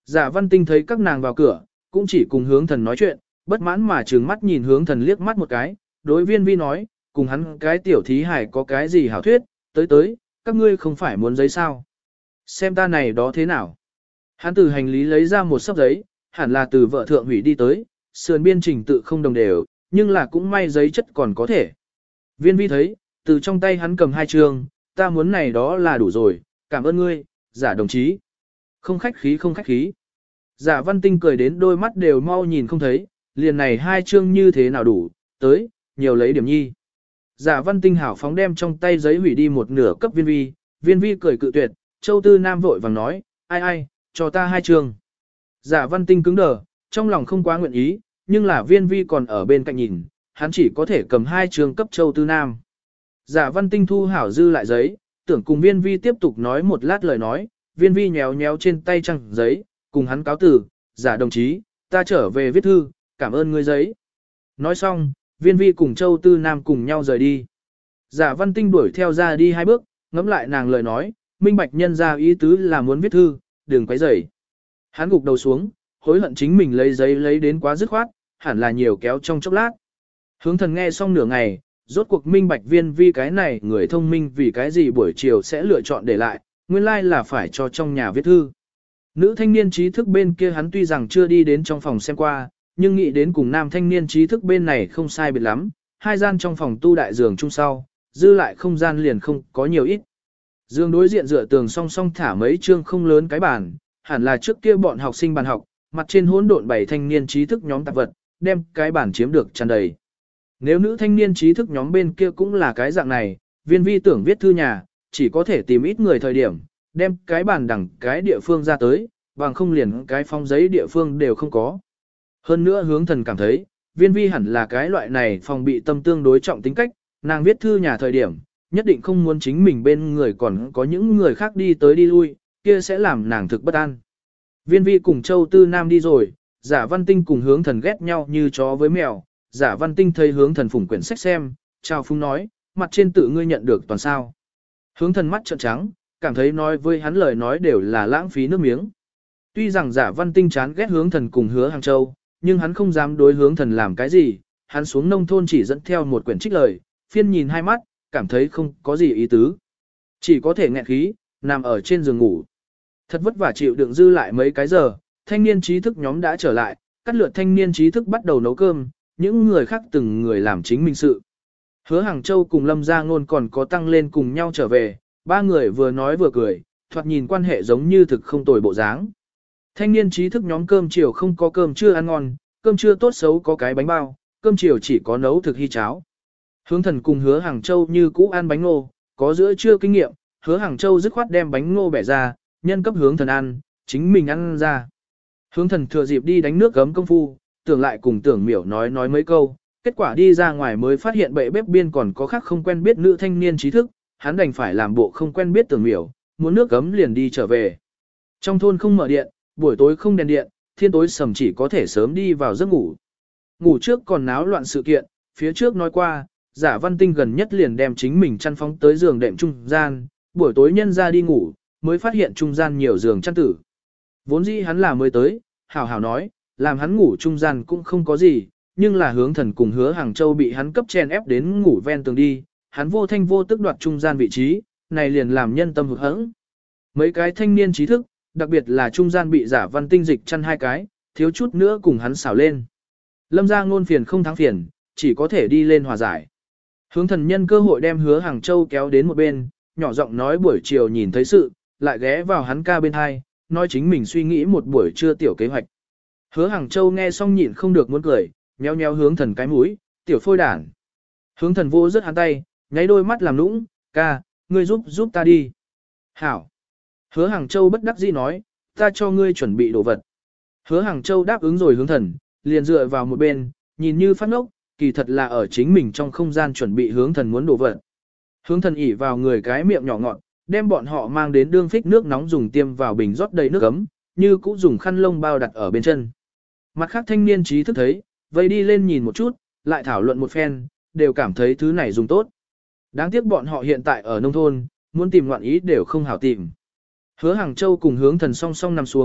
Dạ Văn Tinh thấy các nàng vào cửa, cũng chỉ cùng hướng thần nói chuyện, bất mãn mà trừng mắt nhìn hướng thần liếc mắt một cái, đối Viên Vi nói, cùng hắn cái tiểu thí hải có cái gì hảo thuyết, tới, các ngươi không phải muốn giấy sao. Xem ta này đó thế nào. Hắn từ hành lý lấy ra một sấp giấy, hẳn là từ vợ thượng hủy đi tới, sườn biên trình tự không đồng đều, nhưng là cũng may giấy chất còn có thể. Viên Vi thấy, từ trong tay hắn cầm 2 chương, ta muốn này đó là đủ rồi, cảm ơn ngươi, giả đồng chí. Không khách khí. Giả Văn Tinh cười đến đôi mắt đều mau nhìn không thấy, liền này 2 chương như thế nào đủ, tới, nhiều lấy điểm nhi. Giả Văn Tinh hảo phóng đem trong tay giấy hủy đi một nửa cấp Viên Vi cười cự tuyệt, Châu Tư Nam vội vàng nói, ai, cho ta 2 chương. Giả Văn Tinh cứng đờ, trong lòng không quá nguyện ý, nhưng là Viên Vi còn ở bên cạnh nhìn, hắn chỉ có thể cầm 2 chương cấp Châu Tư Nam. Giả Văn Tinh thu hảo dư lại giấy, tưởng cùng Viên Vi tiếp tục nói một lát lời nói, Viên Vi nhéo trên tay trăng giấy, cùng hắn cáo từ, giả đồng chí, ta trở về viết thư, cảm ơn ngươi giấy. Nói xong, Viên Vi cùng Châu Tư Nam cùng nhau rời đi. Giả Văn Tinh đuổi theo ra đi 2 bước, ngẫm lại nàng lời nói, minh bạch nhân ra ý tứ là muốn viết thư, đừng quấy rầy. Hắn gục đầu xuống, hối hận chính mình lấy giấy lấy đến quá dứt khoát, hẳn là nhiều kéo trong chốc lát. Hướng thần nghe xong nửa ngày, rốt cuộc minh bạch Viên Vi cái này người thông minh vì cái gì buổi chiều sẽ lựa chọn để lại, nguyên lai là phải cho trong nhà viết thư. Nữ thanh niên trí thức bên kia hắn tuy rằng chưa đi đến trong phòng xem qua, nhưng nghĩ đến cùng nam thanh niên trí thức bên này không sai biệt lắm, 2 gian trong phòng tu đại giường chung sau, dư lại không gian liền không có nhiều ít. Giường đối diện dựa tường song song thả mấy chương không lớn cái bàn, hẳn là trước kia bọn học sinh bàn học, mặt trên hỗn độn 7 thanh niên trí thức nhóm tạp vật, đem cái bàn chiếm được tràn đầy. Nếu nữ thanh niên trí thức nhóm bên kia cũng là cái dạng này, Viên Vi tưởng viết thư nhà, chỉ có thể tìm ít người thời điểm, đem cái bàn đẳng cái địa phương ra tới, bằng không liền cái phong giấy địa phương đều không có. Hơn nữa hướng thần cảm thấy, Viên Vi hẳn là cái loại này phòng bị tâm tương đối trọng tính cách, nàng viết thư nhà thời điểm, nhất định không muốn chính mình bên người còn có những người khác đi tới đi lui, kia sẽ làm nàng thực bất an. Viên Vi cùng Châu Tư Nam đi rồi, Giả Văn Tinh cùng hướng thần ghét nhau như chó với mèo, Giả Văn Tinh thấy hướng thần phủng quyển sách xem, chào phúng nói, mặt trên tự ngươi nhận được toàn sao. Hướng thần mắt trợn trắng, cảm thấy nói với hắn lời nói đều là lãng phí nước miếng. Tuy rằng Giả Văn Tinh chán ghét hướng thần cùng Hứa Hàng Châu, nhưng hắn không dám đối hướng thần làm cái gì, hắn xuống nông thôn chỉ dẫn theo một quyển trích lời, phiên nhìn 2 mắt, cảm thấy không có gì ý tứ. Chỉ có thể nghẹn khí, nằm ở trên giường ngủ. Thật vất vả chịu đựng dư lại mấy cái giờ, thanh niên trí thức nhóm đã trở lại, cắt lượt thanh niên trí thức bắt đầu nấu cơm, những người khác từng người làm chính mình sự. Hứa Hàng Châu cùng Lâm Gia Ngôn còn có tăng lên cùng nhau trở về, 3 người vừa nói vừa cười, thoạt nhìn quan hệ giống như thực không tồi bộ dáng. Thanh niên trí thức nhóm cơm chiều không có cơm trưa ăn ngon, cơm trưa tốt xấu có cái bánh bao, cơm chiều chỉ có nấu thực hy cháo. Hướng thần cùng Hứa Hàng Châu như cũ ăn bánh ngô, có giữa trưa kinh nghiệm, Hứa Hàng Châu dứt khoát đem bánh ngô bẻ ra, nhân cấp hướng thần ăn, chính mình ăn ra. Hướng thần thừa dịp đi đánh nước gấm công phu, tưởng lại cùng tưởng miểu nói mấy câu, kết quả đi ra ngoài mới phát hiện bệ bếp biên còn có khác không quen biết nữ thanh niên trí thức, hắn đành phải làm bộ không quen biết tưởng miểu, muốn nước gấm liền đi trở về. Trong thôn không mở điện, buổi tối không đèn điện, thiên tối sầm chỉ có thể sớm đi vào giấc ngủ. Ngủ trước còn náo loạn sự kiện, phía trước nói qua, Giả Văn Tinh gần nhất liền đem chính mình chăn phóng tới giường đệm trung gian, buổi tối nhân ra đi ngủ, mới phát hiện trung gian nhiều giường chăn tử. Vốn dĩ hắn là mới tới, hảo nói, làm hắn ngủ trung gian cũng không có gì, nhưng là hướng thần cùng Hứa Hàng Châu bị hắn cấp chen ép đến ngủ ven tường đi, hắn vô thanh vô tức đoạt trung gian vị trí, này liền làm nhân tâm hụt hẫng. Mấy cái thanh niên trí thức, đặc biệt là trung gian bị Giả Văn Tinh dịch chăn 2 cái, thiếu chút nữa cùng hắn xảo lên. Lâm Gia Ngôn phiền không thắng phiền, chỉ có thể đi lên hòa giải. Hướng thần nhân cơ hội đem Hứa Hàng Châu kéo đến một bên, nhỏ giọng nói buổi chiều nhìn thấy sự, lại ghé vào hắn ca bên hai, nói chính mình suy nghĩ một buổi trưa tiểu kế hoạch. Hứa Hàng Châu nghe xong nhịn không được muốn cười, nheo nheo hướng thần cái mũi, tiểu phôi đản. Hướng thần vô rất hắn tay, nháy đôi mắt làm nũng, ca, ngươi giúp ta đi. Hảo. Hứa Hàng Châu bất đắc dĩ nói, ta cho ngươi chuẩn bị đồ vật. Hứa Hàng Châu đáp ứng rồi hướng thần, liền dựa vào một bên, nhìn như phát ngốc, kỳ thật là ở chính mình trong không gian chuẩn bị hướng thần muốn đồ vật. Hướng thần ỉ vào người cái miệng nhỏ ngọn, đem bọn họ mang đến đương phích nước nóng dùng tiêm vào bình rót đầy nước ấm, như cũ dùng khăn lông bao đặt ở bên chân. Mặt khác thanh niên trí thức thấy, vây đi lên nhìn một chút, lại thảo luận một phen, đều cảm thấy thứ này dùng tốt. Đáng tiếc bọn họ hiện tại ở nông thôn, muốn tìm ngoạn ý đều không hảo tìm. Hứa Hàng Châu cùng hướng thần song song nằm xuống,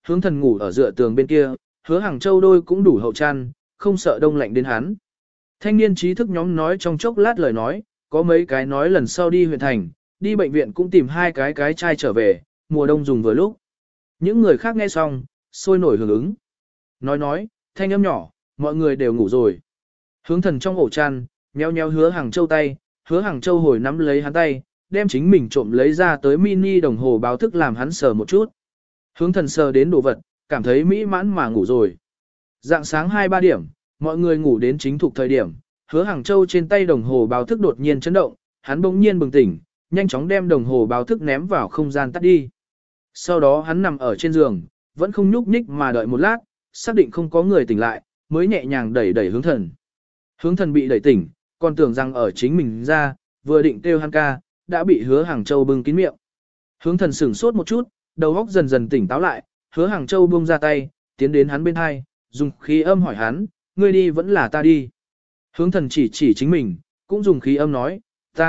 hướng thần ngủ ở dựa tường bên kia, hứa hàng châu đôi cũng đủ hậu chăn, không sợ đông lạnh đến hắn. Thanh niên trí thức nhóm nói trong chốc lát lời nói, có mấy cái nói lần sau đi huyện thành, đi bệnh viện cũng tìm hai cái chai trở về, mùa đông dùng vừa lúc. Những người khác nghe xong, sôi nổi hưởng ứng. Nói, thanh âm nhỏ, mọi người đều ngủ rồi. Hướng thần trong ổ chăn, nheo nheo hứa hàng châu tay, hứa hàng châu hồi nắm lấy hắn tay, đem chính mình trộm lấy ra tới mini đồng hồ báo thức làm hắn sờ một chút. Hướng thần sờ đến đồ vật, cảm thấy mỹ mãn mà ngủ rồi. Dạng sáng 2-3 điểm, mọi người ngủ đến chính thuộc thời điểm, hứa hàng châu trên tay đồng hồ báo thức đột nhiên chấn động, hắn bỗng nhiên bừng tỉnh, nhanh chóng đem đồng hồ báo thức ném vào không gian tắt đi. Sau đó hắn nằm ở trên giường, vẫn không nhúc nhích mà đợi một lát, xác định không có người tỉnh lại, mới nhẹ nhàng đẩy hướng thần. Hướng thần bị đẩy tỉnh, còn tưởng rằng ở chính mình ra, vừa định kêu hắn ca, đã bị hứa hàng châu bưng kín miệng. Hướng thần sửng sốt một chút, đầu óc dần dần tỉnh táo lại, hứa hàng châu buông ra tay, tiến đến hắn bên hai, dùng khí âm hỏi hắn, ngươi đi vẫn là ta đi. Hướng thần chỉ chính mình, cũng dùng khí âm nói,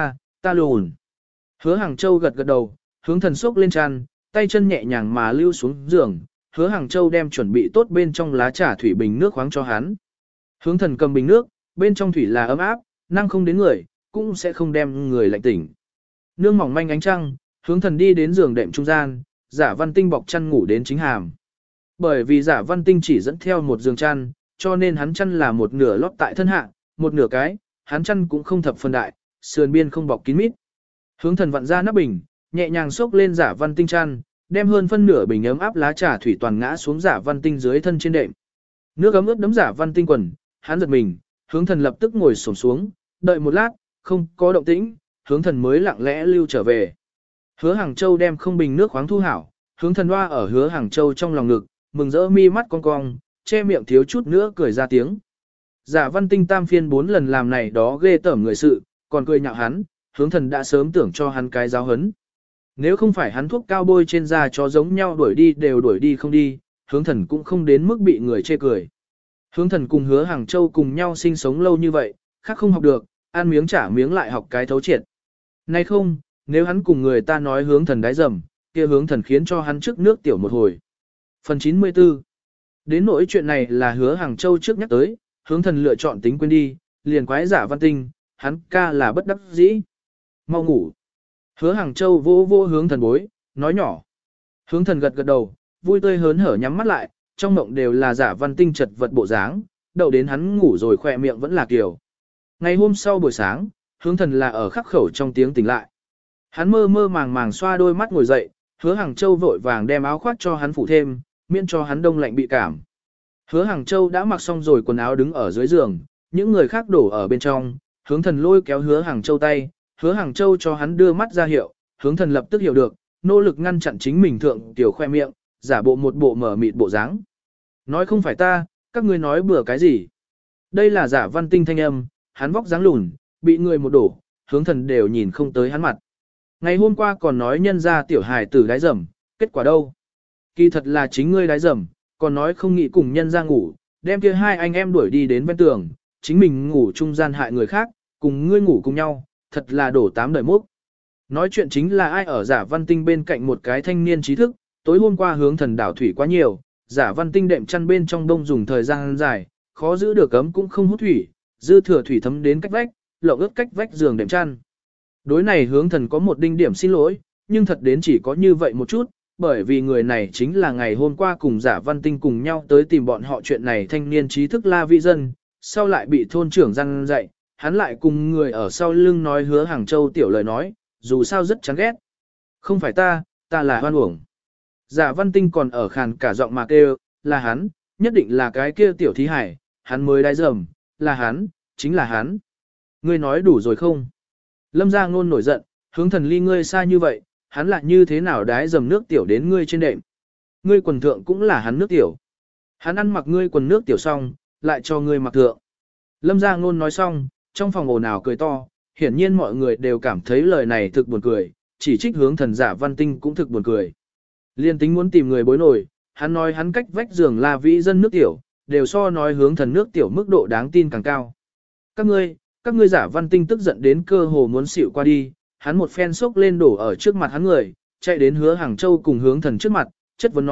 ta lùn. Hứa hàng châu gật đầu, hướng thần xốc lên tràn, tay chân nhẹ nhàng mà lưu xuống giường, hứa hàng châu đem chuẩn bị tốt bên trong lá trà thủy bình nước khoáng cho hắn. Hướng thần cầm bình nước, bên trong thủy là ấm áp, năng không đến người, cũng sẽ không đem người lạnh tỉnh. Nương mỏng manh ánh trăng, hướng thần đi đến giường đệm trung gian, Giả Văn Tinh bọc chăn ngủ đến chính hàm. Bởi vì Giả Văn Tinh chỉ dẫn theo một giường chăn, cho nên hắn chăn là một nửa lót tại thân hạ, một nửa cái, hắn chăn cũng không thập phần đại, sườn biên không bọc kín mít. Hướng thần vặn ra nắp bình, nhẹ nhàng xốc lên Giả Văn Tinh chăn, đem hơn phân nửa bình ấm áp lá trà thủy toàn ngã xuống Giả Văn Tinh dưới thân trên đệm. Nước ấm ướt đấm Giả Văn Tinh quần, hắn giật mình, hướng thần lập tức ngồi xổm xuống, đợi một lát, không có động tĩnh, hướng thần mới lặng lẽ lưu trở về. Hứa Hàng Châu đem không bình nước khoáng thu hảo, hướng thần hoa ở Hứa Hàng Châu trong lòng ngực, mừng rỡ mi mắt cong cong, che miệng thiếu chút nữa cười ra tiếng. Giả Văn Tinh tam phiên 4 lần làm này đó ghê tởm người sự, còn cười nhạo hắn, hướng thần đã sớm tưởng cho hắn cái giáo hấn. Nếu không phải hắn thuốc cao bôi trên da cho giống nhau đuổi đi đều đuổi đi không đi, hướng thần cũng không đến mức bị người chê cười. Hướng thần cùng Hứa Hàng Châu cùng nhau sinh sống lâu như vậy, khác không học được, ăn miếng trả miếng lại học cái thấu triệt. Nay không, nếu hắn cùng người ta nói hướng thần đái dầm, kia hướng thần khiến cho hắn trước nước tiểu một hồi. Phần 94. Đến nỗi chuyện này là Hứa Hàng Châu trước nhắc tới, hướng thần lựa chọn tính quên đi, liền quái Giả Văn Tinh, hắn ca là bất đắc dĩ. Mau ngủ. Hứa Hàng Châu vô hướng thần bối, nói nhỏ. Hướng thần gật đầu, vui tươi hớn hở nhắm mắt lại, trong mộng đều là Giả Văn Tinh chật vật bộ dáng, đậu đến hắn ngủ rồi khỏe miệng vẫn là kiều. Ngày hôm sau buổi sáng, hướng thần là ở khắc khẩu trong tiếng tỉnh lại. Hắn mơ mơ màng màng xoa đôi mắt ngồi dậy, Hứa Hàng Châu vội vàng đem áo khoác cho hắn phủ thêm, miễn cho hắn đông lạnh bị cảm. Hứa Hàng Châu đã mặc xong rồi quần áo đứng ở dưới giường, những người khác đổ ở bên trong, hướng thần lôi kéo Hứa Hàng Châu tay, Hứa Hàng Châu cho hắn đưa mắt ra hiệu, hướng thần lập tức hiểu được, nỗ lực ngăn chặn chính mình thượng tiểu khoe miệng, giả bộ một bộ mở mịt bộ dáng. Nói không phải ta, các ngươi nói bừa cái gì. Đây là Giả Văn Tinh thanh âm, hắn vóc dáng lùn, bị người một đổ, hướng thần đều nhìn không tới hắn mặt. Ngày hôm qua còn nói nhân ra tiểu hài tử đái dầm, kết quả đâu? Kỳ thật là chính ngươi đái dầm, còn nói không nghĩ cùng nhân ra ngủ, đem kia hai anh em đuổi đi đến bên tường, chính mình ngủ trung gian hại người khác, cùng ngươi ngủ cùng nhau, thật là đổ 8 đời mốc. Nói chuyện chính là ai ở Giả Văn Tinh bên cạnh một cái thanh niên trí thức, tối hôm qua hướng thần đảo thủy quá nhiều, Giả Văn Tinh đệm chăn bên trong đông dùng thời gian dài, khó giữ được ấm cũng không hút thủy, dư thừa thủy thấm đến cách vách, lộng ướt cách vách giường đệm chăn. Đối này hướng thần có một đinh điểm xin lỗi, nhưng thật đến chỉ có như vậy một chút, bởi vì người này chính là ngày hôm qua cùng Giả Văn Tinh cùng nhau tới tìm bọn họ chuyện này thanh niên trí thức La Vi Dân, sau lại bị thôn trưởng răn dạy, hắn lại cùng người ở sau lưng nói Hứa Hàng Châu tiểu lời nói, dù sao rất chán ghét. Không phải ta là hoan uổng. Giả Văn Tinh còn ở khàn cả giọng mà kêu, là hắn, nhất định là cái kia tiểu thí hải, hắn mới đái dầm, là hắn, chính là hắn. Ngươi nói đủ rồi không? Lâm Gia Ngôn nổi giận, hướng thần ly ngươi xa như vậy, hắn lại như thế nào đái dầm nước tiểu đến ngươi trên đệm. Ngươi quần thượng cũng là hắn nước tiểu. Hắn ăn mặc ngươi quần nước tiểu xong, lại cho ngươi mặc thượng. Lâm Gia Ngôn nói xong, trong phòng ồn ào cười to, hiển nhiên mọi người đều cảm thấy lời này thực buồn cười, chỉ trích hướng thần Giả Văn Tinh cũng thực buồn cười. Liên tính muốn tìm người bối nổi, hắn nói hắn cách vách giường La Vi Dân nước tiểu, đều so nói hướng thần nước tiểu mức độ đáng tin càng cao. Các ngươi Giả Văn Tinh tức giận đến cơ hồ muốn xỉu qua đi, hắn một phen sốc lên đổ ở trước mặt hắn người, chạy đến Hứa Hàng Châu cùng hướng thần trước mặt, chất vấn nói,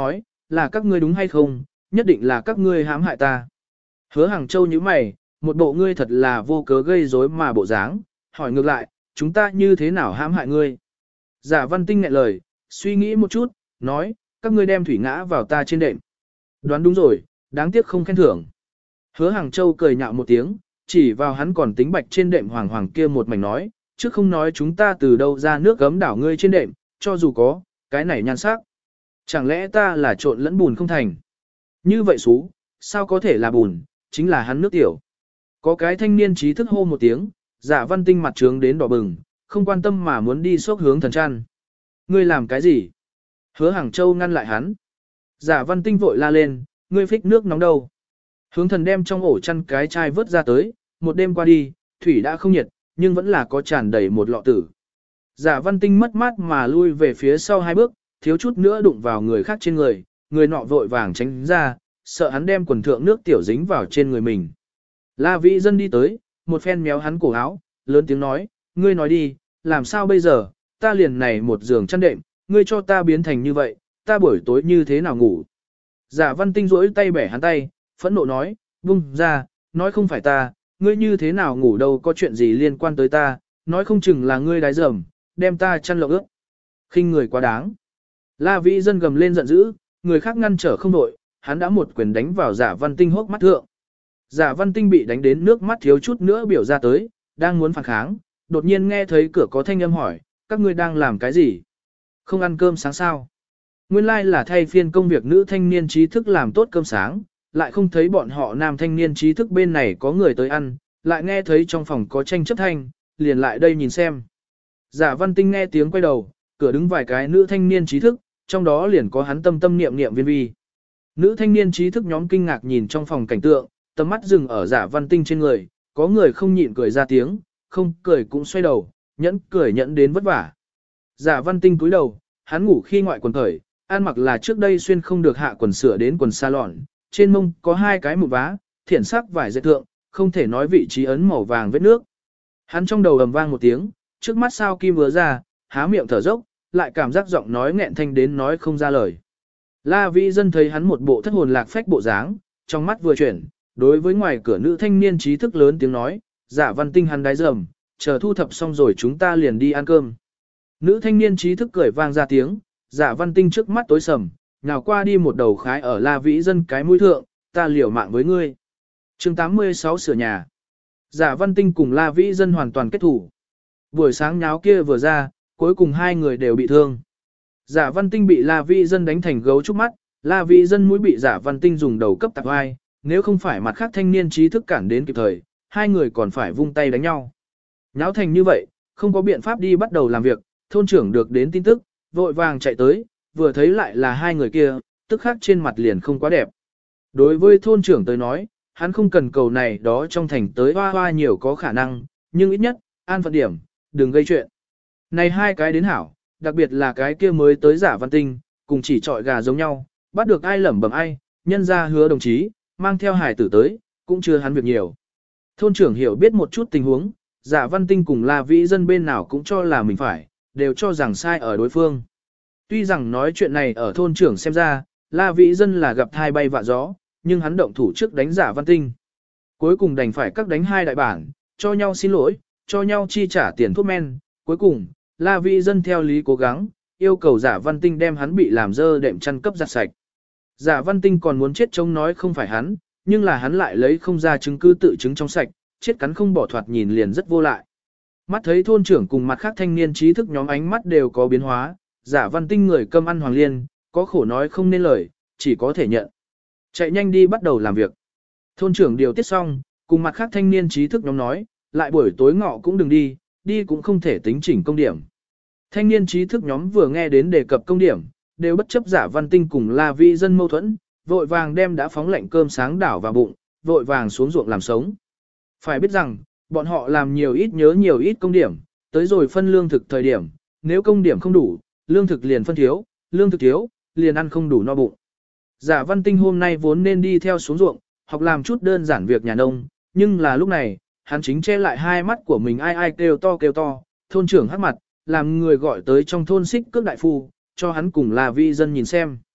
là các ngươi đúng hay không, nhất định là các ngươi hãm hại ta. Hứa Hàng Châu như mày, một bộ ngươi thật là vô cớ gây rối mà bộ dáng, hỏi ngược lại, chúng ta như thế nào hãm hại ngươi? Giả Văn Tinh nghẹn lời, suy nghĩ một chút, nói, các ngươi đem thủy ngã vào ta trên đệm. Đoán đúng rồi, đáng tiếc không khen thưởng. Hứa Hàng Châu cười nhạo một tiếng, chỉ vào hắn còn tính bạch trên đệm hoàng hoàng kia một mảnh nói, chứ không nói chúng ta từ đâu ra nước gấm đảo ngươi trên đệm, cho dù có, cái này nhan sắc. Chẳng lẽ ta là trộn lẫn bùn không thành? Như vậy xú, sao có thể là bùn, chính là hắn nước tiểu. Có cái thanh niên trí thức hô một tiếng, Giả Văn Tinh mặt trướng đến đỏ bừng, không quan tâm mà muốn đi xốc hướng thần chăn. Ngươi làm cái gì? Hứa Hàng Châu ngăn lại hắn. Giả Văn Tinh vội la lên, ngươi phích nước nóng đâu? Hướng thần đem trong ổ chăn cái chai vớt ra tới, một đêm qua đi, thủy đã không nhiệt, nhưng vẫn là có tràn đầy một lọ tử. Giả Văn Tinh mất mát mà lui về phía sau 2 bước, thiếu chút nữa đụng vào người khác trên người, người nọ vội vàng tránh ra, sợ hắn đem quần thượng nước tiểu dính vào trên người mình. La Vĩ Dân đi tới, một phen méo hắn cổ áo, lớn tiếng nói, ngươi nói đi, làm sao bây giờ, ta liền này một giường chăn đệm, ngươi cho ta biến thành như vậy, ta buổi tối như thế nào ngủ. Giả Văn Tinh rỗi tay bẻ hắn tay, phẫn nộ nói, vung ra, nói không phải ta, ngươi như thế nào ngủ đâu có chuyện gì liên quan tới ta, nói không chừng là ngươi đái dầm, đem ta chăn lộng ướt. Khinh người quá đáng. La Vĩ Dân gầm lên giận dữ, người khác ngăn trở không nổi, hắn đã một quyền đánh vào Giả Văn Tinh hốc mắt thượng. Giả Văn Tinh bị đánh đến nước mắt thiếu chút nữa biểu ra tới, đang muốn phản kháng, đột nhiên nghe thấy cửa có thanh âm hỏi, các ngươi đang làm cái gì? Không ăn cơm sáng sao? Nguyên lai là thay phiên công việc nữ thanh niên trí thức làm tốt cơm sáng, lại không thấy bọn họ nam thanh niên trí thức bên này có người tới ăn, lại nghe thấy trong phòng có tranh chấp thanh, liền lại đây nhìn xem. Giả Văn Tinh nghe tiếng quay đầu, cửa đứng vài cái nữ thanh niên trí thức, trong đó liền có hắn tâm tâm niệm niệm Viên Vi. Nữ thanh niên trí thức nhóm kinh ngạc nhìn trong phòng cảnh tượng, tầm mắt dừng ở Giả Văn Tinh trên người, có người không nhịn cười ra tiếng, không cười cũng xoay đầu, nhẫn cười nhẫn đến vất vả. Giả Văn Tinh cúi đầu, hắn ngủ khi ngoại quần khởi, ăn mặc là trước đây xuyên không được hạ quần sửa đến quần sa lọn, trên mông có 2 cái mụn vá, thiển sắc vải dệt thượng, không thể nói vị trí ấn màu vàng vết nước. Hắn trong đầu ầm vang một tiếng, trước mắt sao kim vừa ra, há miệng thở dốc, lại cảm giác giọng nói nghẹn thanh đến nói không ra lời. La Vĩ Dân thấy hắn một bộ thất hồn lạc phách bộ dáng, trong mắt vừa chuyển, đối với ngoài cửa nữ thanh niên trí thức lớn tiếng nói, Giả Văn Tinh hắn đái dầm, chờ thu thập xong rồi chúng ta liền đi ăn cơm. Nữ thanh niên trí thức cười vang ra tiếng, Giả Văn Tinh trước mắt tối sầm, nào qua đi một đầu khái ở La Vĩ Dân cái mũi thượng, ta liều mạng với ngươi. Chương 86 sửa nhà. Giả Văn Tinh cùng La Vĩ Dân hoàn toàn kết thủ. Buổi sáng nháo kia vừa ra, cuối cùng 2 người đều bị thương. Giả Văn Tinh bị La Vĩ Dân đánh thành gấu trúc mắt, La Vĩ Dân mũi bị Giả Văn Tinh dùng đầu cấp tạp vai, nếu không phải mặt khác thanh niên trí thức cản đến kịp thời, 2 người còn phải vung tay đánh nhau. Nháo thành như vậy, không có biện pháp đi bắt đầu làm việc, thôn trưởng được đến tin tức, vội vàng chạy tới, vừa thấy lại là 2 người kia, tức khắc trên mặt liền không quá đẹp. Đối với thôn trưởng tới nói, hắn không cần cầu này đó trong thành tới hoa hoa nhiều có khả năng, nhưng ít nhất, an phận điểm, đừng gây chuyện. Này 2 cái đến hảo, đặc biệt là cái kia mới tới Giả Văn Tinh, cùng chỉ trọi gà giống nhau, bắt được ai lẩm bẩm ai, nhân ra hứa đồng chí, mang theo hải tử tới, cũng chưa hắn việc nhiều. Thôn trưởng hiểu biết một chút tình huống, Giả Văn Tinh cùng La Vĩ Dân bên nào cũng cho là mình phải, đều cho rằng sai ở đối phương. Tuy rằng nói chuyện này ở thôn trưởng xem ra, La Vĩ Dân là gặp thai bay vạ gió, nhưng hắn động thủ trước đánh Giả Văn Tinh. Cuối cùng đành phải các đánh 2 đại bản, cho nhau xin lỗi, cho nhau chi trả tiền thuốc men. Cuối cùng, La Vĩ Dân theo lý cố gắng, yêu cầu Giả Văn Tinh đem hắn bị làm dơ đệm chăn cấp giặt sạch. Giả Văn Tinh còn muốn chết chống nói không phải hắn, nhưng là hắn lại lấy không ra chứng cứ tự chứng trong sạch, chết cắn không bỏ thoạt nhìn liền rất vô lại. Mắt thấy thôn trưởng cùng mặt khác thanh niên trí thức nhóm ánh mắt đều có biến hóa, Giả Văn Tinh người cơm ăn hoàng liên, có khổ nói không nên lời, chỉ có thể nhận. Chạy nhanh đi bắt đầu làm việc. Thôn trưởng điều tiết xong, cùng mặt khác thanh niên trí thức nhóm nói, lại buổi tối ngọ cũng đừng đi, đi cũng không thể tính chỉnh công điểm. Thanh niên trí thức nhóm vừa nghe đến đề cập công điểm, đều bất chấp Giả Văn Tinh cùng La Vĩ Dân mâu thuẫn, vội vàng đem đã phóng lạnh cơm sáng đảo vào bụng, vội vàng xuống ruộng làm sống. Phải biết rằng, bọn họ làm nhiều ít nhớ nhiều ít công điểm, tới rồi phân lương thực thời điểm, nếu công điểm không đủ, lương thực liền phân thiếu, lương thực thiếu, liền ăn không đủ no bụng. Giả Văn Tinh hôm nay vốn nên đi theo xuống ruộng, học làm chút đơn giản việc nhà nông, nhưng là lúc này, hắn chính che lại 2 mắt của mình ai ai kêu to, thôn trưởng hắc mặt, làm người gọi tới trong thôn xích cước đại phu, cho hắn cùng La Vĩ Dân nhìn xem.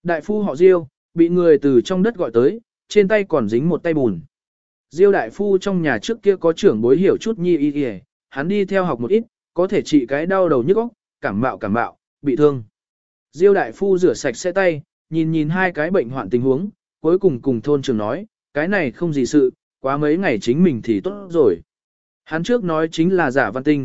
Đại phu họ Diêu, bị người từ trong đất gọi tới, trên tay còn dính một tay bùn. Diêu đại phu trong nhà trước kia có trưởng bối hiểu chút nhi y, hắn đi theo học một ít, có thể trị cái đau đầu nhức óc, cảm mạo, bị thương. Diêu đại phu rửa sạch sẽ tay, nhìn hai cái bệnh hoạn tình huống, cuối cùng cùng thôn trưởng nói, cái này không gì sự, quá mấy ngày chính mình thì tốt rồi. Hắn trước nói chính là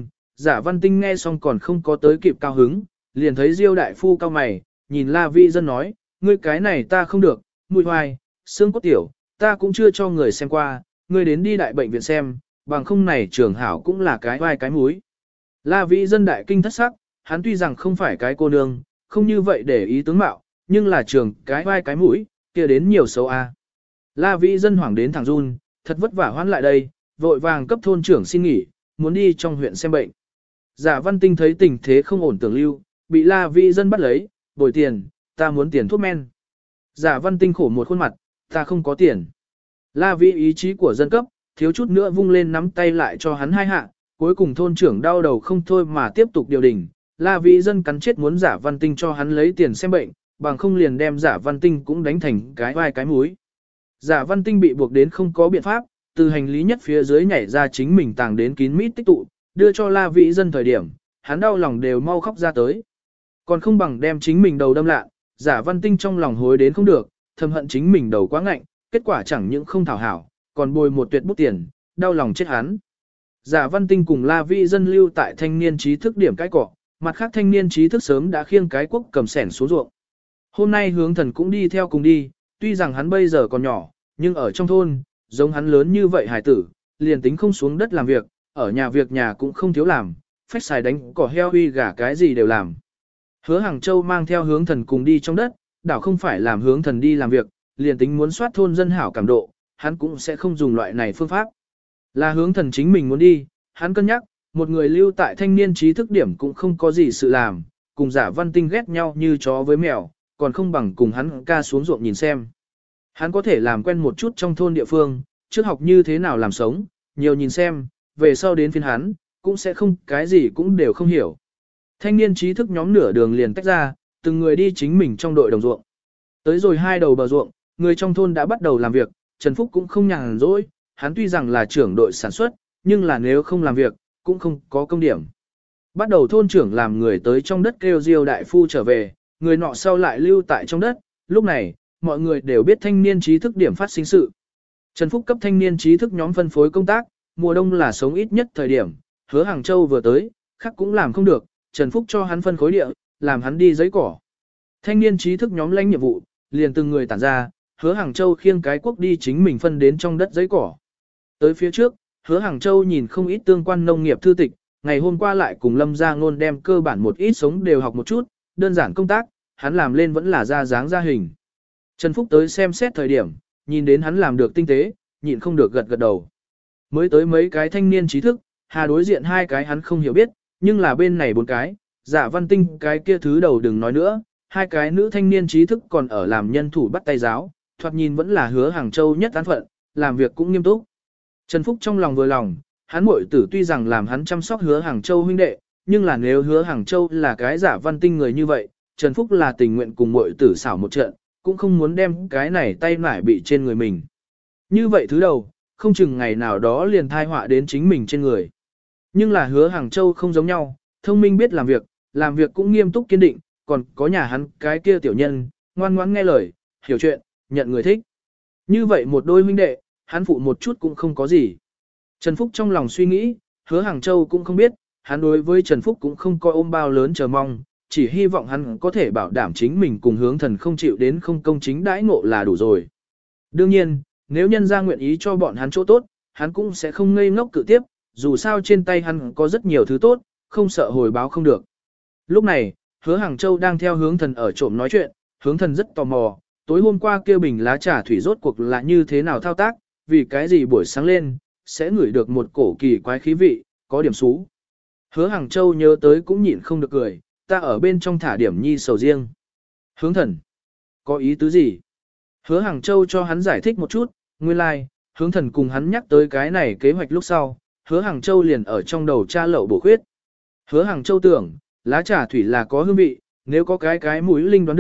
Giả Văn Tinh nghe xong còn không có tới kịp cao hứng, liền thấy Diêu đại phu cao mày, nhìn La Vi Dân nói, ngươi cái này ta không được, mùi hoài, xương cốt tiểu, ta cũng chưa cho người xem qua, ngươi đến đi đại bệnh viện xem, bằng không này trường hảo cũng là cái vai cái múi. La Vi Dân đại kinh thất sắc, hắn tuy rằng không phải cái cô nương, không như vậy để ý tướng mạo, nhưng là trường cái vai cái mũi, kia đến nhiều xấu a. La Vi Dân hoảng đến thẳng run, thật vất vả hoán lại đây, vội vàng cấp thôn trưởng xin nghỉ, muốn đi trong huyện xem bệnh. Giả Văn Tinh thấy tình thế không ổn tưởng lưu, bị La Vi Dân bắt lấy, bồi tiền, ta muốn tiền thuốc men. Giả Văn Tinh khổ một khuôn mặt, ta không có tiền. La Vi ý chí của dân cấp, thiếu chút nữa vung lên nắm tay lại cho hắn hai hạ, cuối cùng thôn trưởng đau đầu không thôi mà tiếp tục điều đình. La Vi Dân cắn chết muốn Giả Văn Tinh cho hắn lấy tiền xem bệnh, bằng không liền đem Giả Văn Tinh cũng đánh thành cái vai cái múi. Giả Văn Tinh bị buộc đến không có biện pháp, từ hành lý nhất phía dưới nhảy ra chính mình tàng đến kín mít tích tụ, đưa cho La Vi Dân thời điểm, hắn đau lòng đều mau khóc ra tới. Còn không bằng đem chính mình đầu đâm lạ, Giả Văn Tinh trong lòng hối đến không được, thầm hận chính mình đầu quá ngạnh, kết quả chẳng những không thảo hảo, còn bồi một tuyệt bút tiền, đau lòng chết hắn. Giả Văn Tinh cùng La Vi Dân lưu tại thanh niên trí thức điểm cái cỏ, mặt khác thanh niên trí thức sớm đã khiêng cái quốc cầm sẻn xuống ruộng. Hôm nay Hướng Thần cũng đi theo cùng đi, tuy rằng hắn bây giờ còn nhỏ, nhưng ở trong thôn, giống hắn lớn như vậy hải tử, liền tính không xuống đất làm việc, ở nhà việc nhà cũng không thiếu làm, phách xài đánh cỏ heo huy gà cái gì đều làm. Hứa Hàng Châu mang theo Hướng Thần cùng đi trong đất, đảo không phải làm Hướng Thần đi làm việc, liền tính muốn soát thôn dân hảo cảm độ, hắn cũng sẽ không dùng loại này phương pháp. Là Hướng Thần chính mình muốn đi, hắn cân nhắc, một người lưu tại thanh niên trí thức điểm cũng không có gì sự làm, cùng Giả Văn Tinh ghét nhau như chó với mèo, còn không bằng cùng hắn ca xuống ruộng nhìn xem. Hắn có thể làm quen một chút trong thôn địa phương, trước học như thế nào làm sống, nhiều nhìn xem, về sau đến phiên hắn, cũng sẽ không cái gì cũng đều không hiểu. Thanh niên trí thức nhóm nửa đường liền tách ra, từng người đi chính mình trong đội đồng ruộng. Tới rồi hai đầu bờ ruộng, người trong thôn đã bắt đầu làm việc, Trần Phúc cũng không nhàn rỗi, hắn tuy rằng là trưởng đội sản xuất, nhưng là nếu không làm việc, cũng không có công điểm. Bắt đầu thôn trưởng làm người tới trong đất kêu Diêu đại phu trở về, người nọ sau lại lưu tại trong đất, lúc này, mọi người đều biết thanh niên trí thức điểm phát sinh sự. Trần Phúc cấp thanh niên trí thức nhóm phân phối công tác, mùa đông là sống ít nhất thời điểm, Hứa Hàng Châu vừa tới, khác cũng làm không được, Trần Phúc cho hắn phân khối địa, làm hắn đi giấy cỏ. Thanh niên trí thức nhóm lãnh nhiệm vụ, liền từng người tản ra, Hứa Hàng Châu khiêng cái quốc đi chính mình phân đến trong đất giấy cỏ. Tới phía trước, Hứa Hàng Châu nhìn không ít tương quan nông nghiệp thư tịch, ngày hôm qua lại cùng Lâm Gia Ngôn đem cơ bản một ít sống đều học một chút, đơn giản công tác, hắn làm lên vẫn là ra dáng ra hình. Trần Phúc tới xem xét thời điểm, nhìn đến hắn làm được tinh tế, nhịn không được gật gật đầu. Mới tới mấy cái thanh niên trí thức, hà đối diện hai cái hắn không hiểu biết, nhưng là bên này bốn cái, Giả Văn Tinh cái kia thứ đầu đừng nói nữa, hai cái nữ thanh niên trí thức còn ở làm nhân thủ bắt tay giáo, thoạt nhìn vẫn là Hứa Hàng Châu nhất án phận, làm việc cũng nghiêm túc. Trần Phúc trong lòng vừa lòng, hắn muội tử tuy rằng làm hắn chăm sóc Hứa Hàng Châu huynh đệ, nhưng là nếu Hứa Hàng Châu là cái Giả Văn Tinh người như vậy, Trần Phúc là tình nguyện cùng muội tử xảo một trận, cũng không muốn đem cái này tay nải bị trên người mình. Như vậy thứ đầu, không chừng ngày nào đó liền thai họa đến chính mình trên người. Nhưng là Hứa Hàng Châu không giống nhau, thông minh biết làm việc cũng nghiêm túc kiên định, còn có nhà hắn cái kia tiểu nhân, ngoan ngoãn nghe lời, hiểu chuyện, nhận người thích. Như vậy một đôi huynh đệ, hắn phụ một chút cũng không có gì. Trần Phúc trong lòng suy nghĩ, Hứa Hàng Châu cũng không biết, hắn đối với Trần Phúc cũng không coi ôm bao lớn chờ mong, chỉ hy vọng hắn có thể bảo đảm chính mình cùng Hướng Thần không chịu đến không công chính đãi ngộ là đủ rồi. Đương nhiên, nếu nhân gia nguyện ý cho bọn hắn chỗ tốt, hắn cũng sẽ không ngây ngốc cự tiếp, dù sao trên tay hắn có rất nhiều thứ tốt, không sợ hồi báo không được. Lúc này, Hứa Hàng Châu đang theo Hướng Thần ở trộm nói chuyện, Hướng Thần rất tò mò, tối hôm qua kia bình lá trà thủy rốt cuộc là như thế nào thao tác, vì cái gì buổi sáng lên, sẽ ngửi được một cổ kỳ quái khí vị, có điểm xú. Hứa Hàng Châu nhớ tới cũng nhịn không được cười, ta ở bên trong thả điểm nhi sầu riêng. Hướng Thần, có ý tứ gì? Hứa Hàng Châu cho hắn giải thích một chút, nguyên lai, like, Hướng Thần cùng hắn nhắc tới cái này kế hoạch lúc sau, Hứa Hàng Châu liền ở trong đầu tra lậu bổ khuyết. Hứa Hàng Châu tưởng, lá trà thủy là có hương vị, nếu có cái mũi linh đoán được,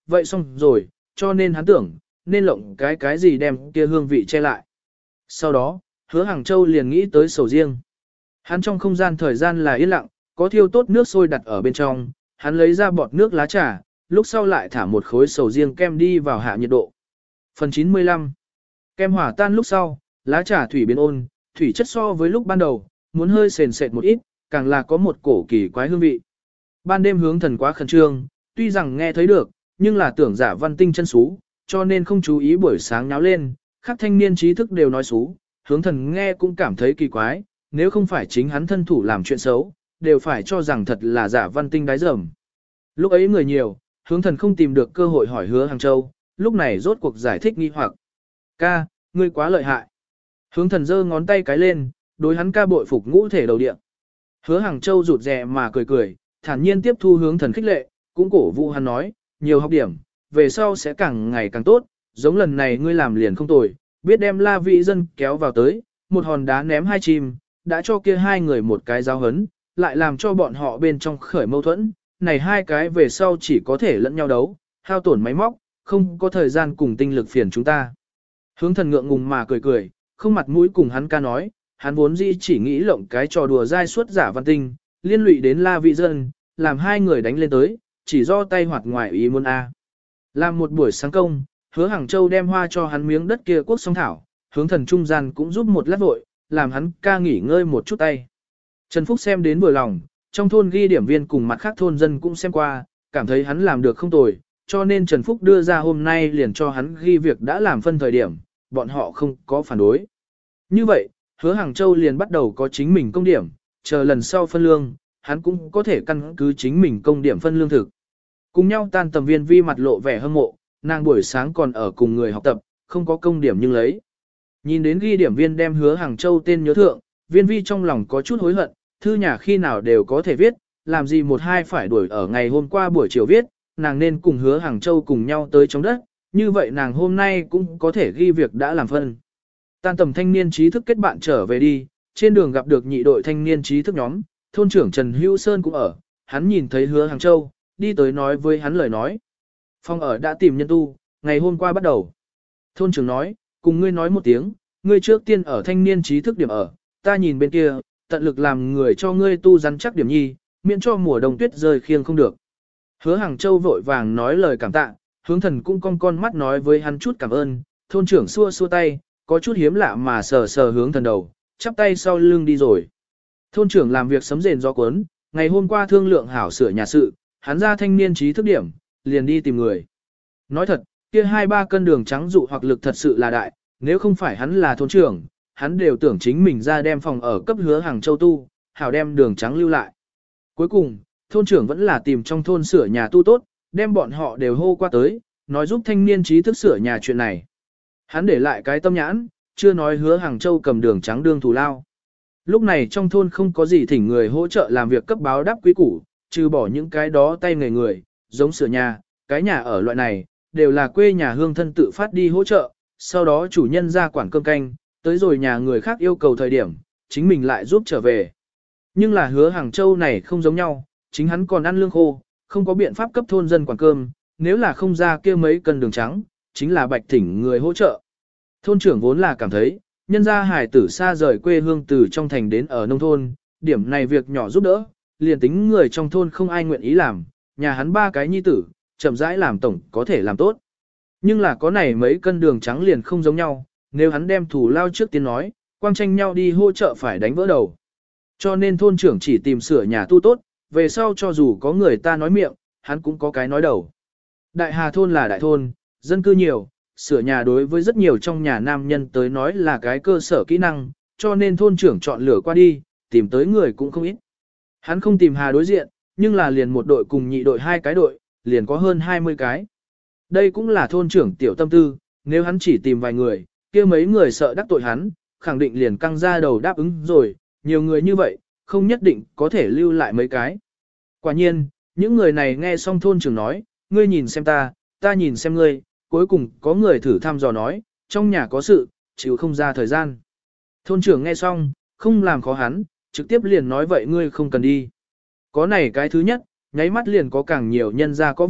vậy xong rồi, cho nên hắn tưởng, nên lộng cái gì đem kia hương vị che lại. Sau đó, Hứa Hàng Châu liền nghĩ tới sầu riêng. Hắn trong không gian thời gian là yên lặng, có thiêu tốt nước sôi đặt ở bên trong, hắn lấy ra bọt nước lá trà, lúc sau lại thả một khối sầu riêng kem đi vào hạ nhiệt độ. Phần 95. Kem hỏa tan lúc sau, lá trà thủy biến ôn, thủy chất so với lúc ban đầu, muốn hơi sền sệt một ít, càng là có một cổ kỳ quái hương vị. Ban đêm Hướng Thần quá khẩn trương, tuy rằng nghe thấy được, nhưng là tưởng Giả Văn Tinh chân xú, cho nên không chú ý buổi sáng nháo lên, các thanh niên trí thức đều nói xú, Hướng Thần nghe cũng cảm thấy kỳ quái, nếu không phải chính hắn thân thủ làm chuyện xấu, đều phải cho rằng thật là Giả Văn Tinh đái dởm. Lúc ấy người nhiều, Hướng Thần không tìm được cơ hội hỏi Hứa Hàng Châu, lúc này rốt cuộc giải thích nghi hoặc. Ca, ngươi quá lợi hại. Hướng Thần giơ ngón tay cái lên, đối hắn ca bội phục ngũ thể đầu địa. Hứa Hàng Châu rụt rè mà cười cười, thản nhiên tiếp thu Hướng Thần khích lệ, cũng cổ vũ hắn nói, nhiều học điểm, về sau sẽ càng ngày càng tốt, giống lần này ngươi làm liền không tồi, biết đem La Vị Dân kéo vào tới, một hòn đá ném hai chim, đã cho kia hai người một cái giáo hấn, lại làm cho bọn họ bên trong khởi mâu thuẫn, này hai cái về sau chỉ có thể lẫn nhau đấu, hao tổn máy móc, không có thời gian cùng tinh lực phiền chúng ta. Hướng Thần ngượng ngùng mà cười cười, không mặt mũi cùng hắn ca nói, hắn vốn dĩ chỉ nghĩ lộng cái trò đùa dai suốt Giả Văn Tinh, liên lụy đến La Vị Dân, làm hai người đánh lên tới, chỉ do tay hoạt ngoài ý muốn a. Làm một buổi sáng công, Hứa Hàng Châu đem hoa cho hắn miếng đất kia quốc song thảo, Hướng Thần trung gian cũng giúp một lát vội, làm hắn ca nghỉ ngơi một chút tay. Trần Phúc xem đến vừa lòng, trong thôn ghi điểm viên cùng mặt khác thôn dân cũng xem qua, cảm thấy hắn làm được không tồi, cho nên Trần Phúc đưa ra hôm nay liền cho hắn ghi việc đã làm phân thời điểm, bọn họ không có phản đối. Như vậy, Hứa Hàng Châu liền bắt đầu có chính mình công điểm, chờ lần sau phân lương, hắn cũng có thể căn cứ chính mình công điểm phân lương thực. Cùng nhau tan tầm Viên Vi mặt lộ vẻ hâm mộ, nàng buổi sáng còn ở cùng người học tập, không có công điểm nhưng lấy. Nhìn đến ghi điểm viên đem Hứa Hàng Châu tên nhớ thượng, Viên Vi trong lòng có chút hối hận, thư nhà khi nào đều có thể viết, làm gì một hai phải đuổi ở ngày hôm qua buổi chiều viết, nàng nên cùng Hứa Hàng Châu cùng nhau tới trong đất, như vậy nàng hôm nay cũng có thể ghi việc đã làm phân. Tan tầm thanh niên trí thức kết bạn trở về đi, trên đường gặp được nhị đội thanh niên trí thức nhóm, thôn trưởng Trần Hữu Sơn cũng ở, hắn nhìn thấy Hứa Hàng Châu, đi tới nói với hắn lời nói. Phong ở đã tìm nhân tu, ngày hôm qua bắt đầu. Thôn trưởng nói, cùng ngươi nói một tiếng, ngươi trước tiên ở thanh niên trí thức điểm ở, ta nhìn bên kia, tận lực làm người cho ngươi tu rắn chắc điểm nhi, miễn cho mùa đông tuyết rơi khiêng không được. Hứa Hàng Châu vội vàng nói lời cảm tạ, Hướng Thần cũng cong con mắt nói với hắn chút cảm ơn, thôn trưởng xua xua tay, có chút hiếm lạ mà sờ sờ Hướng Thần đầu, chắp tay sau lưng đi rồi. Thôn trưởng làm việc sấm rền gió cuốn, ngày hôm qua thương lượng hảo sửa nhà sự, hắn ra thanh niên trí thức điểm, liền đi tìm người. Nói thật, kia 2-3 cân đường trắng dụ hoặc lực thật sự là đại, nếu không phải hắn là thôn trưởng, hắn đều tưởng chính mình ra đem phòng ở cấp Hứa Hàng Châu tu, hảo đem đường trắng lưu lại. Cuối cùng, thôn trưởng vẫn là tìm trong thôn sửa nhà tu tốt, đem bọn họ đều hô qua tới, nói giúp thanh niên trí thức sửa nhà chuyện này. Hắn để lại cái tâm nhãn, chưa nói Hứa Hàng Châu cầm đường trắng đương thù lao. Lúc này trong thôn không có gì thỉnh người hỗ trợ làm việc cấp báo đáp quý củ, trừ bỏ những cái đó tay nghề người, giống sửa nhà, cái nhà ở loại này, đều là quê nhà hương thân tự phát đi hỗ trợ, sau đó chủ nhân ra quản cơm canh, tới rồi nhà người khác yêu cầu thời điểm, chính mình lại giúp trở về. Nhưng là Hứa Hàng Châu này không giống nhau, chính hắn còn ăn lương khô, không có biện pháp cấp thôn dân quản cơm, nếu là không ra kia mấy cân đường trắng, chính là bạch thỉnh người hỗ trợ. Thôn trưởng vốn là cảm thấy, nhân gia hải tử xa rời quê hương từ trong thành đến ở nông thôn, điểm này việc nhỏ giúp đỡ, liền tính người trong thôn không ai nguyện ý làm, nhà hắn 3 cái nhi tử, chậm rãi làm tổng có thể làm tốt. Nhưng là có này mấy cân đường trắng liền không giống nhau, nếu hắn đem thủ lao trước tiên nói, quang tranh nhau đi hỗ trợ phải đánh vỡ đầu. Cho nên thôn trưởng chỉ tìm sửa nhà tu tốt, về sau cho dù có người ta nói miệng, hắn cũng có cái nói đầu. Đại Hà thôn là đại thôn, dân cư nhiều, sửa nhà đối với rất nhiều trong nhà nam nhân tới nói là cái cơ sở kỹ năng, cho nên thôn trưởng chọn lựa qua đi, tìm tới người cũng không ít. Hắn không tìm Hà đối diện, nhưng là liền một đội cùng nhị đội 2 cái đội, liền có hơn 20 cái. Đây cũng là thôn trưởng tiểu tâm tư, nếu hắn chỉ tìm vài người, kia mấy người sợ đắc tội hắn, khẳng định liền căng ra đầu đáp ứng rồi, nhiều người như vậy, không nhất định có thể lưu lại mấy cái. Quả nhiên, những người này nghe xong thôn trưởng nói, ngươi nhìn xem ta nhìn xem ngươi, cuối cùng có người thử thăm dò nói, trong nhà có sự, chịu không ra thời gian. Thôn trưởng nghe xong, không làm khó hắn, trực tiếp liền nói vậy ngươi không cần đi. Có này cái thứ nhất, nháy mắt liền có càng nhiều nhân ra có việc,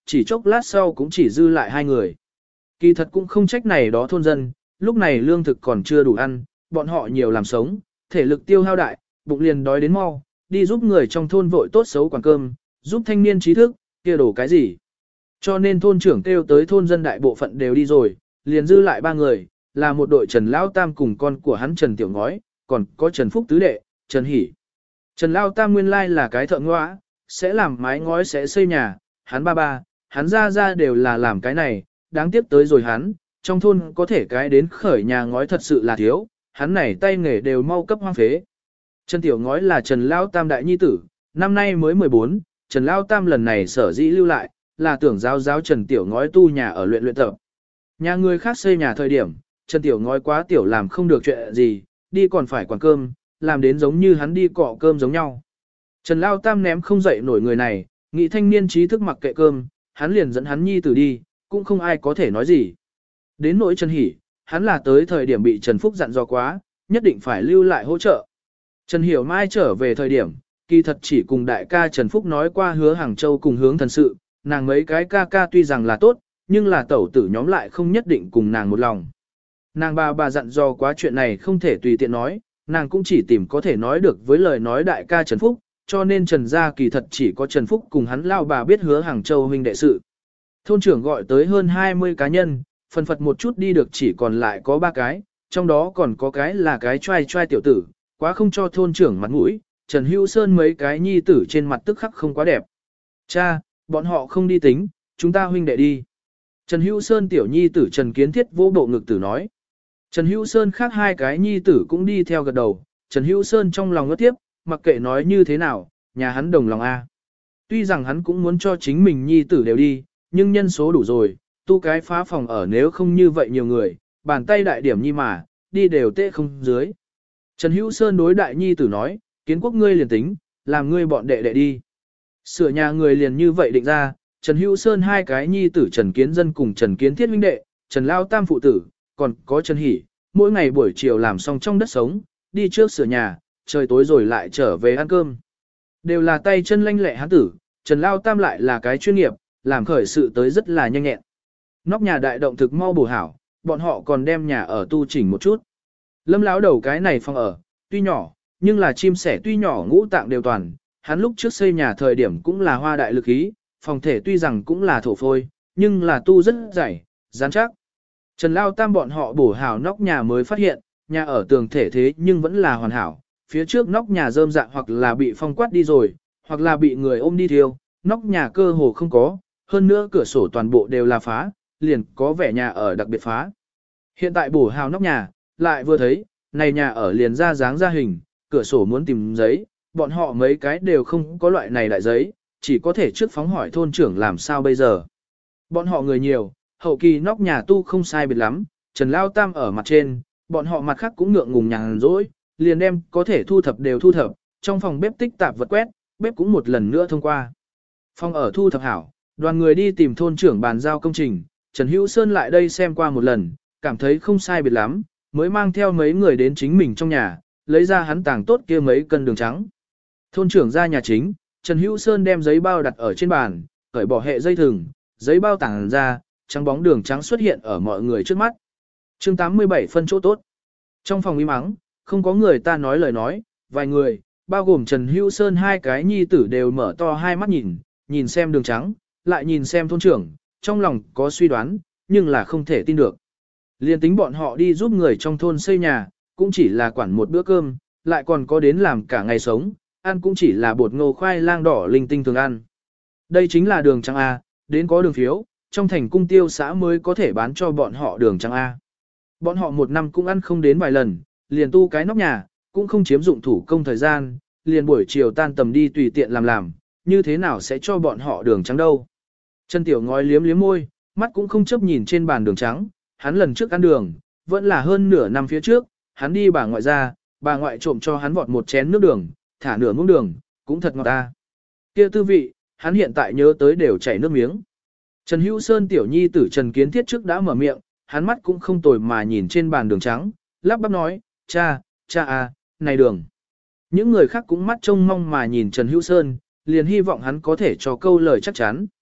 chỉ chốc lát sau cũng chỉ dư lại 2 người. Kỳ thật cũng không trách này đó thôn dân, lúc này lương thực còn chưa đủ ăn, bọn họ nhiều làm sống, thể lực tiêu hao đại, bụng liền đói đến mau, đi giúp người trong thôn vội tốt xấu quản cơm, giúp thanh niên trí thức, kia đổ cái gì. Cho nên thôn trưởng kêu tới thôn dân đại bộ phận đều đi rồi, liền dư lại 3 người, là một đội Trần Lao Tam cùng con của hắn Trần Tiểu Ngói, còn có Trần Phúc Tứ Đệ, Trần Hỷ. Trần Lao Tam nguyên lai là cái thợ ngõa, sẽ làm mái ngói sẽ xây nhà, hắn ba, hắn ra đều là làm cái này, đáng tiếc tới rồi hắn, trong thôn có thể cái đến khởi nhà ngói thật sự là thiếu, hắn này tay nghề đều mau cấp hoang phế. Trần Tiểu Ngói là Trần Lao Tam đại nhi tử, năm nay mới 14, Trần Lao Tam lần này sở dĩ lưu lại, là tưởng giáo Trần Tiểu Ngói tu nhà ở luyện tập. Nhà người khác xây nhà thời điểm, Trần Tiểu Ngói quá tiểu làm không được chuyện gì, đi còn phải quản cơm, làm đến giống như hắn đi cọ cơm giống nhau. Trần Lao Tam ném không dậy nổi người này, nghĩ thanh niên trí thức mặc kệ cơm, hắn liền dẫn hắn nhi tử đi, cũng không ai có thể nói gì. Đến nỗi Trần Hỷ, hắn là tới thời điểm bị Trần Phúc dặn dò quá, nhất định phải lưu lại hỗ trợ. Trần Hiểu Mai trở về thời điểm, kỳ thật chỉ cùng đại ca Trần Phúc nói qua hứa Hàng Châu cùng hướng thần sự, nàng mấy cái ca tuy rằng là tốt, nhưng là tẩu tử nhóm lại không nhất định cùng nàng một lòng. Nàng bà dặn dò quá chuyện này không thể tùy tiện nói, nàng cũng chỉ tìm có thể nói được với lời nói đại ca Trần Phúc, cho nên Trần gia kỳ thật chỉ có Trần Phúc cùng hắn lao bà biết hứa Hàng Châu huynh đệ sự. Thôn trưởng gọi tới hơn 20 cá nhân, phần phật một chút đi được chỉ còn lại có 3 cái, trong đó còn có cái là cái trai tiểu tử, quá không cho thôn trưởng mặt mũi, Trần Hữu Sơn mấy cái nhi tử trên mặt tức khắc không quá đẹp. Cha, bọn họ không đi tính, chúng ta huynh đệ đi. Trần Hữu Sơn tiểu nhi tử Trần Kiến Thiết vô bộ ngực tử nói. Trần Hữu Sơn khác 2 cái nhi tử cũng đi theo gật đầu, Trần Hữu Sơn trong lòng ngất tiếp, mặc kệ nói như thế nào, nhà hắn đồng lòng A. Tuy rằng hắn cũng muốn cho chính mình nhi tử đều đi, nhưng nhân số đủ rồi, tu cái phá phòng ở nếu không như vậy nhiều người, bàn tay đại điểm nhi mà, đi đều tệ không dưới. Trần Hữu Sơn đối đại nhi tử nói, Kiến Quốc ngươi liền tính, làm ngươi bọn đệ đi. Sửa nhà người liền như vậy định ra, Trần Hữu Sơn 2 cái nhi tử Trần Kiến Dân cùng Trần Kiến Thiết huynh đệ, Trần Lao Tam phụ tử, còn có Trần Hỷ, mỗi ngày buổi chiều làm xong trong đất sống, đi trước sửa nhà, trời tối rồi lại trở về ăn cơm. Đều là tay chân lanh lẹ hán tử, Trần Lao Tam lại là cái chuyên nghiệp, làm khởi sự tới rất là nhanh nhẹn. Nóc nhà đại động thực mau bổ hảo, bọn họ còn đem nhà ở tu chỉnh một chút. Lâm lão đầu cái này phòng ở, tuy nhỏ, nhưng là chim sẻ tuy nhỏ ngũ tạng đều toàn, hắn lúc trước xây nhà thời điểm cũng là hoa đại lực ý, phòng thể tuy rằng cũng là thổ phôi, nhưng là tu rất dày, rắn chắc. Trần Lao Tam bọn họ bổ hảo nóc nhà mới phát hiện, nhà ở tường thể thế nhưng vẫn là hoàn hảo, phía trước nóc nhà rơm rạ hoặc là bị phong quát đi rồi, hoặc là bị người ôm đi thiêu, nóc nhà cơ hồ không có, hơn nữa cửa sổ toàn bộ đều là phá, liền có vẻ nhà ở đặc biệt phá. Hiện tại bổ hào nóc nhà, lại vừa thấy, này nhà ở liền ra dáng ra hình, cửa sổ muốn tìm giấy, bọn họ mấy cái đều không có loại này đại giấy, chỉ có thể trước phóng hỏi thôn trưởng làm sao bây giờ. Bọn họ người nhiều, hậu kỳ nóc nhà tu không sai biệt lắm, Trần Lao Tam ở mặt trên, bọn họ mặt khác cũng ngượng ngùng nhàn rỗi, liền đem có thể thu thập đều thu thập, trong phòng bếp tích tạp vật quét, bếp cũng một lần nữa thông qua. Phòng ở thu thập hảo, đoàn người đi tìm thôn trưởng bàn giao công trình, Trần Hữu Sơn lại đây xem qua một lần, cảm thấy không sai biệt lắm, mới mang theo mấy người đến chính mình trong nhà, lấy ra hắn tàng tốt kia mấy cân đường trắng. Thôn trưởng ra nhà chính, Trần Hữu Sơn đem giấy bao đặt ở trên bàn, cởi bỏ hệ dây thừng, giấy bao tàng ra, trắng bóng đường trắng xuất hiện ở mọi người trước mắt. Chương 87 phân chỗ tốt. Trong phòng im mắng, không có người ta nói lời nói, vài người, bao gồm Trần Hữu Sơn 2 cái nhi tử đều mở to hai mắt nhìn xem đường trắng, lại nhìn xem thôn trưởng, trong lòng có suy đoán, nhưng là không thể tin được. Liên tính bọn họ đi giúp người trong thôn xây nhà, cũng chỉ là quản một bữa cơm, lại còn có đến làm cả ngày sống, ăn cũng chỉ là bột ngô khoai lang đỏ linh tinh thường ăn. Đây chính là đường trắng A, đến có đường phiếu, trong thành cung tiêu xã mới có thể bán cho bọn họ đường trắng A. Bọn họ một năm cũng ăn không đến vài lần, liền tu cái nóc nhà, cũng không chiếm dụng thủ công thời gian, liền buổi chiều tan tầm đi tùy tiện làm, như thế nào sẽ cho bọn họ đường trắng đâu. Trần Tiểu Ngói liếm liếm môi, mắt cũng không chấp nhìn trên bàn đường trắng, hắn lần trước ăn đường, vẫn là hơn nửa năm phía trước, hắn đi bà ngoại ra, bà ngoại trộm cho hắn vọt một chén nước đường, thả nửa muỗng đường, cũng thật ngọt ta. Kia tư vị, hắn hiện tại nhớ tới đều chảy nước miếng. Trần Hữu Sơn tiểu nhi tử Trần Kiến Thiết trước đã mở miệng, hắn mắt cũng không tồi mà nhìn trên bàn đường trắng, lắp bắp nói, cha à, này đường. Những người khác cũng mắt trông mong mà nhìn Trần Hữu Sơn, liền hy vọng hắn có thể cho câu lời chắc chắn.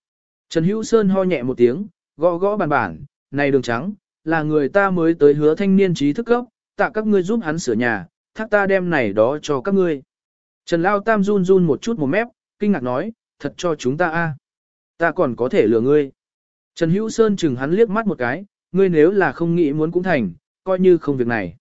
Trần Hữu Sơn ho nhẹ một tiếng, gõ gõ bàn bản, này đường trắng, là người ta mới tới hứa thanh niên trí thức cấp, tạ các ngươi giúp hắn sửa nhà, thác ta đem này đó cho các ngươi. Trần Lao Tam run run một chút một mép, kinh ngạc nói, thật cho chúng ta a, ta còn có thể lừa ngươi. Trần Hữu Sơn chừng hắn liếc mắt một cái, ngươi nếu là không nghĩ muốn cũng thành, coi như không việc này.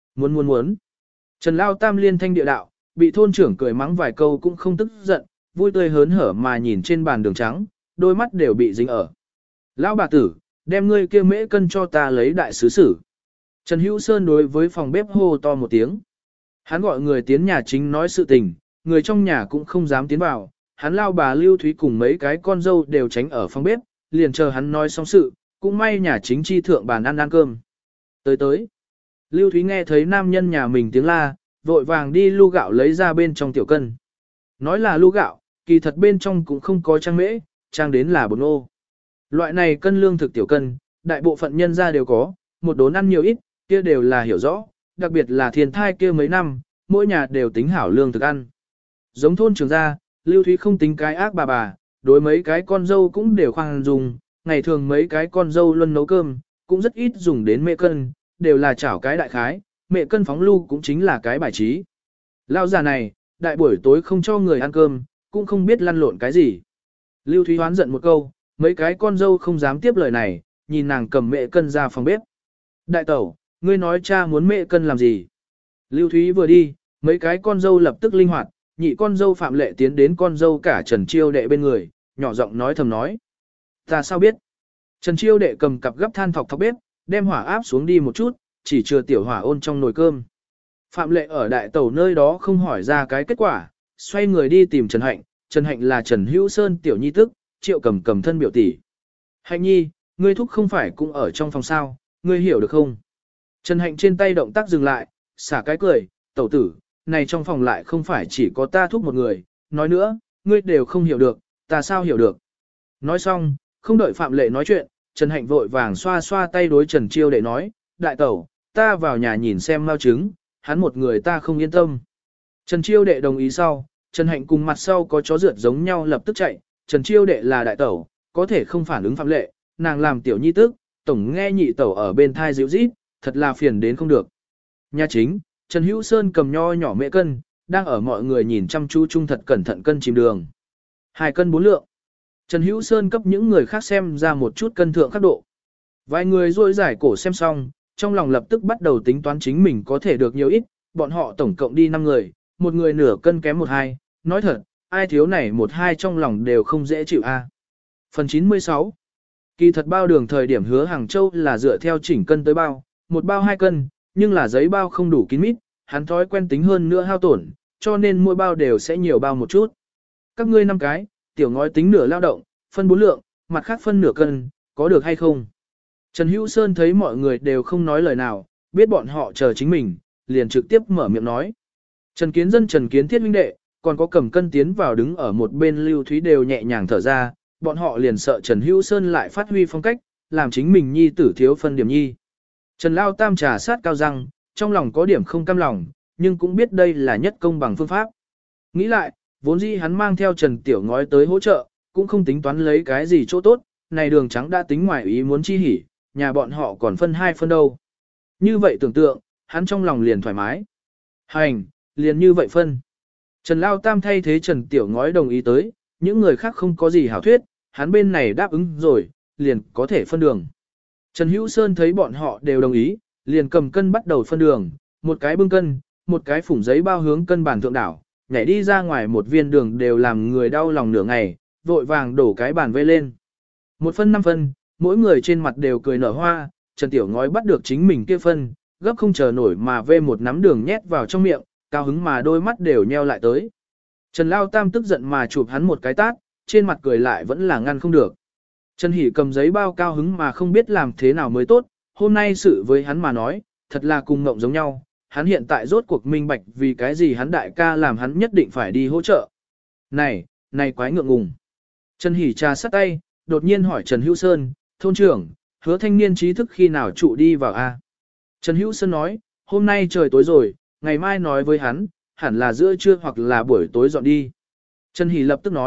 Muốn. Trần Lao Tam liên thanh địa đạo, bị thôn trưởng cười mắng vài câu cũng không tức giận, vui tươi hớn hở mà nhìn trên bàn đường trắng, đôi mắt đều bị dính ở. Lão bà tử, đem ngươi kia mễ cân cho ta lấy đại sứ sử. Trần Hữu Sơn đối với phòng bếp hô to một tiếng. Hắn gọi người tiến nhà chính nói sự tình, người trong nhà cũng không dám tiến vào, hắn lao bà Lưu Thúy cùng mấy cái con dâu đều tránh ở phòng bếp, liền chờ hắn nói xong sự, cũng may nhà chính chi thượng bàn ăn cơm. Tới. Lưu Thúy nghe thấy nam nhân nhà mình tiếng la, vội vàng đi lu gạo lấy ra bên trong tiểu cân. Nói là lu gạo, kỳ thật bên trong cũng không có trang mễ, trang đến là bột ngô. Loại này cân lương thực tiểu cân, đại bộ phận nhân gia đều có, một đốn ăn nhiều ít, kia đều là hiểu rõ, đặc biệt là thiên thai kia mấy năm, mỗi nhà đều tính hảo lương thực ăn. Giống thôn trưởng gia, Lưu Thúy không tính cái ác bà, đối mấy cái con dâu cũng đều khoan dùng, ngày thường mấy cái con dâu luôn nấu cơm, cũng rất ít dùng đến mẹ cân, đều là chảo cái đại khái, mẹ cân phóng lưu cũng chính là cái bài trí. Lao già này, đại buổi tối không cho người ăn cơm, cũng không biết lăn lộn cái gì. Lưu Thúy hoán giận một câu, mấy cái con dâu không dám tiếp lời này, nhìn nàng cầm mẹ cân ra phòng bếp. Đại tẩu, ngươi nói cha muốn mẹ cân làm gì? Lưu Thúy vừa đi, mấy cái con dâu lập tức linh hoạt, nhị con dâu Phạm Lệ tiến đến con dâu cả Trần Chiêu Đệ bên người, nhỏ giọng nói thầm nói. Ta sao biết? Trần Chiêu Đệ cầm cặp gấp than thọc bếp, đem hỏa áp xuống đi một chút, chỉ chừa tiểu hỏa ôn trong nồi cơm. Phạm Lệ ở đại tẩu nơi đó không hỏi ra cái kết quả, xoay người đi tìm Trần Hạnh. Trần Hạnh là Trần Hữu Sơn tiểu nhi tức, Triệu cầm thân biểu tỷ. Hạnh nhi, ngươi thúc không phải cũng ở trong phòng sao, ngươi hiểu được không? Trần Hạnh trên tay động tác dừng lại, xả cái cười, tẩu tử, này trong phòng lại không phải chỉ có ta thúc một người, nói nữa, ngươi đều không hiểu được, ta sao hiểu được. Nói xong, không đợi Phạm Lệ nói chuyện, Trần Hạnh vội vàng xoa xoa tay đối Trần Chiêu Đệ nói, đại tẩu, ta vào nhà nhìn xem mao trứng, hắn một người ta không yên tâm. Trần Chiêu Đệ đồng ý sau, Trần Hạnh cùng mặt sau có chó rượt giống nhau lập tức chạy, Trần Chiêu Đệ là đại tẩu, có thể không phản ứng Phạm Lệ, nàng làm tiểu nhi tức, tổng nghe nhị tẩu ở bên thai dịu rít, thật là phiền đến không được. Nhà chính, Trần Hữu Sơn cầm nho nhỏ mẹ cân, đang ở mọi người nhìn chăm chú chung thật cẩn thận cân chìm đường. 2 cân 4 lượng. Trần Hữu Sơn cấp những người khác xem ra một chút cân thượng khắc độ. Vài người rôi giải cổ xem xong, trong lòng lập tức bắt đầu tính toán chính mình có thể được nhiều ít, bọn họ tổng cộng đi 5 người, một người nửa cân kém 1-2, nói thật, ai thiếu này 1-2 trong lòng đều không dễ chịu a. Phần 96. Kỳ thật bao đường thời điểm hứa Hàng Châu là dựa theo chỉnh cân tới bao, một bao 2 cân, nhưng là giấy bao không đủ kín mít, hắn thói quen tính hơn nữa hao tổn, cho nên mỗi bao đều sẽ nhiều bao một chút. Các ngươi 5 cái, tiểu ngói tính nửa lao động, phân 4 lượng, mặt khác phân nửa cân, có được hay không? Trần Hữu Sơn thấy mọi người đều không nói lời nào, biết bọn họ chờ chính mình, liền trực tiếp mở miệng nói. Trần Kiến Dân Trần Kiến Thiết huynh đệ, còn có cầm cân tiến vào đứng ở một bên Lưu Thúy đều nhẹ nhàng thở ra, bọn họ liền sợ Trần Hữu Sơn lại phát huy phong cách, làm chính mình nhi tử thiếu phân điểm nhi. Trần Lao Tam trà sát cao răng, trong lòng có điểm không cam lòng, nhưng cũng biết đây là nhất công bằng phương pháp. Nghĩ lại, vốn dĩ hắn mang theo Trần Tiểu Ngói tới hỗ trợ, cũng không tính toán lấy cái gì chỗ tốt, này đường trắng đã tính ngoài ý muốn chi hỉ, nhà bọn họ còn phân 2 phân đâu. Như vậy tưởng tượng, hắn trong lòng liền thoải mái. Hành, liền như vậy phân. Trần Lao Tam thay thế Trần Tiểu Ngói đồng ý tới, những người khác không có gì hảo thuyết, hắn bên này đáp ứng rồi, liền có thể phân đường. Trần Hữu Sơn thấy bọn họ đều đồng ý, liền cầm cân bắt đầu phân đường, một cái bưng cân, một cái phủng giấy bao hướng cân bàn thượng đảo, nhảy đi ra ngoài một viên đường đều làm người đau lòng nửa ngày, vội vàng đổ cái bàn vây lên. 1 phân 5 phân, mỗi người trên mặt đều cười nở hoa, Trần Tiểu Ngói bắt được chính mình kia phân, gấp không chờ nổi mà vê một nắm đường nhét vào trong miệng, cao hứng mà đôi mắt đều nheo lại tới. Trần Lao Tam tức giận mà chụp hắn một cái tát, trên mặt cười lại vẫn là ngăn không được. Trần Hỷ cầm giấy bao cao hứng mà không biết làm thế nào mới tốt, hôm nay sự với hắn mà nói, thật là cùng ngộng giống nhau, hắn hiện tại rốt cuộc minh bạch vì cái gì hắn đại ca làm hắn nhất định phải đi hỗ trợ. Này quái ngượng ngùng. Trần Hỷ trà sắt tay, đột nhiên hỏi Trần Hữu Sơn, thôn trưởng, hứa thanh niên trí thức khi nào trụ đi vào a? Trần Hữu Sơn nói, hôm nay trời tối rồi, ngày mai nói với hắn, hẳn là giữa trưa hoặc là buổi tối dọn đi. Trần Hỷ lập tức nói,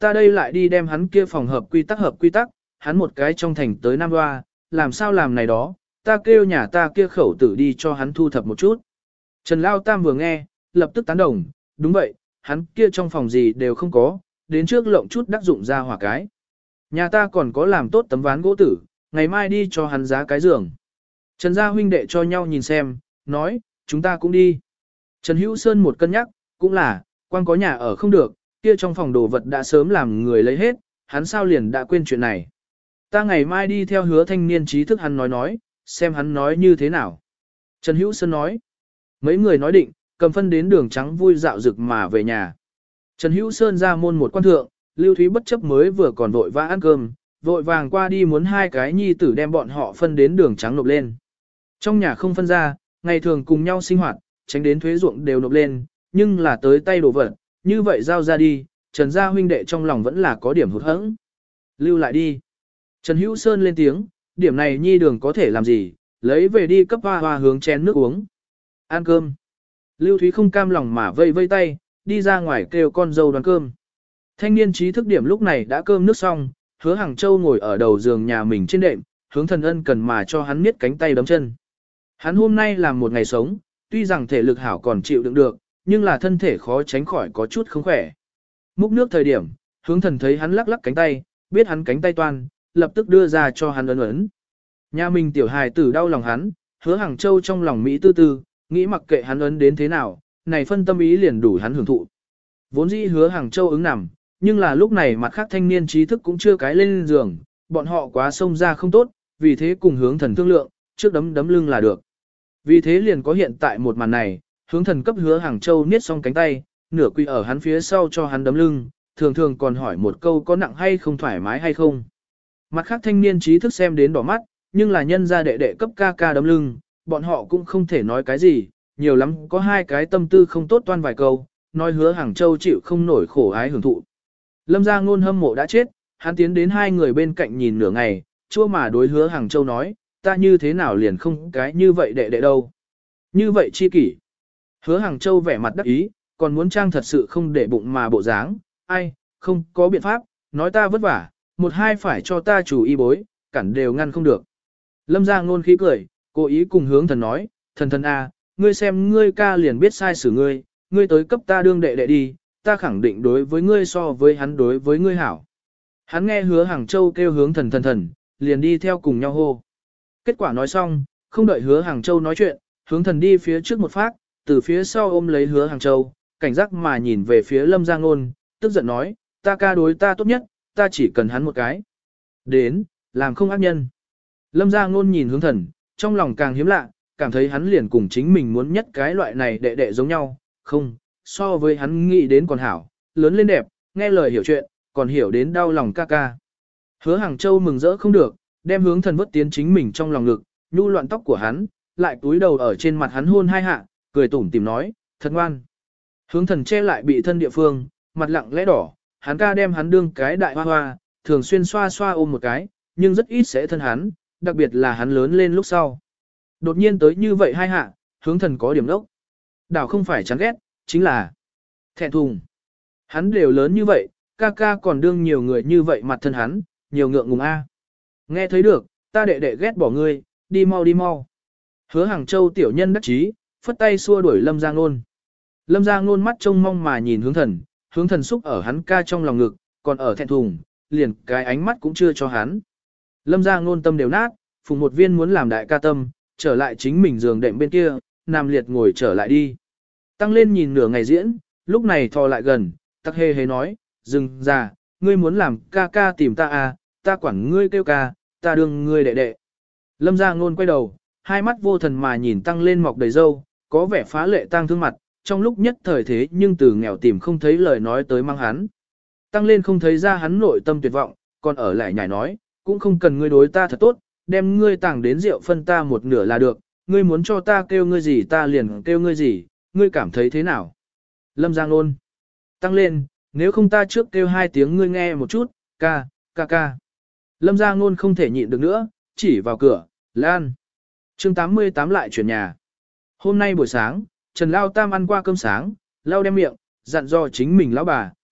ta đây lại đi đem hắn kia phòng hợp quy tắc, hắn một cái trong thành tới Nam Hoa, làm sao làm này đó, ta kêu nhà ta kia khẩu tử đi cho hắn thu thập một chút. Trần Lao Tam vừa nghe, lập tức tán đồng, đúng vậy, hắn kia trong phòng gì đều không có, đến trước lộng chút đắc dụng ra hỏa cái. Nhà ta còn có làm tốt tấm ván gỗ tử, ngày mai đi cho hắn giá cái giường. Trần gia huynh đệ cho nhau nhìn xem, nói, chúng ta cũng đi. Trần Hữu Sơn một cân nhắc, cũng là, quan có nhà ở không được, kia trong phòng đồ vật đã sớm làm người lấy hết, hắn sao liền đã quên chuyện này. Ta ngày mai đi theo Hứa thanh niên trí thức hắn nói, xem hắn nói như thế nào. Trần Hữu Sơn nói, mấy người nói định, cầm phân đến đường trắng vui dạo rực mà về nhà. Trần Hữu Sơn ra môn một quan thượng, Lưu Thúy bất chấp mới vừa còn vội vã ăn cơm, vội vàng qua đi muốn hai cái nhi tử đem bọn họ phân đến đường trắng nộp lên. Trong nhà không phân ra, ngày thường cùng nhau sinh hoạt, tránh đến thuế ruộng đều nộp lên, nhưng là tới tay đồ vật, như vậy giao ra đi, Trần gia huynh đệ trong lòng vẫn là có điểm hụt hẫng. Lưu lại đi. Trần Hữu Sơn lên tiếng, điểm này nhi đường có thể làm gì, lấy về đi cấp hoa hoa hướng chén nước uống. Ăn cơm. Lưu Thúy không cam lòng mà vây vây tay, đi ra ngoài kêu con dâu đoán cơm. Thanh niên trí thức điểm lúc này đã cơm nước xong, Hứa Hằng Châu ngồi ở đầu giường nhà mình trên đệm, hướng thần ân cần mà cho hắn miết cánh tay đấm chân. Hắn hôm nay làm một ngày sống, tuy rằng thể lực hảo còn chịu đựng được, nhưng là thân thể khó tránh khỏi có chút không khỏe. Múc nước thời điểm, hướng thần thấy hắn lắc lắc cánh tay, biết hắn cánh tay toan, lập tức đưa ra cho hắn ấn ấn. Nhà mình tiểu hài tử đau lòng hắn, Hứa Hằng Châu trong lòng Mỹ tư tư, nghĩ mặc kệ hắn ấn đến thế nào, này phân tâm ý liền đủ hắn hưởng thụ. Vốn dĩ Hứa Hằng Châu ứng nằm, nhưng là lúc này mặt khác thanh niên trí thức cũng chưa cái lên giường, bọn họ quá xông ra không tốt, vì thế cùng hướng thần thương lượng, trước đấm đấm lưng là được. Vì thế liền có hiện tại một màn này, hướng thần cấp Hứa Hằng Châu niết xong cánh tay, nửa quỳ ở hắn phía sau cho hắn đấm lưng, thường thường còn hỏi một câu có nặng hay không thoải mái hay không. Mặt khác thanh niên trí thức xem đến đỏ mắt, nhưng là nhân gia đệ đệ cấp ca ca đấm lưng, bọn họ cũng không thể nói cái gì, nhiều lắm có hai cái tâm tư không tốt toan vài câu, nói Hứa Hằng Châu chịu không nổi khổ ái hưởng thụ. Lâm Gia Ngôn hâm mộ đã chết, hắn tiến đến hai người bên cạnh nhìn nửa ngày, chua mà đối Hứa Hằng Châu nói, ta như thế nào liền không cái như vậy đệ đệ đâu. Như vậy chi kỷ. Hứa Hằng Châu vẻ mặt đắc ý, còn muốn trang thật sự không để bụng mà bộ dáng, ai, không có biện pháp, nói ta vất vả, một hai phải cho ta chủ y bối, cản đều ngăn không được. Lâm Gia Ngôn khí cười, cố ý cùng hướng thần nói, thần à, ngươi xem ngươi ca liền biết sai xử ngươi, ngươi tới cấp ta đương đệ đệ đi, ta khẳng định đối với ngươi so với hắn đối với ngươi hảo. Hắn nghe Hứa Hằng Châu kêu hướng thần, liền đi theo cùng nhau hô. Kết quả nói xong, không đợi Hứa Hằng Châu nói chuyện, hướng thần đi phía trước một phát, từ phía sau ôm lấy Hứa Hằng Châu, cảnh giác mà nhìn về phía Lâm Gia Ngôn, tức giận nói, ta ca đối ta tốt nhất, ta chỉ cần hắn một cái. Đến, làm không ác nhân. Lâm Gia Ngôn nhìn hướng thần, trong lòng càng hiếm lạ, cảm thấy hắn liền cùng chính mình muốn nhất cái loại này đệ đệ giống nhau, không, so với hắn nghĩ đến còn hảo, lớn lên đẹp, nghe lời hiểu chuyện, còn hiểu đến đau lòng ca ca. Hứa Hằng Châu mừng rỡ không được, đem hướng thần vứt tiến chính mình trong lòng ngực, nhu loạn tóc của hắn, lại túi đầu ở trên mặt hắn hôn hai hạ, cười tủm tỉm nói, thật ngoan. Hướng thần che lại bị thân địa phương, mặt lặng lẽ đỏ, hắn ca đem hắn đương cái đại hoa hoa, thường xuyên xoa xoa ôm một cái, nhưng rất ít sẽ thân hắn, đặc biệt là hắn lớn lên lúc sau. Đột nhiên tới như vậy hai hạ, hướng thần có điểm đốc. Đảo không phải chán ghét, chính là thẹn thùng. Hắn đều lớn như vậy, ca ca còn đương nhiều người như vậy mặt thân hắn, nhiều ngượng ngùng a. Nghe thấy được, ta đệ đệ ghét bỏ ngươi, đi mau đi mau. Hứa Hằng Châu tiểu nhân đắc chí, phất tay xua đuổi Lâm Gia Ngôn. Lâm Gia Ngôn mắt trông mong mà nhìn hướng thần xúc ở hắn ca trong lòng ngực, còn ở thẹn thùng, liền cái ánh mắt cũng chưa cho hắn. Lâm Gia Ngôn tâm đều nát, phùng một viên muốn làm đại ca tâm, trở lại chính mình giường đệm bên kia, nằm liệt ngồi trở lại đi. Tăng lên nhìn nửa ngày diễn, lúc này thò lại gần, tắc hề hề nói, dừng ra, ngươi muốn làm ca ca tìm ta à, ta quản ngươi kêu ca, ta đương ngươi đệ đệ. Lâm Gia Ngôn quay đầu, hai mắt vô thần mà nhìn Tăng lên mọc đầy râu, có vẻ phá lệ tang thương mặt, trong lúc nhất thời thế nhưng từ nghèo tìm không thấy lời nói tới mang hắn. Tăng lên không thấy ra hắn nội tâm tuyệt vọng, còn ở lại nhảy nói, cũng không cần ngươi đối ta thật tốt, đem ngươi tàng đến rượu phân ta một nửa là được, ngươi muốn cho ta kêu ngươi gì ta liền kêu ngươi gì, ngươi cảm thấy thế nào? Lâm Giang Nôn. Tăng lên, nếu không ta trước kêu hai tiếng ngươi nghe một chút, ca, ca ca. Lâm Giang Nôn không thể nhịn được nữa, chỉ vào cửa, Lan. Chương 88 lại chuyển nhà. Hôm nay buổi sáng, Trần Lao Tam ăn qua cơm sáng, lau đem miệng, dặn dò chính mình lão bà,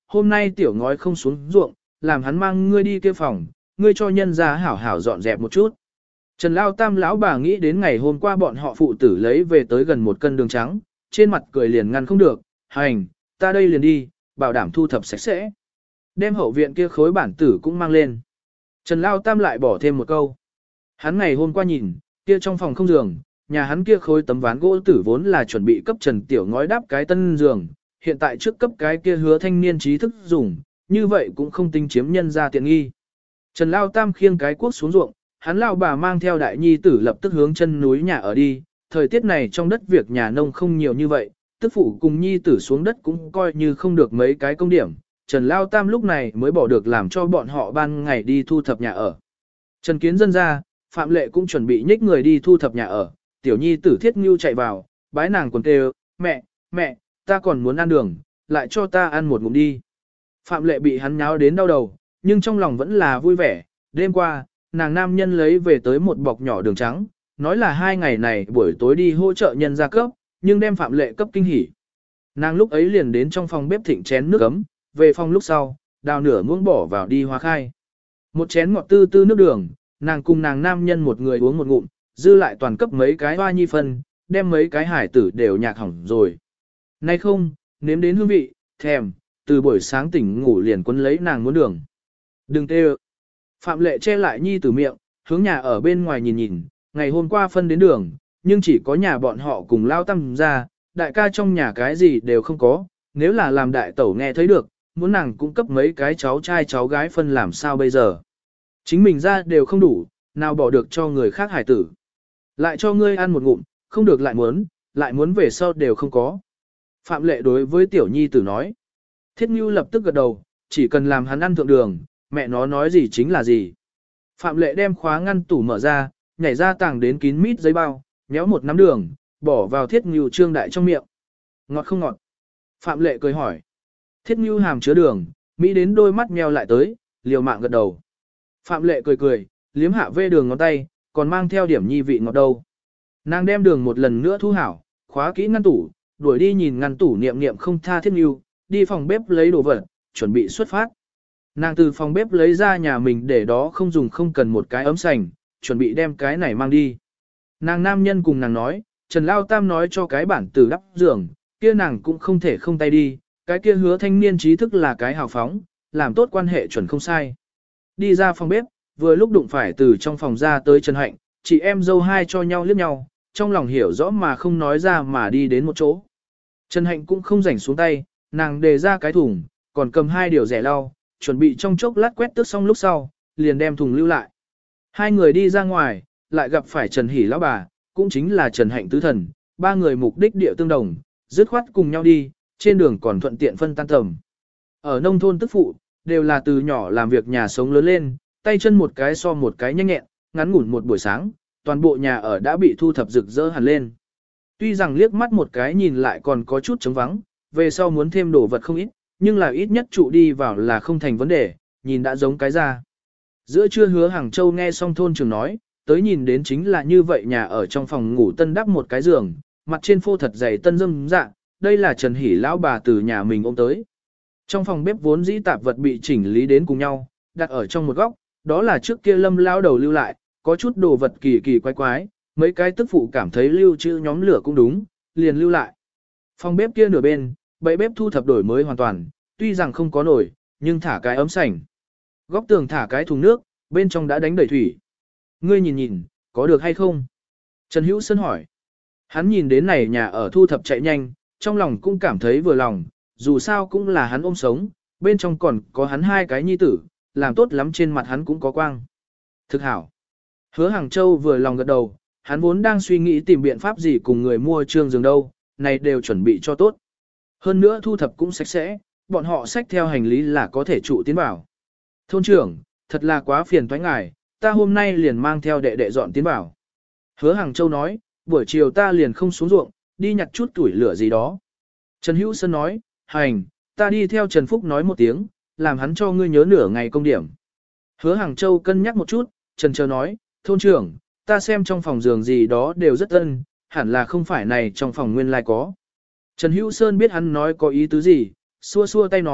hôm nay tiểu ngói không xuống ruộng, làm hắn mang ngươi đi kia phòng, ngươi cho nhân ra hảo hảo dọn dẹp một chút. Trần Lao Tam lão bà nghĩ đến ngày hôm qua bọn họ phụ tử lấy về tới gần 1 cân đường trắng, trên mặt cười liền ngăn không được, hành, ta đây liền đi, bảo đảm thu thập sạch sẽ. Đem hậu viện kia khối bản tử cũng mang lên. Trần Lao Tam lại bỏ thêm một câu. Hắn ngày hôm qua nhìn, kia trong phòng không giường, nhà hắn kia khối tấm ván gỗ tử vốn là chuẩn bị cấp Trần Tiểu ngói đáp cái tân giường, hiện tại trước cấp cái kia hứa thanh niên trí thức dùng, như vậy cũng không tính chiếm nhân ra tiện nghi. Trần Lao Tam khiêng cái cuốc xuống ruộng, hắn lão bà mang theo đại nhi tử lập tức hướng chân núi nhà ở đi, thời tiết này trong đất việc nhà nông không nhiều như vậy, tức phụ cùng nhi tử xuống đất cũng coi như không được mấy cái công điểm, Trần Lao Tam lúc này mới bỏ được làm cho bọn họ ban ngày đi thu thập nhà ở. Trần Kiến dân ra, Phạm Lệ cũng chuẩn bị nhích người đi thu thập nhà ở, tiểu nhi tử Thiết Ngưu chạy vào, bái nàng quần kêu, mẹ, ta còn muốn ăn đường, lại cho ta ăn một ngụm đi. Phạm Lệ bị hắn nháo đến đau đầu, nhưng trong lòng vẫn là vui vẻ, đêm qua, nàng nam nhân lấy về tới một bọc nhỏ đường trắng, nói là 2 ngày này buổi tối đi hỗ trợ nhân gia cấp, nhưng đem Phạm Lệ cấp kinh hỉ. Nàng lúc ấy liền đến trong phòng bếp thịnh chén nước ấm, về phòng lúc sau, đào nửa muỗng bỏ vào đi hoa khai. Một chén ngọt tư tư nước đường, nàng cùng nàng nam nhân một người uống một ngụm, dư lại toàn cấp mấy cái hoa nhi phân, đem mấy cái hải tử đều nhạc hỏng rồi. Nay không, nếm đến hương vị, thèm, từ buổi sáng tỉnh ngủ liền quấn lấy nàng muốn đường. Đừng tê ơ. Phạm Lệ che lại nhi tử miệng, hướng nhà ở bên ngoài nhìn nhìn, ngày hôm qua phân đến đường, nhưng chỉ có nhà bọn họ cùng Lao Tam ra, đại ca trong nhà cái gì đều không có, nếu là làm đại tẩu nghe thấy được, muốn nàng cung cấp mấy cái cháu trai cháu gái phân làm sao bây giờ. Chính mình ra đều không đủ, nào bỏ được cho người khác hải tử. Lại cho ngươi ăn một ngụm, không được lại muốn về sau đều không có. Phạm Lệ đối với tiểu nhi tử nói. Thiết Ngưu lập tức gật đầu, chỉ cần làm hắn ăn thượng đường, mẹ nó nói gì chính là gì. Phạm Lệ đem khóa ngăn tủ mở ra, nhảy ra tàng đến kín mít giấy bao, méo một nắm đường, bỏ vào Thiết Ngưu trương đại trong miệng. Ngọt không ngọt? Phạm Lệ cười hỏi. Thiết Ngưu hàm chứa đường, Mỹ đến đôi mắt meo lại tới, liều mạng gật đầu. Phạm Lệ cười, liếm hạ vê đường ngón tay, còn mang theo điểm nhi vị ngọt đâu. Nàng đem đường một lần nữa thu hảo, khóa kỹ ngăn tủ, đuổi đi nhìn ngăn tủ niệm không tha Thiết Ngưu, đi phòng bếp lấy đồ vật, chuẩn bị xuất phát. Nàng từ phòng bếp lấy ra nhà mình để đó không dùng không cần một cái ấm sành, chuẩn bị đem cái này mang đi. Nàng nam nhân cùng nàng nói, Trần Lao Tam nói cho cái bản tử đắp giường, kia nàng cũng không thể không tay đi, cái kia hứa thanh niên trí thức là cái hào phóng, làm tốt quan hệ chuẩn không sai. Đi ra phòng bếp, vừa lúc đụng phải từ trong phòng ra tới Trần Hạnh, chị em dâu hai cho nhau liếc nhau, trong lòng hiểu rõ mà không nói ra mà đi đến một chỗ. Trần Hạnh cũng không rảnh xuống tay, nàng đề ra cái thùng, còn cầm 2 điều rẻ lau, chuẩn bị trong chốc lát quét tước xong lúc sau, liền đem thùng lưu lại. Hai người đi ra ngoài, lại gặp phải Trần Hỷ lão bà, cũng chính là Trần Hạnh tứ thần, 3 người mục đích địa tương đồng, dứt khoát cùng nhau đi, trên đường còn thuận tiện phân tan tầm. Ở nông thôn tức phụ, đều là từ nhỏ làm việc nhà sống lớn lên, tay chân một cái so một cái nhanh nhẹn, ngắn ngủn một buổi sáng, toàn bộ nhà ở đã bị thu thập rực rỡ hẳn lên. Tuy rằng liếc mắt một cái nhìn lại còn có chút trống vắng, về sau muốn thêm đồ vật không ít, nhưng là ít nhất trụ đi vào là không thành vấn đề, nhìn đã giống cái ra. Giữa trưa Hứa Hàng Châu nghe xong thôn trưởng nói, tới nhìn đến chính là như vậy nhà ở trong phòng ngủ tân đắp một cái giường, mặt trên phô thật dày tân dâm dạ, đây là Trần Hỷ lão bà từ nhà mình ôm tới. Trong phòng bếp vốn dĩ tạp vật bị chỉnh lý đến cùng nhau, đặt ở trong một góc, đó là trước kia Lâm lão đầu lưu lại, có chút đồ vật kỳ kỳ quái quái, mấy cái tức phụ cảm thấy lưu trữ nhóm lửa cũng đúng, liền lưu lại. Phòng bếp kia nửa bên, bậy bếp thu thập đổi mới hoàn toàn, tuy rằng không có nồi, nhưng thả cái ấm sành. Góc tường thả cái thùng nước, bên trong đã đánh đầy thủy. Ngươi nhìn nhìn, có được hay không? Trần Hữu Sơn hỏi. Hắn nhìn đến này nhà ở thu thập chạy nhanh, trong lòng cũng cảm thấy vừa lòng, dù sao cũng là hắn ôm sống, bên trong còn có hắn 2 cái nhi tử, làm tốt lắm trên mặt hắn cũng có quang. Thực hảo. Hứa Hàng Châu vừa lòng gật đầu, hắn vốn đang suy nghĩ tìm biện pháp gì cùng người mua trương giường đâu, này đều chuẩn bị cho tốt. Hơn nữa thu thập cũng sạch sẽ, bọn họ xách theo hành lý là có thể trụ tiến vào. Thôn trưởng, thật là quá phiền toái ngài, ta hôm nay liền mang theo đệ đệ dọn tiến vào. Hứa Hàng Châu nói, buổi chiều ta liền không xuống ruộng, đi nhặt chút tuổi lửa gì đó. Trần Hữu Sơn nói, hành, ta đi theo Trần Phúc nói một tiếng, làm hắn cho ngươi nhớ nửa ngày công điểm. Hứa Hàng Châu cân nhắc một chút, Trần Chờ nói, thôn trưởng, ta xem trong phòng giường gì đó đều rất tân, hẳn là không phải này trong phòng nguyên lai có. Trần Hữu Sơn biết hắn nói có ý tứ gì, xua xua tay nói,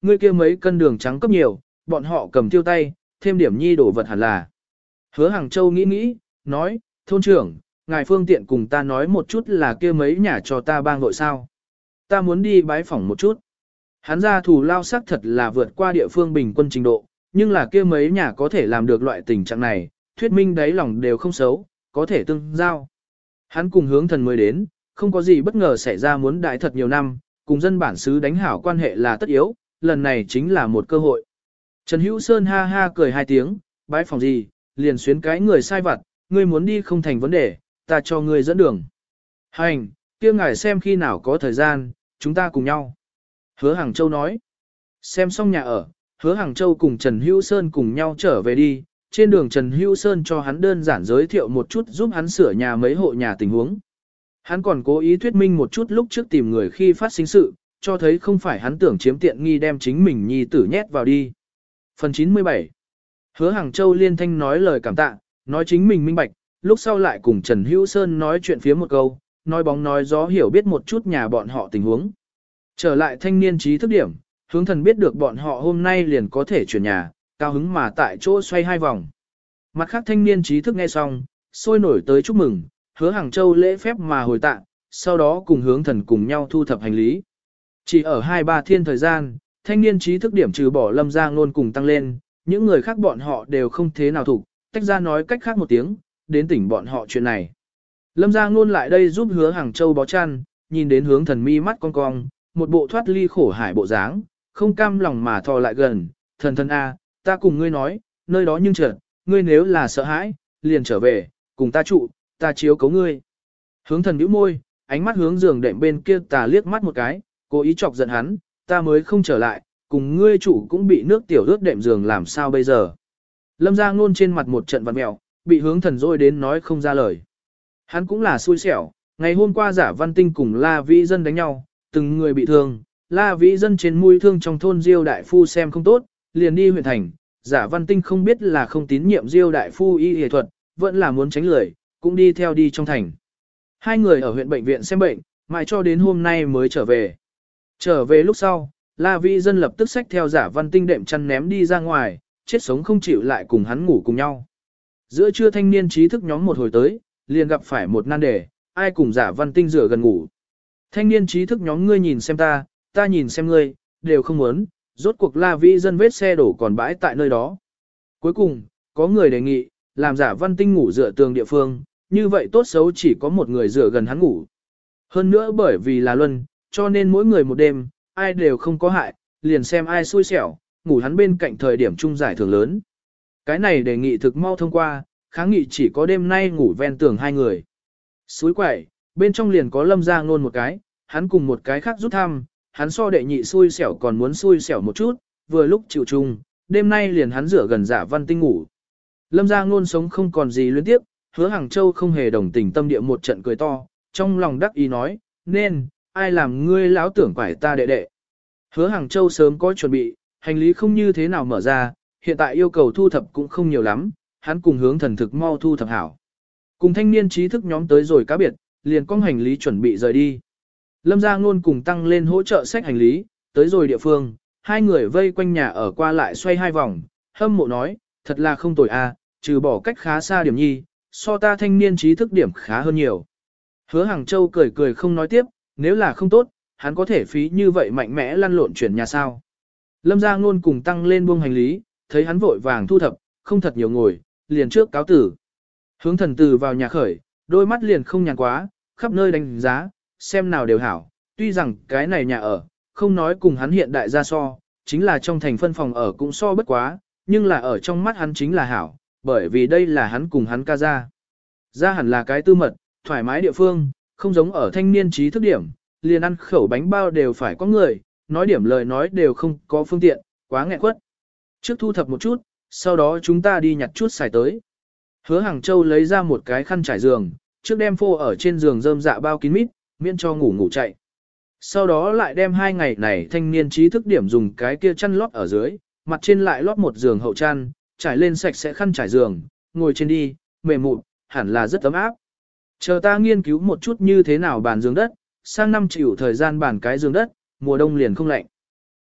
ngươi kia mấy cân đường trắng cấp nhiều, bọn họ cầm tiêu tay, thêm điểm nhi đổ vật hẳn là. Hứa Hàng Châu nghĩ nghĩ, nói, thôn trưởng, ngài phương tiện cùng ta nói một chút là kia mấy nhà cho ta bang nội sao. Ta muốn đi bái phỏng một chút. Hắn ra thù lao sắc thật là vượt qua địa phương bình quân trình độ, nhưng là kia mấy nhà có thể làm được loại tình trạng này, thuyết minh đáy lòng đều không xấu, có thể tương giao. Hắn cùng hướng thần mới đến, không có gì bất ngờ xảy ra muốn đại thật nhiều năm, cùng dân bản xứ đánh hảo quan hệ là tất yếu, lần này chính là một cơ hội. Trần Hữu Sơn ha ha cười hai tiếng, bái phòng gì, liền xuyến cái người sai vặt, ngươi muốn đi không thành vấn đề, ta cho ngươi dẫn đường. Hành, kia ngài xem khi nào có thời gian, chúng ta cùng nhau. Hứa Hàng Châu nói, xem xong nhà ở, Hứa Hàng Châu cùng Trần Hữu Sơn cùng nhau trở về đi, trên đường Trần Hữu Sơn cho hắn đơn giản giới thiệu một chút giúp hắn sửa nhà mấy hộ nhà tình huống. Hắn còn cố ý thuyết minh một chút lúc trước tìm người khi phát sinh sự, cho thấy không phải hắn tưởng chiếm tiện nghi đem chính mình nhi tử nhét vào đi. Phần 97 Hứa Hàng Châu liên thanh nói lời cảm tạ, nói chính mình minh bạch, lúc sau lại cùng Trần Hữu Sơn nói chuyện phía một câu, nói bóng nói gió hiểu biết một chút nhà bọn họ tình huống. Trở lại thanh niên trí thức điểm, hướng thần biết được bọn họ hôm nay liền có thể chuyển nhà, cao hứng mà tại chỗ xoay hai vòng. Mặt khác thanh niên trí thức nghe xong, sôi nổi tới chúc mừng, Hứa Hàng Châu lễ phép mà hồi tạ, sau đó cùng hướng thần cùng nhau thu thập hành lý. Chỉ ở 2-3 thiên thời gian, thanh niên trí thức điểm trừ bỏ Lâm Gia Ngôn cùng tăng lên, những người khác bọn họ đều không thế nào thủ, tách ra nói cách khác một tiếng, đến tỉnh bọn họ chuyện này. Lâm Gia Ngôn lại đây giúp Hứa Hàng Châu bó chăn, nhìn đến hướng thần mi mắt cong cong, một bộ thoát ly khổ hải bộ dáng, không cam lòng mà thò lại gần, thần a, ta cùng ngươi nói, nơi đó nhưng trật, ngươi nếu là sợ hãi, liền trở về, cùng ta trụ, ta chiếu cấu ngươi. Hướng thần bĩu môi, ánh mắt hướng giường đệm bên kia tà liếc mắt một cái, cố ý chọc giận hắn, ta mới không trở lại, cùng ngươi trụ cũng bị nước tiểu ướt đệm giường làm sao bây giờ. Lâm Gia Ngôn trên mặt một trận vặn mẹo, bị hướng thần dôi đến nói không ra lời. Hắn cũng là xui xẻo, ngày hôm qua Giả Văn Tinh cùng La Vĩ Dân đánh nhau, từng người bị thương, La Vĩ Dân trên mũi thương trong thôn Diêu đại phu xem không tốt, liền đi huyện thành, Giả Văn Tinh không biết là không tín nhiệm Diêu đại phu y y thuật, vẫn là muốn tránh lười, cũng đi theo đi trong thành. Hai người ở huyện bệnh viện xem bệnh, mãi cho đến hôm nay mới trở về. Trở về lúc sau, La Vĩ Dân lập tức xách theo Giả Văn Tinh đệm chăn ném đi ra ngoài, chết sống không chịu lại cùng hắn ngủ cùng nhau. Giữa trưa thanh niên trí thức nhóm một hồi tới, liền gặp phải một nan đề, ai cùng Giả Văn Tinh rửa gần ngủ. Thanh niên trí thức nhóm ngươi nhìn xem ta nhìn xem ngươi, đều không muốn, rốt cuộc La Vĩ Dân vết xe đổ còn bãi tại nơi đó. Cuối cùng, có người đề nghị, làm Giả Văn Tinh ngủ dựa tường địa phương, như vậy tốt xấu chỉ có một người dựa gần hắn ngủ. Hơn nữa bởi vì là luân, cho nên mỗi người một đêm, ai đều không có hại, liền xem ai xui xẻo, ngủ hắn bên cạnh thời điểm chung giải thưởng lớn. Cái này đề nghị thực mau thông qua, kháng nghị chỉ có đêm nay ngủ ven tường hai người. Suối quẩy, bên trong liền có Lâm Gia Ngôn một cái, hắn cùng một cái khác rút thăm, hắn so đệ nhị xui xẻo còn muốn xui xẻo một chút, vừa lúc chịu chung, đêm nay liền hắn rửa gần Giả Văn Tinh ngủ. Lâm Gia Ngôn sống không còn gì luyến tiếp, Hứa Hàng Châu không hề đồng tình tâm địa một trận cười to, trong lòng đắc ý nói, nên, ai làm ngươi lão tưởng quải ta đệ đệ. Hứa Hàng Châu sớm có chuẩn bị, hành lý không như thế nào mở ra, hiện tại yêu cầu thu thập cũng không nhiều lắm, hắn cùng hướng thần thực mau thu thập hảo. Cùng thanh niên trí thức nhóm tới rồi cá biệt, liền cong hành lý chuẩn bị rời đi. Lâm Gia Ngôn cùng tăng lên hỗ trợ xách hành lý, tới rồi địa phương, hai người vây quanh nhà ở qua lại xoay hai vòng, hâm mộ nói, thật là không tồi a, trừ bỏ cách khá xa điểm nhi, so ta thanh niên trí thức điểm khá hơn nhiều. Hứa Hàng Châu cười cười không nói tiếp, nếu là không tốt, hắn có thể phí như vậy mạnh mẽ lăn lộn chuyển nhà sao. Lâm Gia Ngôn cùng tăng lên buông hành lý, thấy hắn vội vàng thu thập, không thật nhiều ngồi, liền trước cáo tử. Hướng thần từ vào nhà khởi, đôi mắt liền không nhàn quá, khắp nơi đánh giá, xem nào đều hảo, tuy rằng cái này nhà ở, không nói cùng hắn hiện đại ra so, chính là trong thành phân phòng ở cũng so bất quá, nhưng là ở trong mắt hắn chính là hảo, bởi vì đây là hắn cùng hắn ca ra. Ra hẳn là cái tư mật, thoải mái địa phương, không giống ở thanh niên trí thức điểm, liền ăn khẩu bánh bao đều phải có người, nói điểm lời nói đều không có phương tiện, quá nghẹn quất. Trước thu thập một chút, sau đó chúng ta đi nhặt chút xài tới. Hứa Hàng Châu lấy ra một cái khăn trải giường, trước đem phô ở trên giường rơm dạ bao kín mít, miễn cho ngủ ngủ chạy. Sau đó lại đem 2 ngày này thanh niên trí thức điểm dùng cái kia chăn lót ở dưới, mặt trên lại lót một giường hậu chăn, trải lên sạch sẽ khăn trải giường, ngồi trên đi, mềm mụn, hẳn là rất ấm áp. Chờ ta nghiên cứu một chút như thế nào bàn giường đất, sang năm chịu thời gian bàn cái giường đất, mùa đông liền không lạnh.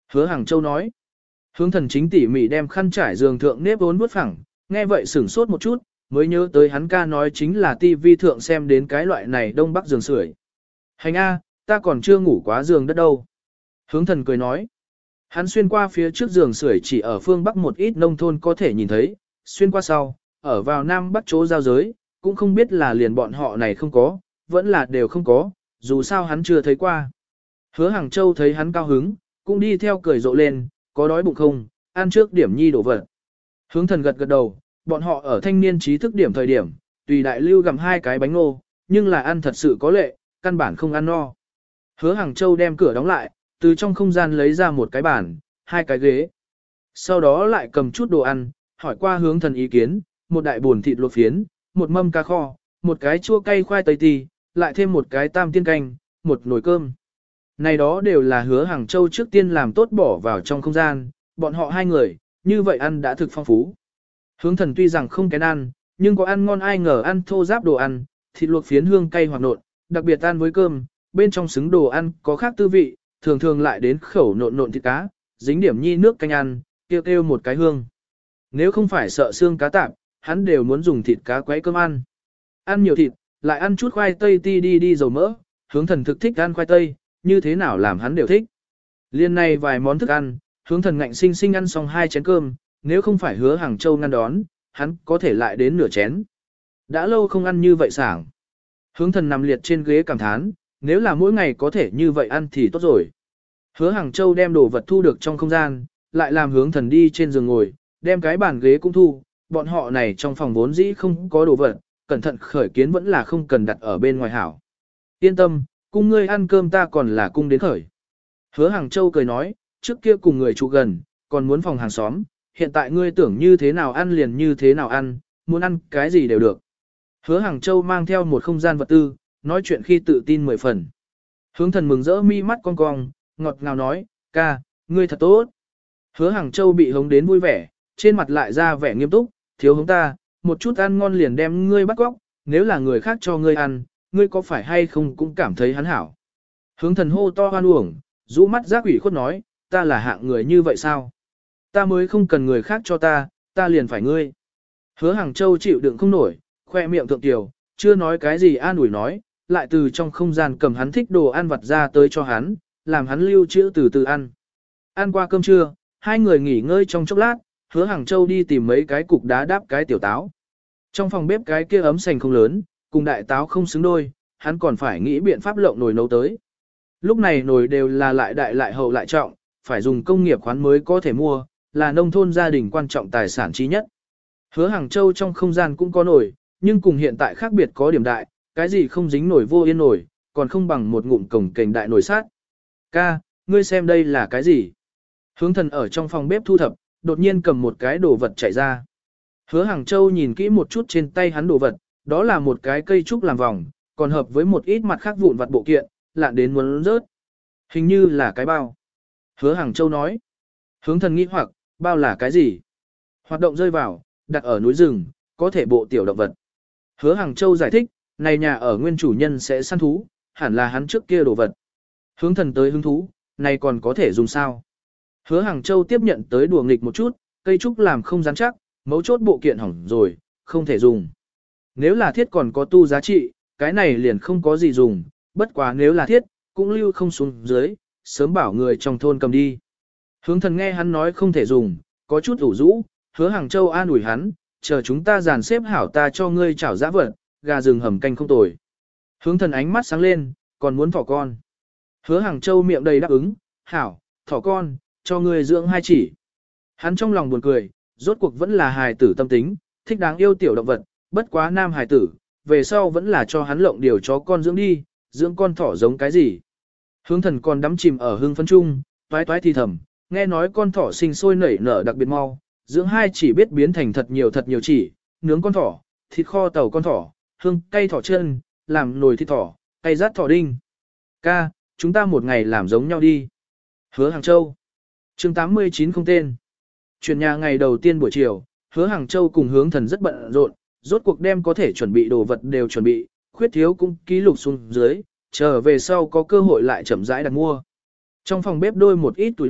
Hứa Hàng Châu nói. Hướng thần chính tỉ mỉ đem khăn trải giường thượng nếp vốn vuốt phẳng, nghe vậy sửng sốt một chút, mới nhớ tới hắn ca nói chính là tivi thượng xem đến cái loại này đông bắc giường sưởi. Hành A, ta còn chưa ngủ quá giường đất đâu. Hướng thần cười nói. Hắn xuyên qua phía trước giường sưởi chỉ ở phương bắc một ít nông thôn có thể nhìn thấy, xuyên qua sau, ở vào nam bắc chỗ giao giới, cũng không biết là liền bọn họ này không có, vẫn là đều không có, dù sao hắn chưa thấy qua. Hứa Hàng Châu thấy hắn cao hứng, cũng đi theo cười rộ lên, có đói bụng không, ăn trước điểm nhi đổ vật. Hướng thần gật gật đầu, bọn họ ở thanh niên trí thức điểm thời điểm, tùy đại lưu gặm 2 cái bánh ngô, nhưng là ăn thật sự có lệ, căn bản không ăn no. Hứa Hàng Châu đem cửa đóng lại, từ trong không gian lấy ra một cái bàn, 2 cái ghế. Sau đó lại cầm chút đồ ăn, hỏi qua hướng thần ý kiến, một đại buồn thịt luộc phiến, một mâm cá kho, một cái chua cay khoai tây tì, lại thêm một cái tam tiên canh, một nồi cơm. Này đó đều là Hứa Hàng Châu trước tiên làm tốt bỏ vào trong không gian, bọn họ 2 người, như vậy ăn đã thực phong phú. Hướng thần tuy rằng không kén ăn, nhưng có ăn ngon ai ngờ ăn thô giáp đồ ăn, thịt luộc phiến hương cay hoặc nộn, đặc biệt ăn với cơm, bên trong xứng đồ ăn có khác tư vị, thường thường lại đến khẩu nộn nộn thịt cá, dính điểm nhi nước canh ăn, kêu kêu một cái hương. Nếu không phải sợ xương cá tạp, hắn đều muốn dùng thịt cá quấy cơm ăn. Ăn nhiều thịt, lại ăn chút khoai tây ti đi dầu mỡ, hướng thần thực thích ăn khoai tây, như thế nào làm hắn đều thích. Liên này vài món thức ăn, hướng thần ngạnh sinh sinh ăn xong 2 chén cơm, nếu không phải Hứa Hàng Châu ngăn đón, hắn có thể lại đến nửa chén. Đã lâu không ăn như vậy sảng. Hướng thần nằm liệt trên ghế cảm thán, nếu là mỗi ngày có thể như vậy ăn thì tốt rồi. Hứa Hàng Châu đem đồ vật thu được trong không gian, lại làm hướng thần đi trên giường ngồi, đem cái bàn ghế cũng thu, bọn họ này trong phòng vốn dĩ không có đồ vật, cẩn thận khởi kiến vẫn là không cần đặt ở bên ngoài hảo. Yên tâm, cung ngươi ăn cơm ta còn là cung đến khởi. Hứa Hàng Châu cười nói, trước kia cùng người trụ gần, còn muốn phòng hàng xóm, hiện tại ngươi tưởng như thế nào ăn liền như thế nào ăn, muốn ăn cái gì đều được. Hứa Hàng Châu mang theo một không gian vật tư, nói chuyện khi tự tin 10 phần. Hướng thần mừng rỡ mi mắt cong cong, ngọt ngào nói, ca, ngươi thật tốt. Hứa Hàng Châu bị hống đến vui vẻ, trên mặt lại ra vẻ nghiêm túc, thiếu hống ta, một chút ăn ngon liền đem ngươi bắt góc, nếu là người khác cho ngươi ăn, ngươi có phải hay không cũng cảm thấy hắn hảo. Hướng thần hô to hoan uổng, rũ mắt giác ủy khuất nói, ta là hạng người như vậy sao? Ta mới không cần người khác cho ta liền phải ngươi. Hứa Hàng Châu chịu đựng không nổi, khoe miệng thượng tiểu, chưa nói cái gì an ủi nói, lại từ trong không gian cầm hắn thích đồ ăn vặt ra tới cho hắn, làm hắn lưu trữ từ từ ăn. Ăn qua cơm trưa, 2 người nghỉ ngơi trong chốc lát, Hứa Hàng Châu đi tìm mấy cái cục đá đáp cái tiểu táo. Trong phòng bếp cái kia ấm sành không lớn, cùng đại táo không xứng đôi, hắn còn phải nghĩ biện pháp lộng nồi nấu tới. Lúc này nồi đều là lại đại lại hậu lại trọng, phải dùng công nghiệp khoán mới có thể mua, là nông thôn gia đình quan trọng tài sản chí nhất. Hứa Hàng Châu trong không gian cũng có nồi, nhưng cùng hiện tại khác biệt có điểm đại, cái gì không dính nổi vô yên nổi, còn không bằng một ngụm cổng kềnh đại nồi sát. Ca, ngươi xem đây là cái gì? Hướng thần ở trong phòng bếp thu thập, đột nhiên cầm một cái đồ vật chạy ra. Hứa Hàng Châu nhìn kỹ một chút trên tay hắn đồ vật, đó là một cái cây trúc làm vòng, còn hợp với một ít mặt khác vụn vặt bộ kiện, lạn đến muốn rớt. Hình như là cái bao. Hứa Hàng Châu nói. Hướng thần nghĩ hoặc, bao là cái gì? Hoạt động rơi vào, đặt ở núi rừng, có thể bộ tiểu động vật. Hứa Hàng Châu giải thích, này nhà ở nguyên chủ nhân sẽ săn thú, hẳn là hắn trước kia đồ vật. Hướng thần tới hứng thú, này còn có thể dùng sao? Hứa Hàng Châu tiếp nhận tới đùa nghịch một chút, cây trúc làm không rắn chắc, mấu chốt bộ kiện hỏng rồi, không thể dùng. Nếu là thiết còn có tu giá trị, cái này liền không có gì dùng, bất quá nếu là thiết, cũng lưu không xuống dưới, sớm bảo người trong thôn cầm đi. Hướng thần nghe hắn nói không thể dùng, có chút ủ rũ, Hứa Hàng Châu an ủi hắn, chờ chúng ta dàn xếp hảo ta cho ngươi chảo giã vật, gà rừng hầm canh không tồi. Hướng thần ánh mắt sáng lên, còn muốn thỏ con. Hứa Hàng Châu miệng đầy đáp ứng, hảo, thỏ con, cho ngươi dưỡng 2 chỉ. Hắn trong lòng buồn cười, rốt cuộc vẫn là hài tử tâm tính, thích đáng yêu tiểu động vật, bất quá nam hài tử, về sau vẫn là cho hắn lộng điều chó con dưỡng đi, dưỡng con thỏ giống cái gì. Hướng thần còn đắm chìm ở hương phấn chung, toái toái thì thầm, nghe nói con thỏ sinh sôi nảy nở đặc biệt mau, dưỡng 2 chỉ biết biến thành thật nhiều chỉ, nướng con thỏ, thịt kho tàu con thỏ, hương cay thỏ chân, làm nồi thịt thỏ, cay rát thỏ đinh. Ca, chúng ta một ngày làm giống nhau đi. Hứa Hàng Châu. Chương 89 không tên. Chuyển nhà ngày đầu tiên buổi chiều, Hứa Hàng Châu cùng Hướng thần rất bận rộn, rốt cuộc đem có thể chuẩn bị đồ vật đều chuẩn bị, khuyết thiếu cũng ký lục xuống dưới, chờ về sau có cơ hội lại chậm rãi đặt mua. Trong phòng bếp đôi một ít tuổi đốt,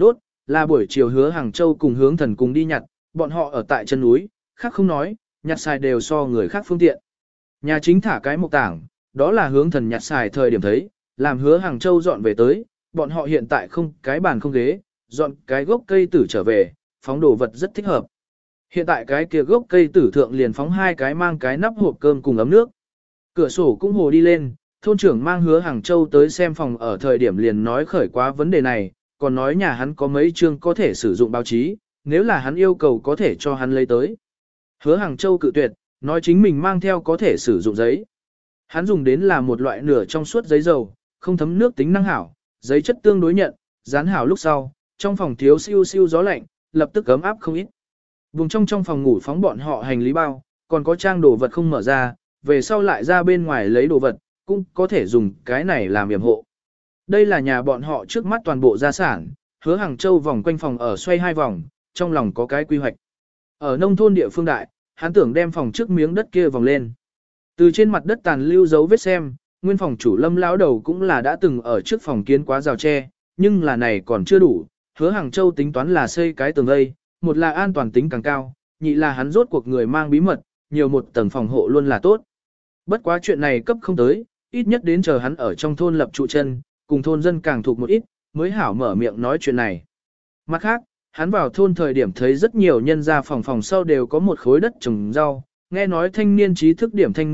là buổi chiều Hứa Hàng Châu cùng Hướng Thần cùng đi nhặt, bọn họ ở tại chân núi, khác không nói, nhặt xài đều so người khác phương tiện. Nhà chính thả cái mộc tảng, đó là Hướng Thần nhặt xài thời điểm thấy, làm Hứa Hàng Châu dọn về tới, bọn họ hiện tại không cái bàn không ghế, dọn cái gốc cây tử trở về, phóng đồ vật rất thích hợp. Hiện tại cái kia gốc cây tử thượng liền phóng hai cái mang cái nắp hộp cơm cùng ấm nước. Cửa sổ cũng hồ đi lên, thôn trưởng mang Hứa Hàng Châu tới xem phòng ở thời điểm liền nói khởi quá vấn đề này, còn nói nhà hắn có mấy chương có thể sử dụng báo chí, nếu là hắn yêu cầu có thể cho hắn lấy tới. Hứa Hàng Châu cự tuyệt, nói chính mình mang theo có thể sử dụng giấy. Hắn dùng đến là một loại nửa trong suốt giấy dầu, không thấm nước tính năng hảo, giấy chất tương đối nhận, dán hảo lúc sau, trong phòng thiếu siêu siêu gió lạnh, lập tức ấm áp không ít. Vùng trong phòng ngủ phóng bọn họ hành lý bao, còn có trang đồ vật không mở ra, về sau lại ra bên ngoài lấy đồ vật, cũng có thể dùng cái này làm yểm hộ. Đây là nhà bọn họ trước mắt toàn bộ gia sản, Hứa Hàng Châu vòng quanh phòng ở xoay 2 vòng, trong lòng có cái quy hoạch. Ở nông thôn địa phương đại, hắn tưởng đem phòng trước miếng đất kia vòng lên. Từ trên mặt đất tàn lưu dấu vết xem, nguyên phòng chủ Lâm lão đầu cũng là đã từng ở trước phòng kiến quá rào tre, nhưng là này còn chưa đủ, Hứa Hàng Châu tính toán là xây cái tường vây, một là an toàn tính càng cao, nhị là hắn rốt cuộc người mang bí mật, nhiều một tầng phòng hộ luôn là tốt. Bất quá chuyện này cấp không tới, ít nhất đến chờ hắn ở trong thôn lập trụ chân, cùng thôn dân càng thuộc một ít, mới hảo mở miệng nói chuyện này. Mặt khác, hắn vào thôn thời điểm thấy rất nhiều nhân gia phòng sau đều có một khối đất trồng rau, nghe nói thanh niên trí thức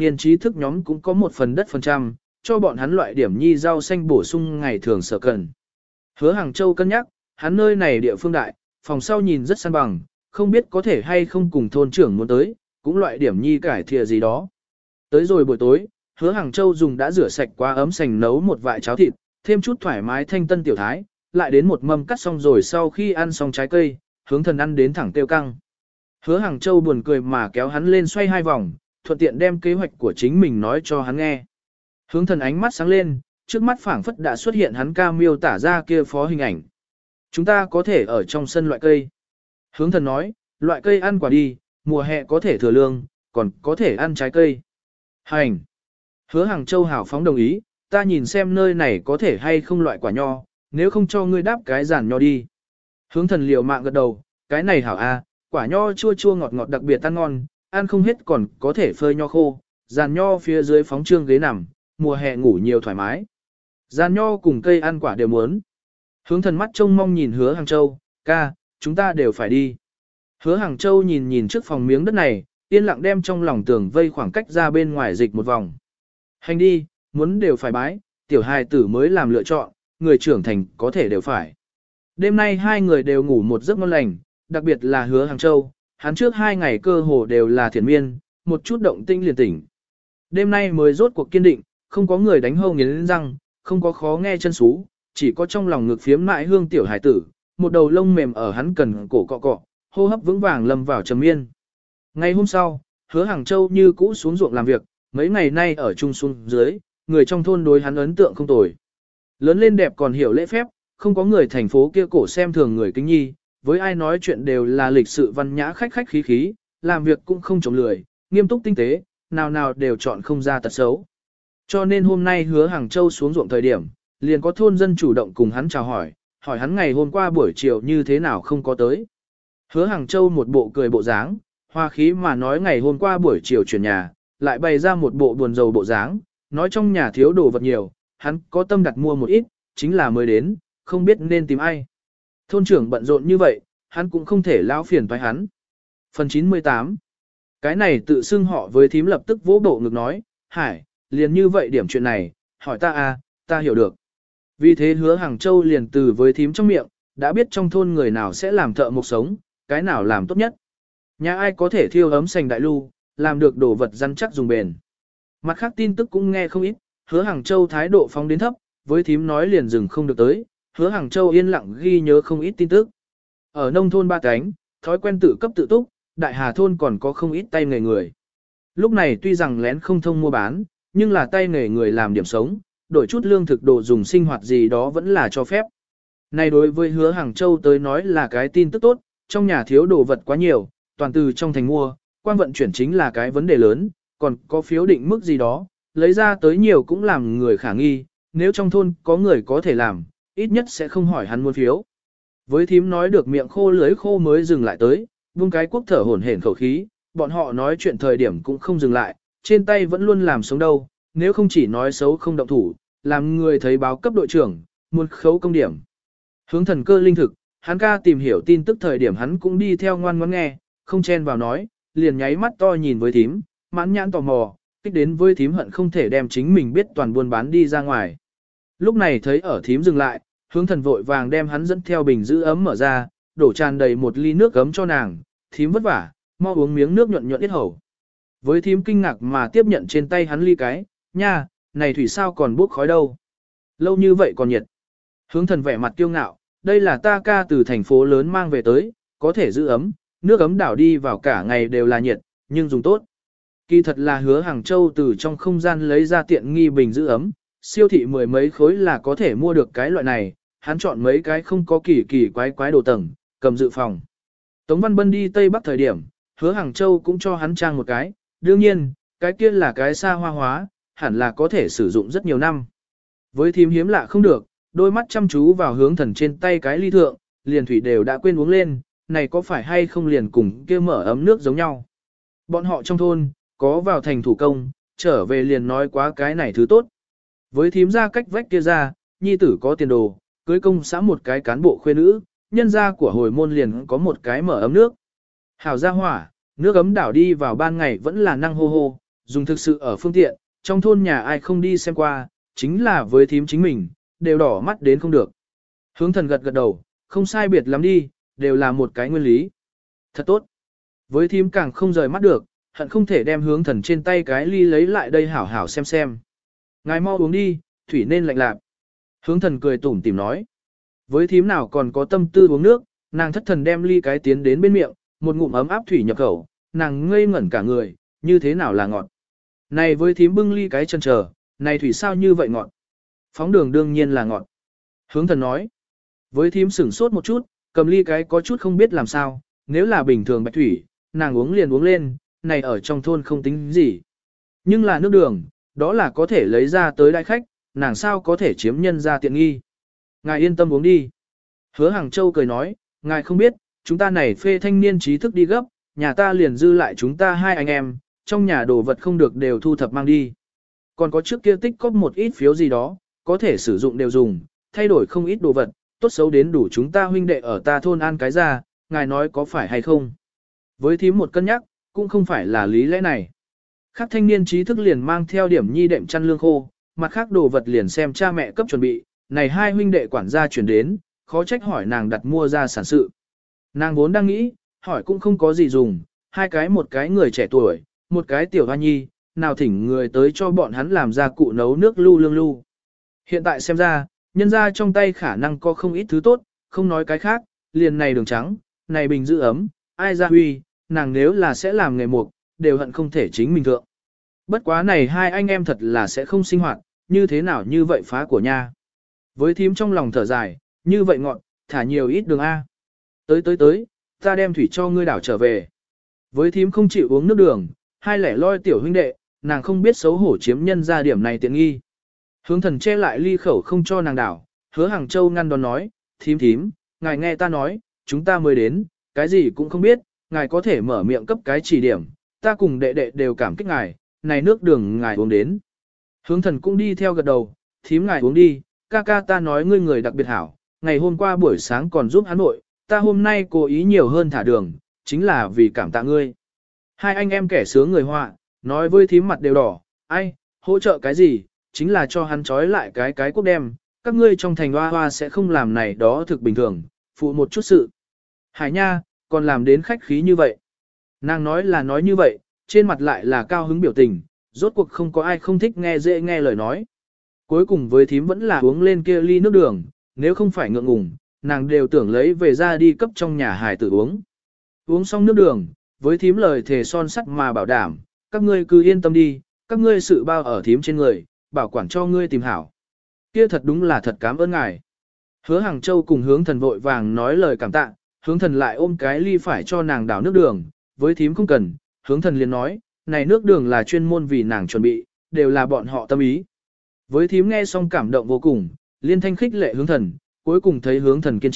nhóm cũng có một phần đất phần trăm, cho bọn hắn loại điểm nhi rau xanh bổ sung ngày thường sở cần. Hứa Hàng Châu cân nhắc, hắn nơi này địa phương đại, phòng sau nhìn rất san bằng, không biết có thể hay không cùng thôn trưởng muốn tới, cũng loại điểm nhi cải thìa gì đó. Tới rồi buổi tối, Hứa Hàng Châu dùng đã rửa sạch qua ấm sành nấu một vại cháo thịt, thêm chút thoải mái thanh tân tiểu thái, lại đến một mâm cắt xong rồi sau khi ăn xong trái cây, Hướng Thần ăn đến thẳng tiêu căng. Hứa Hàng Châu buồn cười mà kéo hắn lên xoay 2 vòng, thuận tiện đem kế hoạch của chính mình nói cho hắn nghe. Hướng Thần ánh mắt sáng lên, trước mắt phảng phất đã xuất hiện hắn ca miêu tả ra kia phó hình ảnh. Chúng ta có thể ở trong sân loại cây. Hướng Thần nói, loại cây ăn quả đi, mùa hè có thể thừa lương, còn có thể ăn trái cây. Hành. Hứa Hàng Châu hào phóng đồng ý, ta nhìn xem nơi này có thể hay không loại quả nho, nếu không cho ngươi đáp cái giàn nho đi. Hướng Thần liều mạng gật đầu, cái này hảo a, quả nho chua chua ngọt ngọt đặc biệt ăn ngon, ăn không hết còn có thể phơi nho khô, giàn nho phía dưới phóng trương ghế nằm, mùa hè ngủ nhiều thoải mái. Giàn nho cùng cây ăn quả đều muốn. Hướng Thần mắt trông mong nhìn Hứa Hàng Châu, ca, chúng ta đều phải đi. Hứa Hàng Châu nhìn nhìn trước phòng miếng đất này, yên lặng đem trong lòng tường vây khoảng cách ra bên ngoài dịch một vòng. Hành đi, muốn đều phải bái, tiểu hài tử mới làm lựa chọn, người trưởng thành có thể đều phải. Đêm nay 2 người đều ngủ một giấc ngon lành, đặc biệt là Hứa Hàng Châu, hắn trước 2 ngày cơ hồ đều là thiền miên, một chút động tinh liền tỉnh. Đêm nay mới rốt cuộc kiên định, không có người đánh hâu nghiến răng, không có khó nghe chân xú, chỉ có trong lòng ngực phiếm mại hương tiểu hải tử, một đầu lông mềm ở hắn cần cổ cọ cọ, hô hấp vững vàng lâm vào trầm miên. Ngày hôm sau, Hứa Hàng Châu như cũ xuống ruộng làm việc, mấy ngày nay ở chung xuống dưới, người trong thôn đối hắn ấn tượng không tồi. Lớn lên đẹp còn hiểu lễ phép, không có người thành phố kia cổ xem thường người kính nhi, với ai nói chuyện đều là lịch sự văn nhã khách khách khí khí, làm việc cũng không trống lười, nghiêm túc tinh tế, nào nào đều chọn không ra tật xấu. Cho nên hôm nay Hứa Hàng Châu xuống ruộng thời điểm, liền có thôn dân chủ động cùng hắn chào hỏi hắn ngày hôm qua buổi chiều như thế nào không có tới. Hứa Hàng Châu một bộ cười bộ dáng, hoa khí mà nói ngày hôm qua buổi chiều chuyển nhà, lại bày ra một bộ buồn rầu bộ dáng, nói trong nhà thiếu đồ vật nhiều, hắn có tâm đặt mua một ít, chính là mới đến, không biết nên tìm ai. Thôn trưởng bận rộn như vậy, hắn cũng không thể lão phiền toái hắn. Phần 98. Cái này tự xưng họ với thím lập tức vỗ bộ ngực nói, Hải, liền như vậy điểm chuyện này, hỏi ta à, ta hiểu được. Vì thế Hứa Hàng Châu liền từ với thím trong miệng, đã biết trong thôn người nào sẽ làm thợ mộc sống, cái nào làm tốt nhất. Nhà ai có thể thiêu ấm sành đại lưu, làm được đồ vật rắn chắc dùng bền. Mặt khác tin tức cũng nghe không ít, Hứa Hàng Châu thái độ phóng đến thấp, với thím nói liền dừng không được tới, Hứa Hàng Châu yên lặng ghi nhớ không ít tin tức. Ở nông thôn Ba Cánh, thói quen tự cấp tự túc, Đại Hà thôn còn có không ít tay nghề người. Lúc này tuy rằng lén không thông mua bán, nhưng là tay nghề người làm điểm sống, đổi chút lương thực đồ dùng sinh hoạt gì đó vẫn là cho phép. Này đối với Hứa Hàng Châu tới nói là cái tin tức tốt, trong nhà thiếu đồ vật quá nhiều, toàn từ trong thành mua, quan vận chuyển chính là cái vấn đề lớn, còn có phiếu định mức gì đó, lấy ra tới nhiều cũng làm người khả nghi, nếu trong thôn có người có thể làm, ít nhất sẽ không hỏi hắn muốn phiếu. Với thím nói được miệng khô lưới khô mới dừng lại tới, vung cái quốc thở hổn hển khẩu khí, bọn họ nói chuyện thời điểm cũng không dừng lại, trên tay vẫn luôn làm sống đâu, nếu không chỉ nói xấu không động thủ, làm người thấy báo cấp đội trưởng, muốn khấu công điểm. Hướng thần cơ linh thực, hắn ca tìm hiểu tin tức thời điểm hắn cũng đi theo ngoan ngoãn nghe, không chen vào nói, liền nháy mắt to nhìn với thím, mãn nhãn tò mò, kích đến với thím hận không thể đem chính mình biết toàn buôn bán đi ra ngoài. Lúc này thấy ở thím dừng lại, hướng thần vội vàng đem hắn dẫn theo bình giữ ấm mở ra, đổ tràn đầy một ly nước ấm cho nàng, thím vất vả, mau uống miếng nước nhuận nhuận ít hầu. Với thím kinh ngạc mà tiếp nhận trên tay hắn ly cái, nha, này thủy sao còn bốc khói đâu. Lâu như vậy còn nhiệt. Hướng thần vẻ mặt kiêu ngạo, đây là ta ca từ thành phố lớn mang về tới, có thể giữ ấm, nước ấm đảo đi vào cả ngày đều là nhiệt, nhưng dùng tốt. Kỳ thật là Hứa Hàng Châu từ trong không gian lấy ra tiện nghi bình giữ ấm, siêu thị mười mấy khối là có thể mua được cái loại này, hắn chọn mấy cái không có kỳ kỳ quái quái đồ tầng, cầm dự phòng. Tống Văn Bân đi Tây Bắc thời điểm, Hứa Hàng Châu cũng cho hắn trang một cái, đương nhiên, cái kia là cái xa hoa hóa, hẳn là có thể sử dụng rất nhiều năm. Với thím hiếm lạ không được, đôi mắt chăm chú vào hướng thần trên tay cái ly thượng, liền thủy đều đã quên uống lên, này có phải hay không liền cùng kia mở ấm nước giống nhau. Bọn họ trong thôn, có vào thành thủ công, trở về liền nói quá cái này thứ tốt. Với thím ra cách vách kia ra, nhi tử có tiền đồ, cưới công xã một cái cán bộ khuê nữ, nhân gia của hồi môn liền có một cái mở ấm nước. Hảo ra hỏa, nước ấm đảo đi vào ban ngày vẫn là năng hô hô, dùng thực sự ở phương tiện, trong thôn nhà ai không đi xem qua, chính là với thím chính mình, đều đỏ mắt đến không được. Hướng thần gật gật đầu, không sai biệt lắm đi, đều là một cái nguyên lý. Thật tốt. Với thím càng không rời mắt được, hận không thể đem hướng thần trên tay cái ly lấy lại đây hảo hảo xem. Ngài mau uống đi, thủy nên lạnh lạp. Hướng thần cười tủm tỉm nói. Với thím nào còn có tâm tư uống nước, nàng thất thần đem ly cái tiến đến bên miệng, một ngụm ấm áp thủy nhập khẩu, nàng ngây ngẩn cả người, như thế nào là ngọt. Này với thím bưng ly cái chân chờ, này thủy sao như vậy ngọt. Phóng đường đương nhiên là ngọt. Hướng thần nói. Với thím sửng sốt một chút, cầm ly cái có chút không biết làm sao, nếu là bình thường bạch thủy, nàng uống liền uống lên, này ở trong thôn không tính gì. Nhưng là nước đường, đó là có thể lấy ra tới đại khách, nàng sao có thể chiếm nhân ra tiện nghi. Ngài yên tâm uống đi. Hứa Hàng Châu cười nói, ngài không biết, chúng ta này phê thanh niên trí thức đi gấp, nhà ta liền dư lại chúng ta hai anh em, trong nhà đồ vật không được đều thu thập mang đi. Còn có trước kia tích có một ít phiếu gì đó, có thể sử dụng đều dùng, thay đổi không ít đồ vật, tốt xấu đến đủ chúng ta huynh đệ ở ta thôn an cái ra, ngài nói có phải hay không. Với thím một cân nhắc, cũng không phải là lý lẽ này. Khác thanh niên trí thức liền mang theo điểm nhi đệm chăn lương khô, mặt khác đồ vật liền xem cha mẹ cấp chuẩn bị, này hai huynh đệ quản gia chuyển đến, khó trách hỏi nàng đặt mua ra sản sự. Nàng vốn đang nghĩ, hỏi cũng không có gì dùng, hai cái một cái người trẻ tuổi, một cái tiểu hoa nhi, nào thỉnh người tới cho bọn hắn làm ra cụ nấu nước lưu lương lưu. Hiện tại xem ra, nhân ra trong tay khả năng có không ít thứ tốt, không nói cái khác, liền này đường trắng, này bình giữ ấm, ai ra huy, nàng nếu là sẽ làm nghề mục, đều hận không thể chính mình thượng. Bất quá này hai anh em thật là sẽ không sinh hoạt, như thế nào như vậy phá của nha. Với thím trong lòng thở dài, như vậy ngọn, thả nhiều ít đường A. Tới, ta đem thủy cho ngươi đảo trở về. Với thím không chịu uống nước đường, hai lẻ loi tiểu huynh đệ, nàng không biết xấu hổ chiếm nhân ra điểm này tiện nghi. Hướng thần che lại ly khẩu không cho nàng đảo, Hứa Hàng Châu ngăn đón nói, thím, ngài nghe ta nói, chúng ta mới đến, cái gì cũng không biết, ngài có thể mở miệng cấp cái chỉ điểm, ta cùng đệ đệ đều cảm kích ngài, này nước đường ngài uống đến. Hướng thần cũng đi theo gật đầu, thím ngài uống đi, ca ta nói ngươi người đặc biệt hảo, ngày hôm qua buổi sáng còn giúp hắn nội, ta hôm nay cố ý nhiều hơn thả đường, chính là vì cảm tạ ngươi. Hai anh em kẻ sướng người họa, nói với thím mặt đều đỏ, ai, hỗ trợ cái gì, chính là cho hắn trói lại cái quốc đem, các ngươi trong thành hoa hoa sẽ không làm này đó thực bình thường, phụ một chút sự. Hải nha, còn làm đến khách khí như vậy. Nàng nói là nói như vậy, trên mặt lại là cao hứng biểu tình, rốt cuộc không có ai không thích nghe dễ nghe lời nói. Cuối cùng với thím vẫn là uống lên kia ly nước đường, nếu không phải ngượng ngùng, nàng đều tưởng lấy về ra đi cấp trong nhà hài tử uống. Uống xong nước đường, với thím lời thề son sắt mà bảo đảm, các ngươi cứ yên tâm đi, các ngươi sự bao ở thím trên người, bảo quản cho ngươi tìm hảo. Kia thật đúng là thật cảm ơn ngài. Hứa Hàng Châu cùng hướng thần vội vàng nói lời cảm tạ, hướng thần lại ôm cái ly phải cho nàng đảo nước đường, với thím không cần, hướng thần liền nói, này nước đường là chuyên môn vì nàng chuẩn bị, đều là bọn họ tâm ý. Với thím nghe xong cảm động vô cùng, liên thanh khích lệ hướng thần, cuối cùng thấy hướng thần kiên trì,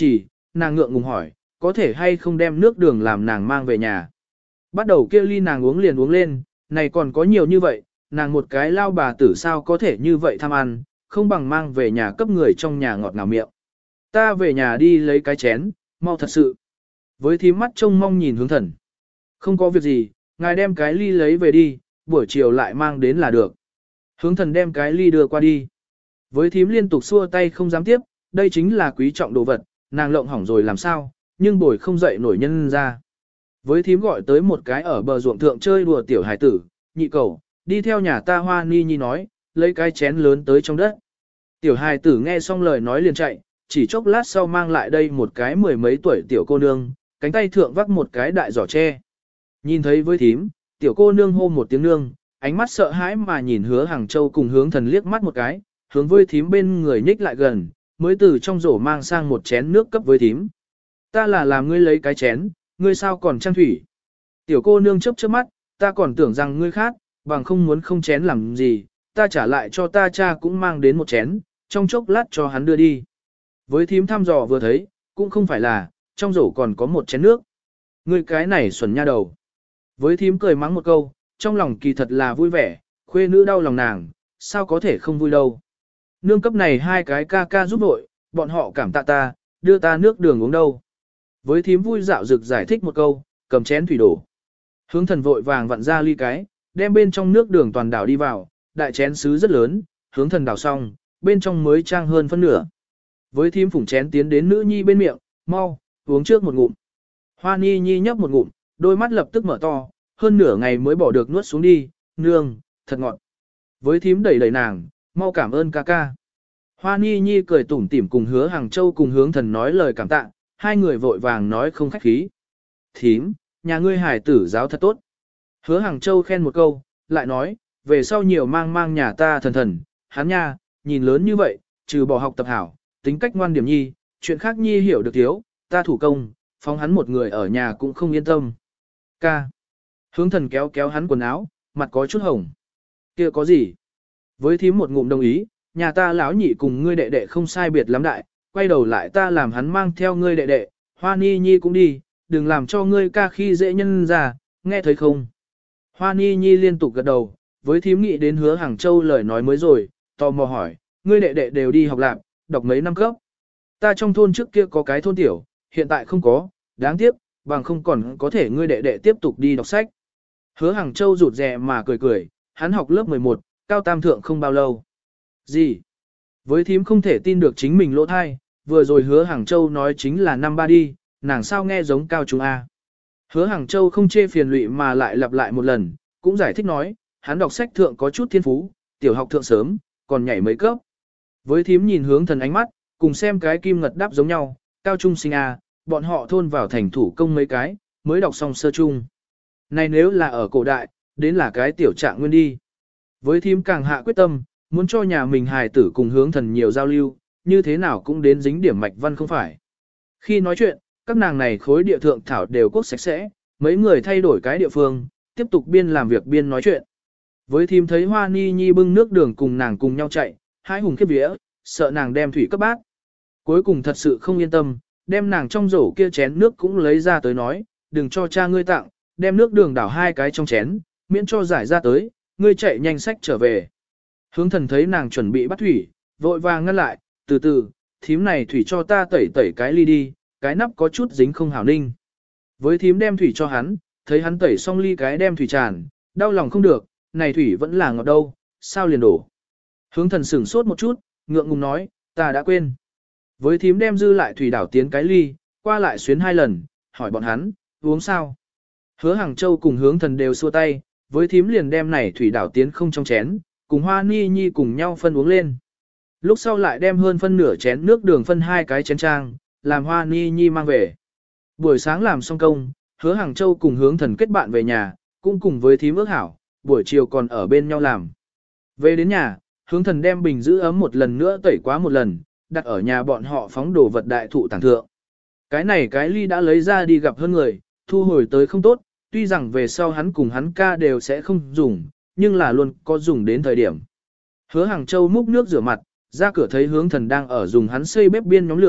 nàng ngượng ngùng hỏi, có thể hay không đem nước đường làm nàng mang về nhà. Bắt đầu kia ly nàng uống liền uống lên, này còn có nhiều như vậy, nàng một cái lao bà tử sao có thể như vậy tham ăn, không bằng mang về nhà cấp người trong nhà ngọt ngào miệng. Ta về nhà đi lấy cái chén, mau thật sự. Với thím mắt trông mong nhìn hướng thần. Không có việc gì, ngài đem cái ly lấy về đi, buổi chiều lại mang đến là được. Hướng thần đem cái ly đưa qua đi. Với thím liên tục xua tay không dám tiếp, đây chính là quý trọng đồ vật, nàng lộng hỏng rồi làm sao, nhưng bồi không dậy nổi nhân ra. Với thím gọi tới một cái ở bờ ruộng thượng chơi đùa tiểu hải tử, nhị cầu, đi theo nhà ta Hoa Ni Nhi nói, lấy cái chén lớn tới trong đất. Tiểu hải tử nghe xong lời nói liền chạy, chỉ chốc lát sau mang lại đây một cái mười mấy tuổi tiểu cô nương, cánh tay thượng vác một cái đại giỏ tre. Nhìn thấy với thím, tiểu cô nương hô một tiếng nương, ánh mắt sợ hãi mà nhìn Hứa Hàng Châu cùng hướng thần liếc mắt một cái, hướng với thím bên người nhích lại gần, mới từ trong rổ mang sang một chén nước cấp với thím. Ta là làm ngươi lấy cái chén, ngươi sao còn trang thủy. Tiểu cô nương chớp chớp mắt, ta còn tưởng rằng ngươi khác, bằng không muốn không chén làm gì, ta trả lại cho ta cha cũng mang đến một chén, trong chốc lát cho hắn đưa đi. Với thím thăm dò vừa thấy, cũng không phải là, trong rổ còn có một chén nước. Ngươi cái này xuẩn nha đầu. Với thím cười mắng một câu, trong lòng kỳ thật là vui vẻ, khuê nữ đau lòng nàng, sao có thể không vui đâu. Nương cấp này hai cái ca ca giúp đội, bọn họ cảm tạ ta, đưa ta nước đường uống đâu. Với thím vui dạo rực giải thích một câu, cầm chén thủy đổ. Hướng thần vội vàng vặn ra ly cái, đem bên trong nước đường toàn đảo đi vào, đại chén sứ rất lớn, hướng thần đảo xong, bên trong mới trang hơn phân nửa. Với thím phủng chén tiến đến nữ nhi bên miệng, mau, uống trước một ngụm. Hoa Ni Nhi nhấp một ngụm, đôi mắt lập tức mở to, hơn nửa ngày mới bỏ được nuốt xuống đi, nương, thật ngọt. Với thím đẩy đẩy nàng, mau cảm ơn ca ca. Hoa Ni Nhi cười tủm tỉm cùng Hứa Hàng Châu cùng hướng thần nói lời cảm tạ, hai người vội vàng nói không khách khí. Thím, nhà ngươi hải tử giáo thật tốt. Hứa Hàng Châu khen một câu, lại nói, về sau nhiều mang mang nhà ta thần thần, hắn nha, nhìn lớn như vậy, trừ bỏ học tập hảo, tính cách ngoan điểm nhi, chuyện khác nhi hiểu được thiếu, ta thủ công, phóng hắn một người ở nhà cũng không yên tâm. Ca. Hướng thần kéo kéo hắn quần áo, mặt có chút hồng. Kia có gì? Với thím một ngụm đồng ý, nhà ta lão nhị cùng ngươi đệ đệ không sai biệt lắm đại, quay đầu lại ta làm hắn mang theo ngươi đệ đệ, Hoa Ni Nhi cũng đi, đừng làm cho ngươi ca khi dễ nhân ra, nghe thấy không? Hoa Ni Nhi liên tục gật đầu, với thím nghĩ đến Hứa Hàng Châu lời nói mới rồi, tò mò hỏi, ngươi đệ đệ đều đi học lạc, đọc mấy năm cấp. Ta trong thôn trước kia có cái thôn tiểu, hiện tại không có, đáng tiếc, bằng không còn có thể ngươi đệ đệ tiếp tục đi đọc sách. Hứa Hàng Châu rụt rè mà cười cười, hắn học lớp 11, cao tam thượng không bao lâu. Gì? Với thím không thể tin được chính mình lỗ thai, vừa rồi Hứa Hàng Châu nói chính là năm ba đi, nàng sao nghe giống cao trung A. Hứa Hàng Châu không chê phiền lụy mà lại lặp lại một lần, cũng giải thích nói, hắn đọc sách thượng có chút thiên phú, tiểu học thượng sớm, còn nhảy mấy cấp. Với thím nhìn hướng thần ánh mắt, cùng xem cái kim ngật đáp giống nhau, cao trung sinh A, bọn họ thôn vào thành thủ công mấy cái, mới đọc xong sơ trung. Này nếu là ở cổ đại, đến là cái tiểu trạng nguyên đi. Với thím càng hạ quyết tâm, muốn cho nhà mình hài tử cùng hướng thần nhiều giao lưu, như thế nào cũng đến dính điểm mạch văn không phải. Khi nói chuyện, các nàng này khối địa thượng thảo đều cốt sạch sẽ, mấy người thay đổi cái địa phương, tiếp tục biên làm việc biên nói chuyện. Với thím thấy Hoa Ni Nhi bưng nước đường cùng nàng cùng nhau chạy, hai hùng khiếp vía, sợ nàng đem thủy cấp bát. Cuối cùng thật sự không yên tâm, đem nàng trong rổ kia chén nước cũng lấy ra tới nói, đừng cho cha ngươi tặng, đem nước đường đảo hai cái trong chén, miễn cho giải ra tới, ngươi chạy nhanh sách trở về. Hướng thần thấy nàng chuẩn bị bắt thủy, vội vàng ngăn lại, từ từ, thím này thủy cho ta tẩy tẩy cái ly đi, cái nắp có chút dính không hảo ninh. Với thím đem thủy cho hắn, thấy hắn tẩy xong ly cái đem thủy tràn, đau lòng không được, này thủy vẫn là ngọt đâu, sao liền đổ. Hướng thần sửng sốt một chút, ngượng ngùng nói, ta đã quên. Với thím đem dư lại thủy đảo tiến cái ly, qua lại xuyến hai lần, hỏi bọn hắn, uống sao? Hứa Hàng Châu cùng hướng thần đều xua tay, với thím liền đem này thủy đảo tiến không trong chén, cùng Hoa Ni Nhi cùng nhau phân uống lên. Lúc sau lại đem hơn phân nửa chén nước đường phân hai cái chén trang, làm Hoa Ni Nhi mang về. Buổi sáng làm xong công, Hứa Hàng Châu cùng hướng thần kết bạn về nhà, cũng cùng với thím ước hảo, buổi chiều còn ở bên nhau làm. Về đến nhà, hướng thần đem bình giữ ấm một lần nữa tẩy quá một lần, đặt ở nhà bọn họ phóng đồ vật đại thụ tàng thượng. Cái này cái ly đã lấy ra đi gặp hơn người, thu hồi tới không tốt, tuy rằng về sau hắn cùng hắn ca đều sẽ không dùng, nhưng là luôn có dùng đến thời điểm. Hứa Hàng Châu múc nước rửa mặt, ra cửa thấy hướng thần đang ở dùng hắn xây bếp biên nhóm lửa,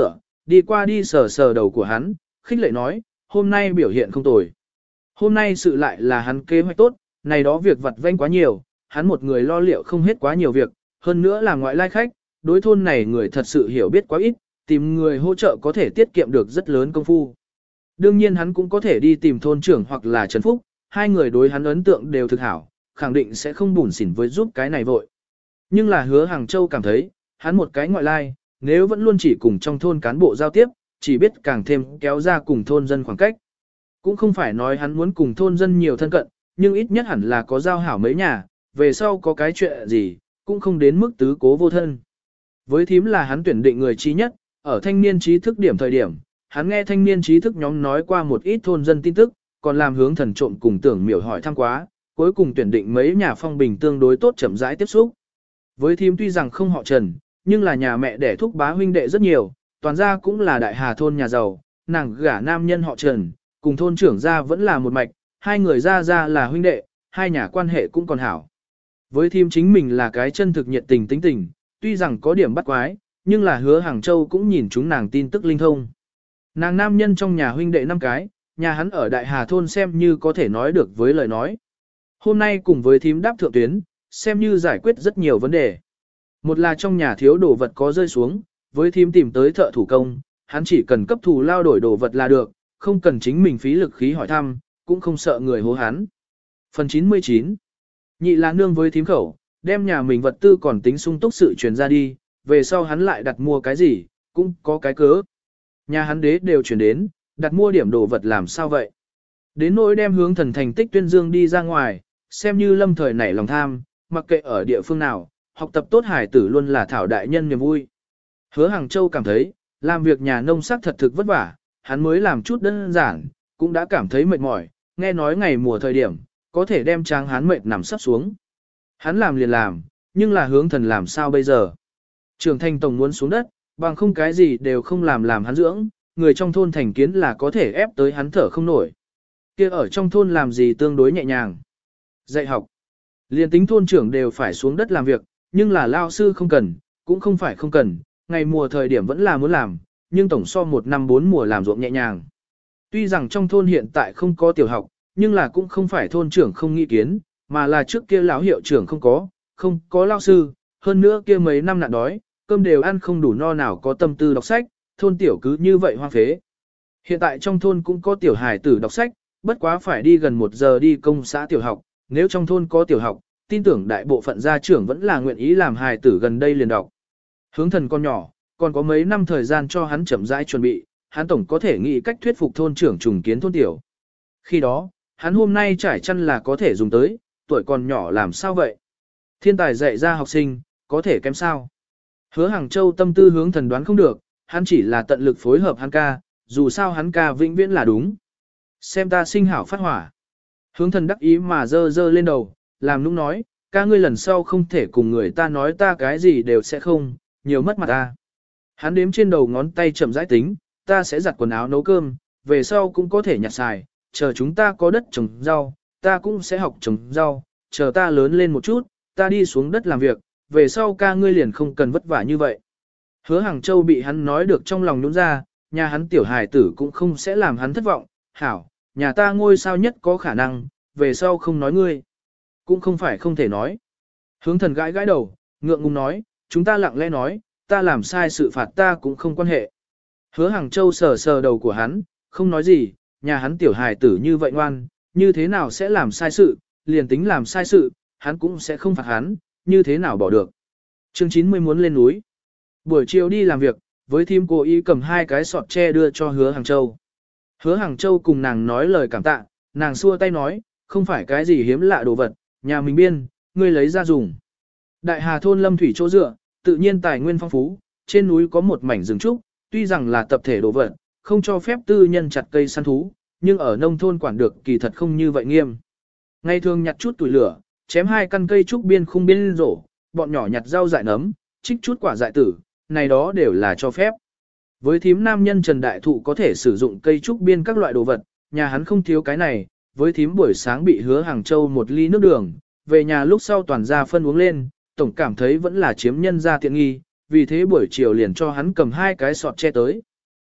đi qua đi sờ sờ đầu của hắn, khích lệ nói, hôm nay biểu hiện không tồi. Hôm nay sự lại là hắn kế hoạch tốt, này đó việc vặt vãnh quá nhiều, hắn một người lo liệu không hết quá nhiều việc, hơn nữa là ngoại lai khách, đối thôn này người thật sự hiểu biết quá ít, tìm người hỗ trợ có thể tiết kiệm được rất lớn công phu. Đương nhiên hắn cũng có thể đi tìm thôn trưởng hoặc là Trần Phúc, hai người đối hắn ấn tượng đều thực hảo, khẳng định sẽ không bủn xỉn với giúp cái này vội. Nhưng là Hứa Hàng Châu cảm thấy, hắn một cái ngoại lai, nếu vẫn luôn chỉ cùng trong thôn cán bộ giao tiếp, chỉ biết càng thêm kéo ra cùng thôn dân khoảng cách. Cũng không phải nói hắn muốn cùng thôn dân nhiều thân cận, nhưng ít nhất hẳn là có giao hảo mấy nhà, về sau có cái chuyện gì, cũng không đến mức tứ cố vô thân. Với thím là hắn tuyển định người trí nhất, ở thanh niên trí thức điểm thời điểm, hắn nghe thanh niên trí thức nhóm nói qua một ít thôn dân tin tức, còn làm Hướng Thần trộm cùng Tưởng Miểu hỏi thăm quá, cuối cùng tuyển định mấy nhà phong bình tương đối tốt chậm rãi tiếp xúc. Với thím tuy rằng không họ Trần, nhưng là nhà mẹ đẻ thúc bá huynh đệ rất nhiều, toàn gia cũng là đại hà thôn nhà giàu, nàng gả nam nhân họ Trần, cùng thôn trưởng gia vẫn là một mạch, hai người gia là huynh đệ, hai nhà quan hệ cũng còn hảo. Với thím chính mình là cái chân thực nhiệt tình tính tình, tuy rằng có điểm bắt quái, nhưng là Hứa Hàng Châu cũng nhìn chúng nàng tin tức linh thông. Nàng nam nhân trong nhà huynh đệ 5 cái, nhà hắn ở Đại Hà Thôn xem như có thể nói được với lời nói. Hôm nay cùng với thím đáp thượng tuyến, xem như giải quyết rất nhiều vấn đề. Một là trong nhà thiếu đồ vật có rơi xuống, với thím tìm tới thợ thủ công, hắn chỉ cần cấp thù lao đổi đồ vật là được, không cần chính mình phí lực khí hỏi thăm, cũng không sợ người hố hắn. Phần 99. Nhị là nương với thím khẩu, đem nhà mình vật tư còn tính sung túc sự truyền ra đi, về sau hắn lại đặt mua cái gì, cũng có cái cớ. Nhà hắn đế đều chuyển đến, đặt mua điểm đồ vật làm sao vậy. Đến nỗi đem Hướng Thần thành tích tuyên dương đi ra ngoài, xem như lâm thời nảy lòng tham, mặc kệ ở địa phương nào, học tập tốt hải tử luôn là thảo đại nhân niềm vui. Hứa Hàng Châu cảm thấy, làm việc nhà nông sắc thật thực vất vả, hắn mới làm chút đơn giản, cũng đã cảm thấy mệt mỏi, nghe nói ngày mùa thời điểm, có thể đem Tráng Hán mệt nằm sắp xuống. Hắn làm liền làm, nhưng là Hướng Thần làm sao bây giờ? Trưởng thành tổng muốn xuống đất, bằng không cái gì đều không làm hắn dưỡng, người trong thôn thành kiến là có thể ép tới hắn thở không nổi. Kia ở trong thôn làm gì tương đối nhẹ nhàng? Dạy học. Liên tính thôn trưởng đều phải xuống đất làm việc, nhưng là lao sư không cần, cũng không phải không cần, ngày mùa thời điểm vẫn là muốn làm, nhưng tổng so 1 năm 4 mùa làm ruộng nhẹ nhàng. Tuy rằng trong thôn hiện tại không có tiểu học, nhưng là cũng không phải thôn trưởng không nghĩ kiến, mà là trước kia lão hiệu trưởng không có lao sư, hơn nữa kia mấy năm nạn đói, cơm đều ăn không đủ no nào có tâm tư đọc sách, thôn tiểu cứ như vậy hoang phế. Hiện tại trong thôn cũng có tiểu hài tử đọc sách, bất quá phải đi gần 1 giờ đi công xã tiểu học, nếu trong thôn có tiểu học, tin tưởng đại bộ phận gia trưởng vẫn là nguyện ý làm hài tử gần đây liền đọc. Hướng Thần con nhỏ, còn có mấy năm thời gian cho hắn chậm rãi chuẩn bị, hắn tổng có thể nghĩ cách thuyết phục thôn trưởng trùng kiến thôn tiểu. Khi đó, hắn hôm nay trải chăn là có thể dùng tới, tuổi còn nhỏ làm sao vậy? Thiên tài dạy ra học sinh, có thể kém sao? Hứa Hàng Châu tâm tư Hướng Thần đoán không được, hắn chỉ là tận lực phối hợp hắn ca, dù sao hắn ca vĩnh viễn là đúng. Xem ta sinh hảo phát hỏa. Hướng Thần đắc ý mà dơ lên đầu, làm nũng nói, ca ngươi lần sau không thể cùng người ta nói ta cái gì đều sẽ không, nhiều mất mặt ta. Hắn đếm trên đầu ngón tay chậm rãi tính, ta sẽ giặt quần áo nấu cơm, về sau cũng có thể nhặt xài, chờ chúng ta có đất trồng rau, ta cũng sẽ học trồng rau, chờ ta lớn lên một chút, ta đi xuống đất làm việc, về sau ca ngươi liền không cần vất vả như vậy. Hứa Hàng Châu bị hắn nói được trong lòng nhũn ra, nhà hắn tiểu hài tử cũng không sẽ làm hắn thất vọng, hảo, nhà ta ngôi sao nhất có khả năng, về sau không nói ngươi. Cũng không phải không thể nói. Hướng Thần gãi gãi đầu, ngượng ngùng nói, chúng ta lặng lẽ nói, ta làm sai sự phạt ta cũng không quan hệ. Hứa Hàng Châu sờ sờ đầu của hắn, không nói gì, nhà hắn tiểu hài tử như vậy ngoan, như thế nào sẽ làm sai sự, liền tính làm sai sự, hắn cũng sẽ không phạt hắn, như thế nào bỏ được. Chương 90 muốn lên núi. Buổi chiều đi làm việc, với thím cố ý cầm 2 cái sọt tre đưa cho Hứa Hàng Châu. Hứa Hàng Châu cùng nàng nói lời cảm tạ, nàng xua tay nói, không phải cái gì hiếm lạ đồ vật, nhà mình biên, ngươi lấy ra dùng. Đại Hà thôn lâm thủy chỗ dựa, tự nhiên tài nguyên phong phú, trên núi có một mảnh rừng trúc, tuy rằng là tập thể đồ vật, không cho phép tư nhân chặt cây săn thú, nhưng ở nông thôn quản được kỳ thật không như vậy nghiêm. Ngày thường nhặt chút tuổi lửa, chém 2 căn cây trúc biên khung biên rổ, bọn nhỏ nhặt rau dại nấm, trích chút quả dại tử, này đó đều là cho phép. Với thím nam nhân Trần Đại Thụ có thể sử dụng cây trúc biên các loại đồ vật, nhà hắn không thiếu cái này, với thím buổi sáng bị Hứa Hàng Châu 1 ly nước đường, về nhà lúc sau toàn ra phân uống lên, tổng cảm thấy vẫn là chiếm nhân ra tiện nghi, vì thế buổi chiều liền cho hắn cầm 2 cái sọt che tới.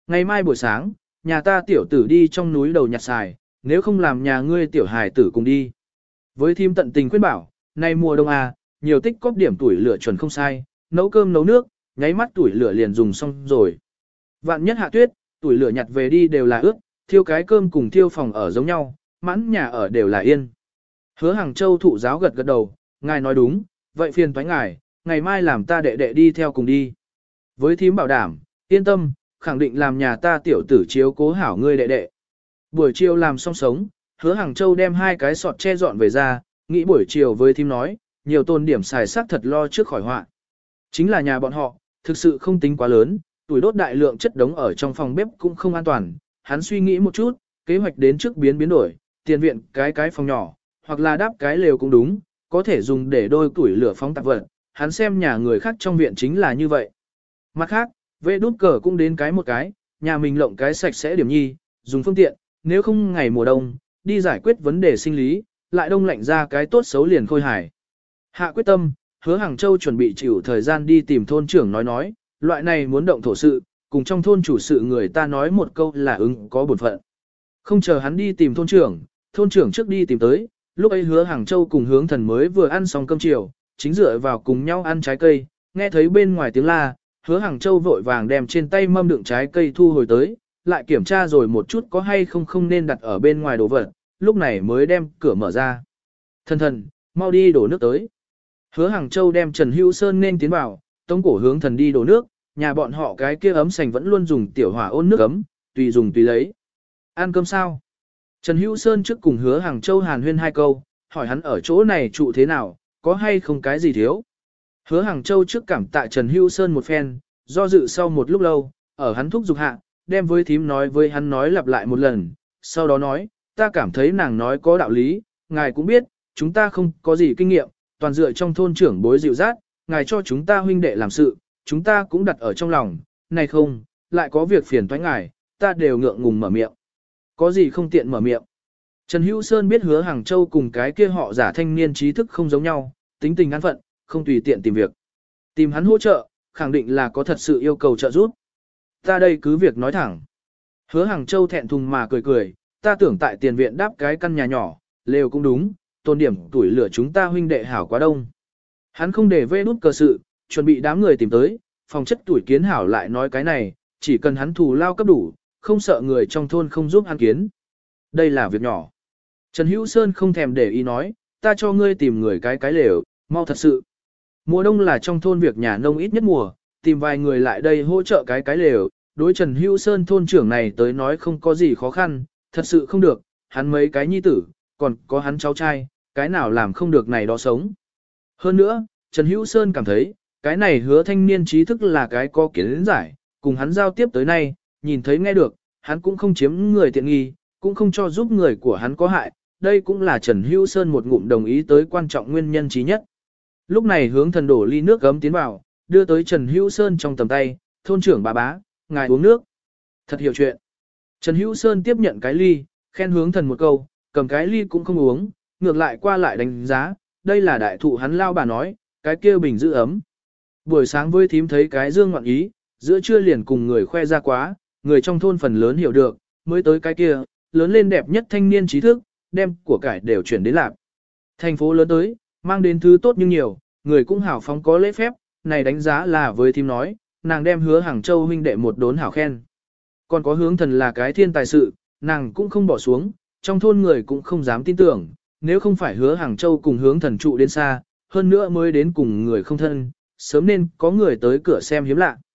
Ngày mai buổi sáng, nhà ta tiểu tử đi trong núi đầu nhặt xài, nếu không làm nhà ngươi tiểu hài tử cùng đi. Với thím tận tình khuyên bảo, nay mùa đông à, nhiều tích cóp điểm tuổi lửa chuẩn không sai, nấu cơm nấu nước, nháy mắt tuổi lửa liền dùng xong rồi. Vạn nhất hạ tuyết, tuổi lửa nhặt về đi đều là ướt, thiêu cái cơm cùng thiêu phòng ở giống nhau, mãn nhà ở đều là yên. Hứa Hàng Châu thụ giáo gật gật đầu, ngài nói đúng, vậy phiền toái ngài, ngày mai làm ta đệ đệ đi theo cùng đi. Với thím bảo đảm, yên tâm, khẳng định làm nhà ta tiểu tử chiếu cố hảo ngươi đệ đệ. Buổi chiều làm xong sống, Hứa Hàng Châu đem 2 cái sọt che dọn về ra, nghĩ buổi chiều với thím nói, nhiều tôn điểm xài sắc thật lo trước khỏi họa. Chính là nhà bọn họ, thực sự không tính quá lớn, tuổi đốt đại lượng chất đống ở trong phòng bếp cũng không an toàn. Hắn suy nghĩ một chút, kế hoạch đến trước biến đổi, tiền viện cái phòng nhỏ, hoặc là đáp cái lều cũng đúng, có thể dùng để đôi tuổi lửa phóng tạp vật. Hắn xem nhà người khác trong viện chính là như vậy. Mặt khác, vệ đút cờ cũng đến một cái, nhà mình lộng cái sạch sẽ điểm nhi, dùng phương tiện, nếu không ngày mùa đông, đi giải quyết vấn đề sinh lý, lại đông lạnh ra cái tốt xấu liền khôi hài. Hạ quyết tâm, Hứa Hàng Châu chuẩn bị chịu thời gian đi tìm thôn trưởng nói, loại này muốn động thổ sự, cùng trong thôn chủ sự người ta nói một câu là ứng có bổn phận. Không chờ hắn đi tìm thôn trưởng trước đi tìm tới, lúc ấy Hứa Hàng Châu cùng Hướng Thần mới vừa ăn xong cơm chiều, chính dựa vào cùng nhau ăn trái cây, nghe thấy bên ngoài tiếng la, Hứa Hàng Châu vội vàng đem trên tay mâm đựng trái cây thu hồi tới, lại kiểm tra rồi một chút có hay không nên đặt ở bên ngoài đồ vật, lúc này mới đem cửa mở ra. Thần, mau đi đổ nước tới. Hứa Hàng Châu đem Trần Hữu Sơn nên tiến vào, tống cổ Hướng Thần đi đổ nước, nhà bọn họ cái kia ấm sành vẫn luôn dùng tiểu hỏa ôn nước ấm, tùy dùng tùy lấy. Ăn cơm sao? Trần Hữu Sơn trước cùng Hứa Hàng Châu hàn huyên 2 câu, hỏi hắn ở chỗ này trụ thế nào, có hay không cái gì thiếu. Hứa Hàng Châu trước cảm tạ Trần Hữu Sơn một phen, do dự sau một lúc lâu, ở hắn thúc giục hạ, đem với thím nói với hắn nói lặp lại một lần, sau đó nói, ta cảm thấy nàng nói có đạo lý, ngài cũng biết, chúng ta không có gì kinh nghiệm, toàn dựa trong thôn trưởng bối dịu dắt, ngài cho chúng ta huynh đệ làm sự, chúng ta cũng đặt ở trong lòng, này không, lại có việc phiền toái ngài, ta đều ngượng ngùng mở miệng. Có gì không tiện mở miệng. Trần Hữu Sơn biết Hứa Hàng Châu cùng cái kia họ giả thanh niên trí thức không giống nhau, tính tình an phận, không tùy tiện tìm việc. Tìm hắn hỗ trợ, khẳng định là có thật sự yêu cầu trợ giúp. Ta đây cứ việc nói thẳng. Hứa Hàng Châu thẹn thùng mà cười, ta tưởng tại tiền viện đáp cái căn nhà nhỏ, lều cũng đúng, tôn điểm tuổi lửa chúng ta huynh đệ hảo quá đông. Hắn không để vê nút cờ sự, chuẩn bị đám người tìm tới, phòng chất tuổi kiến hảo lại nói cái này, chỉ cần hắn thù lao cấp đủ, không sợ người trong thôn không giúp hắn kiến. Đây là việc nhỏ. Trần Hữu Sơn không thèm để ý nói, ta cho ngươi tìm người cái lều, mau thật sự. Mùa đông là trong thôn việc nhà nông ít nhất mùa, tìm vài người lại đây hỗ trợ cái lều, đối Trần Hữu Sơn thôn trưởng này tới nói không có gì khó khăn, thật sự không được, hắn mấy cái nhi tử, còn có hắn cháu trai, cái nào làm không được này đó sống. Hơn nữa, Trần Hữu Sơn cảm thấy, cái này Hứa thanh niên trí thức là cái có kiến giải, cùng hắn giao tiếp tới nay, nhìn thấy nghe được, hắn cũng không chiếm người tiện nghi, cũng không cho giúp người của hắn có hại, đây cũng là Trần Hữu Sơn một ngụm đồng ý tới quan trọng nguyên nhân trí nhất. Lúc này Hướng Thần đổ ly nước gấm tiến vào, đưa tới Trần Hữu Sơn trong tầm tay, thôn trưởng bà bá, ngài uống nước. Thật hiểu chuyện. Trần Hữu Sơn tiếp nhận cái ly, khen Hướng Thần một câu, cầm cái ly cũng không uống, ngược lại qua lại đánh giá, đây là đại thụ hắn lao bà nói, cái kia bình giữ ấm. Buổi sáng với thím thấy cái dương ngoạn ý, giữa trưa liền cùng người khoe ra quá, người trong thôn phần lớn hiểu được, mới tới cái kia, lớn lên đẹp nhất thanh niên trí thức, đem của cải đều chuyển đến Lạp. Thành phố lớn tới, mang đến thứ tốt nhưng nhiều, người cũng hảo phóng có lễ phép, này đánh giá là với thím nói, nàng đem Hứa Hàng Châu huynh đệ một đốn hảo khen. Còn có Hướng Thần là cái thiên tài sự, nàng cũng không bỏ xuống, trong thôn người cũng không dám tin tưởng, nếu không phải Hứa Hàng Châu cùng Hướng Thần trụ đến xa, hơn nữa mới đến cùng người không thân, sớm nên có người tới cửa xem hiếm lạ.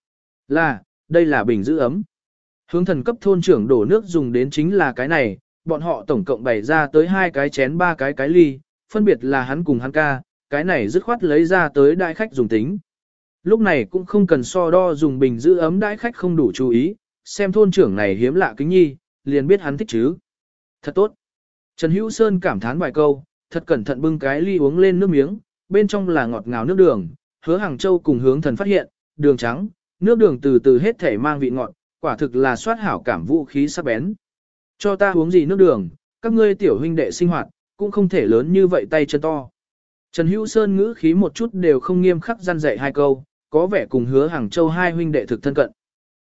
Đây là bình giữ ấm. Hướng Thần cấp thôn trưởng đổ nước dùng đến chính là cái này, bọn họ tổng cộng bày ra tới 2 cái chén 3 cái ly, phân biệt là hắn cùng hắn ca, cái này dứt khoát lấy ra tới đại khách dùng tính. Lúc này cũng không cần so đo dùng bình giữ ấm đại khách không đủ chú ý, xem thôn trưởng này hiếm lạ kính nhi, liền biết hắn thích chứ. Thật tốt. Trần Hữu Sơn cảm thán vài câu, thật cẩn thận bưng cái ly uống lên nước miếng, bên trong là ngọt ngào nước đường, Hứa Hàng Châu cùng Hướng Thần phát hiện, đường trắng, nước đường từ từ hết thể mang vị ngọt, quả thực là soát hảo cảm vũ khí sắc bén. Cho ta uống gì nước đường, các ngươi tiểu huynh đệ sinh hoạt, cũng không thể lớn như vậy tay chân to. Trần Hữu Sơn ngữ khí một chút đều không nghiêm khắc răn dạy 2 câu, có vẻ cùng Hứa Hàng Châu 2 huynh đệ thực thân cận.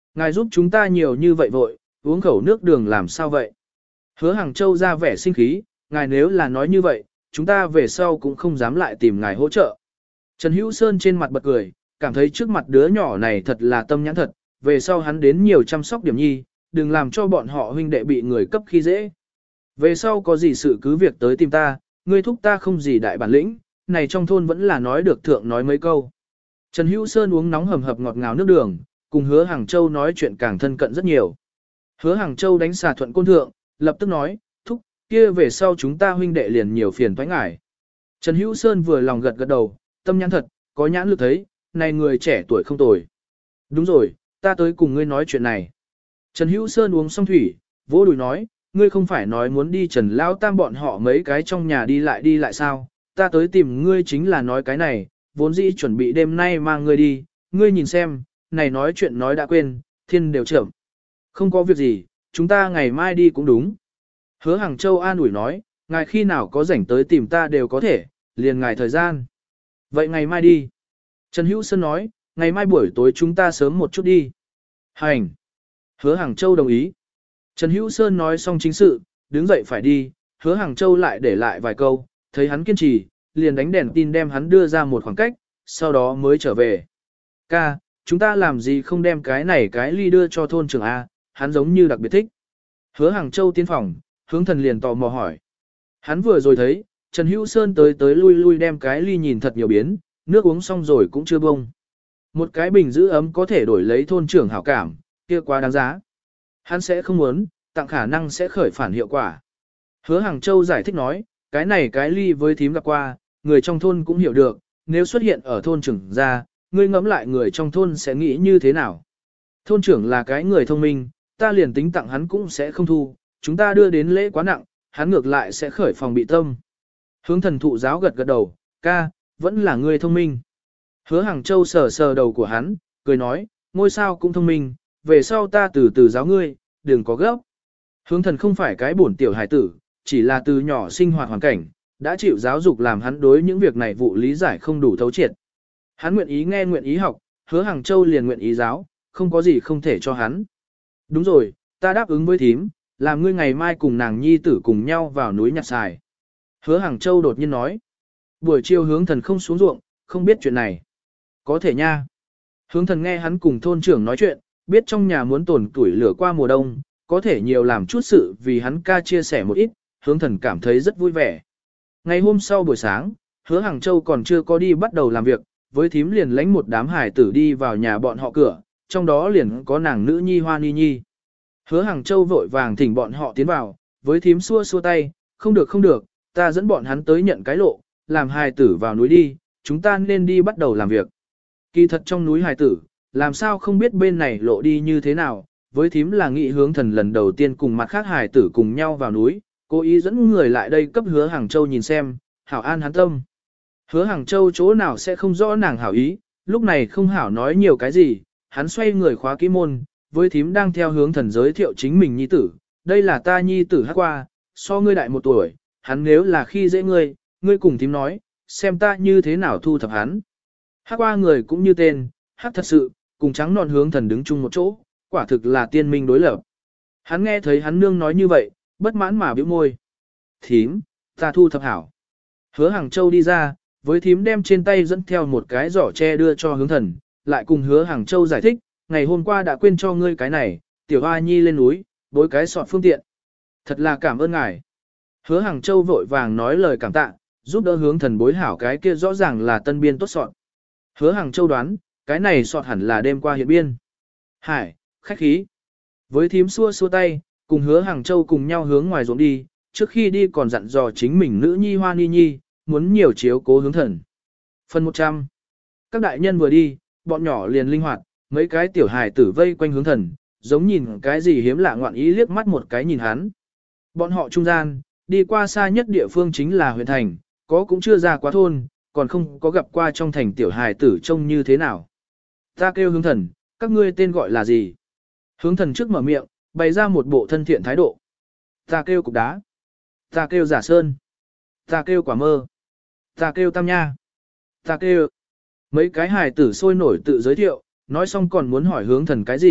Ngài giúp chúng ta nhiều như vậy vội, uống khẩu nước đường làm sao vậy? Hứa Hàng Châu ra vẻ sinh khí, ngài nếu là nói như vậy, chúng ta về sau cũng không dám lại tìm ngài hỗ trợ. Trần Hữu Sơn trên mặt bật cười, cảm thấy trước mặt đứa nhỏ này thật là tâm nhãn thật, về sau hắn đến nhiều chăm sóc điểm nhi, đừng làm cho bọn họ huynh đệ bị người cấp khi dễ. Về sau có gì sự cứ việc tới tìm ta, ngươi thúc ta không gì đại bản lĩnh, này trong thôn vẫn là nói được thượng nói mấy câu. Trần Hữu Sơn uống nóng hầm hập ngọt ngào nước đường, cùng Hứa Hàng Châu nói chuyện càng thân cận rất nhiều. Hứa Hàng Châu đánh xà thuận côn thượng, lập tức nói, thúc, kia về sau chúng ta huynh đệ liền nhiều phiền toái ngải. Trần Hữu Sơn vừa lòng gật gật đầu, tâm nhãn thật, có nhãn lực thấy, này người trẻ tuổi không tồi. Đúng rồi, ta tới cùng ngươi nói chuyện này. Trần Hữu Sơn uống xong thủy, vỗ đùi nói, ngươi không phải nói muốn đi Trần Lao Tam bọn họ mấy cái trong nhà đi lại sao, ta tới tìm ngươi chính là nói cái này, vốn dĩ chuẩn bị đêm nay mang ngươi đi, ngươi nhìn xem, này nói chuyện nói đã quên, thiên đều trưởng. Không có việc gì, chúng ta ngày mai đi cũng đúng. Hứa Hàng Châu an ủi nói, ngài khi nào có rảnh tới tìm ta đều có thể, liền ngài thời gian. Vậy ngày mai đi. Trần Hữu Sơn nói, ngày mai buổi tối chúng ta sớm một chút đi. Hành. Hứa Hàng Châu đồng ý. Trần Hữu Sơn nói xong chính sự, đứng dậy phải đi, Hứa Hàng Châu lại để lại vài câu, thấy hắn kiên trì, liền đánh đèn tin đem hắn đưa ra một khoảng cách, sau đó mới trở về. Ca, chúng ta làm gì không đem cái này cái ly đưa cho thôn trưởng A, hắn giống như đặc biệt thích. Hứa Hàng Châu tiến phòng, hướng thần liền tò mò hỏi. Hắn vừa rồi thấy, Trần Hữu Sơn tới tới lui lui đem cái ly nhìn thật nhiều biến, nước uống xong rồi cũng chưa bông. Một cái bình giữ ấm có thể đổi lấy thôn trưởng hảo cảm, kia quá đáng giá. Hắn sẽ không muốn, tặng khả năng sẽ khởi phản hiệu quả. Hứa Hàng Châu giải thích nói, cái này cái ly với thím gặp qua, người trong thôn cũng hiểu được, nếu xuất hiện ở thôn trưởng ra, ngươi ngẫm lại người trong thôn sẽ nghĩ như thế nào. Thôn trưởng là cái người thông minh, ta liền tính tặng hắn cũng sẽ không thu, chúng ta đưa đến lễ quá nặng, hắn ngược lại sẽ khởi phòng bị tâm. Hướng thần thụ giáo gật gật đầu, ca, vẫn là người thông minh. Hứa Hàng Châu sờ sờ đầu của hắn, cười nói, ngôi sao cũng thông minh, về sau ta từ từ giáo ngươi, đừng có gấp. Hướng thần không phải cái bổn tiểu hải tử, chỉ là từ nhỏ sinh hoạt hoàn cảnh, đã chịu giáo dục làm hắn đối những việc này vụ lý giải không đủ thấu triệt. Hắn nguyện ý nghe nguyện ý học, Hứa Hàng Châu liền nguyện ý giáo, không có gì không thể cho hắn. Đúng rồi, ta đáp ứng với thím, làm ngươi ngày mai cùng nàng nhi tử cùng nhau vào núi nhặt xài. Hứa Hàng Châu đột nhiên nói. Buổi chiều hướng thần không xuống ruộng, không biết chuyện này. Có thể nha. Hướng thần nghe hắn cùng thôn trưởng nói chuyện, biết trong nhà muốn tồn tuổi lửa qua mùa đông, có thể nhiều làm chút sự vì hắn ca chia sẻ một ít, hướng thần cảm thấy rất vui vẻ. Ngày hôm sau buổi sáng, Hứa Hàng Châu còn chưa có đi bắt đầu làm việc, với thím liền lãnh một đám hải tử đi vào nhà bọn họ cửa, trong đó liền có nàng nữ nhi Hoa Ni Nhi. Hứa Hàng Châu vội vàng thỉnh bọn họ tiến vào, với thím xua xua tay, không được không được, ta dẫn bọn hắn tới nhận cái lộ, làm hài tử vào núi đi, chúng ta nên đi bắt đầu làm việc. Kỳ thật trong núi hài tử, làm sao không biết bên này lộ đi như thế nào, với thím là nghị hướng thần lần đầu tiên cùng mặt khác hài tử cùng nhau vào núi, cố ý dẫn người lại đây cấp Hứa Hàng Châu nhìn xem, hảo an hắn tâm. Hứa Hàng Châu chỗ nào sẽ không rõ nàng hảo ý, lúc này không hảo nói nhiều cái gì, hắn xoay người khóa kỹ môn, với thím đang theo hướng thần giới thiệu chính mình nhi tử, đây là ta nhi tử hát qua, so ngươi đại 1 tuổi, hắn nếu là khi dễ ngươi, ngươi cùng thím nói, xem ta như thế nào thu thập hắn. Hát qua người cũng như tên, hát thật sự, cùng trắng nọn hướng thần đứng chung một chỗ, quả thực là tiên minh đối lập. Hắn nghe thấy hắn nương nói như vậy, bất mãn mà bĩu môi. Thím, ta thu thập hảo. Hứa Hàng Châu đi ra, với thím đem trên tay dẫn theo một cái giỏ tre đưa cho hướng thần, lại cùng Hứa Hàng Châu giải thích, ngày hôm qua đã quên cho ngươi cái này, tiểu hoa nhi lên núi, bối cái sọt phương tiện. Thật là cảm ơn ngài. Hứa Hàng Châu vội vàng nói lời cảm tạ, giúp đỡ hướng thần bối hảo cái kia rõ ràng là tân biên tốt sọt. Hứa Hàng Châu đoán, cái này sọt hẳn là đêm qua hiện biên. Hải, khách khí. Với thím xua xua tay, cùng Hứa Hàng Châu cùng nhau hướng ngoài ruộng đi, trước khi đi còn dặn dò chính mình nữ nhi Hoa Ni Nhi, muốn nhiều chiếu cố hướng thần. Phần 100. Các đại nhân vừa đi, bọn nhỏ liền linh hoạt, mấy cái tiểu hài tử vây quanh hướng thần, giống nhìn cái gì hiếm lạ ngoạn ý liếc mắt một cái nhìn hắn. Bọn họ trung gian, đi qua xa nhất địa phương chính là huyện thành, có cũng chưa ra quá thôn, còn không có gặp qua trong thành tiểu hài tử trông như thế nào. Ta kêu hướng thần, các ngươi tên gọi là gì? Hướng thần trước mở miệng, bày ra một bộ thân thiện thái độ. Ta kêu cục đá. Ta kêu giả sơn. Ta kêu quả mơ. Ta kêu tam nha. Ta kêu... Mấy cái hài tử sôi nổi tự giới thiệu, nói xong còn muốn hỏi hướng thần cái gì,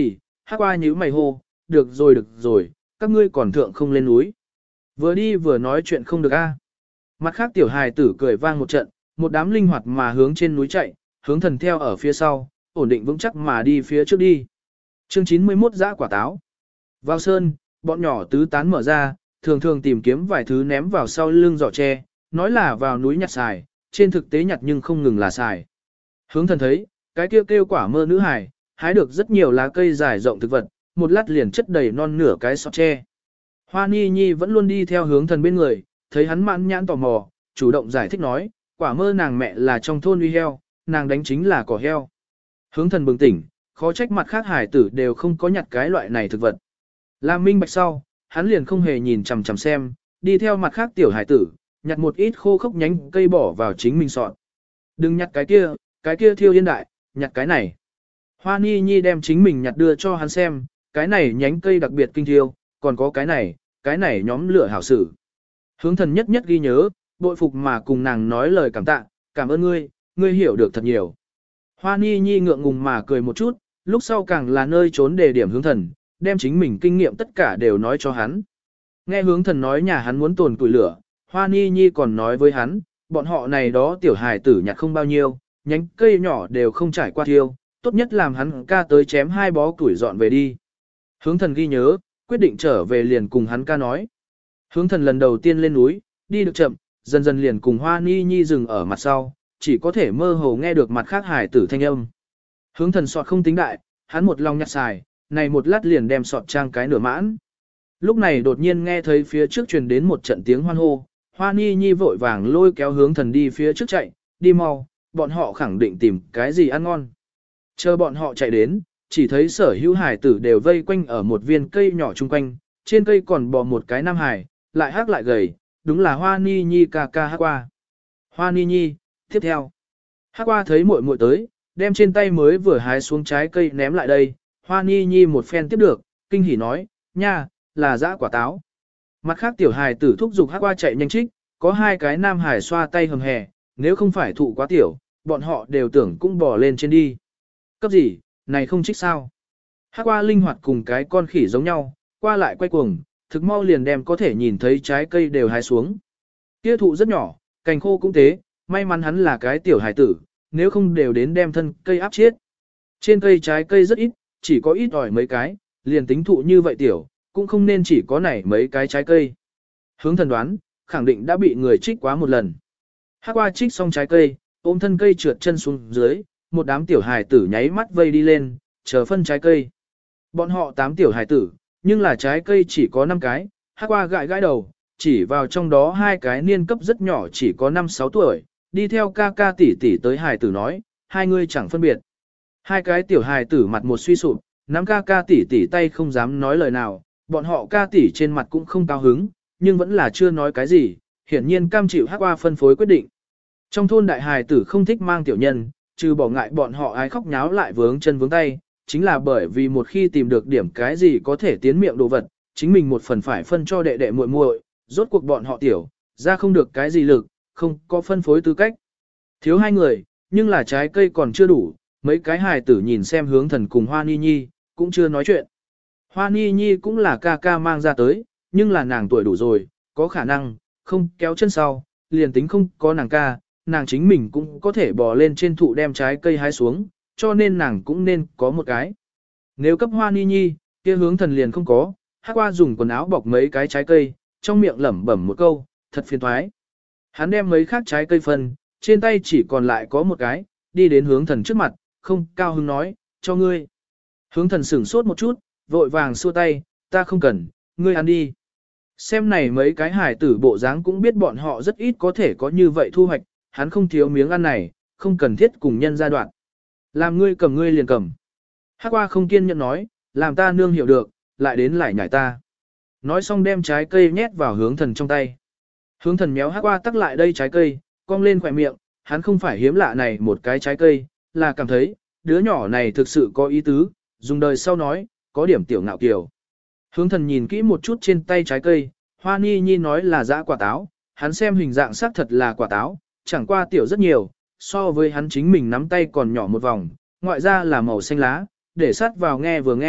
Hắc qua nhíu mày hô, được rồi, các ngươi còn thượng không lên núi. Vừa đi vừa nói chuyện không được a. Mặt khác tiểu hài tử cười vang một trận, một đám linh hoạt mà hướng trên núi chạy, hướng thần theo ở phía sau, ổn định vững chắc mà đi phía trước đi. Chương 91 Dã quả táo. Vào sơn, bọn nhỏ tứ tán mở ra, thường thường tìm kiếm vài thứ ném vào sau lưng giỏ tre, nói là vào núi nhặt xài, trên thực tế nhặt nhưng không ngừng là xài. Hướng thần thấy, cái kêu quả mơ nữ hài, hái được rất nhiều lá cây dài rộng thực vật, một lát liền chất đầy non nửa cái sọt tre. Hoa Ni Nhi vẫn luôn đi theo hướng thần bên người, thấy hắn mãn nhãn tò mò, chủ động giải thích nói, quả mơ nàng mẹ là trong thôn uy heo, nàng đánh chính là cỏ heo. Hướng thần bừng tỉnh, khó trách mặt khác hải tử đều không có nhặt cái loại này thực vật. Làm minh bạch sau, hắn liền không hề nhìn chằm chằm xem, đi theo mặt khác tiểu hải tử, nhặt một ít khô khốc nhánh cây bỏ vào chính mình sọt. Đừng nhặt cái kia thiêu yên đại, nhặt cái này. Hoa Ni Nhi đem chính mình nhặt đưa cho hắn xem, cái này nhánh cây đặc biệt kinh thiêu, còn có cái này nhóm lửa hảo sử. Hướng thần nhất nhất ghi nhớ, bội phục mà cùng nàng nói lời cảm tạ, cảm ơn ngươi hiểu được thật nhiều. Hoa Ni Nhi ngượng ngùng mà cười một chút, lúc sau càng là nơi trốn đề điểm hướng thần, đem chính mình kinh nghiệm tất cả đều nói cho hắn. Nghe hướng thần nói nhà hắn muốn tồn củi lửa, Hoa Ni Nhi còn nói với hắn, bọn họ này đó tiểu hài tử nhặt không bao nhiêu, nhánh cây nhỏ đều không trải qua thiêu, tốt nhất làm hắn ca tới chém 2 bó củi dọn về đi. Hướng thần ghi nhớ, quyết định trở về liền cùng hắn ca nói. Hướng thần lần đầu tiên lên núi, đi được chậm, dần dần liền cùng Hoa Ni Nhi dừng ở mặt sau, chỉ có thể mơ hồ nghe được mặt khác hài tử thanh âm. Hướng thần sọt không tính đại, hắn một lòng nhặt xài, này một lát liền đem sọt trang cái nửa mãn. Lúc này đột nhiên nghe thấy phía trước truyền đến một trận tiếng hoan hô, Hoa Ni Nhi vội vàng lôi kéo hướng thần đi phía trước chạy, đi mau, bọn họ khẳng định tìm cái gì ăn ngon. Chờ bọn họ chạy đến, chỉ thấy sở hữu hải tử đều vây quanh ở một viên cây nhỏ chung quanh, trên cây còn bò một cái nam hải, lại hắc lại gầy, đúng là Hoa Ni Nhi ca hắc qua. Hoa Ni Nhi, tiếp theo. Hắc qua thấy muội muội tới, đem trên tay mới vừa hái xuống trái cây ném lại đây, Hoa Ni Nhi một phen tiếp được, kinh hỉ nói, nha, là dã quả táo. Mặt khác tiểu hài tử thúc giục Hắc qua chạy nhanh trích, có 2 cái nam hải xoa tay hầm hè, nếu không phải thụ quá tiểu, bọn họ đều tưởng cũng bò lên trên đi. Cấp gì, này không trích sao? Hắc qua linh hoạt cùng cái con khỉ giống nhau, qua lại quay cuồng, thực mau liền đem có thể nhìn thấy trái cây đều hái xuống. Kia thụ rất nhỏ, cành khô cũng thế, may mắn hắn là cái tiểu hài tử, nếu không đều đến đem thân cây áp chết. Trên cây trái cây rất ít, chỉ có ít ỏi mấy cái, liền tính thụ như vậy tiểu, cũng không nên chỉ có nảy mấy cái trái cây. Hướng thần đoán, khẳng định đã bị người trích quá một lần. Hắc qua trích xong trái cây, ôm thân cây trượt chân xuống dưới, một đám tiểu hài tử nháy mắt vây đi lên, chờ phân trái cây. Bọn họ 8 tiểu hài tử, nhưng là trái cây chỉ có 5 cái, Hắc qua gãi gãi đầu, chỉ vào trong đó 2 cái niên cấp rất nhỏ chỉ có 5-6 tuổi, đi theo ca tỷ tỷ tới hài tử nói, 2 người chẳng phân biệt. 2 cái tiểu hài tử mặt một suy sụp, nắm ca tỷ tỷ tay không dám nói lời nào, bọn họ ca tỷ trên mặt cũng không cao hứng, nhưng vẫn là chưa nói cái gì, hiển nhiên cam chịu Hắc qua phân phối quyết định. Trong thôn đại hài tử không thích mang tiểu nhân, trừ bỏ ngại bọn họ ái khóc nháo lại vướng chân vướng tay, chính là bởi vì một khi tìm được điểm cái gì có thể tiến miệng đồ vật, chính mình một phần phải phân cho đệ đệ muội muội, rốt cuộc bọn họ tiểu, ra không được cái gì lực, không có phân phối tư cách. Thiếu 2 người, nhưng là trái cây còn chưa đủ, mấy cái hài tử nhìn xem hướng thần cùng Hoa Ni Nhi, cũng chưa nói chuyện. Hoa Ni Nhi cũng là ca mang ra tới, nhưng là nàng tuổi đủ rồi, có khả năng, không kéo chân sau, liền tính không có nàng ca, nàng chính mình cũng có thể bò lên trên thụ đem trái cây hái xuống, cho nên nàng cũng nên có một cái. Nếu cấp Hoa Ni Nhi, kia hướng thần liền không có, Hắc qua dùng quần áo bọc mấy cái trái cây, trong miệng lẩm bẩm một câu, thật phiền toái. Hắn đem mấy khác trái cây phân, trên tay chỉ còn lại có một cái, đi đến hướng thần trước mặt, không cao hứng nói, cho ngươi. Hướng thần sửng sốt một chút, vội vàng xua tay, ta không cần, ngươi ăn đi. Xem này mấy cái hải tử bộ dáng cũng biết bọn họ rất ít có thể có như vậy thu hoạch, hắn không thiếu miếng ăn này, không cần thiết cùng nhân gia đoạn. Làm ngươi cầm ngươi liền cầm. Hắc qua không kiên nhẫn nói, làm ta nương hiểu được, lại đến lại nhảy ta. Nói xong đem trái cây nhét vào hướng thần trong tay. Hướng thần méo Hắc qua tắc lại đây trái cây, cong lên khỏe miệng, hắn không phải hiếm lạ này một cái trái cây, là cảm thấy, đứa nhỏ này thực sự có ý tứ, dùng đời sau nói, có điểm tiểu ngạo kiều. Hướng thần nhìn kỹ một chút trên tay trái cây, Hoa Ni Nhi nói là dã quả táo, hắn xem hình dạng xác thật là quả táo, chẳng qua tiểu rất nhiều, so với hắn chính mình nắm tay còn nhỏ một vòng, ngoại ra là màu xanh lá, để sát vào nghe vừa nghe,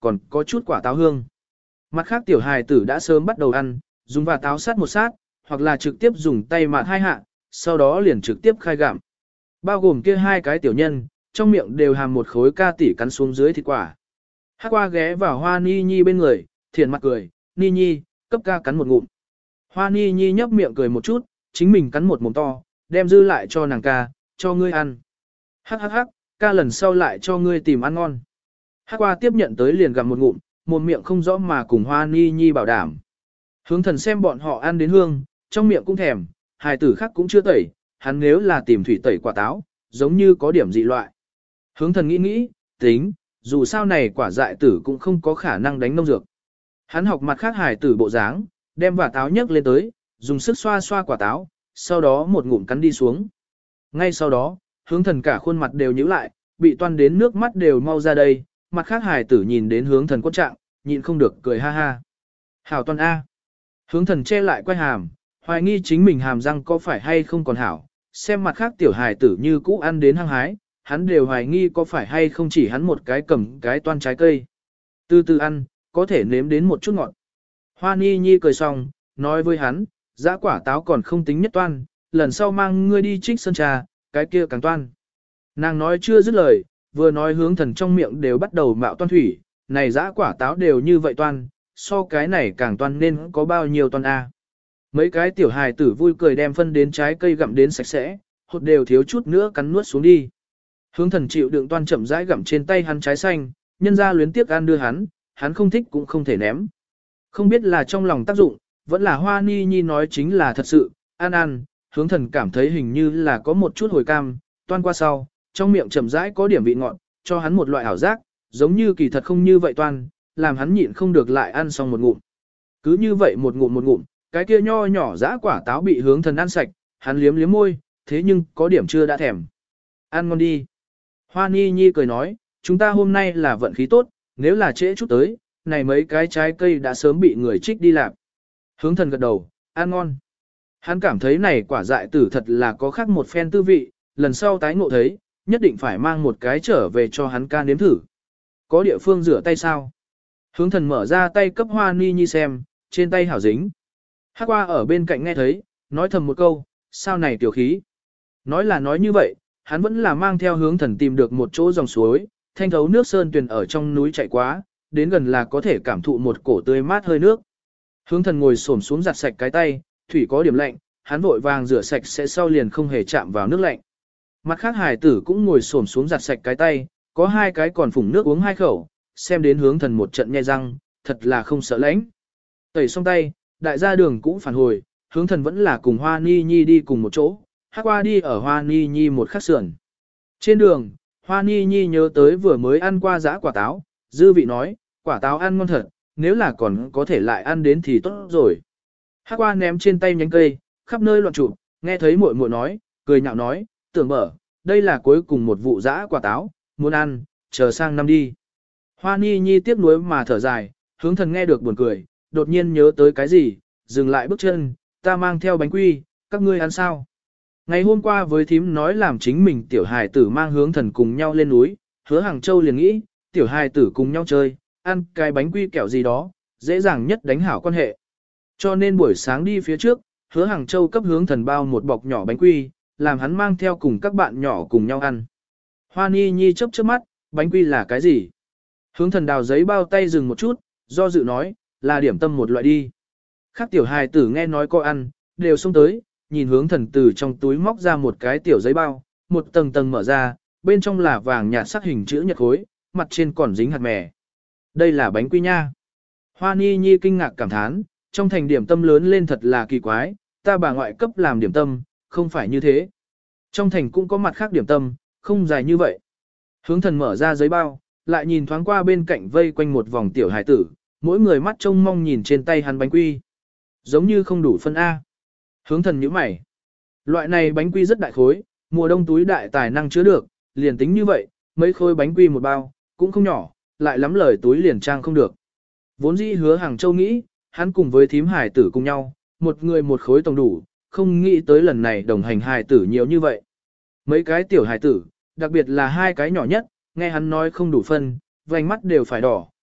còn có chút quả táo hương. Mặt khác tiểu hài tử đã sớm bắt đầu ăn, dùng và táo sát một sát, hoặc là trực tiếp dùng tay mạt hai hạ, sau đó liền trực tiếp khai gặm. Bao gồm kia hai cái tiểu nhân, trong miệng đều hàm một khối ca tỉ cắn xuống dưới thịt quả. Hắc qua ghé vào Hoa Ni Nhi bên người, thiện mặt cười, Ni Nhi, cấp ca cắn một ngụm. Hoa Ni Nhi nhấp miệng cười một chút, chính mình cắn một mồm to, đem dư lại cho nàng ca, cho ngươi ăn. Hắc hắc hắc, ca lần sau lại cho ngươi tìm ăn ngon. Hắc qua tiếp nhận tới liền gặm một ngụm, mồm miệng không rõ mà cùng Hoa Ni Nhi bảo đảm. Hướng thần xem bọn họ ăn đến hương, trong miệng cũng thèm, hài tử khác cũng chưa tẩy, hắn nếu là tìm thủy tẩy quả táo, giống như có điểm dị loại. Hướng thần nghĩ nghĩ, tính, dù sao này quả dại tử cũng không có khả năng đánh nông dược. Hắn học mặt khác hài tử bộ dáng, đem quả táo nhấc lên tới, dùng sức xoa xoa quả táo, sau đó một ngụm cắn đi xuống. Ngay sau đó, hướng thần cả khuôn mặt đều nhíu lại, bị toan đến nước mắt đều mau ra đây, mặt khác hài tử nhìn đến hướng thần quất trạng, nhịn không được cười ha ha. Hảo toan A. Hướng thần che lại quay hàm, hoài nghi chính mình hàm răng có phải hay không còn hảo, xem mặt khác tiểu hài tử như cũ ăn đến hăng hái, hắn đều hoài nghi có phải hay không chỉ hắn một cái cầm cái toan trái cây. Từ từ ăn, có thể nếm đến một chút ngọt. Hoa Ni Nhi cười xong, nói với hắn, dã quả táo còn không tính nhất toan, lần sau mang ngươi đi trích sơn trà, cái kia càng toan. Nàng nói chưa dứt lời, vừa nói hướng thần trong miệng đều bắt đầu mạo toan thủy, này dã quả táo đều như vậy toan, so cái này càng toan nên có bao nhiêu toan A. Mấy cái tiểu hài tử vui cười đem phân đến trái cây gặm đến sạch sẽ, hột đều thiếu chút nữa cắn nuốt xuống đi. Hướng thần chịu đựng toan chậm rãi gặm trên tay hắn trái xanh, nhân ra luyến tiếc ăn đưa hắn không thích cũng không thể ném. Không biết là trong lòng tác dụng, vẫn là Hoa Ni Nhi nói chính là thật sự, ăn, hướng thần cảm thấy hình như là có một chút hồi cam, toan qua sau, trong miệng chậm rãi có điểm vị ngọt, cho hắn một loại ảo giác, giống như kỳ thật không như vậy toan, làm hắn nhịn không được lại ăn xong một ngụm. Cứ như vậy một ngụm, cái kia nho nhỏ dã quả táo bị hướng thần ăn sạch, hắn liếm liếm môi, thế nhưng có điểm chưa đã thèm. Ăn ngon đi. Hoa Ni Nhi cười nói, chúng ta hôm nay là vận khí tốt, nếu là trễ chút tới, này mấy cái trái cây đã sớm bị người trích đi làm. Hướng thần gật đầu, ăn ngon. Hắn cảm thấy này quả dại tử thật là có khác một phen tư vị, lần sau tái ngộ thấy, nhất định phải mang một cái trở về cho hắn ca nếm thử. Có địa phương rửa tay sao? Hướng thần mở ra tay cấp Hoa Ni Nhi xem, trên tay hảo dính. Hắc qua ở bên cạnh nghe thấy, nói thầm một câu, sao này tiểu khí. Nói là nói như vậy, hắn vẫn là mang theo hướng thần tìm được một chỗ dòng suối, thanh thấu nước sơn tuyền ở trong núi chảy quá, đến gần là có thể cảm thụ một cổ tươi mát hơi nước. Hướng thần ngồi xổm xuống giặt sạch cái tay, thủy có điểm lạnh, hắn vội vàng rửa sạch sẽ sau liền không hề chạm vào nước lạnh. Mặt khác hài tử cũng ngồi xổm xuống giặt sạch cái tay, có hai cái còn phủng nước uống hai khẩu, xem đến hướng thần một trận nhe răng, thật là không sợ lãnh. Tẩy xong tay, đại gia đường cũng phản hồi, hướng thần vẫn là cùng Hoa Ni Nhi đi cùng một chỗ, Hắc qua đi ở Hoa Ni Nhi một khắc sườn. Trên đường, Hoa Ni Nhi nhớ tới vừa mới ăn qua dã quả táo, dư vị nói, quả táo ăn ngon thật, nếu là còn có thể lại ăn đến thì tốt rồi. Hắc qua ném trên tay nhánh cây, khắp nơi loạn trụ, nghe thấy muội muội nói, cười nhạo nói, tưởng mở, đây là cuối cùng một vụ dã quả táo, muốn ăn, chờ sang năm đi. Hoa Ni Nhi tiếc nuối mà thở dài, hướng thần nghe được buồn cười, đột nhiên nhớ tới cái gì, dừng lại bước chân, ta mang theo bánh quy, các ngươi ăn sao? Ngày hôm qua với thím nói làm chính mình tiểu hài tử mang hướng thần cùng nhau lên núi, Hứa Hàng Châu liền nghĩ, tiểu hài tử cùng nhau chơi, ăn cái bánh quy kẹo gì đó, dễ dàng nhất đánh hảo quan hệ. Cho nên buổi sáng đi phía trước, Hứa Hàng Châu cấp hướng thần bao một bọc nhỏ bánh quy, làm hắn mang theo cùng các bạn nhỏ cùng nhau ăn. Hoa Ni Nhi chớp chớp mắt, bánh quy là cái gì? Hướng thần đào giấy bao tay dừng một chút, do dự nói, là điểm tâm một loại đi. Khác tiểu hài tử nghe nói có ăn, đều xông tới, nhìn hướng thần từ trong túi móc ra một cái tiểu giấy bao, một tầng tầng mở ra, bên trong là vàng nhạt sắc hình chữ nhật khối, mặt trên còn dính hạt mè. Đây là bánh quy nha. Hoa Ni Nhi kinh ngạc cảm thán, trong thành điểm tâm lớn lên thật là kỳ quái, ta bà ngoại cấp làm điểm tâm, không phải như thế. Trong thành cũng có mặt khác điểm tâm, không dài như vậy. Hướng thần mở ra giấy bao, lại nhìn thoáng qua bên cạnh vây quanh một vòng tiểu hải tử, mỗi người mắt trông mong nhìn trên tay hắn bánh quy. Giống như không đủ phân A. Hướng thần nhíu mày. Loại này bánh quy rất đại khối, mùa đông túi đại tài năng chứa được, liền tính như vậy, mấy khối bánh quy một bao, cũng không nhỏ, lại lắm lời túi liền trang không được. Vốn dĩ Hứa Hàng Châu nghĩ, hắn cùng với thím hải tử cùng nhau, một người một khối tổng đủ, không nghĩ tới lần này đồng hành hải tử nhiều như vậy. Mấy cái tiểu hải tử, đặc biệt là hai cái nhỏ nhất, nghe hắn nói không đủ phân, vành mắt đều phải đỏ,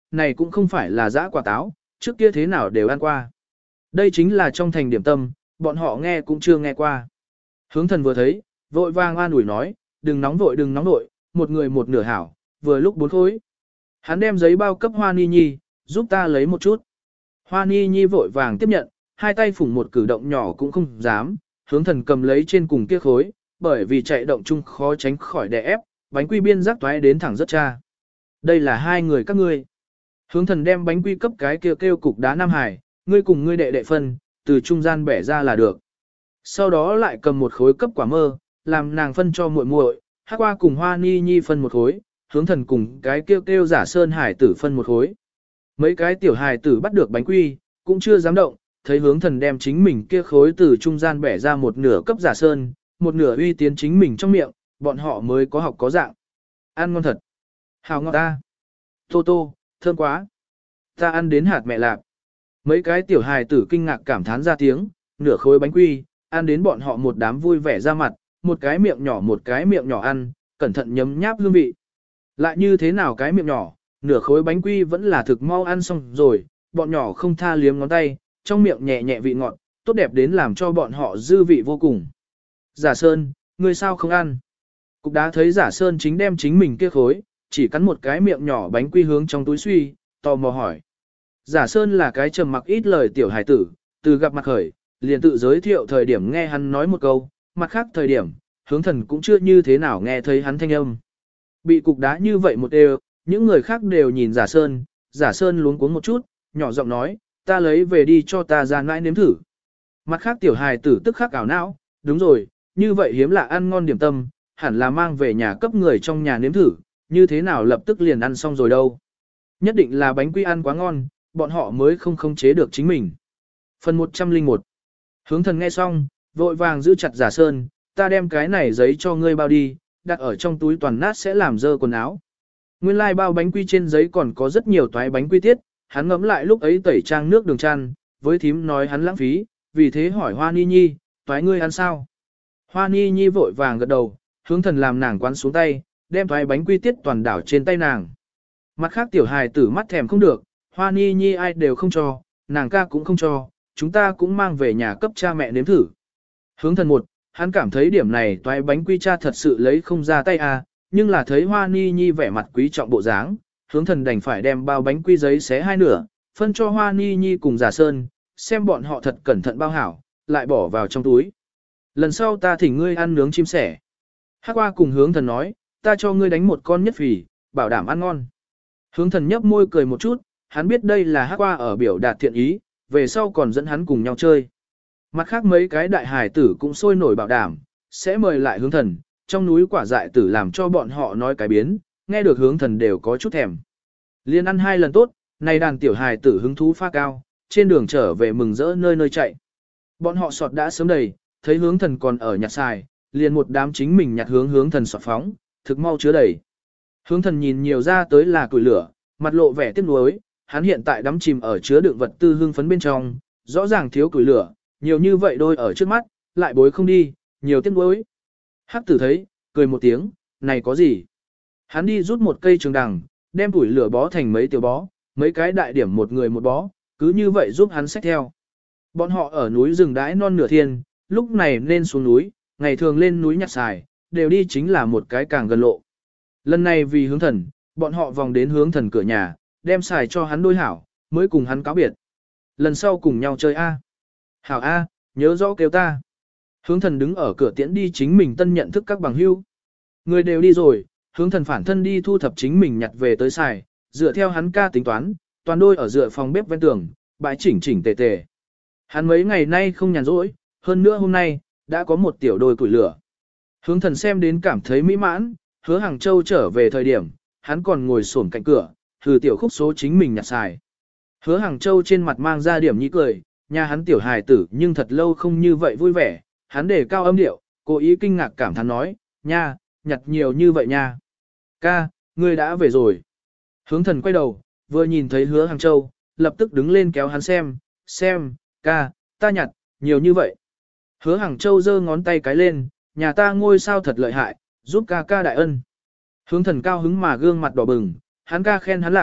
này cũng không phải là dã quả táo, trước kia thế nào đều ăn qua. Đây chính là trong thành điểm tâm, bọn họ nghe cũng chưa nghe qua. Hướng thần vừa thấy, vội vàng an ủi nói, đừng nóng vội, một người một nửa hảo, vừa lúc 4 khối. Hắn đem giấy bao cấp Hoa Ni Nhi, giúp ta lấy một chút. Hoa Ni Nhi vội vàng tiếp nhận, hai tay phủng một cử động nhỏ cũng không dám, hướng thần cầm lấy trên cùng kia khối, bởi vì chạy động chung khó tránh khỏi đè ép, bánh quy biên rắc toái đến thẳng rất cha. Đây là hai người các ngươi. Hướng thần đem bánh quy cấp cái kia kêu cục đá Nam Hải, ngươi cùng ngươi đệ đệ phân, từ trung gian bẻ ra là được. Sau đó lại cầm một khối cấp quả mơ, làm nàng phân cho muội muội, Hắc Qua cùng Hoa Ni Nhi phân một khối, hướng thần cùng cái kêu Giả Sơn Hải tử phân một khối. Mấy cái tiểu hài tử bắt được bánh quy, cũng chưa dám động, thấy hướng thần đem chính mình kia khối từ trung gian bẻ ra một nửa cấp Giả Sơn, một nửa uy tiến chính mình trong miệng, bọn họ mới có học có dạng. Ăn ngon thật. Hào ngon ta. Tô tô, thơm quá. Ta ăn đến hạt mẹ lạp. Mấy cái tiểu hài tử kinh ngạc cảm thán ra tiếng, nửa khối bánh quy, ăn đến bọn họ một đám vui vẻ ra mặt, một cái miệng nhỏ ăn, cẩn thận nhấm nháp hương vị. Lại như thế nào cái miệng nhỏ, nửa khối bánh quy vẫn là thực mau ăn xong rồi, bọn nhỏ không tha liếm ngón tay, trong miệng nhẹ nhẹ vị ngọt, tốt đẹp đến làm cho bọn họ dư vị vô cùng. Giả Sơn, ngươi sao không ăn? Cục đá thấy Giả Sơn chính đem chính mình kia khối, chỉ cắn một cái miệng nhỏ bánh quy hướng trong túi suy, tò mò hỏi. Giả Sơn là cái trầm mặc ít lời tiểu hải tử, từ gặp mặt khởi, liền tự giới thiệu thời điểm nghe hắn nói một câu, mặt khác thời điểm, hướng thần cũng chưa như thế nào nghe thấy hắn thanh âm. Bị cục đá như vậy một đều, những người khác đều nhìn Giả Sơn luống cuống một chút, nhỏ giọng nói, ta lấy về đi cho ta ra nãi nếm thử. Mặt khác tiểu hài tử tức khắc ảo não, đúng rồi, như vậy hiếm lạ ăn ngon điểm tâm, hẳn là mang về nhà cấp người trong nhà nếm thử, như thế nào lập tức liền ăn xong rồi đâu. Nhất định là bánh quy ăn quá ngon, bọn họ mới không khống chế được chính mình. Phần 101. Hướng thần nghe xong, vội vàng giữ chặt Giả Sơn, ta đem cái này giấy cho ngươi bao đi, đặt ở trong túi toàn nát sẽ làm dơ quần áo. Nguyên lai bao bánh quy trên giấy còn có rất nhiều toái bánh quy tiết, hắn ngẫm lại lúc ấy tẩy trang nước đường chăn, với thím nói hắn lãng phí, vì thế hỏi Hoa Ni Nhi, toái ngươi ăn sao? Hoa Ni Nhi vội vàng gật đầu, hướng thần làm nàng quán xuống tay, đem toái bánh quy tiết toàn đảo trên tay nàng. Mặt khác tiểu hài tử mắt thèm không được, Hoa Ni Nhi ai đều không cho, nàng ca cũng không cho, chúng ta cũng mang về nhà cấp cha mẹ nếm thử. Hướng thần một, hắn cảm thấy điểm này toái bánh quy cha thật sự lấy không ra tay à, nhưng là thấy Hoa Ni Nhi vẻ mặt quý trọng bộ dáng, hướng thần đành phải đem bao bánh quy giấy xé hai nửa, phân cho Hoa Ni Nhi cùng Giả Sơn, xem bọn họ thật cẩn thận bao hảo, lại bỏ vào trong túi. Lần sau ta thỉnh ngươi ăn nướng chim sẻ. Hắc Qua cùng hướng thần nói, ta cho ngươi đánh một con nhất phì, bảo đảm ăn ngon. Hướng thần nhấp môi cười một chút, hắn biết đây là Hắc Qua ở biểu đạt thiện ý, về sau còn dẫn hắn cùng nhau chơi. Mặt khác mấy cái đại hải tử cũng sôi nổi bảo đảm, sẽ mời lại hướng thần, trong núi quả dại tử làm cho bọn họ nói cái biến, nghe được hướng thần đều có chút thèm. Liên ăn 2 lần tốt, này đàn tiểu hài tử hứng thú pha cao, trên đường trở về mừng rỡ nơi nơi chạy. Bọn họ sọt đã sớm đầy, thấy hướng thần còn ở nhặt xài, liền một đám chính mình nhặt hướng thần sọt phóng, thực mau chứa đầy. Hướng thần nhìn nhiều ra tới là củi lửa, mặt lộ vẻ tiếc nuối, hắn hiện tại đắm chìm ở chứa đựng vật tư hương phấn bên trong, rõ ràng thiếu củi lửa, nhiều như vậy đôi ở trước mắt, lại bối không đi, nhiều tiếc nuối. Hắc tử thấy, cười một tiếng, này có gì? Hắn đi rút một cây trường đằng, đem củi lửa bó thành mấy tiểu bó, mấy cái đại điểm một người một bó, cứ như vậy giúp hắn xách theo. Bọn họ ở núi rừng đãi non nửa thiên, lúc này nên xuống núi, ngày thường lên núi nhặt xài, đều đi chính là một cái càng gần lộ. Lần này vì hướng thần, bọn họ vòng đến hướng thần cửa nhà, đem xài cho hắn đôi hảo, mới cùng hắn cáo biệt. Lần sau cùng nhau chơi A. Hảo A, nhớ rõ kêu ta. Hướng thần đứng ở cửa tiễn đi chính mình tân nhận thức các bằng hữu. Người đều đi rồi, hướng thần phản thân đi thu thập chính mình nhặt về tới xài, dựa theo hắn ca tính toán, toàn đôi ở dựa phòng bếp ven tường, bãi chỉnh chỉnh tề tề. Hắn mấy ngày nay không nhàn rỗi, hơn nữa hôm nay, đã có một tiểu đôi củi lửa. Hướng thần xem đến cảm thấy mỹ mãn, Hứa Hàng Châu trở về thời điểm, hắn còn ngồi xổm cạnh cửa, thử tiểu khúc số chính mình nhặt xài. Hứa Hàng Châu trên mặt mang ra điểm nhĩ cười, nhà hắn tiểu hài tử nhưng thật lâu không như vậy vui vẻ, hắn để cao âm điệu, cố ý kinh ngạc cảm thán nói, nha, nhặt nhiều như vậy nha. Ca, ngươi đã về rồi. Hướng thần quay đầu, vừa nhìn thấy Hứa Hàng Châu, lập tức đứng lên kéo hắn xem, ca, ta nhặt, nhiều như vậy. Hứa Hàng Châu giơ ngón tay cái lên, nhà ta ngôi sao thật lợi hại, giúp ca ca đại ân. Hướng thần cao hứng mà gương mặt đỏ bừng, hắn ca khen hắn lạp,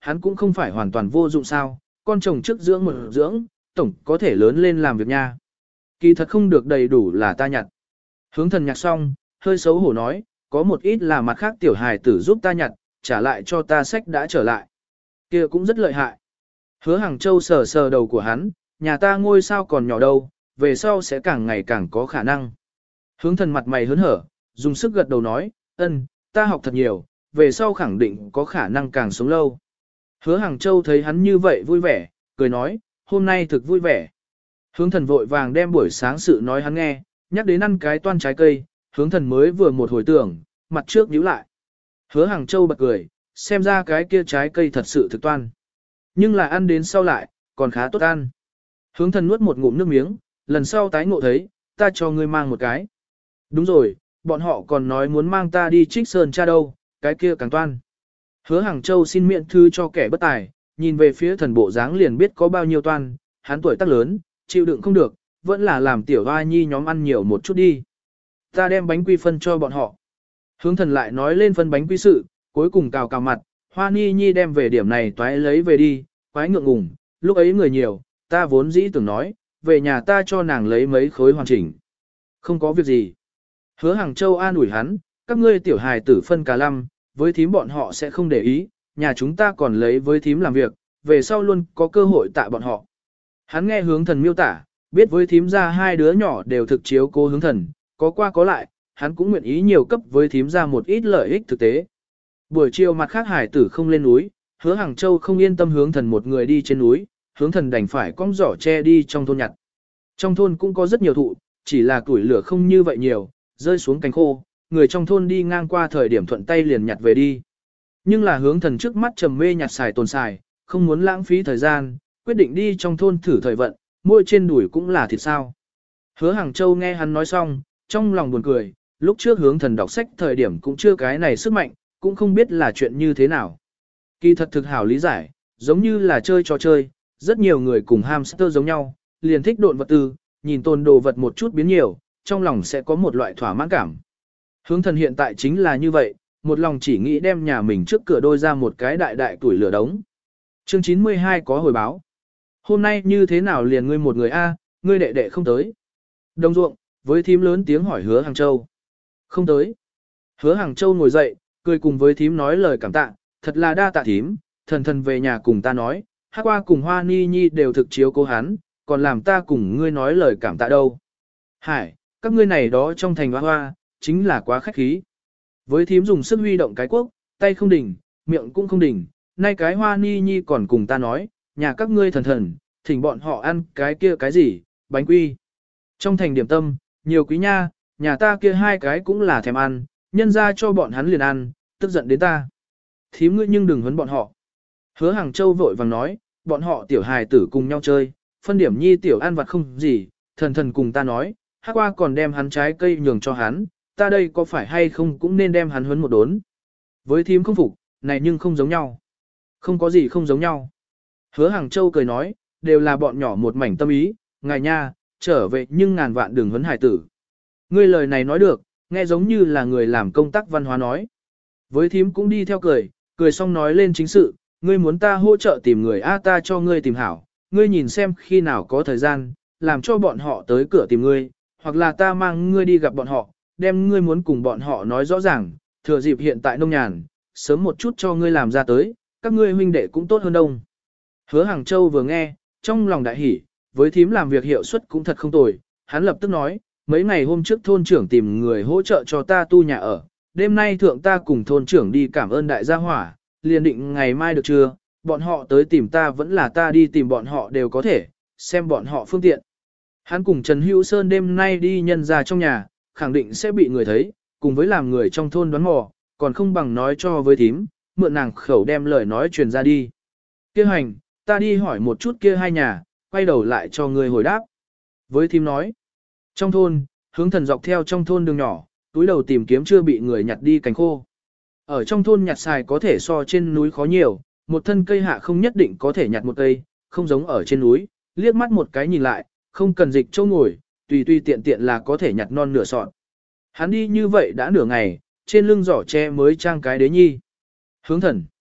hắn cũng không phải hoàn toàn vô dụng sao, con chồng trước dưỡng một dưỡng, tổng có thể lớn lên làm việc nha. Kỳ thật không được đầy đủ là ta nhặt. Hướng thần nhặt xong, hơi xấu hổ nói, có một ít là mặt khác tiểu hài tử giúp ta nhặt, trả lại cho ta sách đã trở lại. Kia cũng rất lợi hại. Hứa Hàng Châu sờ sờ đầu của hắn, nhà ta ngôi sao còn nhỏ đâu, về sau sẽ càng ngày càng có khả năng. Hướng thần mặt mày hớn hở, dùng sức gật đầu nói, ta học thật nhiều, về sau khẳng định có khả năng càng sống lâu. Hứa Hàng Châu thấy hắn như vậy vui vẻ, cười nói, hôm nay thực vui vẻ. Hướng thần vội vàng đem buổi sáng sự nói hắn nghe, nhắc đến ăn cái toan trái cây, hướng thần mới vừa một hồi tưởng, mặt trước nhíu lại. Hứa Hàng Châu bật cười, xem ra cái kia trái cây thật sự thực toan. Nhưng là ăn đến sau lại, còn khá tốt ăn. Hướng thần nuốt một ngụm nước miếng, lần sau tái ngộ thấy, ta cho ngươi mang một cái. Đúng rồi, bọn họ còn nói muốn mang ta đi Trích Sơn Tra đâu, cái kia càng toan. Hứa Hàng Châu xin miễn thư cho kẻ bất tài, nhìn về phía thần bộ dáng liền biết có bao nhiêu toan, hắn tuổi tác lớn, chịu đựng không được, vẫn là làm tiểu hoa nhi nhóm ăn nhiều một chút đi. Ta đem bánh quy phân cho bọn họ. Hướng thần lại nói lên phân bánh quy sự, cuối cùng cào cào mặt, hoa nhi nhi đem về điểm này toái lấy về đi, quái ngượng ngùng, lúc ấy người nhiều, ta vốn dĩ tưởng nói, về nhà ta cho nàng lấy mấy khối hoàn chỉnh. Không có việc gì. Hứa Hàng Châu an ủi hắn, các ngươi tiểu hài tử phân cả lăm, với thím bọn họ sẽ không để ý, nhà chúng ta còn lấy với thím làm việc, về sau luôn có cơ hội tạ bọn họ. Hắn nghe hướng thần miêu tả, biết với thím ra hai đứa nhỏ đều thực chiếu cố hướng thần, có qua có lại, hắn cũng nguyện ý nhiều cấp với thím ra một ít lợi ích thực tế. Buổi chiều mặt khác hải tử không lên núi, Hứa Hàng Châu không yên tâm hướng thần một người đi trên núi, hướng thần đành phải cong giỏ che đi trong thôn nhặt. Trong thôn cũng có rất nhiều thụ, chỉ là củi lửa không như vậy nhiều, rơi xuống cánh khô, người trong thôn đi ngang qua thời điểm thuận tay liền nhặt về đi. Nhưng là hướng thần trước mắt trầm mê nhặt xài tồn xài, không muốn lãng phí thời gian, quyết định đi trong thôn thử thời vận, môi trên đùi cũng là thịt sao. Hứa Hàng Châu nghe hắn nói xong, trong lòng buồn cười, lúc trước hướng thần đọc sách thời điểm cũng chưa cái này sức mạnh, cũng không biết là chuyện như thế nào. Kỳ thật thực hảo lý giải, giống như là chơi trò chơi, rất nhiều người cùng hamster giống nhau, liền thích độn vật tư, nhìn tồn đồ vật một chút biến nhiều, trong lòng sẽ có một loại thỏa mãn cảm. Hướng thần hiện tại chính là như vậy, một lòng chỉ nghĩ đem nhà mình trước cửa đôi ra một cái đại đại tuổi lửa đống. Chương 92 có hồi báo. Hôm nay như thế nào liền ngươi một người a, ngươi đệ đệ không tới. Đồng ruộng, với thím lớn tiếng hỏi Hứa Hàng Châu. Không tới. Hứa Hàng Châu ngồi dậy, cười cùng với thím nói lời cảm tạ, thật là đa tạ thím, thần thần về nhà cùng ta nói, hát qua cùng Hoa Ni Nhi đều thực chiếu cố hắn, còn làm ta cùng ngươi nói lời cảm tạ đâu. Hải, các ngươi này đó trong thành hoa, chính là quá khách khí. Với thím dùng sức huy động cái quốc, tay không đỉnh, miệng cũng không đỉnh, nay cái Hoa Ni Nhi còn cùng ta nói, nhà các ngươi thần thần, thỉnh bọn họ ăn cái kia cái gì, bánh quy. Trong thành điểm tâm, nhiều quý nha, nhà ta kia hai cái cũng là thèm ăn, nhân ra cho bọn hắn liền ăn, tức giận đến ta. Thím ngươi nhưng đừng huấn bọn họ. Hứa Hàng Châu vội vàng nói, bọn họ tiểu hài tử cùng nhau chơi, phân điểm nhi tiểu ăn vặt không gì, thần thần cùng ta nói, hát qua còn đem hắn trái cây nhường cho hắn, ta đây có phải hay không cũng nên đem hắn huấn một đốn. Với thím không phục, này nhưng không giống nhau. Không có gì không giống nhau. Hứa Hàng Châu cười nói, đều là bọn nhỏ một mảnh tâm ý, ngài nha, trở về nhưng ngàn vạn đừng huấn hài tử. Ngươi lời này nói được, nghe giống như là người làm công tác văn hóa nói. Với thím cũng đi theo cười, cười xong nói lên chính sự, ngươi muốn ta hỗ trợ tìm người ta cho ngươi tìm hảo, ngươi nhìn xem khi nào có thời gian, làm cho bọn họ tới cửa tìm ngươi, hoặc là ta mang ngươi đi gặp bọn họ, đem ngươi muốn cùng bọn họ nói rõ ràng, thừa dịp hiện tại nông nhàn, sớm một chút cho ngươi làm ra tới, các ngươi huynh đệ cũng tốt hơn đông. Hứa Hàng Châu vừa nghe, trong lòng đại hỉ, với thím làm việc hiệu suất cũng thật không tồi, hắn lập tức nói, mấy ngày hôm trước thôn trưởng tìm người hỗ trợ cho ta tu nhà ở, đêm nay thượng ta cùng thôn trưởng đi cảm ơn đại gia hỏa, liền định ngày mai được chưa, bọn họ tới tìm ta vẫn là ta đi tìm bọn họ đều có thể, xem bọn họ phương tiện. Hắn cùng Trần Hữu Sơn đêm nay đi nhân ra trong nhà, khẳng định sẽ bị người thấy, cùng với làm người trong thôn đoán mò, còn không bằng nói cho với thím, mượn nàng khẩu đem lời nói truyền ra đi. Kia hành, ta đi hỏi một chút kia hai nhà, quay đầu lại cho người hồi đáp. Với thím nói, trong thôn, hướng thần dọc theo trong thôn đường nhỏ, túi đầu tìm kiếm chưa bị người nhặt đi cành khô. Ở trong thôn nhặt xài có thể so trên núi khó nhiều, một thân cây hạ không nhất định có thể nhặt một cây, không giống ở trên núi, liếc mắt một cái nhìn lại, không cần dịch châu ngồi, tùy tùy tiện tiện là có thể nhặt non nửa sọt. Hắn đi như vậy đã nửa ngày, trên lưng giỏ tre mới trang cái đế nhi. Hướng thần.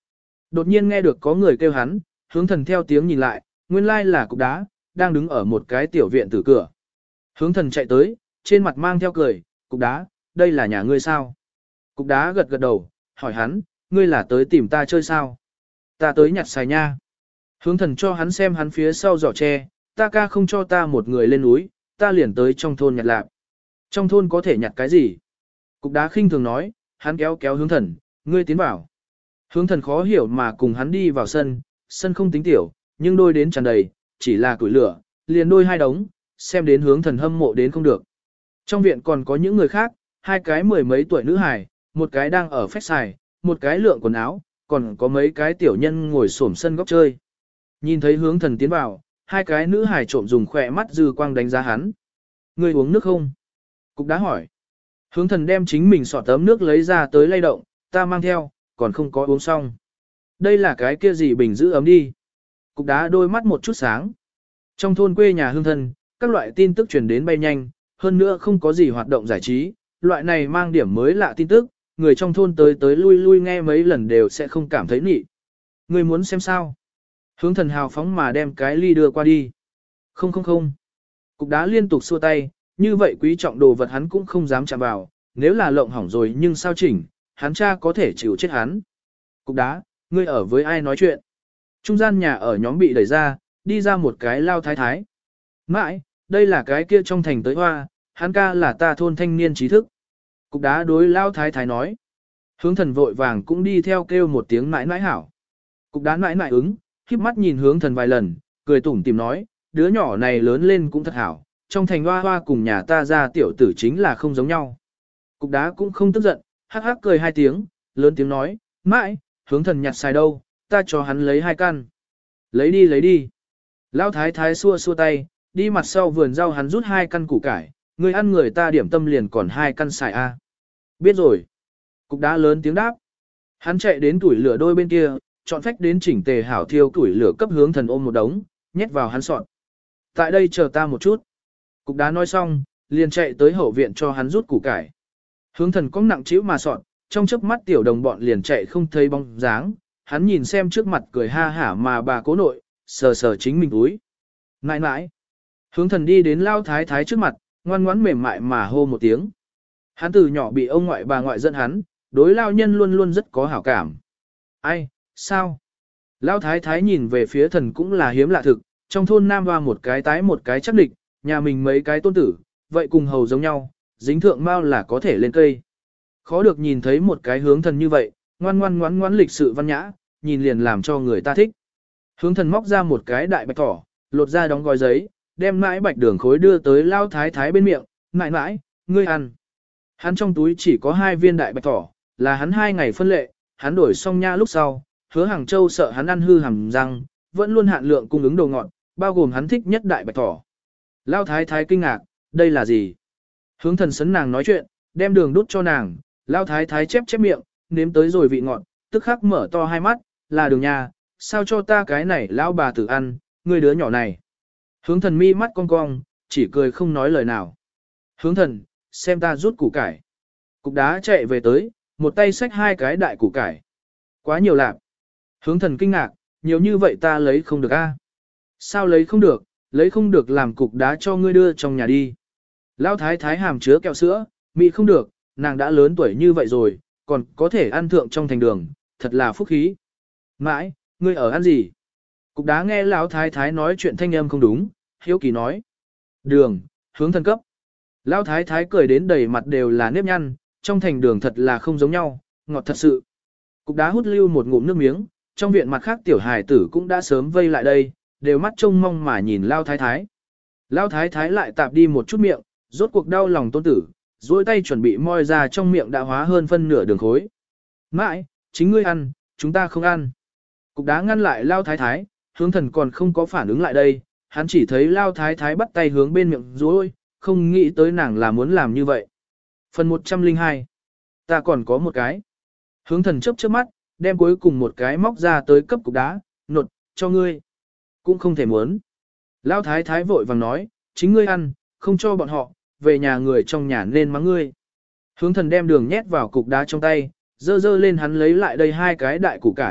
Đột nhiên nghe được có người kêu hắn, hướng thần theo tiếng nhìn lại, nguyên lai là cục đá, đang đứng ở một cái tiểu viện tử cửa. Hướng thần chạy tới, trên mặt mang theo cười, cục đá, đây là nhà ngươi sao? Cục đá gật gật đầu, hỏi hắn, ngươi là tới tìm ta chơi sao? Ta tới nhặt xài nha. Hướng thần cho hắn xem hắn phía sau giỏ tre, ta ca không cho ta một người lên núi, ta liền tới trong thôn nhặt lạp. Trong thôn có thể nhặt cái gì? Cục đá khinh thường nói, hắn kéo kéo hướng thần, ngươi tiến vào. Hướng thần khó hiểu mà cùng hắn đi vào sân, sân không tính tiểu, nhưng đôi đến tràn đầy, chỉ là củi lửa, liền đôi hai đống, xem đến hướng thần hâm mộ đến không được. Trong viện còn có những người khác, hai cái mười mấy tuổi nữ hài, một cái đang ở phách xài, một cái lượng quần áo, còn có mấy cái tiểu nhân ngồi xổm sân góc chơi. Nhìn thấy hướng thần tiến vào, hai cái nữ hài trộm dùng khỏe mắt dư quang đánh giá hắn. Ngươi uống nước không? Cục đá hỏi. Hướng thần đem chính mình sọt tấm nước lấy ra tới lay động, ta mang theo, còn không có uống xong. Đây là cái kia gì bình giữ ấm đi. Cục đá đôi mắt một chút sáng. Trong thôn quê nhà hương thân, các loại tin tức truyền đến bay nhanh, hơn nữa không có gì hoạt động giải trí, loại này mang điểm mới lạ tin tức, người trong thôn tới tới lui lui nghe mấy lần đều sẽ không cảm thấy nị. Người muốn xem sao? Hướng thần hào phóng mà đem cái ly đưa qua đi. Không không không. Cục đá liên tục xua tay, như vậy quý trọng đồ vật hắn cũng không dám chạm vào, nếu là lộng hỏng rồi nhưng sao chỉnh, hắn cha có thể chịu chết hắn. Cục đá, ngươi ở với ai nói chuyện? Trung gian nhà ở nhóm bị đẩy ra, đi ra một cái lao thái thái. Mãi, đây là cái kia trong thành tới hoa, hắn ca là ta thôn thanh niên trí thức. Cục đá đối lao thái thái nói. Hướng thần vội vàng cũng đi theo kêu một tiếng mãi mãi hảo. Cục đá mãi mãi ứng, khiếp mắt nhìn hướng thần vài lần, cười tủm tìm nói, đứa nhỏ này lớn lên cũng thật hảo, trong thành hoa hoa cùng nhà ta ra tiểu tử chính là không giống nhau. Cục đá cũng không tức giận, hắc hắc cười hai tiếng, lớn tiếng nói, mãi, hướng thần nhặt xài đâu, ta cho hắn lấy hai căn. Lấy đi lấy đi. Lão thái thái xua xua tay, đi mặt sau vườn rau hắn rút hai căn củ cải, người ăn người ta điểm tâm liền còn hai căn xài a. Biết rồi. Cục đá lớn tiếng đáp. Hắn chạy đến tuổi lửa đôi bên kia, chọn phách đến chỉnh tề hảo thiêu tuổi lửa cấp hướng thần ôm một đống, nhét vào hắn sọt. Tại đây chờ ta một chút. Cục đá nói xong, liền chạy tới hậu viện cho hắn rút củ cải. Hướng thần có nặng chịu mà sọt, trong chớp mắt tiểu đồng bọn liền chạy không thấy bóng dáng, hắn nhìn xem trước mặt cười ha hả mà bà cố nội, sờ sờ chính mình túi. Nãi nãi. Hướng thần đi đến lao thái thái trước mặt, ngoan ngoãn mềm mại mà hô một tiếng. Hắn từ nhỏ bị ông ngoại bà ngoại dẫn hắn, đối lao nhân luôn luôn rất có hảo cảm. Ai, sao? Lao thái thái nhìn về phía thần cũng là hiếm lạ thực, trong thôn nam hoa một cái tái một cái chắc địch, nhà mình mấy cái tôn tử, vậy cùng hầu giống nhau, dính thượng mau là có thể lên cây. Khó được nhìn thấy một cái hướng thần như vậy, ngoan ngoan ngoãn ngoãn lịch sự văn nhã, nhìn liền làm cho người ta thích. Hướng thần móc ra một cái đại bạch thỏ, lột ra đóng gói giấy, đem mãi bạch đường khối đưa tới lao thái thái bên miệng, mãi mãi, ngươi ăn. Hắn trong túi chỉ có 2 viên đại bạch thỏ, là hắn 2 ngày phân lệ, hắn đổi xong nha lúc sau, hứa Hàng Châu sợ hắn ăn hư hàm răng, vẫn luôn hạn lượng cung ứng đồ ngọt, bao gồm hắn thích nhất đại bạch thỏ. Lao thái thái kinh ngạc, đây là gì? Hướng thần sấn nàng nói chuyện, đem đường đút cho nàng, lao thái thái chép chép miệng, nếm tới rồi vị ngọt, tức khắc mở to hai mắt, là đường nhà, sao cho ta cái này lão bà tử ăn, ngươi đứa nhỏ này. Hướng thần mi mắt cong cong, chỉ cười không nói lời nào. Hướng thần, xem ta rút củ cải. Cục đá chạy về tới, một tay xách 2 cái đại củ cải. Quá nhiều lạp. Hướng thần kinh ngạc, nhiều như vậy ta lấy không được a. Sao lấy không được làm cục đá cho ngươi đưa trong nhà đi. Lão thái thái hàm chứa kẹo sữa, mị không được, nàng đã lớn tuổi như vậy rồi, còn có thể ăn thượng trong thành đường, thật là phúc khí. Mãi, ngươi ở ăn gì? Cục đá nghe lão thái thái nói chuyện thanh âm không đúng, hiếu kỳ nói. Đường, hướng thần cấp. Lão thái thái cười đến đầy mặt đều là nếp nhăn, trong thành đường thật là không giống nhau, ngọt thật sự. Cục đá hút lưu một ngụm nước miếng, trong viện mặt khác tiểu hài tử cũng đã sớm vây lại đây, đều mắt trông mong mà nhìn Lão thái thái. Lão thái thái lại tạp đi một chút miệng, rốt cuộc đau lòng tôn tử, duỗi tay chuẩn bị moi ra trong miệng đã hóa hơn phân nửa đường khối. Mãi, chính ngươi ăn, chúng ta không ăn. Cục đá ngăn lại Lão thái thái, hướng thần còn không có phản ứng lại đây, hắn chỉ thấy Lão thái thái bắt tay hướng bên miệng duỗi, không nghĩ tới nàng là muốn làm như vậy. Phần 102. Ta còn có một cái. Hướng thần chớp chớp mắt, đem cuối cùng một cái móc ra tới cấp cục đá, nột, cho ngươi. Cũng không thể muốn. Lão thái thái vội vàng nói, chính ngươi ăn, không cho bọn họ, về nhà người trong nhà nên mắng ngươi. Hướng thần đem đường nhét vào cục đá trong tay, dơ dơ lên hắn lấy lại đây 2 cái đại củ cải,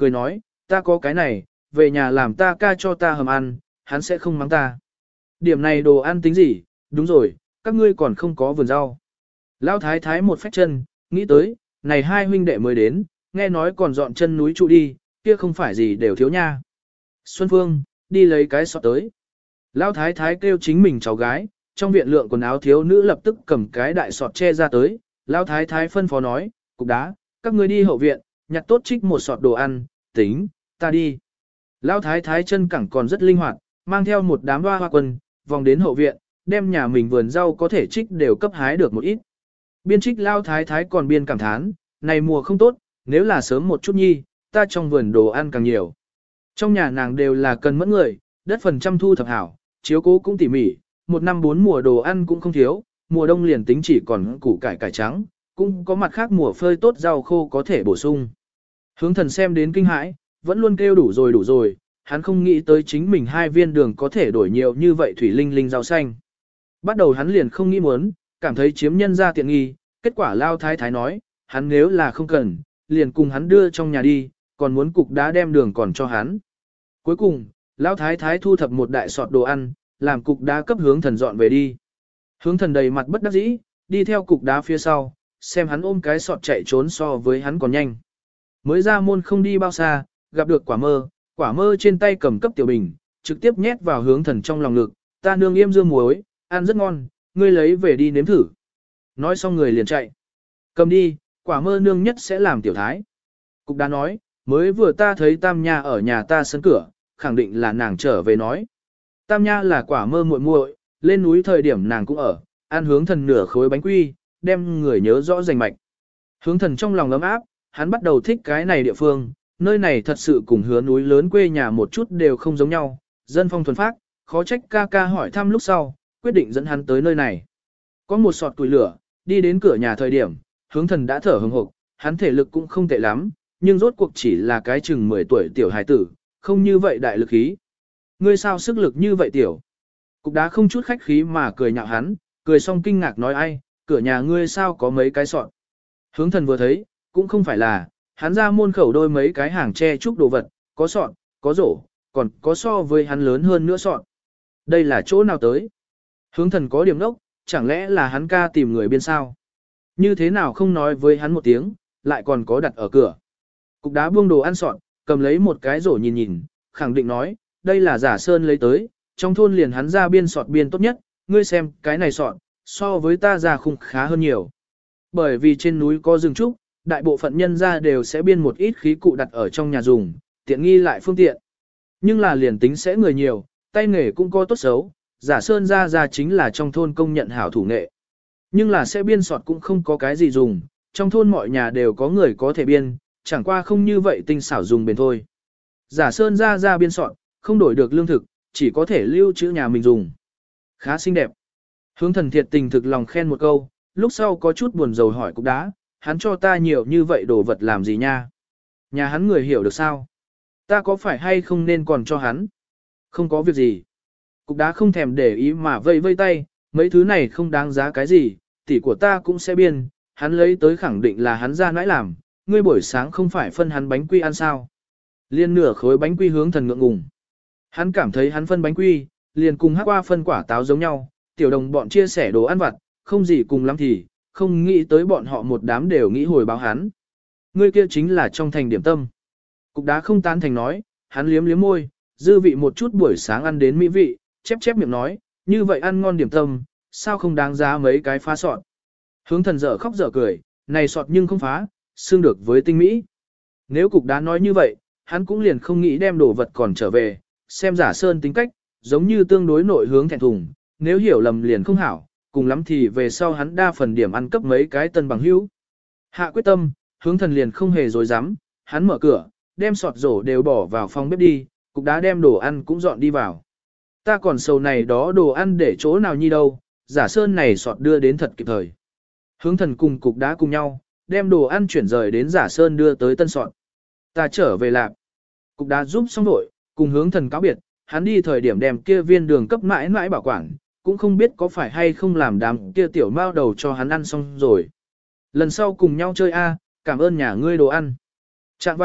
cười nói, ta có cái này, về nhà làm ta ca cho ta hầm ăn, hắn sẽ không mắng ta. Điểm này đồ ăn tính gì, đúng rồi, các ngươi còn không có vườn rau. Lão thái thái một phách chân, nghĩ tới, này hai huynh đệ mới đến, nghe nói còn dọn chân núi trụ đi, kia không phải gì đều thiếu nha. Xuân Phương, đi lấy cái sọt tới. Lão thái thái kêu chính mình cháu gái, trong viện lượng quần áo thiếu nữ lập tức cầm cái đại sọt che ra tới. Lão thái thái phân phó nói, cục đá, các ngươi đi hậu viện, nhặt tốt trích một sọt đồ ăn, tính, ta đi. Lão thái thái chân cẳng còn rất linh hoạt, mang theo một đám hoa quân, vòng đến hậu viện, đem nhà mình vườn rau có thể trích đều cấp hái được một ít. Biên trích Lão thái thái còn biên cảm thán, này mùa không tốt, nếu là sớm một chút nhi, ta trong vườn đồ ăn càng nhiều. Trong nhà nàng đều là cần mẫn người, đất phần trăm thu thập hảo, chiếu cố cũng tỉ mỉ, một năm bốn mùa đồ ăn cũng không thiếu, mùa đông liền tính chỉ còn củ cải cải trắng, cũng có mặt khác mùa phơi tốt rau khô có thể bổ sung. Hướng thần xem đến kinh hãi, vẫn luôn kêu đủ rồi, hắn không nghĩ tới chính mình hai viên đường có thể đổi nhiều như vậy thủy linh linh rau xanh. Bắt đầu hắn liền không nghĩ muốn, cảm thấy chiếm nhân ra tiện nghi, kết quả Lao thái thái nói, hắn nếu là không cần, liền cùng hắn đưa trong nhà đi, còn muốn cục đá đem đường còn cho hắn. Cuối cùng, Lão thái thái thu thập một đại sọt đồ ăn, làm cục đá cấp hướng thần dọn về đi. Hướng thần đầy mặt bất đắc dĩ, đi theo cục đá phía sau, xem hắn ôm cái sọt chạy trốn so với hắn còn nhanh. Mới ra môn không đi bao xa, gặp được quả mơ trên tay cầm cấp tiểu bình, trực tiếp nhét vào hướng thần trong lòng ngực, ta nương yêm dưa muối, ăn rất ngon, ngươi lấy về đi nếm thử. Nói xong người liền chạy. Cầm đi, quả mơ nương nhất sẽ làm tiểu thái. Cục đá nói, mới vừa ta thấy Tam Nha ở nhà ta sân cửa, khẳng định là nàng trở về nói. Tam Nha là quả mơ muội muội, lên núi thời điểm nàng cũng ở, ăn hướng thần nửa khối bánh quy, đem người nhớ rõ rành mạch. Hướng thần trong lòng ấm áp, hắn bắt đầu thích cái này địa phương, nơi này thật sự cùng hứa núi lớn quê nhà một chút đều không giống nhau, dân phong thuần phác, khó trách ca ca hỏi thăm lúc sau, quyết định dẫn hắn tới nơi này. Có một sọt củi lửa, đi đến cửa nhà thời điểm, hướng thần đã thở hừng hực, hắn thể lực cũng không tệ lắm, nhưng rốt cuộc chỉ là cái chừng 10 tuổi tiểu hài tử, không như vậy đại lực khí. Ngươi sao sức lực như vậy tiểu? Cục đá không chút khách khí mà cười nhạo hắn, cười xong kinh ngạc nói ai, cửa nhà ngươi sao có mấy cái sọt. Hướng thần vừa thấy, cũng không phải là, hắn ra môn khẩu đôi mấy cái hàng tre trúc đồ vật, có sọt, có rổ, còn có so với hắn lớn hơn nữa sọt. Đây là chỗ nào tới? Hướng thần có điểm đốc, chẳng lẽ là hắn ca tìm người biên sao? Như thế nào không nói với hắn một tiếng, lại còn có đặt ở cửa. Cục đá buông đồ ăn sọt, cầm lấy một cái rổ nhìn nhìn, khẳng định nói, đây là giả sơn lấy tới, trong thôn liền hắn ra biên sọt biên tốt nhất, ngươi xem cái này sọt, so với ta ra khung khá hơn nhiều. Bởi vì trên núi có rừng trúc, đại bộ phận nhân ra đều sẽ biên một ít khí cụ đặt ở trong nhà dùng, tiện nghi lại phương tiện. Nhưng là liền tính sẽ người nhiều, tay nghề cũng có tốt xấu, giả sơn ra chính là trong thôn công nhận hảo thủ nghệ. Nhưng là sẽ biên sọt cũng không có cái gì dùng, trong thôn mọi nhà đều có người có thể biên, chẳng qua không như vậy tinh xảo dùng bền thôi. Giả sơn ra biên sọt, không đổi được lương thực, chỉ có thể lưu trữ nhà mình dùng. Khá xinh đẹp. Hướng thần thiệt tình thực lòng khen một câu, lúc sau có chút buồn rầu hỏi cục đá, hắn cho ta nhiều như vậy đồ vật làm gì nha? Nhà hắn người hiểu được sao? Ta có phải hay không nên còn cho hắn? Không có việc gì. Cục đá không thèm để ý mà vây vây tay, mấy thứ này không đáng giá cái gì, tỷ của ta cũng sẽ biên, hắn lấy tới khẳng định là hắn ra nãi làm, ngươi buổi sáng không phải phân hắn bánh quy ăn sao? Liên nửa khối bánh quy hướng thần ngượng ngùng. Hắn cảm thấy hắn phân bánh quy, liền cùng hắc qua phân quả táo giống nhau, tiểu đồng bọn chia sẻ đồ ăn vặt, không gì cùng lắm thì, không nghĩ tới bọn họ một đám đều nghĩ hồi báo hắn. Ngươi kia chính là trong thành điểm tâm. Cục đá không tán thành nói, hắn liếm liếm môi, dư vị một chút buổi sáng ăn đến mỹ vị, chép miệng nói, như vậy ăn ngon điểm tâm, sao không đáng giá mấy cái phá sọt. Hướng thần dở khóc dở cười, này sọt nhưng không phá, xương được với tinh mỹ. Nếu cục đá nói như vậy, hắn cũng liền không nghĩ đem đồ vật còn trở về, xem giả sơn tính cách, giống như tương đối nội hướng thẹn thùng, nếu hiểu lầm liền không hảo, cùng lắm thì về sau hắn đa phần điểm ăn cấp mấy cái tân bằng hữu. Hạ quyết tâm, hướng thần liền không hề dối dám, hắn mở cửa, đem sọt rổ đều bỏ vào phòng bếp đi, cục đá đem đồ ăn cũng dọn đi vào. Ta còn sầu này đó đồ ăn để chỗ nào nhi đâu, giả sơn này sọt đưa đến thật kịp thời. Hướng thần cùng cục đá cùng nhau, đem đồ ăn chuyển rời đến giả sơn đưa tới tân sọt. Ta trở về lạp. Cục đá giúp xong đội, cùng hướng thần cáo biệt, hắn đi thời điểm đem kia viên đường cấp mãi mãi bảo quản, cũng không biết có phải hay không làm đám kia tiểu mao đầu cho hắn ăn xong rồi. Lần sau cùng nhau chơi a, cảm ơn nhà ngươi đồ ăn. Trạng vạng,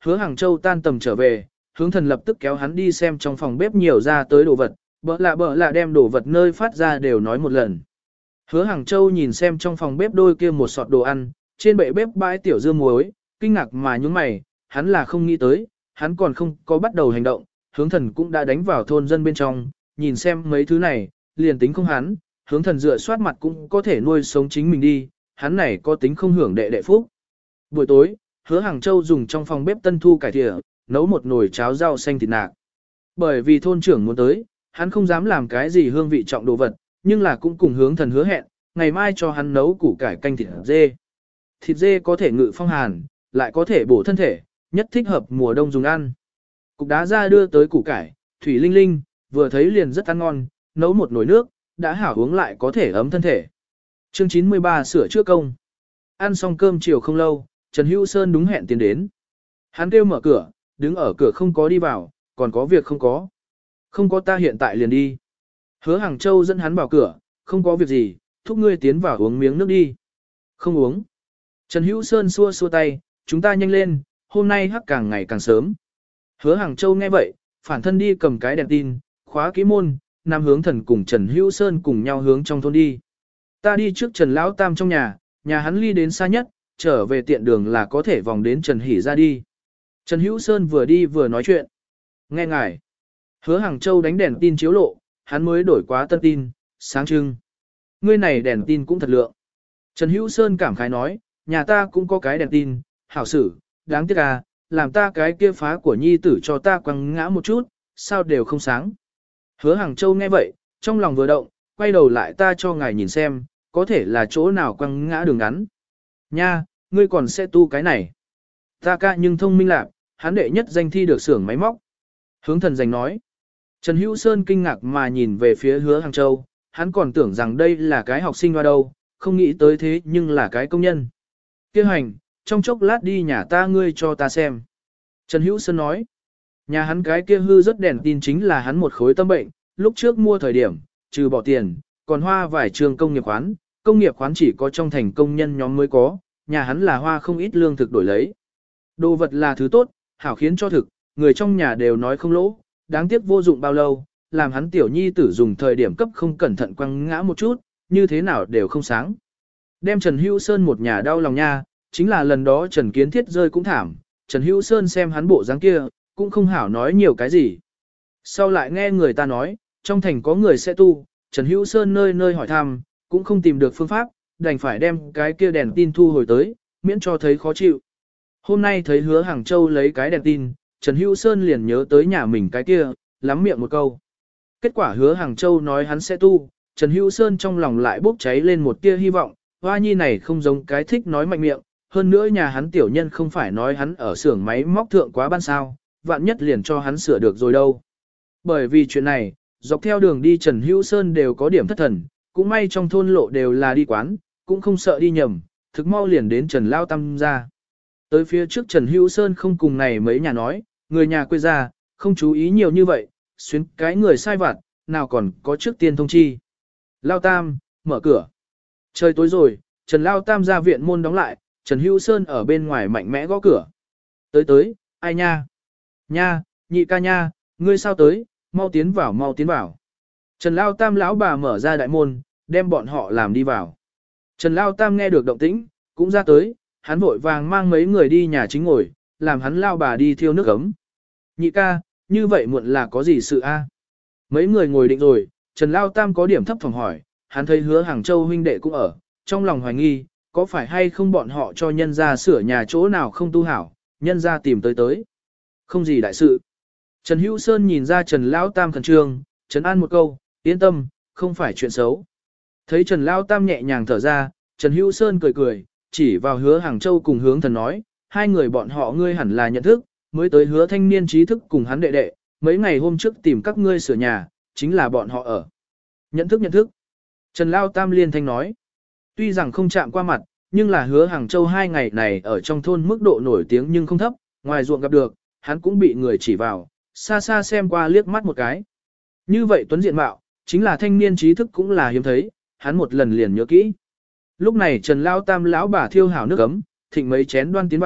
Hứa Hàng Châu tan tầm trở về, hướng thần lập tức kéo hắn đi xem trong phòng bếp nhiều ra tới đồ vật, bợ lạ đem đồ vật nơi phát ra đều nói một lần. Hứa Hàng Châu nhìn xem trong phòng bếp đôi kia một sọt đồ ăn, trên bệ bếp bãi tiểu dưa muối, kinh ngạc mà nhúng mày, hắn là không nghĩ tới, hắn còn không có bắt đầu hành động, hướng thần cũng đã đánh vào thôn dân bên trong, nhìn xem mấy thứ này, liền tính không hắn, hướng thần dựa soát mặt cũng có thể nuôi sống chính mình đi, hắn này có tính không hưởng đệ đệ phúc. Buổi tối, Hứa Hàng Châu dùng trong phòng bếp tân thu cải thìa, nấu một nồi cháo rau xanh thịt nạc. Bởi vì thôn trưởng muốn tới, hắn không dám làm cái gì hương vị trọng đồ vật, nhưng là cũng cùng hướng thần hứa hẹn, ngày mai cho hắn nấu củ cải canh thịt dê. Thịt dê có thể ngự phong hàn, lại có thể bổ thân thể, nhất thích hợp mùa đông dùng ăn. Cục đá ra đưa tới củ cải, thủy linh linh, vừa thấy liền rất ăn ngon, nấu một nồi nước, đã hảo uống lại có thể ấm thân thể. Chương 93 sửa chữa công. Ăn xong cơm chiều không lâu, Trần Hữu Sơn đúng hẹn tiến đến. Hắn kêu mở cửa, đứng ở cửa không có đi vào, còn có việc không có. Không có ta hiện tại liền đi. Hứa Hàng Châu dẫn hắn vào cửa, không có việc gì, thúc ngươi tiến vào uống miếng nước đi. Không uống. Trần Hữu Sơn xua xua tay, chúng ta nhanh lên, hôm nay hắc càng ngày càng sớm. Hứa Hàng Châu nghe vậy, phản thân đi cầm cái đèn tin, khóa kỹ môn, nam hướng thần cùng Trần Hữu Sơn cùng nhau hướng trong thôn đi. Ta đi trước Trần Lão Tam trong nhà hắn ly đến xa nhất, trở về tiện đường là có thể vòng đến Trần Hỷ ra đi. Trần Hữu Sơn vừa đi vừa nói chuyện. Nghe ngài. Hứa Hàng Châu đánh đèn tin chiếu lộ, hắn mới đổi quá tân tin, sáng trưng. Ngươi này đèn tin cũng thật lượng. Trần Hữu Sơn cảm khái nói, nhà ta cũng có cái đèn tin, hảo sử, đáng tiếc à, làm ta cái kia phá của nhi tử cho ta quăng ngã một chút, sao đều không sáng. Hứa Hàng Châu nghe vậy, trong lòng vừa động, quay đầu lại ta cho ngài nhìn xem, có thể là chỗ nào quăng ngã đường ngắn. Nha, ngươi còn sẽ tu cái này. Ta ca nhưng thông minh lạc, hắn đệ nhất danh thi được xưởng máy móc. Hướng thần giành nói. Trần Hữu Sơn kinh ngạc mà nhìn về phía Hứa Hàng Châu, hắn còn tưởng rằng đây là cái học sinh hoa đâu, không nghĩ tới thế nhưng là cái công nhân. Kêu hành, trong chốc lát đi nhà ta ngươi cho ta xem. Trần Hữu Sơn nói. Nhà hắn cái kia hư rất đèn tin chính là hắn một khối tâm bệnh, lúc trước mua thời điểm, trừ bỏ tiền, còn hoa vài trường công nghiệp khoán chỉ có trong thành công nhân nhóm mới có, nhà hắn là hoa không ít lương thực đổi lấy. Đồ vật là thứ tốt, hảo khiến cho thực, người trong nhà đều nói không lỗ, đáng tiếc vô dụng bao lâu, làm hắn tiểu nhi tử dùng thời điểm cấp không cẩn thận quăng ngã một chút, như thế nào đều không sáng. Đem Trần Hữu Sơn một nhà đau lòng nha, chính là lần đó Trần Kiến Thiết rơi cũng thảm, Trần Hữu Sơn xem hắn bộ dáng kia, cũng không hảo nói nhiều cái gì. Sau lại nghe người ta nói, trong thành có người sẽ tu, Trần Hữu Sơn nơi nơi hỏi thăm, cũng không tìm được phương pháp, đành phải đem cái kia đèn tin thu hồi tới, miễn cho thấy khó chịu. Hôm nay thấy Hứa Hàng Châu lấy cái đèn tin, Trần Hữu Sơn liền nhớ tới nhà mình cái kia, lắm miệng một câu. Kết quả Hứa Hàng Châu nói hắn sẽ tu, Trần Hữu Sơn trong lòng lại bốc cháy lên một tia hy vọng, hoa nhi này không giống cái thích nói mạnh miệng, hơn nữa nhà hắn tiểu nhân không phải nói hắn ở xưởng máy móc thượng quá ban sao, vạn nhất liền cho hắn sửa được rồi đâu. Bởi vì chuyện này, dọc theo đường đi Trần Hữu Sơn đều có điểm thất thần, cũng may trong thôn lộ đều là đi quán, cũng không sợ đi nhầm, thực mau liền đến Trần Lao Tam ra. Tới phía trước Trần Hữu Sơn không cùng này mấy nhà nói, người nhà quê ra, không chú ý nhiều như vậy, xuyến cái người sai vặt, nào còn có trước tiên thông chi. Lao Tam, mở cửa. Trời tối rồi, Trần Lao Tam ra viện môn đóng lại, Trần Hữu Sơn ở bên ngoài mạnh mẽ gõ cửa. Tới, ai nha? Nha, nhị ca nha, ngươi sao tới, mau tiến vào. Trần Lao Tam lão bà mở ra đại môn, đem bọn họ làm đi vào. Trần Lao Tam nghe được động tĩnh, cũng ra tới, hắn vội vàng mang mấy người đi nhà chính ngồi, làm hắn lao bà đi thiêu nước ấm. Nhị ca, như vậy muộn là có gì sự a? Mấy người ngồi định rồi, Trần Lao Tam có điểm thấp phòng hỏi, hắn thấy Hứa Hàng Châu huynh đệ cũng ở, trong lòng hoài nghi, có phải hay không bọn họ cho nhân ra sửa nhà chỗ nào không tu hảo, nhân ra tìm tới. Không gì đại sự. Trần Hữu Sơn nhìn ra Trần Lao Tam khẩn trương, trấn an một câu, yên tâm, không phải chuyện xấu. Thấy Trần Lao Tam nhẹ nhàng thở ra, Trần Hữu Sơn cười, chỉ vào Hứa Hàng Châu cùng Hướng Thần nói, hai người bọn họ ngươi hẳn là nhận thức, mới tới Hứa thanh niên trí thức cùng hắn đệ đệ, mấy ngày hôm trước tìm các ngươi sửa nhà, chính là bọn họ ở. Nhận thức. Trần Lao Tam liên thanh nói, tuy rằng không chạm qua mặt, nhưng là Hứa Hàng Châu hai ngày này ở trong thôn mức độ nổi tiếng nhưng không thấp, ngoài ruộng gặp được, hắn cũng bị người chỉ vào, xa xa xem qua liếc mắt một cái. Như vậy tuấn diện mạo, chính là thanh niên trí thức cũng là hiếm thấy, hắn một lần liền nhớ kỹ. Lúc này Trần Lao Tam lão bà thiêu hảo nước ấm, thịnh mấy chén đoan tiến vào,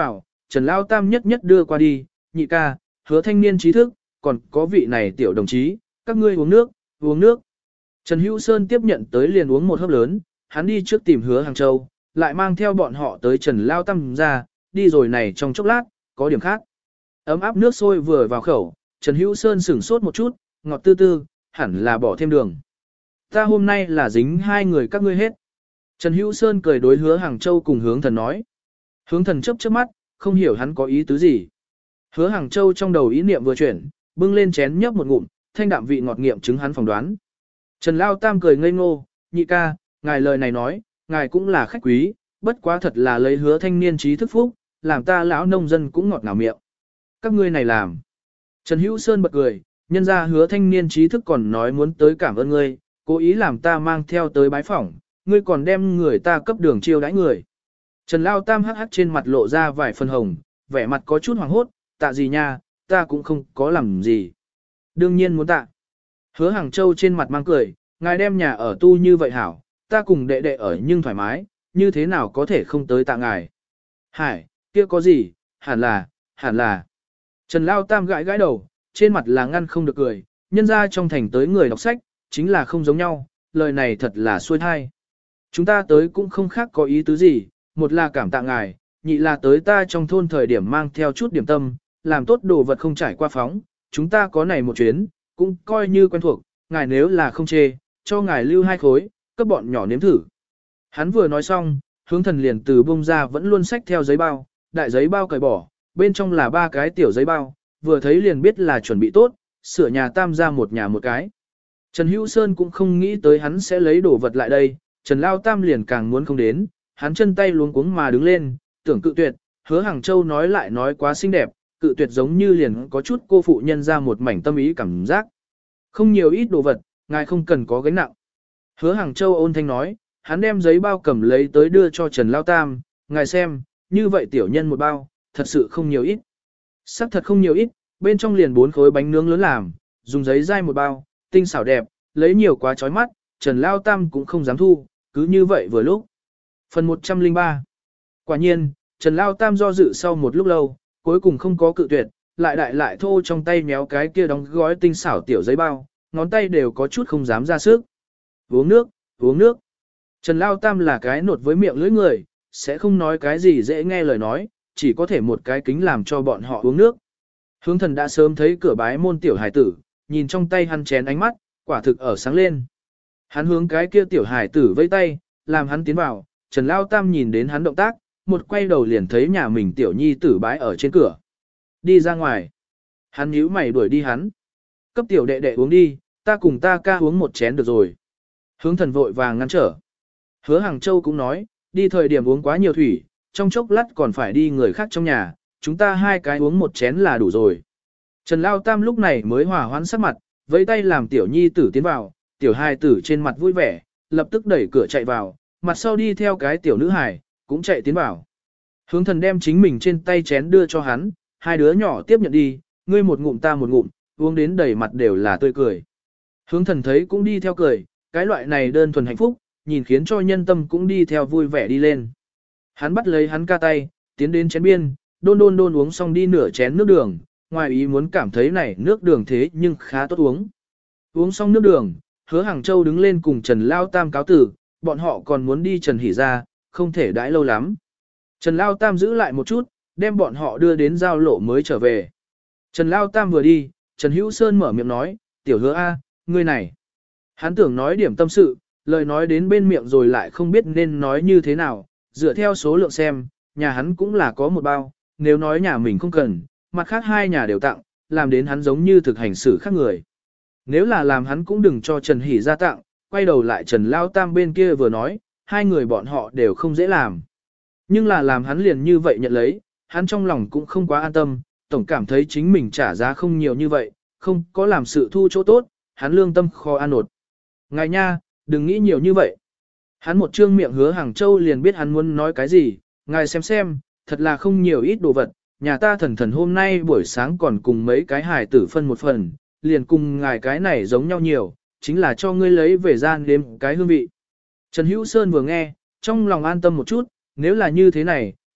Trần Lao Tam nhất nhất đưa qua đi, nhị ca, hứa thanh niên trí thức, còn có vị này tiểu đồng chí, các ngươi uống nước, uống nước. Trần Hữu Sơn tiếp nhận tới liền uống một hớp lớn, hắn đi trước tìm hứa Hàng Châu, lại mang theo bọn họ tới Trần Lao Tam ra, đi rồi này trong chốc lát, có điểm khác. Ấm áp nước sôi vừa vào khẩu, Trần Hữu Sơn sửng sốt một chút, ngọt tư tư, hẳn là bỏ thêm đường. Ta hôm nay là dính hai người các ngươi hết. Trần Hữu Sơn cười đối hứa Hàng Châu cùng hướng thần nói. Hướng thần chớp chớp mắt, không hiểu hắn có ý tứ gì. Hứa Hàng Châu trong đầu ý niệm vừa chuyển, bưng lên chén nhấp một ngụm, thanh đạm vị ngọt nghiệm chứng hắn phỏng đoán. Trần Lao Tam cười ngây ngô, nhị ca, ngài lời này nói, ngài cũng là khách quý, bất quá thật là lấy hứa thanh niên trí thức phúc, làm ta lão nông dân cũng ngọt ngào miệng. Các ngươi này làm. Trần Hữu Sơn bật cười, nhân ra hứa thanh niên trí thức còn nói muốn tới cảm ơn ngươi, cố ý làm ta mang theo tới bái phỏng, ngươi còn đem người ta cấp đường chiêu đãi người. Trần Lao Tam hắc hắc trên mặt lộ ra vài phần hồng, vẻ mặt có chút hoảng hốt, tạ gì nha, ta cũng không có làm gì. Đương nhiên muốn tạ. Hứa Hàng Châu trên mặt mang cười, ngài đem nhà ở tu như vậy hảo, ta cùng đệ đệ ở nhưng thoải mái, như thế nào có thể không tới tạ ngài. Hải, kia có gì, hẳn là. Trần Lao Tam gãi gãi đầu, trên mặt là ngăn không được cười, nhân ra trong thành tới người đọc sách, chính là không giống nhau, lời này thật là xuôi thai. Chúng ta tới cũng không khác có ý tứ gì, một là cảm tạ ngài, nhị là tới ta trong thôn thời điểm mang theo chút điểm tâm, làm tốt đồ vật không trải qua phóng, chúng ta có này một chuyến, cũng coi như quen thuộc, ngài nếu là không chê, cho ngài lưu 2 khối, cấp bọn nhỏ nếm thử. Hắn vừa nói xong, hướng thần liền từ bông ra vẫn luôn xách theo giấy bao, đại giấy bao cởi bỏ, bên trong là 3 cái tiểu giấy bao, vừa thấy liền biết là chuẩn bị tốt, sửa nhà Tam ra một nhà một cái. Trần Hữu Sơn cũng không nghĩ tới hắn sẽ lấy đồ vật lại đây, Trần Lao Tam liền càng muốn không đến, hắn chân tay luống cuống mà đứng lên, tưởng cự tuyệt, hứa Hàng Châu nói lại nói quá xinh đẹp, cự tuyệt giống như liền có chút cô phụ nhân ra một mảnh tâm ý cảm giác. Không nhiều ít đồ vật, ngài không cần có gánh nặng. Hứa Hàng Châu ôn thanh nói, hắn đem giấy bao cầm lấy tới đưa cho Trần Lao Tam, ngài xem, như vậy tiểu nhân một bao, thật sự không nhiều ít. Sắc thật không nhiều ít, bên trong liền 4 khối bánh nướng lớn làm, dùng giấy dai một bao, tinh xảo đẹp, lấy nhiều quá chói mắt, Trần Lao Tam cũng không dám thu, cứ như vậy vừa lúc. Phần 103. Quả nhiên, Trần Lao Tam do dự sau một lúc lâu, cuối cùng không có cự tuyệt, lại đại lại thô trong tay méo cái kia đóng gói tinh xảo tiểu giấy bao, ngón tay đều có chút không dám ra sức. Uống nước, uống nước. Trần Lao Tam là cái nột với miệng lưỡi người, sẽ không nói cái gì dễ nghe lời nói, chỉ có thể một cái kính làm cho bọn họ uống nước. Hướng thần đã sớm thấy cửa bái môn tiểu hải tử, nhìn trong tay hắn chén ánh mắt, quả thực ở sáng lên. Hắn hướng cái kia tiểu hải tử vẫy tay, làm hắn tiến vào, Trần Lao Tam nhìn đến hắn động tác, một quay đầu liền thấy nhà mình tiểu nhi tử bái ở trên cửa. Đi ra ngoài. Hắn nhíu mày đuổi đi hắn. Cấp tiểu đệ đệ uống đi, ta cùng ta ca uống một chén được rồi. Hướng thần vội vàng ngăn trở. Hứa Hàng Châu cũng nói, đi thời điểm uống quá nhiều thủy, trong chốc lát còn phải đi người khác trong nhà, chúng ta 2 cái uống một chén là đủ rồi. Trần Lao Tam lúc này mới hòa hoãn sắc mặt, vẫy tay làm tiểu nhi tử tiến vào, tiểu hài tử trên mặt vui vẻ, lập tức đẩy cửa chạy vào, mặt sau đi theo cái tiểu nữ hài, cũng chạy tiến vào. Hướng thần đem chính mình trên tay chén đưa cho hắn, 2 đứa nhỏ tiếp nhận đi, ngươi một ngụm ta một ngụm, uống đến đầy mặt đều là tươi cười. Hướng thần thấy cũng đi theo cười, cái loại này đơn thuần hạnh phúc, nhìn khiến cho nhân tâm cũng đi theo vui vẻ đi lên. Hắn bắt lấy hắn ca tay, tiến đến chén biên, đôn uống xong đi nửa chén nước đường, ngoài ý muốn cảm thấy này nước đường thế nhưng khá tốt uống. Uống xong nước đường, Hứa Hàng Châu đứng lên cùng Trần Lao Tam cáo tử, bọn họ còn muốn đi Trần Hỷ ra, không thể đãi lâu lắm. Trần Lao Tam giữ lại một chút, đem bọn họ đưa đến giao lộ mới trở về. Trần Lao Tam vừa đi, Trần Hữu Sơn mở miệng nói, tiểu Hứa A, ngươi này. Hắn tưởng nói điểm tâm sự, lời nói đến bên miệng rồi lại không biết nên nói như thế nào, dựa theo số lượng xem, nhà hắn cũng là có một bao, nếu nói nhà mình không cần, mặt khác 2 nhà đều tặng, làm đến hắn giống như thực hành xử khác người. Nếu là làm hắn cũng đừng cho Trần Hỷ ra tặng, quay đầu lại Trần Lao Tam bên kia vừa nói, 2 người bọn họ đều không dễ làm. Nhưng là làm hắn liền như vậy nhận lấy, hắn trong lòng cũng không quá an tâm, tổng cảm thấy chính mình trả giá không nhiều như vậy, không có làm sự thu chỗ tốt, hắn lương tâm khó an ổn. Ngài nha, đừng nghĩ nhiều như vậy. Hắn một trương miệng Hứa Hàng Châu liền biết hắn muốn nói cái gì, ngài xem, thật là không nhiều ít đồ vật, nhà ta thần hôm nay buổi sáng còn cùng mấy cái hài tử phân một phần, liền cùng ngài cái này giống nhau nhiều, chính là cho ngươi lấy về gian đêm cái hương vị. Trần Hữu Sơn vừa nghe, trong lòng an tâm một chút, nếu là như thế này,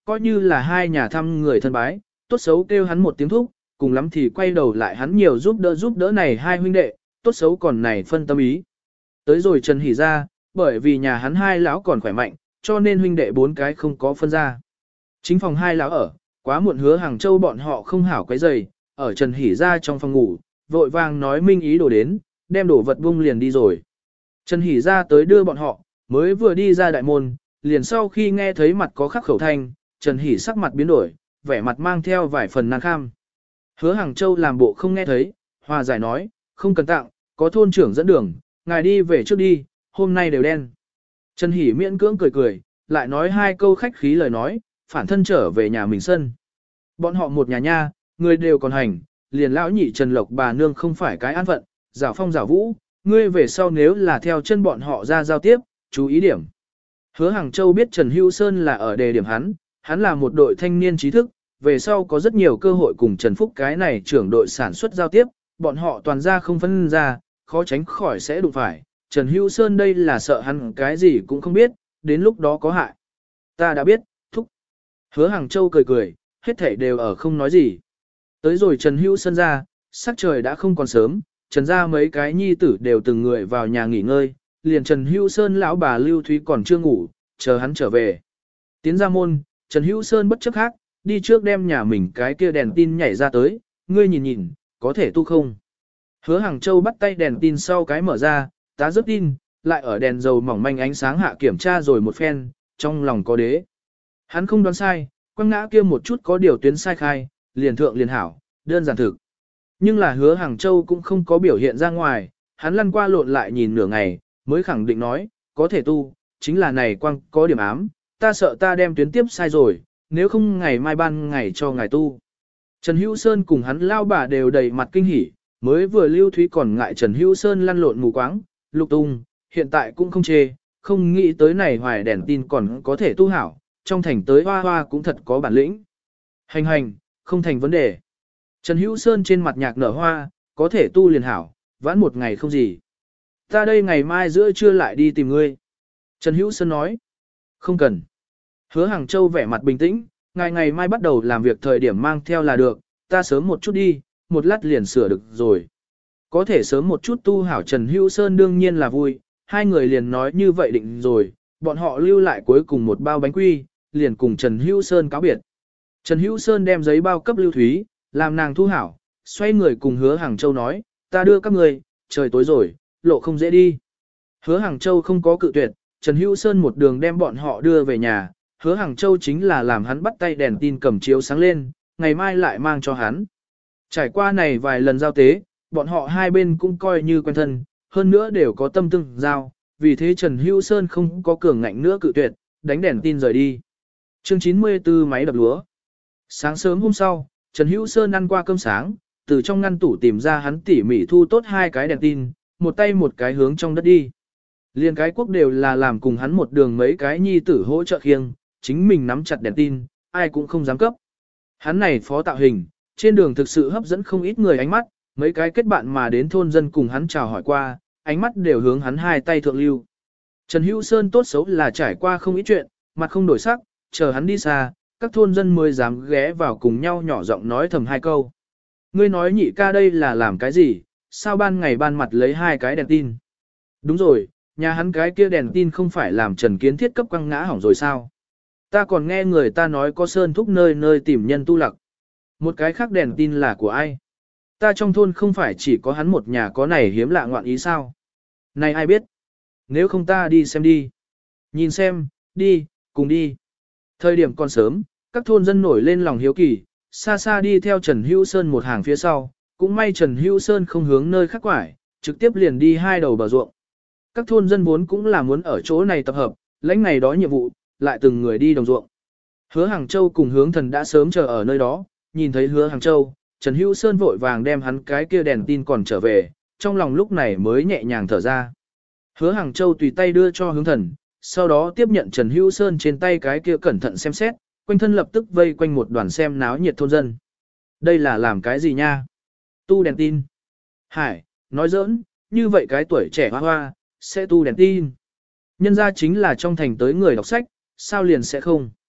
coi như là hai nhà thăm người thân bái, tốt xấu kêu hắn một tiếng thúc, cùng lắm thì quay đầu lại hắn nhiều giúp đỡ này hai huynh đệ, tốt xấu còn này phân tâm ý. Tới rồi Trần Hỷ ra, bởi vì nhà hắn hai lão còn khỏe mạnh, cho nên huynh đệ bốn cái không có phân ra. Chính phòng hai lão ở, quá muộn Hứa Hàng Châu bọn họ không hảo quấy giày, ở Trần Hỷ ra trong phòng ngủ, vội vàng nói minh ý đồ đến, đem đồ vật bung liền đi rồi. Trần Hỷ ra tới đưa bọn họ, mới vừa đi ra đại môn, liền sau khi nghe thấy mặt có khắc khẩu thanh, Trần Hỷ sắc mặt biến đổi, vẻ mặt mang theo vài phần nan kham. Hứa Hàng Châu làm bộ không nghe thấy, hòa giải nói, không cần tặng, có thôn trưởng dẫn đường, ngài đi về trước đi, hôm nay đều đen. Trần Hỷ miễn cưỡng cười cười, lại nói hai câu khách khí lời nói, phản thân trở về nhà mình sân. Bọn họ một nhà nha, người đều còn hành, liền lão nhị Trần Lộc bà nương không phải cái an phận, giảo phong giảo vũ, ngươi về sau nếu là theo chân bọn họ ra giao tiếp, chú ý điểm. Hứa Hàng Châu biết Trần Hữu Sơn là ở đề điểm hắn là một đội thanh niên trí thức, về sau có rất nhiều cơ hội cùng Trần Phúc cái này trưởng đội sản xuất giao tiếp, bọn họ toàn ra không phân ra, khó tránh khỏi sẽ đụng phải. Trần Hữu Sơn đây là sợ hắn cái gì cũng không biết, đến lúc đó có hại. Ta đã biết, thúc. Hứa Hàng Châu cười cười, hết thảy đều ở không nói gì. Tới rồi Trần Hữu Sơn ra, sắc trời đã không còn sớm, Trần ra mấy cái nhi tử đều từng người vào nhà nghỉ ngơi, liền Trần Hữu Sơn lão bà Lưu Thúy còn chưa ngủ, chờ hắn trở về. Tiến ra môn, Trần Hữu Sơn bất chấp khác, đi trước đem nhà mình cái kia đèn tin nhảy ra tới, ngươi nhìn nhìn, có thể tu không? Hứa Hàng Châu bắt tay đèn tin sau cái mở ra, tá rớt tin, lại ở đèn dầu mỏng manh ánh sáng hạ kiểm tra rồi một phen, trong lòng có đế. Hắn không đoán sai, quăng ngã kia một chút có điều tuyến sai khai, liền thượng liền hảo, đơn giản thực. Nhưng là Hứa Hàng Châu cũng không có biểu hiện ra ngoài, hắn lăn qua lộn lại nhìn nửa ngày, mới khẳng định nói, có thể tu, chính là này quăng có điểm ám, ta sợ ta đem tuyến tiếp sai rồi, nếu không ngày mai ban ngày cho ngài tu. Trần Hữu Sơn cùng hắn lao bà đều đầy mặt kinh hỉ, mới vừa Lưu Thúy còn ngại Trần Hữu Sơn lăn lộn mù quáng, lục tung, hiện tại cũng không chê, không nghĩ tới này hoài đèn tin còn có thể tu hảo, trong thành tới hoa hoa cũng thật có bản lĩnh. Hành, không thành vấn đề. Trần Hữu Sơn trên mặt nhạc nở hoa, có thể tu liền hảo, vãn một ngày không gì. Ta đây ngày mai giữa trưa lại đi tìm ngươi. Trần Hữu Sơn nói, không cần. Hứa Hàng Châu vẻ mặt bình tĩnh, ngày mai bắt đầu làm việc thời điểm mang theo là được, ta sớm một chút đi, một lát liền sửa được rồi. Có thể sớm một chút tu hảo Trần Hữu Sơn đương nhiên là vui, hai người liền nói như vậy định rồi, bọn họ lưu lại cuối cùng một bao bánh quy, liền cùng Trần Hữu Sơn cáo biệt. Trần Hữu Sơn đem giấy bao cấp Lưu Thúy, làm nàng thu hảo, xoay người cùng Hứa Hàng Châu nói, ta đưa các người, trời tối rồi, lộ không dễ đi. Hứa Hàng Châu không có cự tuyệt, Trần Hữu Sơn một đường đem bọn họ đưa về nhà, Hứa Hàng Châu chính là làm hắn bắt tay đèn tin cầm chiếu sáng lên, ngày mai lại mang cho hắn. Trải qua này vài lần giao tế, bọn họ hai bên cũng coi như quen thân, hơn nữa đều có tâm tương giao, vì thế Trần Hữu Sơn không có cường ngạnh nữa cự tuyệt, đánh đèn tin rời đi. Chương 94 máy đập lúa. Sáng sớm hôm sau, Trần Hữu Sơn ăn qua cơm sáng, từ trong ngăn tủ tìm ra hắn tỉ mỉ thu tốt hai cái đèn tin, một tay một cái hướng trong đất đi. Liên cái quốc đều là làm cùng hắn một đường mấy cái nhi tử hỗ trợ khiêng, chính mình nắm chặt đèn tin, ai cũng không dám cấp. Hắn này phó tạo hình, trên đường thực sự hấp dẫn không ít người ánh mắt, mấy cái kết bạn mà đến thôn dân cùng hắn chào hỏi qua, ánh mắt đều hướng hắn hai tay thượng lưu. Trần Hữu Sơn tốt xấu là trải qua không ít chuyện, mặt không đổi sắc, chờ hắn đi xa, các thôn dân mới dám ghé vào cùng nhau nhỏ giọng nói thầm hai câu. Ngươi nói nhị ca đây là làm cái gì, sao ban ngày ban mặt lấy hai cái đèn tin. Đúng rồi, nhà hắn cái kia đèn tin không phải làm Trần Kiến Thiết cấp quăng ngã hỏng rồi sao. Ta còn nghe người ta nói có sơn thúc nơi nơi tìm nhân tu lặc. Một cái khác đèn tin là của ai? Ta trong thôn không phải chỉ có hắn một nhà có này hiếm lạ ngoạn ý sao? Này ai biết? Nếu không ta đi xem đi. Nhìn xem, đi, cùng đi. Thời điểm còn sớm, các thôn dân nổi lên lòng hiếu kỳ, xa xa đi theo Trần Hữu Sơn một hàng phía sau, cũng may Trần Hữu Sơn không hướng nơi khác quải, trực tiếp liền đi hai đầu bờ ruộng. Các thôn dân vốn cũng là muốn ở chỗ này tập hợp, lãnh ngày đó nhiệm vụ, lại từng người đi đồng ruộng. Hứa Hàng Châu cùng Hướng Thần đã sớm chờ ở nơi đó, nhìn thấy Hứa Hàng Châu, Trần Hữu Sơn vội vàng đem hắn cái kia đèn tin còn trở về, trong lòng lúc này mới nhẹ nhàng thở ra. Hứa Hàng Châu tùy tay đưa cho Hướng Thần, sau đó tiếp nhận Trần Hữu Sơn trên tay cái kia cẩn thận xem xét, quanh thân lập tức vây quanh một đoàn xem náo nhiệt thôn dân. Đây là làm cái gì nha? Tu đèn tin. Hải, nói giỡn, như vậy cái tuổi trẻ hoa hoa, sẽ tu đèn tin. Nhân ra chính là trong thành tới người đọc sách, sao liền sẽ không?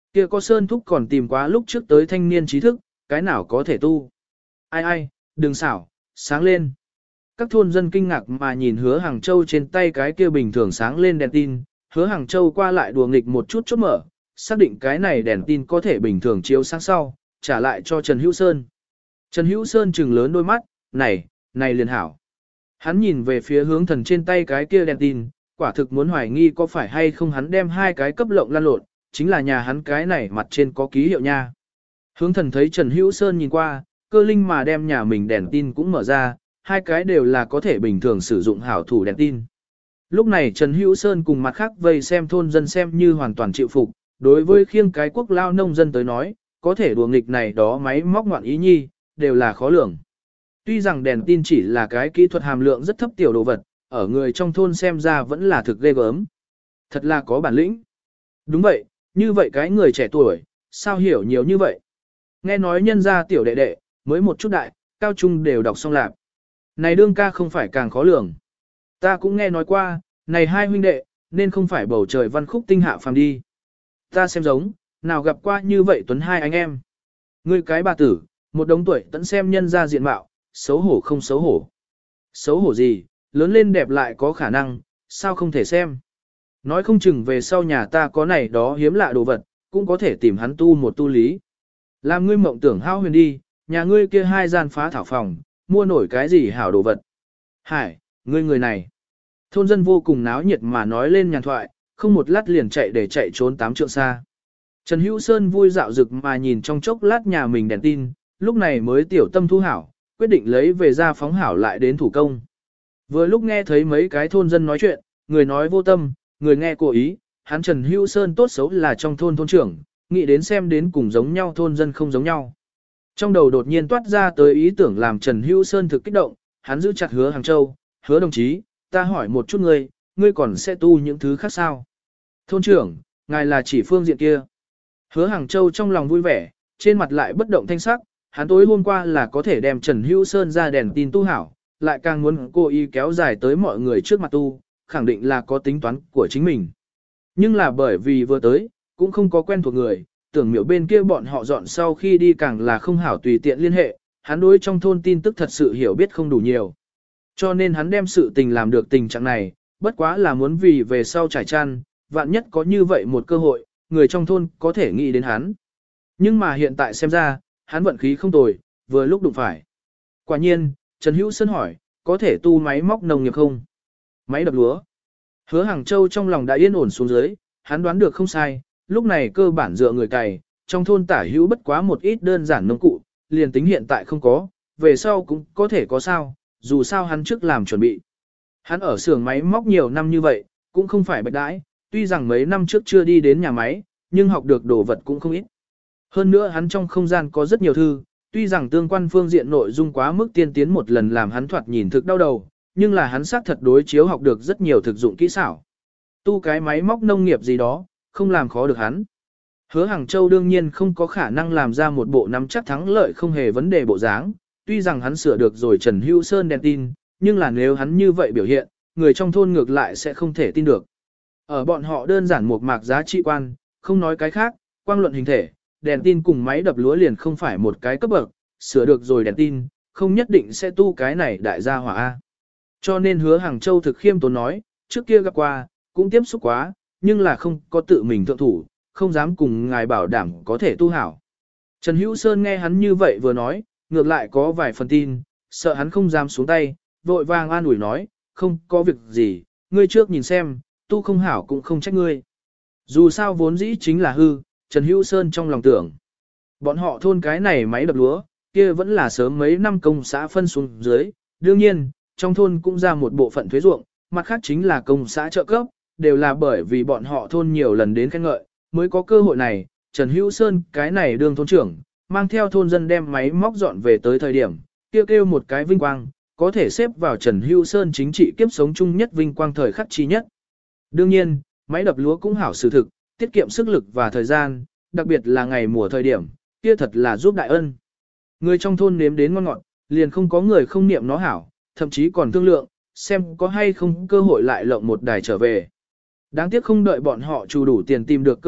Kia có Sơn Thúc còn tìm quá lúc trước tới thanh niên trí thức, cái nào có thể tu. Ai ai, đừng xảo, sáng lên. Các thôn dân kinh ngạc mà nhìn Hứa Hàng Châu trên tay cái kia bình thường sáng lên đèn tin, Hứa Hàng Châu qua lại đùa nghịch một chút chốt mở, xác định cái này đèn tin có thể bình thường chiếu sáng sau, trả lại cho Trần Hữu Sơn. Trần Hữu Sơn trừng lớn đôi mắt, này liền hảo. Hắn nhìn về phía hướng thần trên tay cái kia đèn tin, quả thực muốn hoài nghi có phải hay không hắn đem hai cái cấp lộng lan lộn, chính là nhà hắn cái này mặt trên có ký hiệu nha. Hướng thần thấy Trần Hữu Sơn nhìn qua, cơ linh mà đem nhà mình đèn tin cũng mở ra, hai cái đều là có thể bình thường sử dụng hảo thủ đèn tin. Lúc này Trần Hữu Sơn cùng mặt khác vây xem thôn dân xem như hoàn toàn chịu phục, đối với khiêng cái quốc lao nông dân tới nói, có thể đùa nghịch này đó máy móc ngoạn ý nhi, đều là khó lường. Tuy rằng đèn tin chỉ là cái kỹ thuật hàm lượng rất thấp tiểu đồ vật, ở người trong thôn xem ra vẫn là thực ghê gớm. Thật là có bản lĩnh. Đúng vậy, như vậy cái người trẻ tuổi, sao hiểu nhiều như vậy? Nghe nói nhân gia tiểu đệ đệ, mới một chút đại, cao trung đều đọc xong lạc. Này đương ca không phải càng khó lường. Ta cũng nghe nói qua, này hai huynh đệ, nên không phải bầu trời văn khúc tinh hạ phàm đi. Ta xem giống, nào gặp qua như vậy tuấn hai anh em. Ngươi cái bà tử, một đống tuổi tẫn xem nhân ra diện mạo, xấu hổ không xấu hổ. Xấu hổ gì, lớn lên đẹp lại có khả năng, sao không thể xem. Nói không chừng về sau nhà ta có này đó hiếm lạ đồ vật, cũng có thể tìm hắn tu một tu lý. Làm ngươi mộng tưởng hao huyền đi, nhà ngươi kia hai gian phá thảo phòng, mua nổi cái gì hảo đồ vật. Hải, ngươi người này. Thôn dân vô cùng náo nhiệt mà nói lên nhàn thoại, không một lát liền chạy để chạy trốn 8 trượng xa. Trần Hữu Sơn vui dạo rực mà nhìn trong chốc lát nhà mình đèn tin, lúc này mới tiểu tâm thu hảo, quyết định lấy về ra phóng hảo lại đến thủ công. Vừa lúc nghe thấy mấy cái thôn dân nói chuyện, người nói vô tâm, người nghe cố ý, hắn Trần Hữu Sơn tốt xấu là trong thôn thôn trưởng, nghĩ đến xem đến cùng giống nhau thôn dân không giống nhau. Trong đầu đột nhiên toát ra tới ý tưởng làm Trần Hữu Sơn thực kích động, hắn giữ chặt Hứa Hàng Châu, Hứa đồng chí, ta hỏi một chút ngươi còn sẽ tu những thứ khác sao? Thôn trưởng, ngài là chỉ phương diện kia. Hứa Hàng Châu trong lòng vui vẻ, trên mặt lại bất động thanh sắc, hắn tối hôm qua là có thể đem Trần Hữu Sơn ra đèn tin tu hảo, lại càng muốn cô y kéo dài tới mọi người trước mặt tu, khẳng định là có tính toán của chính mình. Nhưng là bởi vì vừa tới, cũng không có quen thuộc người, tưởng miểu bên kia bọn họ dọn sau khi đi càng là không hảo tùy tiện liên hệ, hắn đối trong thôn tin tức thật sự hiểu biết không đủ nhiều. Cho nên hắn đem sự tình làm được tình trạng này, bất quá là muốn vì về sau trải chăn, vạn nhất có như vậy một cơ hội, người trong thôn có thể nghĩ đến hắn. Nhưng mà hiện tại xem ra, hắn vận khí không tồi, vừa lúc đụng phải. Quả nhiên, Trần Hữu Sơn hỏi, có thể tu máy móc nông nghiệp không? Máy đập lúa. Hứa Hàng Châu trong lòng đã yên ổn xuống dưới, hắn đoán được không sai, lúc này cơ bản dựa người cày, trong thôn tả hữu bất quá một ít đơn giản nông cụ, liền tính hiện tại không có, về sau cũng có thể có sao, dù sao hắn trước làm chuẩn bị. Hắn ở xưởng máy móc nhiều năm như vậy, cũng không phải bạch đãi, tuy rằng mấy năm trước chưa đi đến nhà máy, nhưng học được đồ vật cũng không ít. Hơn nữa hắn trong không gian có rất nhiều thư, tuy rằng tương quan phương diện nội dung quá mức tiên tiến một lần làm hắn thoạt nhìn thực đau đầu, nhưng là hắn xác thật đối chiếu học được rất nhiều thực dụng kỹ xảo. Tu cái máy móc nông nghiệp gì đó, không làm khó được hắn. Hứa Hàng Châu đương nhiên không có khả năng làm ra một bộ nắm chắc thắng lợi không hề vấn đề bộ dáng, tuy rằng hắn sửa được rồi Trần Hữu Sơn đèn tin, nhưng là nếu hắn như vậy biểu hiện, người trong thôn ngược lại sẽ không thể tin được. Ở bọn họ đơn giản một mạc giá trị quan, không nói cái khác, quang luận hình thể, đèn tin cùng máy đập lúa liền không phải một cái cấp bậc, sửa được rồi đèn tin, không nhất định sẽ tu cái này đại gia hỏa A. Cho nên Hứa Hàng Châu thực khiêm tốn nói, trước kia gặp qua, cũng tiếp xúc quá, nhưng là không có tự mình thượng thủ, không dám cùng ngài bảo đảm có thể tu hảo. Trần Hữu Sơn nghe hắn như vậy vừa nói, ngược lại có vài phần tin, sợ hắn không dám xuống tay, vội vàng an ủi nói, không có việc gì, ngươi trước nhìn xem, tu không hảo cũng không trách ngươi. Dù sao vốn dĩ chính là hư, Trần Hữu Sơn trong lòng tưởng. Bọn họ thôn cái này máy đập lúa, kia vẫn là sớm mấy năm công xã phân xuống dưới, đương nhiên, trong thôn cũng ra một bộ phận thuế ruộng, mặt khác chính là công xã trợ cấp, đều là bởi vì bọn họ thôn nhiều lần đến khen ngợi, mới có cơ hội này, Trần Hữu Sơn cái này đương thôn trưởng, mang theo thôn dân đem máy móc dọn về tới thời điểm, kêu một cái vinh quang, có thể xếp vào Trần Hữu Sơn chính trị kiếp sống chung nhất vinh quang thời khắc chi nhất. Đương nhiên, máy đập lúa cũng hảo sự thực, tiết kiệm sức lực và thời gian, đặc biệt là ngày mùa thời điểm, kia thật là giúp đại ân. Người trong thôn nếm đến ngon ngọt, liền không có người không niệm nó hảo, thậm chí còn thương lượng, xem có hay không cơ hội lại lộng một đài trở về. Đáng tiếc không đợi bọn họ chủ đủ tiền tìm được cơ hội,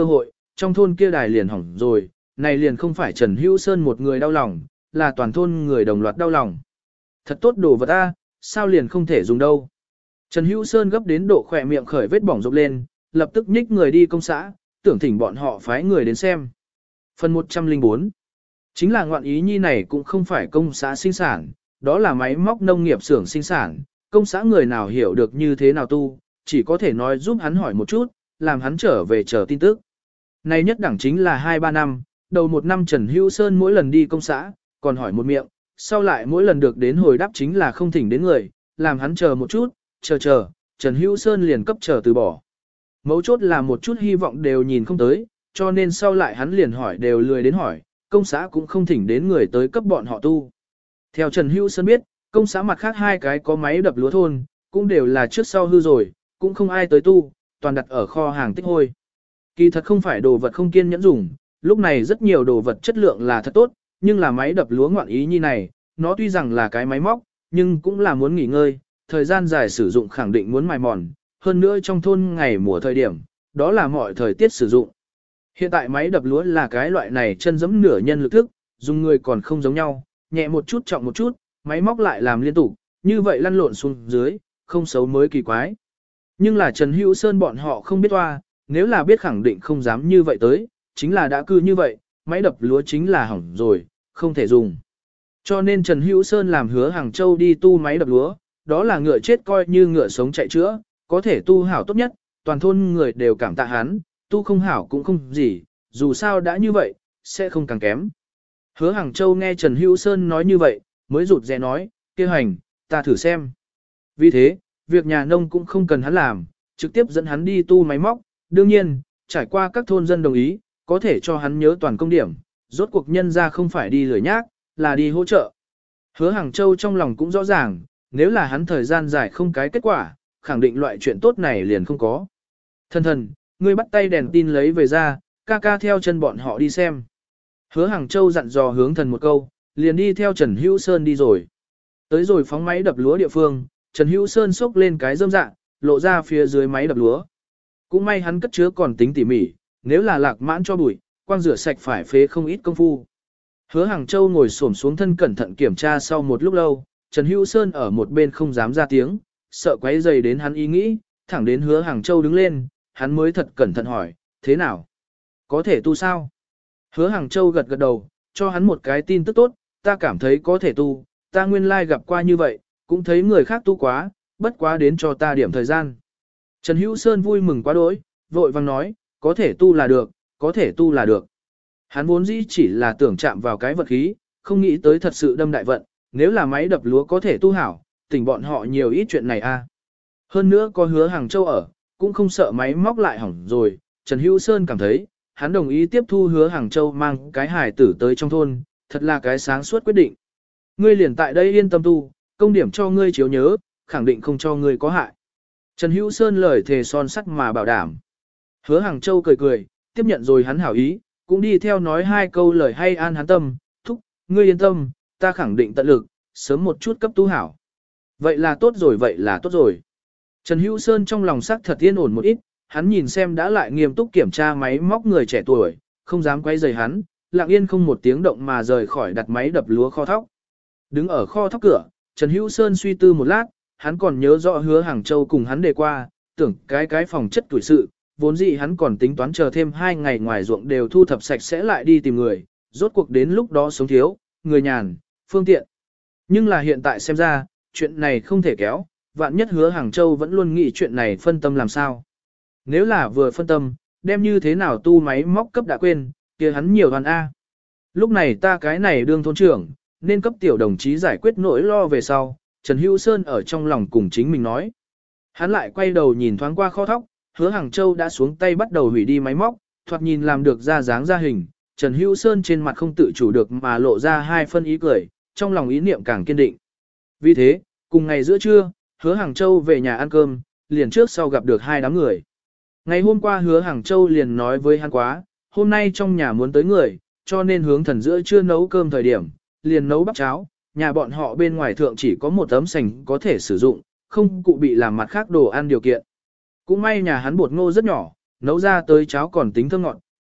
trong thôn kia đài liền hỏng rồi, này liền không phải Trần Hữu Sơn một người đau lòng, là toàn thôn người đồng loạt đau lòng. Thật tốt đồ vật ta, sao liền không thể dùng đâu. Trần Hữu Sơn gấp đến độ khỏe miệng khởi vết bỏng rộp lên, lập tức nhích người đi công xã, tưởng thỉnh bọn họ phái người đến xem. Phần 104 chính là ngoạn ý nhi này cũng không phải công xã sinh sản, đó là máy móc nông nghiệp xưởng sinh sản, công xã người nào hiểu được như thế nào tu, chỉ có thể nói giúp hắn hỏi một chút, làm hắn trở về chờ tin tức. Này nhất đẳng chính là 2-3 năm, đầu một năm Trần Hữu Sơn mỗi lần đi công xã, còn hỏi một miệng, sau lại mỗi lần được đến hồi đáp chính là không thỉnh đến người, làm hắn chờ một chút, chờ, Trần Hữu Sơn liền cấp chờ từ bỏ. Mấu chốt là một chút hy vọng đều nhìn không tới, cho nên sau lại hắn liền hỏi đều lười đến hỏi, công xã cũng không thỉnh đến người tới cấp bọn họ tu. Theo Trần Hữu Sơn biết, công xã mặt khác hai cái có máy đập lúa thôn, cũng đều là trước sau hư rồi, cũng không ai tới tu, toàn đặt ở kho hàng tích hôi. Kỳ thật không phải đồ vật không kiên nhẫn dùng, lúc này rất nhiều đồ vật chất lượng là thật tốt, nhưng là máy đập lúa ngoạn ý như này, nó tuy rằng là cái máy móc, nhưng cũng là muốn nghỉ ngơi, thời gian dài sử dụng khẳng định muốn mài mòn, hơn nữa trong thôn ngày mùa thời điểm, đó là mọi thời tiết sử dụng. Hiện tại máy đập lúa là cái loại này chân giẫm nửa nhân lực thức, dùng người còn không giống nhau, nhẹ một chút trọng một chút, máy móc lại làm liên tục, như vậy lăn lộn xuống dưới, không xấu mới kỳ quái. Nhưng là Trần Hữu Sơn bọn họ không biết toa, nếu là biết khẳng định không dám như vậy tới, chính là đã cư như vậy, máy đập lúa chính là hỏng rồi, không thể dùng. Cho nên Trần Hữu Sơn làm hứa Hàng Châu đi tu máy đập lúa, đó là ngựa chết coi như ngựa sống chạy chữa, có thể tu hảo tốt nhất, toàn thôn người đều cảm tạ hắn, tu không hảo cũng không gì, dù sao đã như vậy, sẽ không càng kém. Hứa Hàng Châu nghe Trần Hữu Sơn nói như vậy, mới rụt rè nói, kia hành, ta thử xem. Vì thế, việc nhà nông cũng không cần hắn làm, trực tiếp dẫn hắn đi tu máy móc, đương nhiên, trải qua các thôn dân đồng ý, có thể cho hắn nhớ toàn công điểm, rốt cuộc nhân ra không phải đi lười nhác, là đi hỗ trợ. Hứa Hàng Châu trong lòng cũng rõ ràng, nếu là hắn thời gian dài không cái kết quả, khẳng định loại chuyện tốt này liền không có. Thần, ngươi bắt tay đèn tin lấy về ra, ca theo chân bọn họ đi xem. Hứa Hàng Châu dặn dò hướng thần một câu, liền đi theo Trần Hữu Sơn đi rồi. Tới rồi phóng máy đập lúa địa phương, Trần Hữu Sơn xốc lên cái rơm dạ, lộ ra phía dưới máy đập lúa. Cũng may hắn cất chứa còn tính tỉ mỉ, nếu là lạc mãn cho bụi, quang rửa sạch phải phế không ít công phu. Hứa Hàng Châu ngồi xổm xuống thân cẩn thận kiểm tra sau một lúc lâu, Trần Hữu Sơn ở một bên không dám ra tiếng, sợ quấy rầy đến hắn ý nghĩ, thẳng đến Hứa Hàng Châu đứng lên, hắn mới thật cẩn thận hỏi, thế nào? Có thể tu sao? Hứa Hàng Châu gật gật đầu, cho hắn một cái tin tức tốt, ta cảm thấy có thể tu, ta nguyên lai gặp qua như vậy, cũng thấy người khác tu quá, bất quá đến cho ta điểm thời gian. Trần Hữu Sơn vui mừng quá đỗi, vội vang nói, có thể tu là được, có thể tu là được. Hắn vốn dĩ chỉ là tưởng chạm vào cái vật khí, không nghĩ tới thật sự đâm đại vận, nếu là máy đập lúa có thể tu hảo, tỉnh bọn họ nhiều ít chuyện này a. Hơn nữa có Hứa Hàng Châu ở, cũng không sợ máy móc lại hỏng rồi, Trần Hữu Sơn cảm thấy, hắn đồng ý tiếp thu Hứa Hàng Châu mang cái hài tử tới trong thôn, thật là cái sáng suốt quyết định. Ngươi liền tại đây yên tâm tu, công điểm cho ngươi chiếu nhớ, khẳng định không cho ngươi có hại. Trần Hữu Sơn lời thề son sắt mà bảo đảm. Hứa Hàng Châu cười cười, tiếp nhận rồi hắn hảo ý, cũng đi theo nói hai câu lời hay an hắn tâm, thúc, ngươi yên tâm, ta khẳng định tận lực, sớm một chút cấp tu hảo. Vậy là tốt rồi. Trần Hữu Sơn trong lòng sắc thật yên ổn một ít, hắn nhìn xem đã lại nghiêm túc kiểm tra máy móc người trẻ tuổi, không dám quay rầy hắn, lặng yên không một tiếng động mà rời khỏi đặt máy đập lúa kho thóc. Đứng ở kho thóc cửa, Trần Hữu Sơn suy tư một lát, hắn còn nhớ rõ Hứa Hàng Châu cùng hắn đề qua, tưởng cái phòng chất tuổi sự, vốn dĩ hắn còn tính toán chờ thêm 2 ngày ngoài ruộng đều thu thập sạch sẽ lại đi tìm người, rốt cuộc đến lúc đó sống thiếu, người nhàn, phương tiện. Nhưng là hiện tại xem ra, chuyện này không thể kéo, vạn nhất Hứa Hàng Châu vẫn luôn nghĩ chuyện này phân tâm làm sao. Nếu là vừa phân tâm, đem như thế nào tu máy móc cấp đã quên, kia hắn nhiều hoàn A. Lúc này ta cái này đương thôn trưởng, nên cấp tiểu đồng chí giải quyết nỗi lo về sau, Trần Hữu Sơn ở trong lòng cùng chính mình nói. Hắn lại quay đầu nhìn thoáng qua kho thóc, Hứa Hàng Châu đã xuống tay bắt đầu hủy đi máy móc, thoạt nhìn làm được ra dáng ra hình, Trần Hữu Sơn trên mặt không tự chủ được mà lộ ra hai phân ý cười, trong lòng ý niệm càng kiên định. Vì thế, cùng ngày giữa trưa, Hứa Hàng Châu về nhà ăn cơm, liền trước sau gặp được hai đám người. Ngày hôm qua Hứa Hàng Châu liền nói với hắn quá, hôm nay trong nhà muốn tới người, cho nên hướng thần giữa trưa nấu cơm thời điểm, liền nấu bắp cháo, nhà bọn họ bên ngoài thượng chỉ có một tấm sành có thể sử dụng, không cụ bị làm mặt khác đồ ăn điều kiện. Cũng may nhà hắn bột ngô rất nhỏ, nấu ra tới cháo còn tính thơm ngọt,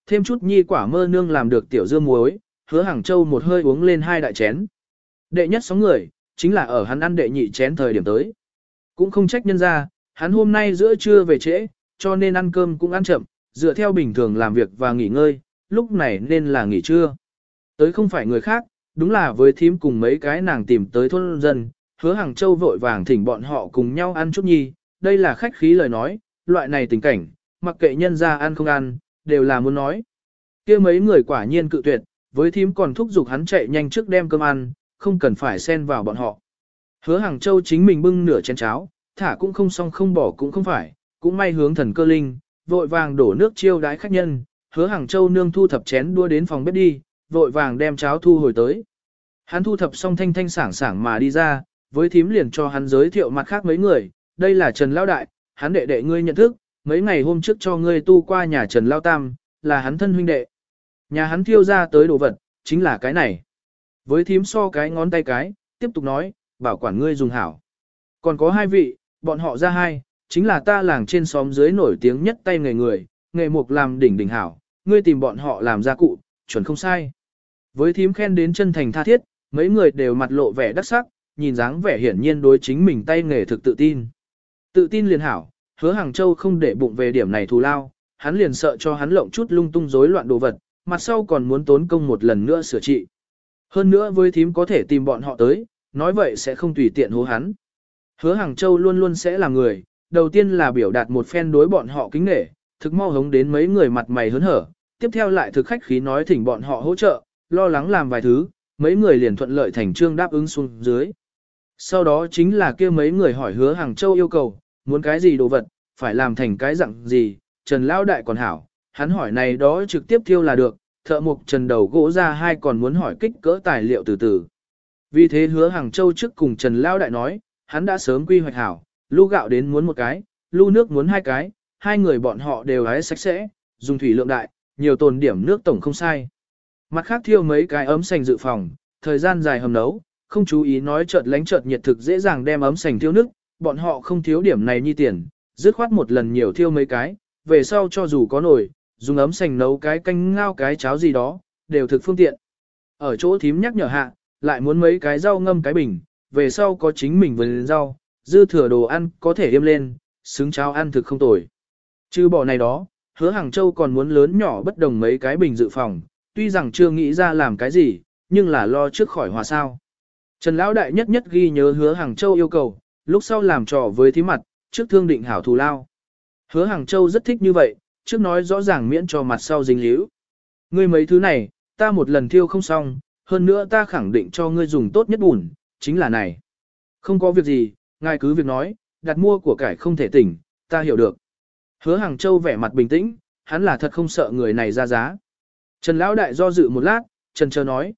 Thêm chút nhi quả mơ nương làm được tiểu dưa muối, Hứa Hàng Châu một hơi uống lên 2 đại chén. Đệ nhất sóng người, chính là ở hắn ăn đệ nhị chén thời điểm tới. Cũng không trách nhân ra, hắn hôm nay giữa trưa về trễ, cho nên ăn cơm cũng ăn chậm, dựa theo bình thường làm việc và nghỉ ngơi, lúc này nên là nghỉ trưa. Tới không phải người khác, đúng là với thím cùng mấy cái nàng tìm tới thôn dân, Hứa Hàng Châu vội vàng thỉnh bọn họ cùng nhau ăn chút nhi, đây là khách khí lời nói, loại này tình cảnh, mặc kệ nhân ra ăn không ăn, đều là muốn nói. Kia mấy người quả nhiên cự tuyệt, với thím còn thúc giục hắn chạy nhanh trước đem cơm ăn, không cần phải xen vào bọn họ. Hứa Hàng Châu chính mình bưng nửa chén cháo, thả cũng không xong không bỏ cũng không phải, cũng may hướng thần cơ linh, vội vàng đổ nước chiêu đái khách nhân, Hứa Hàng Châu nương thu thập chén đua đến phòng bếp đi, vội vàng đem cháo thu hồi tới. Hắn thu thập xong thanh thanh sảng sảng mà đi ra, với thím liền cho hắn giới thiệu mặt khác mấy người, đây là Trần Lão Đại, hắn đệ đệ ngươi nhận thức, mấy ngày hôm trước cho ngươi tu qua nhà Trần Lao Tam, là hắn thân huynh đệ. Nhà hắn thiêu ra tới đồ vật, chính là cái này. Với thím so cái ngón tay cái, tiếp tục nói, bảo quản ngươi dùng hảo. Còn có 2 vị, bọn họ ra 2, chính là ta làng trên xóm dưới nổi tiếng nhất tay nghề người, nghề mục làm đỉnh đỉnh hảo, ngươi tìm bọn họ làm gia cụ, chuẩn không sai. Với thím khen đến chân thành tha thiết, mấy người đều mặt lộ vẻ đắc sắc, nhìn dáng vẻ hiển nhiên đối chính mình tay nghề thực tự tin. Tự tin liền hảo, Hứa Hàng Châu không để bụng về điểm này thù lao, hắn liền sợ cho hắn lộng chút lung tung rối loạn đồ vật, mặt sau còn muốn tốn công một lần nữa sửa trị. Hơn nữa với thím có thể tìm bọn họ tới, nói vậy sẽ không tùy tiện hố hắn. Hứa Hàng Châu luôn luôn sẽ là người, đầu tiên là biểu đạt một phen đối bọn họ kính nể, thực mau hống đến mấy người mặt mày hớn hở, tiếp theo lại thực khách khí nói thỉnh bọn họ hỗ trợ, lo lắng làm vài thứ, mấy người liền thuận lợi thành trương đáp ứng xuống dưới. Sau đó chính là kia mấy người hỏi Hứa Hàng Châu yêu cầu, muốn cái gì đồ vật, phải làm thành cái dạng gì, Trần Lão Đại còn hảo, hắn hỏi này đó trực tiếp thiêu là được, thợ mộc Trần đầu gỗ ra 2 còn muốn hỏi kích cỡ tài liệu từ từ. Vì thế Hứa Hàng Châu trước cùng Trần Lão Đại nói, hắn đã sớm quy hoạch hảo, lu gạo đến muốn 1 cái, lu nước muốn 2 cái, 2 người bọn họ đều hái sạch sẽ, dùng thủy lượng đại, nhiều tồn điểm nước tổng không sai. Mặt khác thiêu mấy cái ấm sành dự phòng, thời gian dài hầm nấu, không chú ý nói chợt lánh chợt nhiệt thực dễ dàng đem ấm sành thiêu nước, bọn họ không thiếu điểm này nhi tiền, dứt khoát một lần nhiều thiêu mấy cái, về sau cho dù có nồi, dùng ấm sành nấu cái canh ngao cái cháo gì đó, đều thực phương tiện. Ở chỗ thím nhắc nhở hạ, lại muốn mấy cái rau ngâm cái bình, về sau có chính mình vườn rau, dư thừa đồ ăn có thể yêm lên, xứng cháo ăn thực không tồi. Chứ bỏ này đó, Hứa Hàng Châu còn muốn lớn nhỏ bất đồng mấy cái bình dự phòng, tuy rằng chưa nghĩ ra làm cái gì, nhưng là lo trước khỏi hòa sao. Trần Lão Đại nhất nhất ghi nhớ Hứa Hàng Châu yêu cầu, lúc sau làm trò với thím mặt, trước thương định hảo thù lao. Hứa Hàng Châu rất thích như vậy, trước nói rõ ràng miễn cho mặt sau dính líu. Ngươi mấy thứ này, ta một lần thiêu không xong, hơn nữa ta khẳng định cho ngươi dùng tốt nhất bùn, chính là này. Không có việc gì, ngài cứ việc nói, đặt mua của cải không thể tỉnh, ta hiểu được. Hứa Hàng Châu vẻ mặt bình tĩnh, hắn là thật không sợ người này ra giá. Trần Lão Đại do dự một lát, Trần Chờ nói,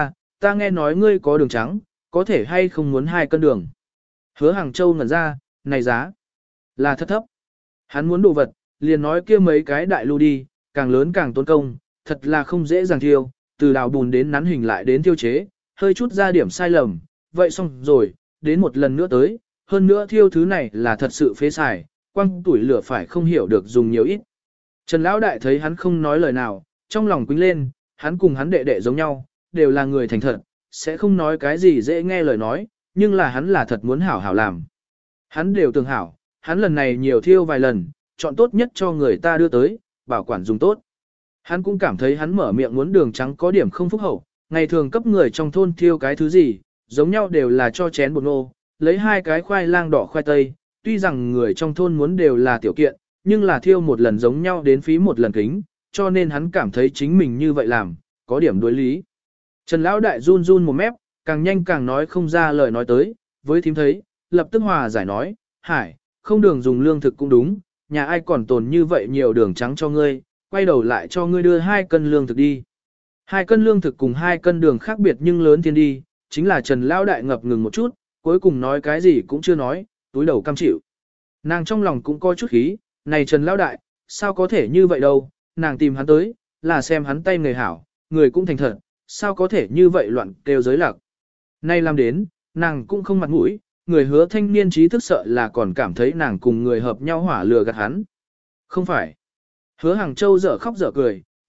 ta nghe nói ngươi có đường trắng, có thể hay không muốn 2 cân đường. Hứa Hàng Châu ngẩn ra, này giá là thật thấp. Hắn muốn đồ vật, liền nói kia mấy cái đại lưu đi, càng lớn càng tốn công, thật là không dễ dàng thiêu, từ đào bùn đến nắn hình lại đến thiêu chế, hơi chút ra điểm sai lầm, vậy xong rồi, đến một lần nữa tới, hơn nữa thiêu thứ này là thật sự phế xài, quăng tuổi lửa phải không hiểu được dùng nhiều ít. Trần Lão Đại thấy hắn không nói lời nào, trong lòng quýnh lên, hắn cùng hắn đệ đệ giống nhau, đều là người thành thật, sẽ không nói cái gì dễ nghe lời nói, nhưng là hắn là thật muốn hảo hảo làm. Hắn đều tưởng hảo, hắn lần này nhiều thiêu vài lần, chọn tốt nhất cho người ta đưa tới, bảo quản dùng tốt. Hắn cũng cảm thấy hắn mở miệng muốn đường trắng có điểm không phúc hậu, ngày thường cấp người trong thôn thiêu cái thứ gì, giống nhau đều là cho chén bột ngô, lấy 2 cái khoai lang đỏ khoai tây, tuy rằng người trong thôn muốn đều là tiểu kiện, nhưng là thiêu một lần giống nhau đến phí một lần kính, cho nên hắn cảm thấy chính mình như vậy làm, có điểm đối lý. Trần Lão Đại run run một mép, càng nhanh càng nói không ra lời nói tới, với thím thấy, lập tức hòa giải nói, Hải, không đường dùng lương thực cũng đúng, nhà ai còn tồn như vậy nhiều đường trắng cho ngươi, quay đầu lại cho ngươi đưa 2 cân lương thực đi. 2 cân lương thực cùng 2 cân đường khác biệt nhưng lớn thiên đi, chính là Trần Lão Đại ngập ngừng một chút, cuối cùng nói cái gì cũng chưa nói, túi đầu cam chịu. Nàng trong lòng cũng có chút khí, này Trần Lão Đại, sao có thể như vậy đâu, nàng tìm hắn tới, là xem hắn tay người hảo, người cũng thành thật, sao có thể như vậy loạn kêu giới lạc. Nay làm đến, nàng cũng không mặt mũi, người Hứa thanh niên trí thức sợ là còn cảm thấy nàng cùng người hợp nhau hỏa lừa gạt hắn. Không phải. Hứa Hàng Châu dở khóc dở cười,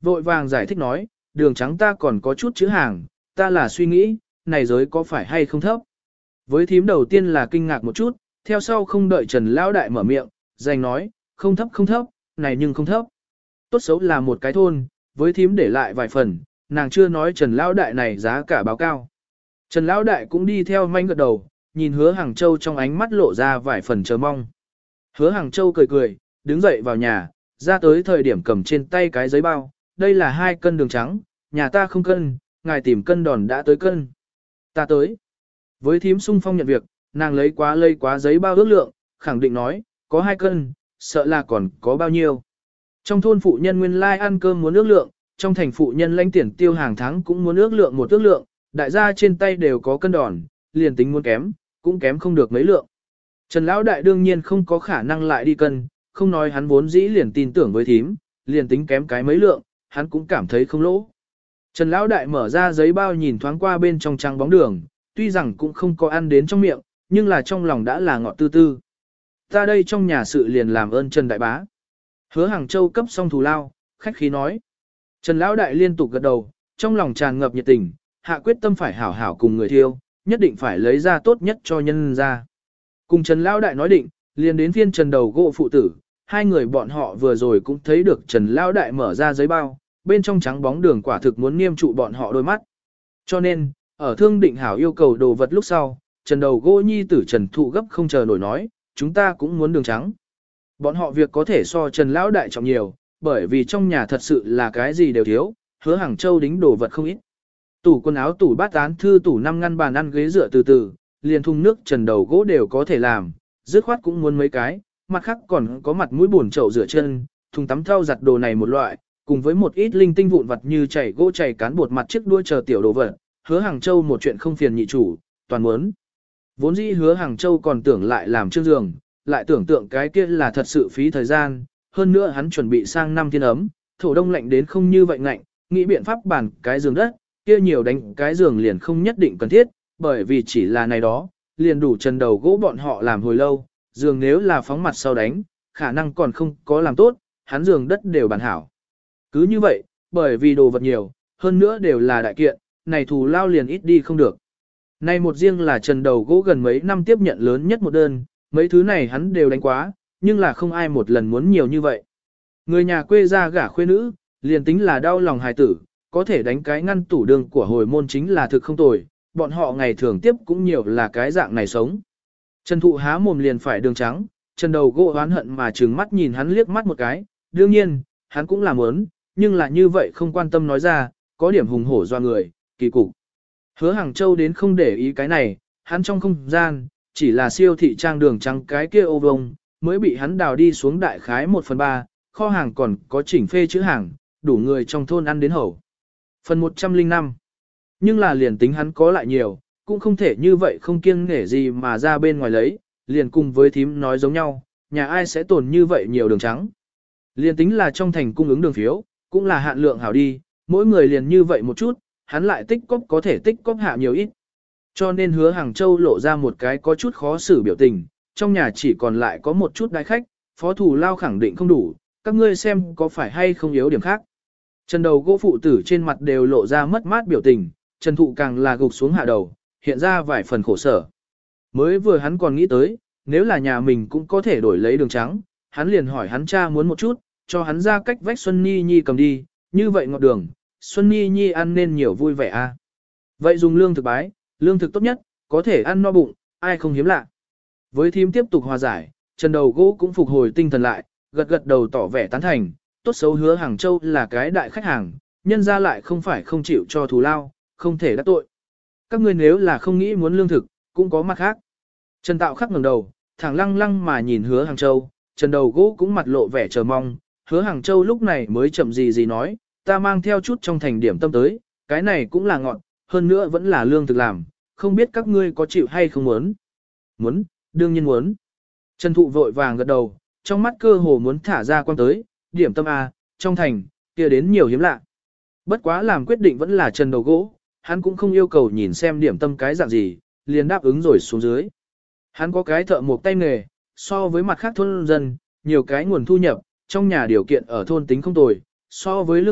vội vàng giải thích nói, đường trắng ta còn có chút chữ hàng, ta là suy nghĩ, này giới có phải hay không thấp. Với thím đầu tiên là kinh ngạc một chút, theo sau không đợi Trần Lão Đại mở miệng, dành nói, không thấp không thấp, này nhưng không thấp. Tốt xấu là một cái thôn, với thím để lại vài phần, nàng chưa nói Trần Lão Đại này giá cả báo cao. Trần Lão Đại cũng đi theo manh gật đầu, nhìn Hứa Hàng Châu trong ánh mắt lộ ra vài phần chờ mong. Hứa Hàng Châu cười cười, đứng dậy vào nhà, ra tới thời điểm cầm trên tay cái giấy bao, đây là 2 cân đường trắng, nhà ta không cân, ngài tìm cân đòn đã tới cân. Ta tới. Với thím sung phong nhận việc, nàng lấy quá giấy bao ước lượng, khẳng định nói, có 2 cân, sợ là còn có bao nhiêu. Trong thôn phụ nhân nguyên lai ăn cơm muốn ước lượng, trong thành phụ nhân lãnh tiền tiêu hàng tháng cũng muốn ước lượng một ước lượng, đại gia trên tay đều có cân đòn, liền tính muốn kém, cũng kém không được mấy lượng. Trần Lão Đại đương nhiên không có khả năng lại đi cân, không nói hắn vốn dĩ liền tin tưởng với thím, liền tính kém cái mấy lượng, hắn cũng cảm thấy không lỗ. Trần Lão Đại mở ra giấy bao nhìn thoáng qua bên trong trắng bóng đường, tuy rằng cũng không có ăn đến trong miệng, nhưng là trong lòng đã là ngọt tư tư. Ta đây trong nhà sự liền làm ơn Trần Đại Bá. Hứa Hàng Châu cấp xong thù lao, khách khí nói. Trần Lão Đại liên tục gật đầu, trong lòng tràn ngập nhiệt tình, hạ quyết tâm phải hảo hảo cùng người thiêu, nhất định phải lấy ra tốt nhất cho nhân ra. Cùng Trần Lão Đại nói định, liền đến phiên Trần Đầu Gỗ phụ tử, 2 người bọn họ vừa rồi cũng thấy được Trần Lão Đại mở ra giấy bao, bên trong trắng bóng đường quả thực muốn niêm trụ bọn họ đôi mắt. Cho nên, ở thương định hảo yêu cầu đồ vật lúc sau, Trần Đầu Gỗ nhi tử Trần Thụ gấp không chờ nổi nói, chúng ta cũng muốn đường trắng. Bọn họ việc có thể so Trần Lão Đại trọng nhiều, bởi vì trong nhà thật sự là cái gì đều thiếu, Hứa Hàng Châu đính đồ vật không ít. Tủ quần áo, tủ bát án thư, tủ 5 ngăn bàn ăn ghế dựa từ từ, liền thùng nước Trần Đầu Gỗ đều có thể làm, dứt khoát cũng muốn mấy cái, mặt khác còn có mặt mũi buồn chậu rửa chân, thùng tắm thau giặt đồ này một loại, cùng với một ít linh tinh vụn vặt như chảy gỗ chảy cán bột mặt chiếc đuôi chờ tiểu đồ vật, Hứa Hàng Châu một chuyện không phiền nhị chủ, toàn muốn. Vốn dĩ Hứa Hàng Châu còn tưởng lại làm trương giường, lại tưởng tượng cái kia là thật sự phí thời gian, hơn nữa hắn chuẩn bị sang năm thiên ấm, thổ đông lạnh đến không như vậy ngạnh, nghĩ biện pháp bàn cái giường đất, kia nhiều đánh cái giường liền không nhất định cần thiết, bởi vì chỉ là này đó, liền đủ Trần Đầu Gỗ bọn họ làm hồi lâu, giường nếu là phóng mặt sau đánh, khả năng còn không có làm tốt, hắn giường đất đều bàn hảo. Cứ như vậy, bởi vì đồ vật nhiều, hơn nữa đều là đại kiện, này thù lao liền ít đi không được. Này một riêng là Trần Đầu Gỗ gần mấy năm tiếp nhận lớn nhất một đơn, mấy thứ này hắn đều đánh quá, nhưng là không ai một lần muốn nhiều như vậy. Người nhà quê ra gả khuê nữ, liền tính là đau lòng hài tử, có thể đánh cái ngăn tủ đường của hồi môn chính là thực không tồi, bọn họ ngày thường tiếp cũng nhiều là cái dạng này sống. Trần Thụ há mồm liền phải đường trắng, Trần Đầu Gỗ oán hận mà trừng mắt nhìn hắn liếc mắt một cái, đương nhiên, hắn cũng làm ớn, nhưng là như vậy không quan tâm nói ra, có điểm hùng hổ doa người, kỳ cục. Hứa Hàng Châu đến không để ý cái này, hắn trong không gian, chỉ là siêu thị trang đường trắng cái kia ô vông, mới bị hắn đào đi xuống đại khái 1/3, kho hàng còn có chỉnh phê chữ hàng, đủ người trong thôn ăn đến hầu. Phần 105. Nhưng là liền tính hắn có lại nhiều, cũng không thể như vậy không kiêng nể gì mà ra bên ngoài lấy, liền cùng với thím nói giống nhau, nhà ai sẽ tồn như vậy nhiều đường trắng. Liền tính là trong thành cung ứng đường phiếu, cũng là hạn lượng hảo đi, mỗi người liền như vậy một chút, hắn lại tích cóp có thể tích cóp hạ nhiều ít. Cho nên Hứa Hàng Châu lộ ra một cái có chút khó xử biểu tình, trong nhà chỉ còn lại có một chút đại khách, phó thủ lao khẳng định không đủ, các ngươi xem có phải hay không yếu điểm khác. Trần Đầu Gỗ phụ tử trên mặt đều lộ ra mất mát biểu tình, Trần Thụ càng là gục xuống hạ đầu, hiện ra vài phần khổ sở. Mới vừa hắn còn nghĩ tới, nếu là nhà mình cũng có thể đổi lấy đường trắng, hắn liền hỏi hắn cha muốn một chút, cho hắn ra cách vách Xuân Ni Nhi cầm đi, như vậy ngọt đường, Xuân Ni Nhi ăn nên nhiều vui vẻ a. Vậy dùng lương thực bái, lương thực tốt nhất, có thể ăn no bụng, ai không hiếm lạ. Với thím tiếp tục hòa giải, Trần Đầu Gỗ cũng phục hồi tinh thần lại, gật gật đầu tỏ vẻ tán thành, tốt xấu Hứa Hàng Châu là cái đại khách hàng, nhân ra lại không phải không chịu cho thù lao, không thể đắc tội. Các ngươi nếu là không nghĩ muốn lương thực, cũng có mặt khác. Trần Tạo Khắc ngẩng đầu, thẳng lăng lăng mà nhìn Hứa Hàng Châu, Trần Đầu Gỗ cũng mặt lộ vẻ chờ mong, Hứa Hàng Châu lúc này mới chậm gì nói, ta mang theo chút trong thành điểm tâm tới, cái này cũng là ngọn, hơn nữa vẫn là lương thực làm, không biết các ngươi có chịu hay không muốn. Muốn, đương nhiên muốn. Trần Thụ vội vàng gật đầu, trong mắt cơ hồ muốn thả ra quan tới, điểm tâm A, trong thành, kia đến nhiều hiếm lạ. Bất quá làm quyết định vẫn là Trần Đầu Gỗ, hắn cũng không yêu cầu nhìn xem điểm tâm cái dạng gì, liền đáp ứng rồi xuống dưới. Hắn có cái thợ mộc tay nghề, so với mặt khác thôn dân, nhiều cái nguồn thu nhập, trong nhà điều kiện ở thôn tính không tồi, so với lương thực,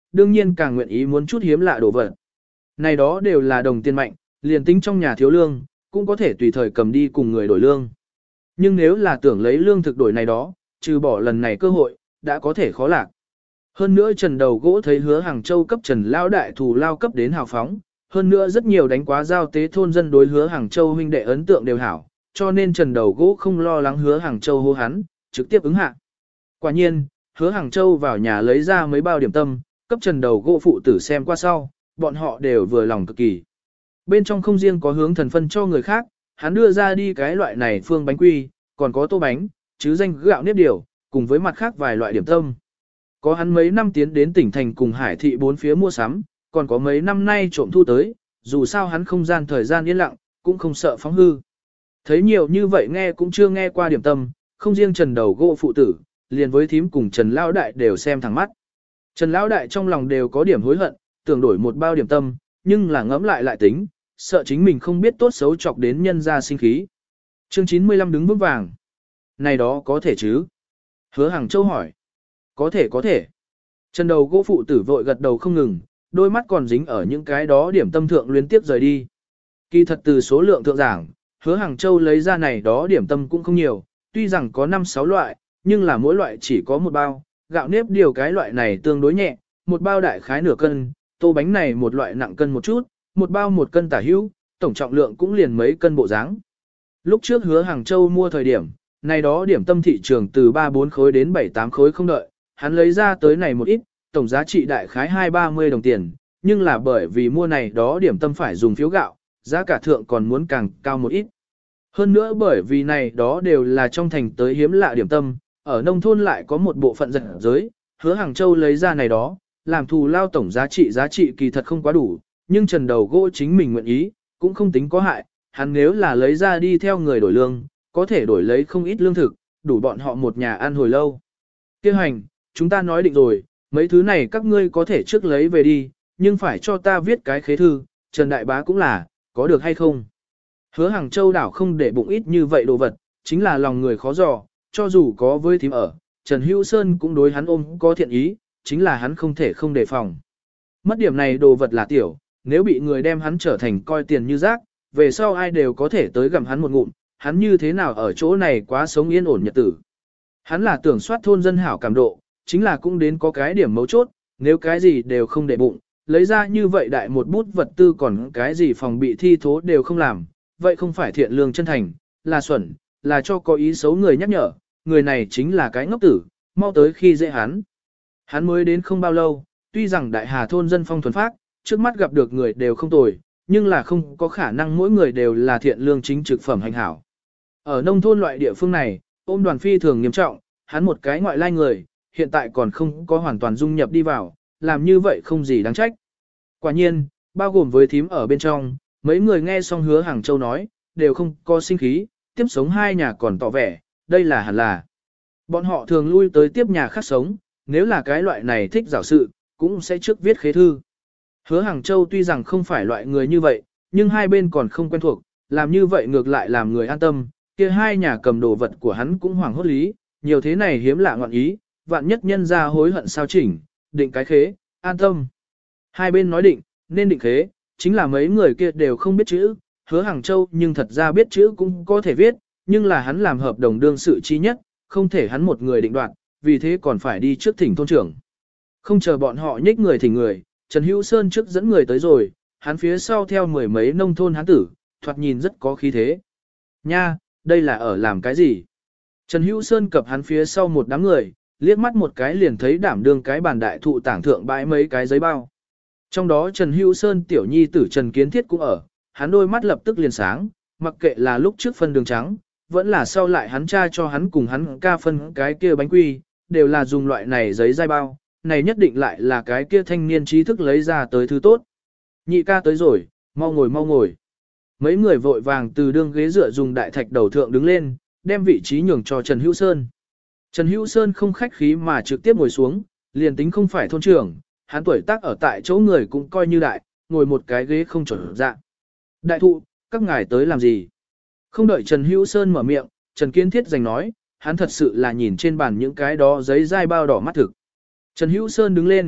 đương nhiên càng nguyện ý muốn chút hiếm lạ đồ vật. Này đó đều là đồng tiền mạnh, liền tính trong nhà thiếu lương, cũng có thể tùy thời cầm đi cùng người đổi lương. Nhưng nếu là tưởng lấy lương thực đổi này đó, trừ bỏ lần này cơ hội, đã có thể khó lạc. Hơn nữa Trần Đầu Gỗ thấy Hứa Hàng Châu cấp Trần Lão đại thù lao cấp đến hào phóng, hơn nữa rất nhiều đánh quá giao tế thôn dân đối Hứa Hàng Châu huynh đệ ấn tượng đều hảo, cho nên Trần Đầu Gỗ không lo lắng Hứa Hàng Châu hô hắn, trực tiếp ứng hạ. Quả nhiên, Hứa Hàng Châu vào nhà lấy ra mấy bao điểm tâm, cấp Trần Đầu Gỗ phụ tử xem qua sau, bọn họ đều vừa lòng cực kỳ. Bên trong không riêng có hướng thần phân cho người khác, hắn đưa ra đi cái loại này phương bánh quy, còn có tô bánh, chứ danh gạo nếp điều, cùng với mặt khác vài loại điểm tâm. Có hắn mấy năm tiến đến tỉnh thành cùng Hải thị bốn phía mua sắm, còn có mấy năm nay trộm thu tới, dù sao hắn không gian thời gian yên lặng, cũng không sợ phóng hư. Thấy nhiều như vậy nghe cũng chưa nghe qua điểm tâm, không riêng Trần Đầu Gỗ phụ tử, liền với thím cùng Trần Lão đại đều xem thẳng mắt. Trần Lão đại trong lòng đều có điểm hối hận, tưởng đổi một bao điểm tâm, nhưng là ngẫm lại lại tính, sợ chính mình không biết tốt xấu chọc đến nhân gia sinh khí. Chương 95 đứng vững vàng. Này đó có thể chứ? Hứa Hàng Châu hỏi. Có thể có thể. Trần Đầu Gỗ phụ tử vội gật đầu không ngừng, đôi mắt còn dính ở những cái đó điểm tâm thượng liên tiếp rời đi. Kỳ thật từ số lượng thượng giảng, Hứa Hàng Châu lấy ra này đó điểm tâm cũng không nhiều, tuy rằng có 5-6 loại, nhưng là mỗi loại chỉ có một bao, gạo nếp điều cái loại này tương đối nhẹ, một bao đại khái nửa cân, tô bánh này một loại nặng cân một chút, một bao 1 cân tả hữu, tổng trọng lượng cũng liền mấy cân bộ dáng. Lúc trước Hứa Hàng Châu mua thời điểm, này đó điểm tâm thị trường từ 3-4 khối đến 7-8 khối không đợi, hắn lấy ra tới này một ít, tổng giá trị đại khái 2-30 đồng tiền, nhưng là bởi vì mua này đó điểm tâm phải dùng phiếu gạo, giá cả thượng còn muốn càng cao một ít. Hơn nữa bởi vì này đó đều là trong thành tới hiếm lạ điểm tâm, ở nông thôn lại có một bộ phận giật giới, Hứa Hàng Châu lấy ra này đó, làm thù lao tổng giá trị kỳ thật không quá đủ, nhưng Trần Đầu Gỗ chính mình nguyện ý, cũng không tính có hại, hắn nếu là lấy ra đi theo người đổi lương, có thể đổi lấy không ít lương thực, đủ bọn họ một nhà ăn hồi lâu. Kêu hành, chúng ta nói định rồi, mấy thứ này các ngươi có thể trước lấy về đi, nhưng phải cho ta viết cái khế thư, Trần Đại Bá cũng là, có được hay không? Hứa Hàng Châu đảo không để bụng ít như vậy đồ vật, chính là lòng người khó dò, cho dù có với thím ở, Trần Hữu Sơn cũng đối hắn ôm có thiện ý, chính là hắn không thể không đề phòng. Mất điểm này đồ vật là tiểu, nếu bị người đem hắn trở thành coi tiền như rác, về sau ai đều có thể tới gặm hắn một ngụm, hắn như thế nào ở chỗ này quá sống yên ổn nhật tử. Hắn là tưởng soát thôn dân hảo cảm độ, chính là cũng đến có cái điểm mấu chốt, nếu cái gì đều không để bụng, lấy ra như vậy đại một bút vật tư còn cái gì phòng bị thi thố đều không làm, vậy không phải thiện lương chân thành, là xuẩn, là cho có ý xấu người nhắc nhở, người này chính là cái ngốc tử, mau tới khi dễ hắn. Hắn mới đến không bao lâu, tuy rằng đại hà thôn dân phong thuần phác, trước mắt gặp được người đều không tồi, nhưng là không có khả năng mỗi người đều là thiện lương chính trực phẩm hành hảo. Ở nông thôn loại địa phương này, ôm đoàn phi thường nghiêm trọng, hắn một cái ngoại lai người, hiện tại còn không có hoàn toàn dung nhập đi vào, làm như vậy không gì đáng trách. Quả nhiên, bao gồm với thím ở bên trong, mấy người nghe xong Hứa Hàng Châu nói, đều không có sinh khí, tiếp sống hai nhà còn tỏ vẻ, đây là hẳn là. Bọn họ thường lui tới tiếp nhà khác sống, nếu là cái loại này thích giảo sự, cũng sẽ trước viết khế thư. Hứa Hàng Châu tuy rằng không phải loại người như vậy, nhưng hai bên còn không quen thuộc, làm như vậy ngược lại làm người an tâm, kia hai nhà cầm đồ vật của hắn cũng hoảng hốt lý, nhiều thế này hiếm lạ ngọn ý, vạn nhất nhân ra hối hận sao chỉnh, định cái khế, an tâm. Hai bên nói định, nên định khế, chính là mấy người kia đều không biết chữ, Hứa Hàng Châu nhưng thật ra biết chữ cũng có thể viết, nhưng là hắn làm hợp đồng đương sự chi nhất, không thể hắn một người định đoạt, vì thế còn phải đi trước thỉnh thôn trưởng. Không chờ bọn họ nhích người thỉnh người, Trần Hữu Sơn trước dẫn người tới rồi, hắn phía sau theo mười mấy nông thôn hán tử, thoạt nhìn rất có khí thế. Nha, đây là ở làm cái gì? Trần Hữu Sơn cập hắn phía sau một đám người, liếc mắt một cái liền thấy đảm đương cái bàn đại thụ tảng thượng bãi mấy cái giấy bao. Trong đó Trần Hữu Sơn tiểu nhi tử Trần Kiến Thiết cũng ở, hắn đôi mắt lập tức liền sáng, mặc kệ là lúc trước phân đường trắng, vẫn là sau lại hắn cha cho hắn cùng hắn ca phân cái kia bánh quy, đều là dùng loại này giấy dai bao, này nhất định lại là cái kia thanh niên trí thức lấy ra tới thứ tốt. Nhị ca tới rồi, mau ngồi mau ngồi. Mấy người vội vàng từ đương ghế dựa dùng đại thạch đầu thượng đứng lên, đem vị trí nhường cho Trần Hữu Sơn. Trần Hữu Sơn không khách khí mà trực tiếp ngồi xuống, liền tính không phải thôn trưởng, hắn tuổi tác ở tại chỗ người cũng coi như đại, ngồi một cái ghế không chuẩn dạng. Đại thụ, các ngài tới làm gì? Không đợi Trần Hữu Sơn mở miệng, Trần Kiến Thiết giành nói, hắn thật sự là nhìn trên bàn những cái đó giấy dai bao đỏ mắt thực. Trần Hữu Sơn đứng lên,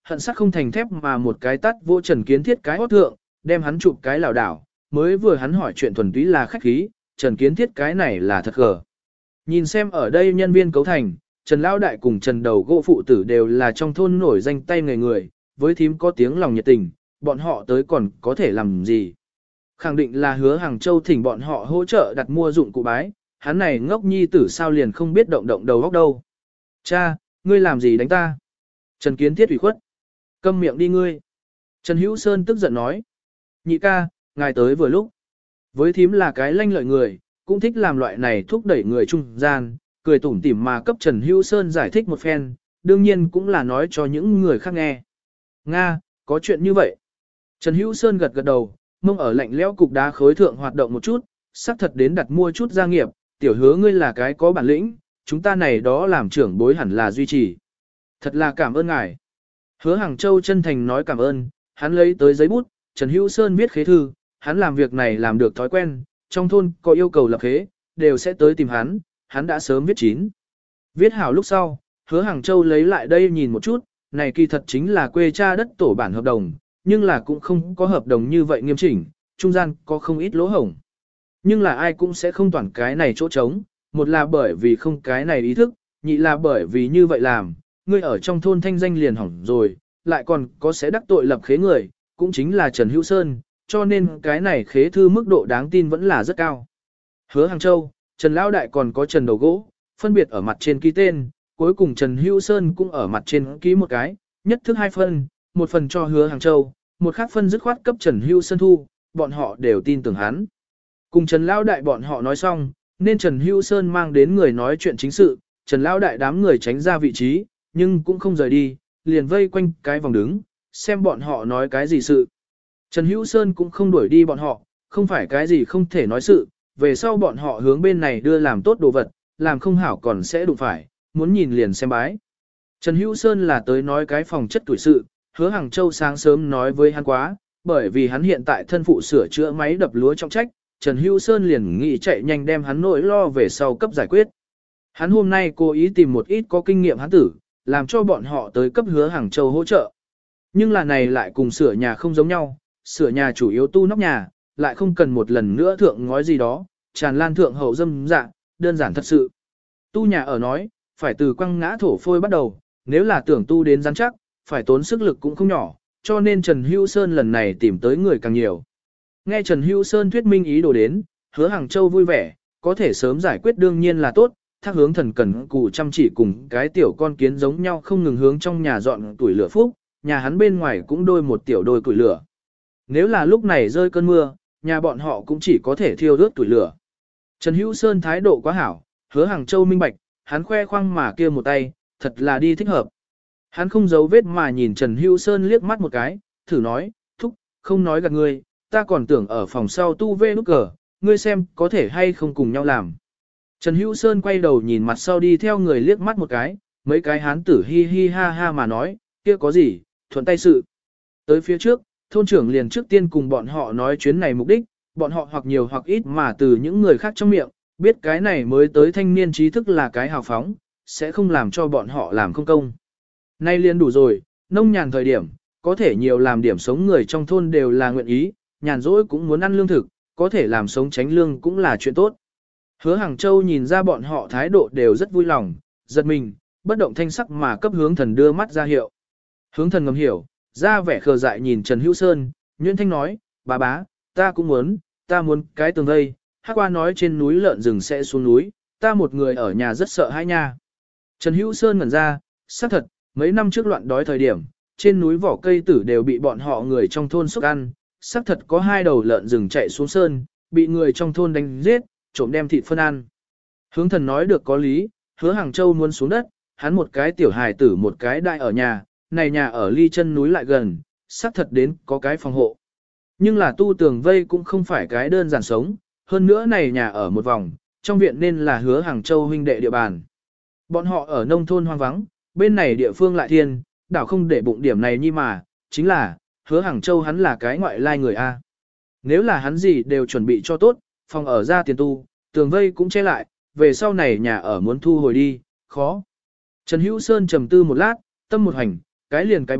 hận sắc không thành thép mà một cái tắt vô Trần Kiến Thiết cái hót thượng, đem hắn chụp cái lảo đảo, mới vừa hắn hỏi chuyện thuần túy là khách khí, Trần Kiến Thiết cái này là thật gở. Nhìn xem ở đây nhân viên cấu thành, Trần Lão Đại cùng Trần Đầu Gỗ phụ tử đều là trong thôn nổi danh tay nghề người, với thím có tiếng lòng nhiệt tình, bọn họ tới còn có thể làm gì. Khẳng định là Hứa Hàng Châu thỉnh bọn họ hỗ trợ đặt mua dụng cụ bái, hắn này ngốc nhi tử sao liền không biết động động đầu óc đâu. Cha, ngươi làm gì đánh ta? Trần Kiến Thiết ủy khuất. Câm miệng đi ngươi. Trần Hữu Sơn tức giận nói. Nhị ca, ngài tới vừa lúc. Với thím là cái lanh lợi người, cũng thích làm loại này thúc đẩy người trung gian, cười tủm tỉm mà cấp Trần Hữu Sơn giải thích một phen, đương nhiên cũng là nói cho những người khác nghe. Nga, có chuyện như vậy. Trần Hữu Sơn gật gật đầu, mông ở lạnh lẽo cục đá khối thượng hoạt động một chút, xác thật đến đặt mua chút gia nghiệp, tiểu Hứa ngươi là cái có bản lĩnh, chúng ta này đó làm trưởng bối hẳn là duy trì. Thật là cảm ơn ngài. Hứa Hàng Châu chân thành nói cảm ơn, hắn lấy tới giấy bút, Trần Hữu Sơn viết khế thư, hắn làm việc này làm được thói quen, trong thôn có yêu cầu lập khế, đều sẽ tới tìm hắn đã sớm viết chín. Viết hảo lúc sau, Hứa Hàng Châu lấy lại đây nhìn một chút, này kỳ thật chính là quê cha đất tổ bản hợp đồng, nhưng là cũng không có hợp đồng như vậy nghiêm chỉnh, trung gian có không ít lỗ hổng. Nhưng là ai cũng sẽ không toàn cái này chỗ trống, một là bởi vì không cái này ý thức, nhị là bởi vì như vậy làm, ngươi ở trong thôn thanh danh liền hỏng rồi, lại còn có sẽ đắc tội lập khế người, cũng chính là Trần Hữu Sơn, cho nên cái này khế thư mức độ đáng tin vẫn là rất cao. Hứa Hàng Châu, Trần Lão Đại còn có Trần Đầu Gỗ, phân biệt ở mặt trên ký tên, cuối cùng Trần Hữu Sơn cũng ở mặt trên ký một cái, nhất thức hai phân, một phần cho Hứa Hàng Châu, một khác phân dứt khoát cấp Trần Hữu Sơn thu, bọn họ đều tin tưởng hắn. Cùng Trần Lão Đại bọn họ nói xong, nên Trần Hữu Sơn mang đến người nói chuyện chính sự, Trần Lão Đại đám người tránh ra vị trí, nhưng cũng không rời đi, liền vây quanh cái vòng đứng, xem bọn họ nói cái gì sự. Trần Hữu Sơn cũng không đuổi đi bọn họ, không phải cái gì không thể nói sự, về sau bọn họ hướng bên này đưa làm tốt đồ vật, làm không hảo còn sẽ đụng phải, muốn nhìn liền xem bái. Trần Hữu Sơn là tới nói cái phòng chất tuổi sự, Hứa Hàng Châu sáng sớm nói với hắn quá, bởi vì hắn hiện tại thân phụ sửa chữa máy đập lúa trọng trách, Trần Hữu Sơn liền nghĩ chạy nhanh đem hắn nỗi lo về sau cấp giải quyết. Hắn hôm nay cố ý tìm một ít có kinh nghiệm hắn tử, làm cho bọn họ tới cấp Hứa Hàng Châu hỗ trợ. Nhưng là này lại cùng sửa nhà không giống nhau, sửa nhà chủ yếu tu nóc nhà, lại không cần một lần nữa thượng ngói gì đó, tràn lan thượng hậu dâm dạ, đơn giản thật sự. Tu nhà ở nói, phải từ quăng ngã thổ phôi bắt đầu, nếu là tưởng tu đến rắn chắc, phải tốn sức lực cũng không nhỏ, cho nên Trần Hữu Sơn lần này tìm tới người càng nhiều. Nghe Trần Hữu Sơn thuyết minh ý đồ đến, Hứa Hàng Châu vui vẻ, có thể sớm giải quyết đương nhiên là tốt, thác hướng thần cần cù chăm chỉ cùng cái tiểu con kiến giống nhau không ngừng hướng trong nhà dọn tuổi lửa phúc, nhà hắn bên ngoài cũng đôi một tiểu đôi củi lửa. Nếu là lúc này rơi cơn mưa, nhà bọn họ cũng chỉ có thể thiêu rớt tuổi lửa. Trần Hữu Sơn thái độ quá hảo, Hứa Hàng Châu minh bạch, hắn khoe khoang mà kia một tay, thật là đi thích hợp. Hắn không giấu vết mà nhìn Trần Hữu Sơn liếc mắt một cái, thử nói, thúc, không nói gạt ngươi, ta còn tưởng ở phòng sau tu vê nút cờ, ngươi xem có thể hay không cùng nhau làm. Trần Hữu Sơn quay đầu nhìn mặt sau đi theo người liếc mắt một cái, mấy cái hán tử hi hi ha ha mà nói, kia có gì, thuận tay sự. Tới phía trước, thôn trưởng liền trước tiên cùng bọn họ nói chuyến này mục đích, bọn họ hoặc nhiều hoặc ít mà từ những người khác trong miệng, biết cái này mới tới thanh niên trí thức là cái hào phóng, sẽ không làm cho bọn họ làm không công. Nay liền đủ rồi, nông nhàn thời điểm, có thể nhiều làm điểm sống người trong thôn đều là nguyện ý, nhàn rỗi cũng muốn ăn lương thực, có thể làm sống tránh lương cũng là chuyện tốt. Hứa Hàng Châu nhìn ra bọn họ thái độ đều rất vui lòng, giật mình, bất động thanh sắc mà cấp hướng thần đưa mắt ra hiệu. Hướng thần ngầm hiểu, ra vẻ khờ dại nhìn Trần Hữu Sơn, Nguyễn Thanh nói, bà bá, ta cũng muốn, ta muốn cái tường vây, hát qua nói trên núi lợn rừng sẽ xuống núi, ta một người ở nhà rất sợ hãi nha. Trần Hữu Sơn ngẩn ra, xác thật, mấy năm trước loạn đói thời điểm, trên núi vỏ cây tử đều bị bọn họ người trong thôn xúc ăn, xác thật có 2 đầu lợn rừng chạy xuống sơn, bị người trong thôn đánh giết, trộm đem thịt phân ăn. Hướng thần nói được có lý, Hứa Hàng Châu muốn xuống đất, hắn một cái tiểu hài tử một cái đại ở nhà, này nhà ở ly chân núi lại gần, xác thật đến có cái phòng hộ. Nhưng là tu tường vây cũng không phải cái đơn giản sống, hơn nữa này nhà ở một vòng, trong viện nên là Hứa Hàng Châu huynh đệ địa bàn. Bọn họ ở nông thôn hoang vắng, bên này địa phương lại thiên, đảo không để bụng điểm này nhi mà, chính là, Hứa Hàng Châu hắn là cái ngoại lai người A. Nếu là hắn gì đều chuẩn bị cho tốt, phòng ở ra tiền tu, tường vây cũng che lại, về sau này nhà ở muốn thu hồi đi, khó. Trần Hữu Sơn trầm tư một lát, tâm một hành, cái liền cái bái,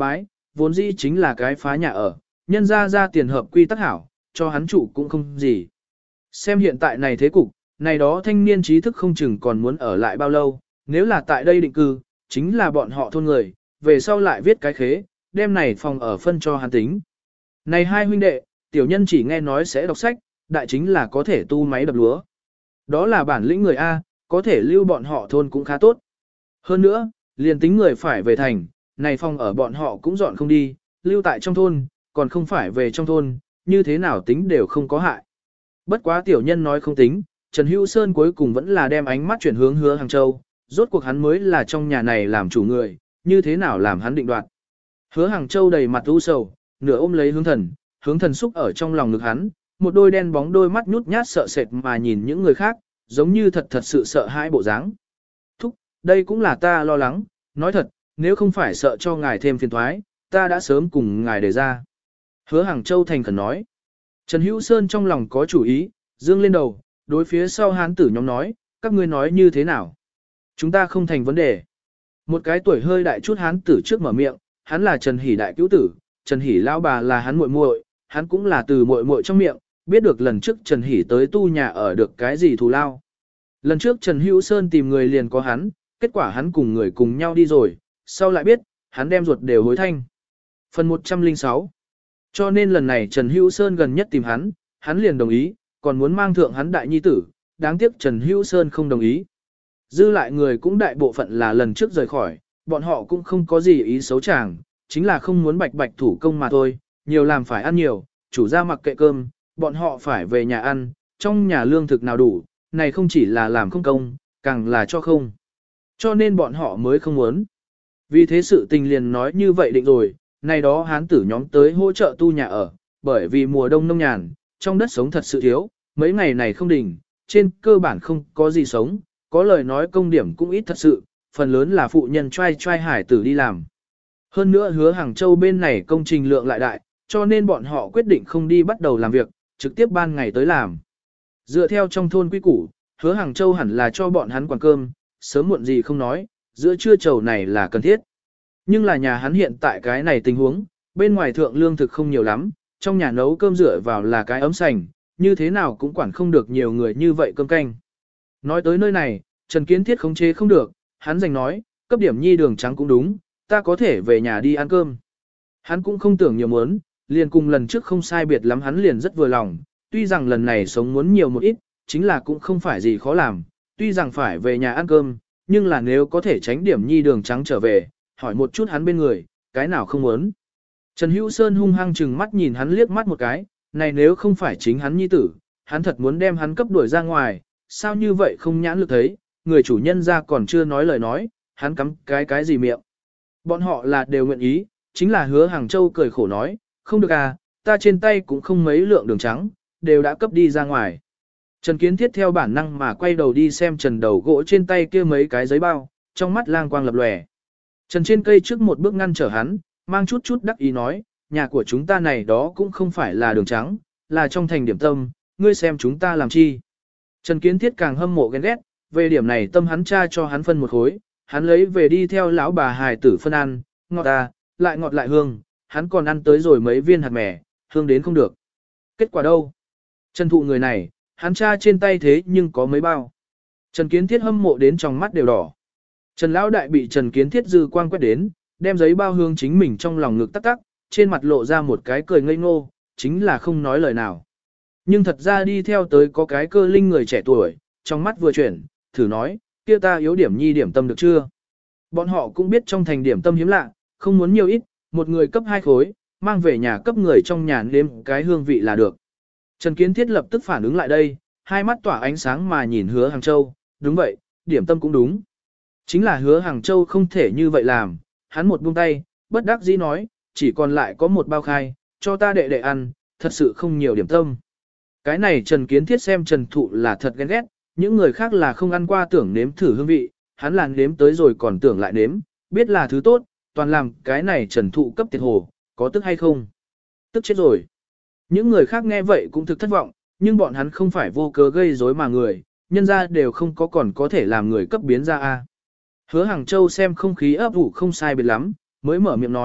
vốn dĩ chính là cái phá nhà ở, nhân ra tiền hợp quy tắc hảo, cho hắn trụ cũng không gì. Xem hiện tại này thế cục, này đó thanh niên trí thức không chừng còn muốn ở lại bao lâu, nếu là tại đây định cư, chính là bọn họ thôn người, về sau lại viết cái khế, đem này phòng ở phân cho hắn tính. Này hai huynh đệ, tiểu nhân chỉ nghe nói sẽ đọc sách, đại chính là có thể tu máy đập lúa. Đó là bản lĩnh người A, có thể lưu bọn họ thôn cũng khá tốt. Hơn nữa, liền tính người phải về thành, này phòng ở bọn họ cũng dọn không đi, lưu tại trong thôn, còn không phải về trong thôn, như thế nào tính đều không có hại. Bất quá tiểu nhân nói không tính, Trần Hữu Sơn cuối cùng vẫn là đem ánh mắt chuyển hướng Hứa Hàng Châu, rốt cuộc hắn mới là trong nhà này làm chủ người, như thế nào làm hắn định đoạt. Hứa Hàng Châu đầy mặt u sầu, nửa ôm lấy hướng thần xúc ở trong lòng ngực hắn, một đôi đen bóng đôi mắt nhút nhát sợ sệt mà nhìn những người khác, giống như thật sự sợ hãi bộ dáng. Thúc, đây cũng là ta lo lắng, nói thật, nếu không phải sợ cho ngài thêm phiền thoái, ta đã sớm cùng ngài đề ra. Hứa Hàng Châu thành khẩn nói. Trần Hữu Sơn trong lòng có chủ ý, dương lên đầu, đối phía sau hán tử nhóm nói, các ngươi nói như thế nào? Chúng ta không thành vấn đề. Một cái tuổi hơi đại chút hán tử trước mở miệng, hắn là Trần Hỷ đại cứu tử, Trần Hỷ lão bà là hắn muội muội, hắn cũng là từ muội muội trong miệng, biết được lần trước Trần Hỷ tới tu nhà ở được cái gì thù lao. Lần trước Trần Hữu Sơn tìm người liền có hắn, kết quả hắn cùng người cùng nhau đi rồi, sau lại biết, hắn đem ruột đều hối thanh. Phần 106. Cho nên lần này Trần Hữu Sơn gần nhất tìm hắn liền đồng ý, còn muốn mang thượng hắn đại nhi tử, đáng tiếc Trần Hữu Sơn không đồng ý. Dư lại người cũng đại bộ phận là lần trước rời khỏi, bọn họ cũng không có gì ý xấu chàng, chính là không muốn bạch bạch thủ công mà thôi, nhiều làm phải ăn nhiều, chủ gia mặc kệ cơm, bọn họ phải về nhà ăn, trong nhà lương thực nào đủ, này không chỉ là làm không công, càng là cho không. Cho nên bọn họ mới không muốn. Vì thế sự tình liền nói như vậy định rồi, này đó hán tử nhóm tới hỗ trợ tu nhà ở, bởi vì mùa đông nông nhàn, trong đất sống thật sự thiếu, mấy ngày này không đỉnh, trên cơ bản không có gì sống, có lời nói công điểm cũng ít thật sự, phần lớn là phụ nhân trai hải tử đi làm. Hơn nữa Hứa Hàng Châu bên này công trình lượng lại đại, cho nên bọn họ quyết định không đi bắt đầu làm việc, trực tiếp ban ngày tới làm. Dựa theo trong thôn quy củ, Hứa Hàng Châu hẳn là cho bọn hắn quản cơm, sớm muộn gì không nói, giữa trưa trầu này là cần thiết. Nhưng là nhà hắn hiện tại cái này tình huống, bên ngoài thượng lương thực không nhiều lắm, trong nhà nấu cơm dựa vào là cái ấm sành, như thế nào cũng quản không được nhiều người như vậy cơm canh. Nói tới nơi này, Trần Kiến Thiết khống chế không được, hắn giành nói, cấp điểm nhi đường trắng cũng đúng, ta có thể về nhà đi ăn cơm. Hắn cũng không tưởng nhiều muốn, liền cùng lần trước không sai biệt lắm hắn liền rất vừa lòng, tuy rằng lần này sống muốn nhiều một ít, chính là cũng không phải gì khó làm, tuy rằng phải về nhà ăn cơm, nhưng là nếu có thể tránh điểm nhi đường trắng trở về, hỏi một chút hắn bên người, cái nào không muốn. Trần Hữu Sơn hung hăng chừng mắt nhìn hắn liếc mắt một cái, này nếu không phải chính hắn nhi tử, hắn thật muốn đem hắn cấp đuổi ra ngoài, sao như vậy không nhãn lực thấy, người chủ nhân ra còn chưa nói lời nói, hắn cắm cái gì miệng. Bọn họ là đều nguyện ý, chính là Hứa Hàng Châu cười khổ nói, không được à, ta trên tay cũng không mấy lượng đường trắng, đều đã cấp đi ra ngoài. Trần Kiến Thiết theo bản năng mà quay đầu đi xem Trần đầu gỗ trên tay kia mấy cái giấy bao, trong mắt lang quang lập lòe. Trần trên cây trước một bước ngăn trở hắn, mang chút đắc ý nói, nhà của chúng ta này đó cũng không phải là đường trắng, là trong thành điểm tâm, ngươi xem chúng ta làm chi. Trần Kiến Thiết càng hâm mộ ghen ghét, về điểm này tâm hắn cha cho hắn phân một khối, hắn lấy về đi theo lão bà hài tử phân ăn, ngọt ngọt lại hương, hắn còn ăn tới rồi mấy viên hạt mè, hương đến không được. Kết quả đâu? Trần thụ người này, hắn cha trên tay thế nhưng có mấy bao. Trần Kiến Thiết hâm mộ đến trong mắt đều đỏ. Trần Lão Đại bị Trần Kiến Thiết dư quang quét đến, đem giấy bao hương chính mình trong lòng ngực tắc, trên mặt lộ ra một cái cười ngây ngô, chính là không nói lời nào. Nhưng thật ra đi theo tới có cái cơ linh người trẻ tuổi, trong mắt vừa chuyển, thử nói, kia ta yếu điểm nhi điểm tâm được chưa? Bọn họ cũng biết trong thành điểm tâm hiếm lạ, không muốn nhiều ít, một người cấp 2 khối, mang về nhà cấp người trong nhà nếm cái hương vị là được. Trần Kiến Thiết lập tức phản ứng lại đây, hai mắt tỏa ánh sáng mà nhìn Hứa Hàng Châu, đúng vậy, điểm tâm cũng đúng. Chính là Hứa Hàng Châu không thể như vậy làm, hắn một buông tay, bất đắc dĩ nói, chỉ còn lại có một bao khai, cho ta đệ đệ ăn, thật sự không nhiều điểm tâm. Cái này Trần Kiến Thiết xem Trần Thụ là thật ghen ghét, những người khác là không ăn qua tưởng nếm thử hương vị, hắn là nếm tới rồi còn tưởng lại nếm, biết là thứ tốt, toàn làm cái này Trần Thụ cấp tiệt hồ, có tức hay không? Tức chết rồi. Những người khác nghe vậy cũng thực thất vọng, nhưng bọn hắn không phải vô cớ gây rối mà người, nhân ra đều không có còn có thể làm người cấp biến ra a. Hứa Hàng Châu xem không khí ấp ủ không sai biệt lắm, mới mở miệng nói,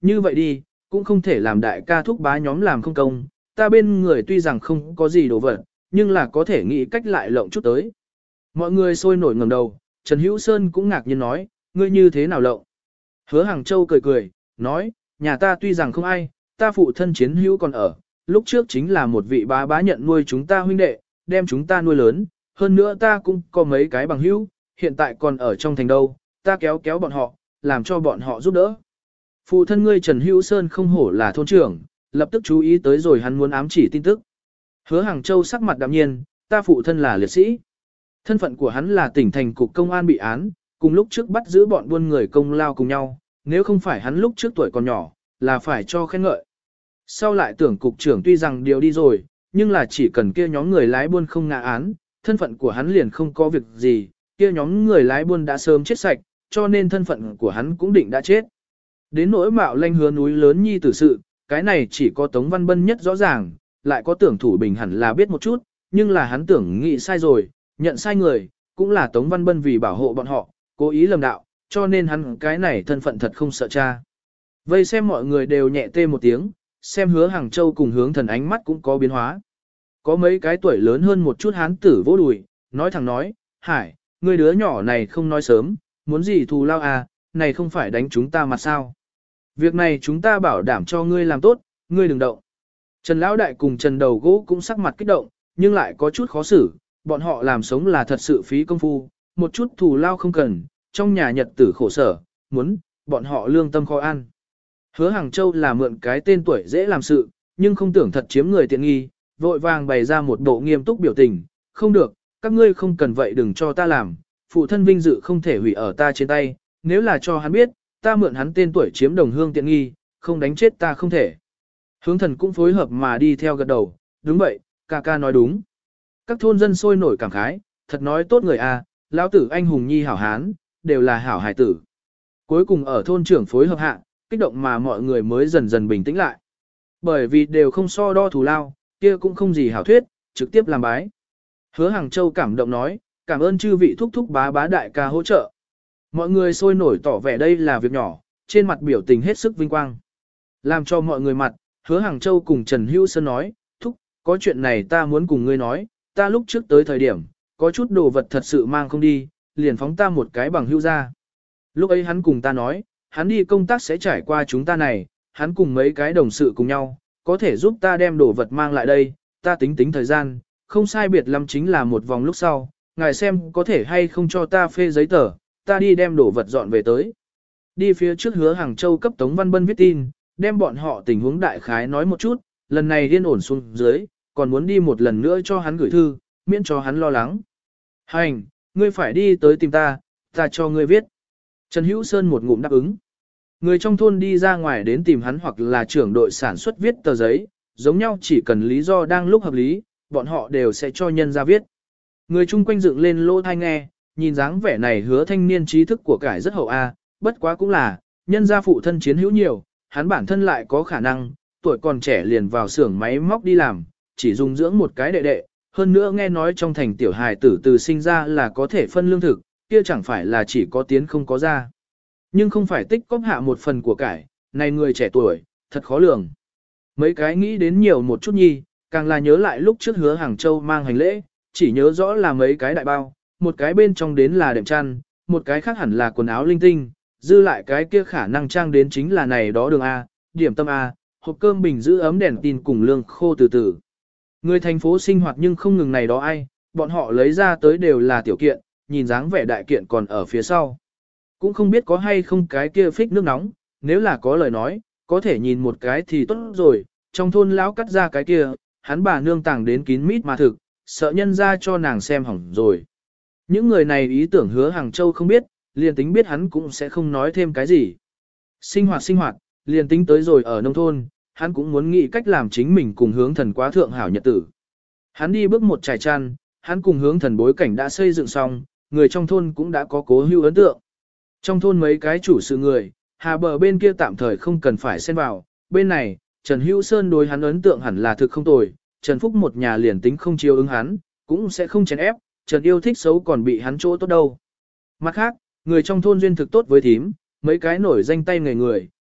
Như vậy đi, cũng không thể làm đại ca thúc bá nhóm làm không công, ta bên người tuy rằng không có gì đồ vật, nhưng là có thể nghĩ cách lại lộng chút tới. Mọi người sôi nổi ngẩng đầu, Trần Hữu Sơn cũng ngạc nhiên nói, ngươi như thế nào lộng? Hứa Hàng Châu cười cười, nói, nhà ta tuy rằng không ai, ta phụ thân chiến hữu còn ở, lúc trước chính là một vị bá bá nhận nuôi chúng ta huynh đệ, đem chúng ta nuôi lớn, hơn nữa ta cũng có mấy cái bằng hữu, hiện tại còn ở trong thành đâu, ta kéo kéo bọn họ, làm cho bọn họ giúp đỡ. Phụ thân ngươi Trần Hữu Sơn không hổ là thôn trưởng, lập tức chú ý tới rồi hắn muốn ám chỉ tin tức. Hứa Hàng Châu sắc mặt đạm nhiên, ta phụ thân là liệt sĩ. Thân phận của hắn là tỉnh thành cục công an bị án, cùng lúc trước bắt giữ bọn buôn người công lao cùng nhau, nếu không phải hắn lúc trước tuổi còn nhỏ, là phải cho khen ngợi. Sau lại tưởng cục trưởng tuy rằng điều đi rồi, nhưng là chỉ cần kia nhóm người lái buôn không ngã án, thân phận của hắn liền không có việc gì, kia nhóm người lái buôn đã sớm chết sạch, cho nên thân phận của hắn cũng định đã chết. Đến nỗi mạo lanh hứa núi lớn nhi tử sự, cái này chỉ có Tống Văn Bân nhất rõ ràng, lại có tưởng Thủ Bình hẳn là biết một chút, nhưng là hắn tưởng nghĩ sai rồi, nhận sai người, cũng là Tống Văn Bân vì bảo hộ bọn họ, cố ý lầm đạo, cho nên hắn cái này thân phận thật không sợ cha. Vây xem mọi người đều nhẹ tê một tiếng, xem Hứa Hàng Châu cùng Hướng Thần ánh mắt cũng có biến hóa. Có mấy cái tuổi lớn hơn một chút hán tử vỗ đùi, nói thẳng nói, Hải, người đứa nhỏ này không nói sớm, muốn gì thù lao à, này không phải đánh chúng ta mà sao. Việc này chúng ta bảo đảm cho ngươi làm tốt, ngươi đừng động. Trần Lão Đại cùng Trần Đầu Gỗ cũng sắc mặt kích động, nhưng lại có chút khó xử, bọn họ làm sống là thật sự phí công phu, một chút thù lao không cần, trong nhà nhật tử khổ sở, muốn, bọn họ lương tâm khó ăn. Hứa Hàng Châu là mượn cái tên tuổi dễ làm sự, nhưng không tưởng thật chiếm người tiện nghi, vội vàng bày ra một bộ nghiêm túc biểu tình, không được, các ngươi không cần vậy đừng cho ta làm, phụ thân vinh dự không thể hủy ở ta trên tay, nếu là cho hắn biết, ta mượn hắn tên tuổi chiếm đồng hương tiện nghi, không đánh chết ta không thể. Hướng Thần cũng phối hợp mà đi theo gật đầu, đúng vậy, ca ca nói đúng. Các thôn dân sôi nổi cảm khái, thật nói tốt người a, lão tử anh hùng nhi hảo hán, đều là hảo hài tử. Cuối cùng ở thôn trưởng phối hợp hạ, kích động mà mọi người mới dần dần bình tĩnh lại. Bởi vì đều không so đo thù lao, kia cũng không gì hảo thuyết, trực tiếp làm bái. Hứa Hàng Châu cảm động nói, cảm ơn chư vị thúc thúc bá bá đại ca hỗ trợ. Mọi người sôi nổi tỏ vẻ đây là việc nhỏ, trên mặt biểu tình hết sức vinh quang. Làm cho mọi người mặt, Hứa Hàng Châu cùng Trần Hữu Sơn nói, thúc, có chuyện này ta muốn cùng ngươi nói, ta lúc trước tới thời điểm, có chút đồ vật thật sự mang không đi, liền phóng ta một cái bằng hữu ra. Lúc ấy hắn cùng ta nói, hắn đi công tác sẽ trải qua chúng ta này, hắn cùng mấy cái đồng sự cùng nhau, có thể giúp ta đem đồ vật mang lại đây, ta tính tính thời gian, không sai biệt lắm chính là một vòng lúc sau, ngài xem có thể hay không cho ta phê giấy tờ, ta đi đem đồ vật dọn về tới. Đi phía trước Hứa Hàng Châu cấp Tống Văn Bân viết tin, đem bọn họ tình huống đại khái nói một chút, lần này điên ổn xuống dưới, còn muốn đi một lần nữa cho hắn gửi thư, miễn cho hắn lo lắng. Hành, ngươi phải đi tới tìm ta, ta cho ngươi viết. Trần Hữu Sơn một ngụm đáp ứng. Người trong thôn đi ra ngoài đến tìm hắn hoặc là trưởng đội sản xuất viết tờ giấy, giống nhau chỉ cần lý do đang lúc hợp lý, bọn họ đều sẽ cho nhân ra viết. Người chung quanh dựng lên lỗ thai nghe, nhìn dáng vẻ này Hứa thanh niên trí thức của cải rất hậu a, bất quá cũng là, nhân gia phụ thân chiến hữu nhiều, hắn bản thân lại có khả năng, tuổi còn trẻ liền vào xưởng máy móc đi làm, chỉ dùng dưỡng một cái đệ đệ, hơn nữa nghe nói trong thành tiểu hài tử từ sinh ra là có thể phân lương thực, kia chẳng phải là chỉ có tiến không có ra. Nhưng không phải tích cóp hạ một phần của cải, này người trẻ tuổi, thật khó lường. Mấy cái nghĩ đến nhiều một chút nhi, càng là nhớ lại lúc trước Hứa Hàng Châu mang hành lễ, chỉ nhớ rõ là mấy cái đại bao, một cái bên trong đến là đệm chăn, một cái khác hẳn là quần áo linh tinh, dư lại cái kia khả năng trang đến chính là này đó đường A, điểm tâm A, hộp cơm bình giữ ấm đèn tin cùng lương khô từ từ. Người thành phố sinh hoạt nhưng không ngừng này đó ai, bọn họ lấy ra tới đều là tiểu kiện, nhìn dáng vẻ đại kiện còn ở phía sau. Cũng không biết có hay không cái kia phích nước nóng, nếu là có lời nói, có thể nhìn một cái thì tốt rồi, trong thôn lão cắt ra cái kia, hắn bà nương tàng đến kín mít mà thực, sợ nhân ra cho nàng xem hỏng rồi. Những người này ý tưởng Hứa Hàng Châu không biết, liền tính biết hắn cũng sẽ không nói thêm cái gì. Sinh hoạt, liền tính tới rồi ở nông thôn, hắn cũng muốn nghĩ cách làm chính mình cùng Hướng Thần quá thượng hảo nhật tử. Hắn đi bước một trải chăn, hắn cùng Hướng Thần bối cảnh đã xây dựng xong, người trong thôn cũng đã có cố hữu ấn tượng. Trong thôn mấy cái chủ sự người, hà bờ bên kia tạm thời không cần phải xen vào, bên này, Trần Hữu Sơn đối hắn ấn tượng hẳn là thực không tồi, Trần Phúc một nhà liền tính không chiếu ứng hắn, cũng sẽ không chèn ép, Trần yêu thích xấu còn bị hắn chỗ tốt đâu. Mặt khác, người trong thôn duyên thực tốt với thím, mấy cái nổi danh tay người người,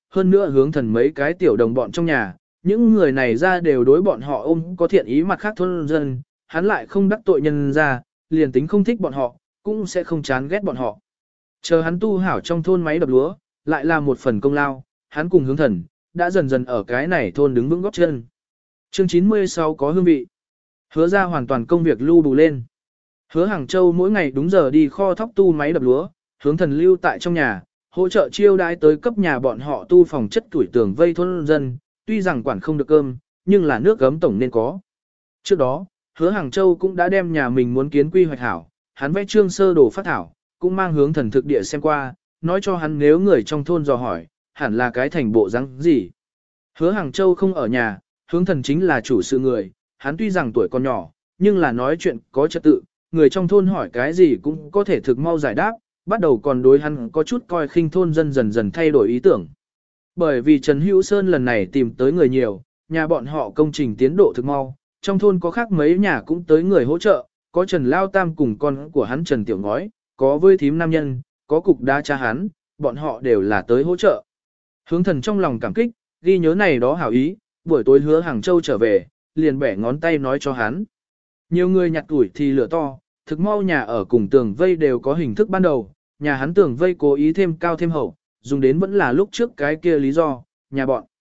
hơn nữa hướng thần mấy cái tiểu đồng bọn trong nhà, những người này ra đều đối bọn họ ôm có thiện ý, mặt khác thôn dân, hắn lại không đắc tội nhân ra, liền tính không thích bọn họ, cũng sẽ không chán ghét bọn họ. Chờ hắn tu hảo trong thôn máy đập lúa, lại là một phần công lao, hắn cùng hướng thần, đã dần dần ở cái này thôn đứng vững góp chân. Chương 96 có hương vị. Hứa ra hoàn toàn công việc lưu đủ lên. Hứa Hàng Châu mỗi ngày đúng giờ đi kho thóc tu máy đập lúa, hướng thần lưu tại trong nhà, hỗ trợ chiêu đãi tới cấp nhà bọn họ tu phòng chất tuổi tường vây thôn dân, tuy rằng quản không được cơm, nhưng là nước gấm tổng nên có. Trước đó, Hứa Hàng Châu cũng đã đem nhà mình muốn kiến quy hoạch hảo, hắn vẽ trương sơ đồ phát thảo, cũng mang hướng thần thực địa xem qua, nói cho hắn nếu người trong thôn dò hỏi, hẳn là cái thành bộ dáng gì. Hứa Hàng Châu không ở nhà, hướng thần chính là chủ sự người, hắn tuy rằng tuổi còn nhỏ, nhưng là nói chuyện có trật tự, người trong thôn hỏi cái gì cũng có thể thực mau giải đáp, bắt đầu còn đối hắn có chút coi khinh thôn dân dần dần thay đổi ý tưởng. Bởi vì Trần Hữu Sơn lần này tìm tới người nhiều, nhà bọn họ công trình tiến độ thực mau, trong thôn có khác mấy nhà cũng tới người hỗ trợ, có Trần Lao Tam cùng con của hắn Trần Tiểu Ngói, có với thím nam nhân, có cục đa cha hắn, bọn họ đều là tới hỗ trợ. Hướng thần trong lòng cảm kích, ghi nhớ này đó hảo ý, buổi tối Hứa Hàng Châu trở về, liền bẻ ngón tay nói cho hắn. Nhiều người nhặt tuổi thì lửa to, thực mau nhà ở cùng tường vây đều có hình thức ban đầu, nhà hắn tường vây cố ý thêm cao thêm hậu, dùng đến vẫn là lúc trước cái kia lý do, nhà bọn.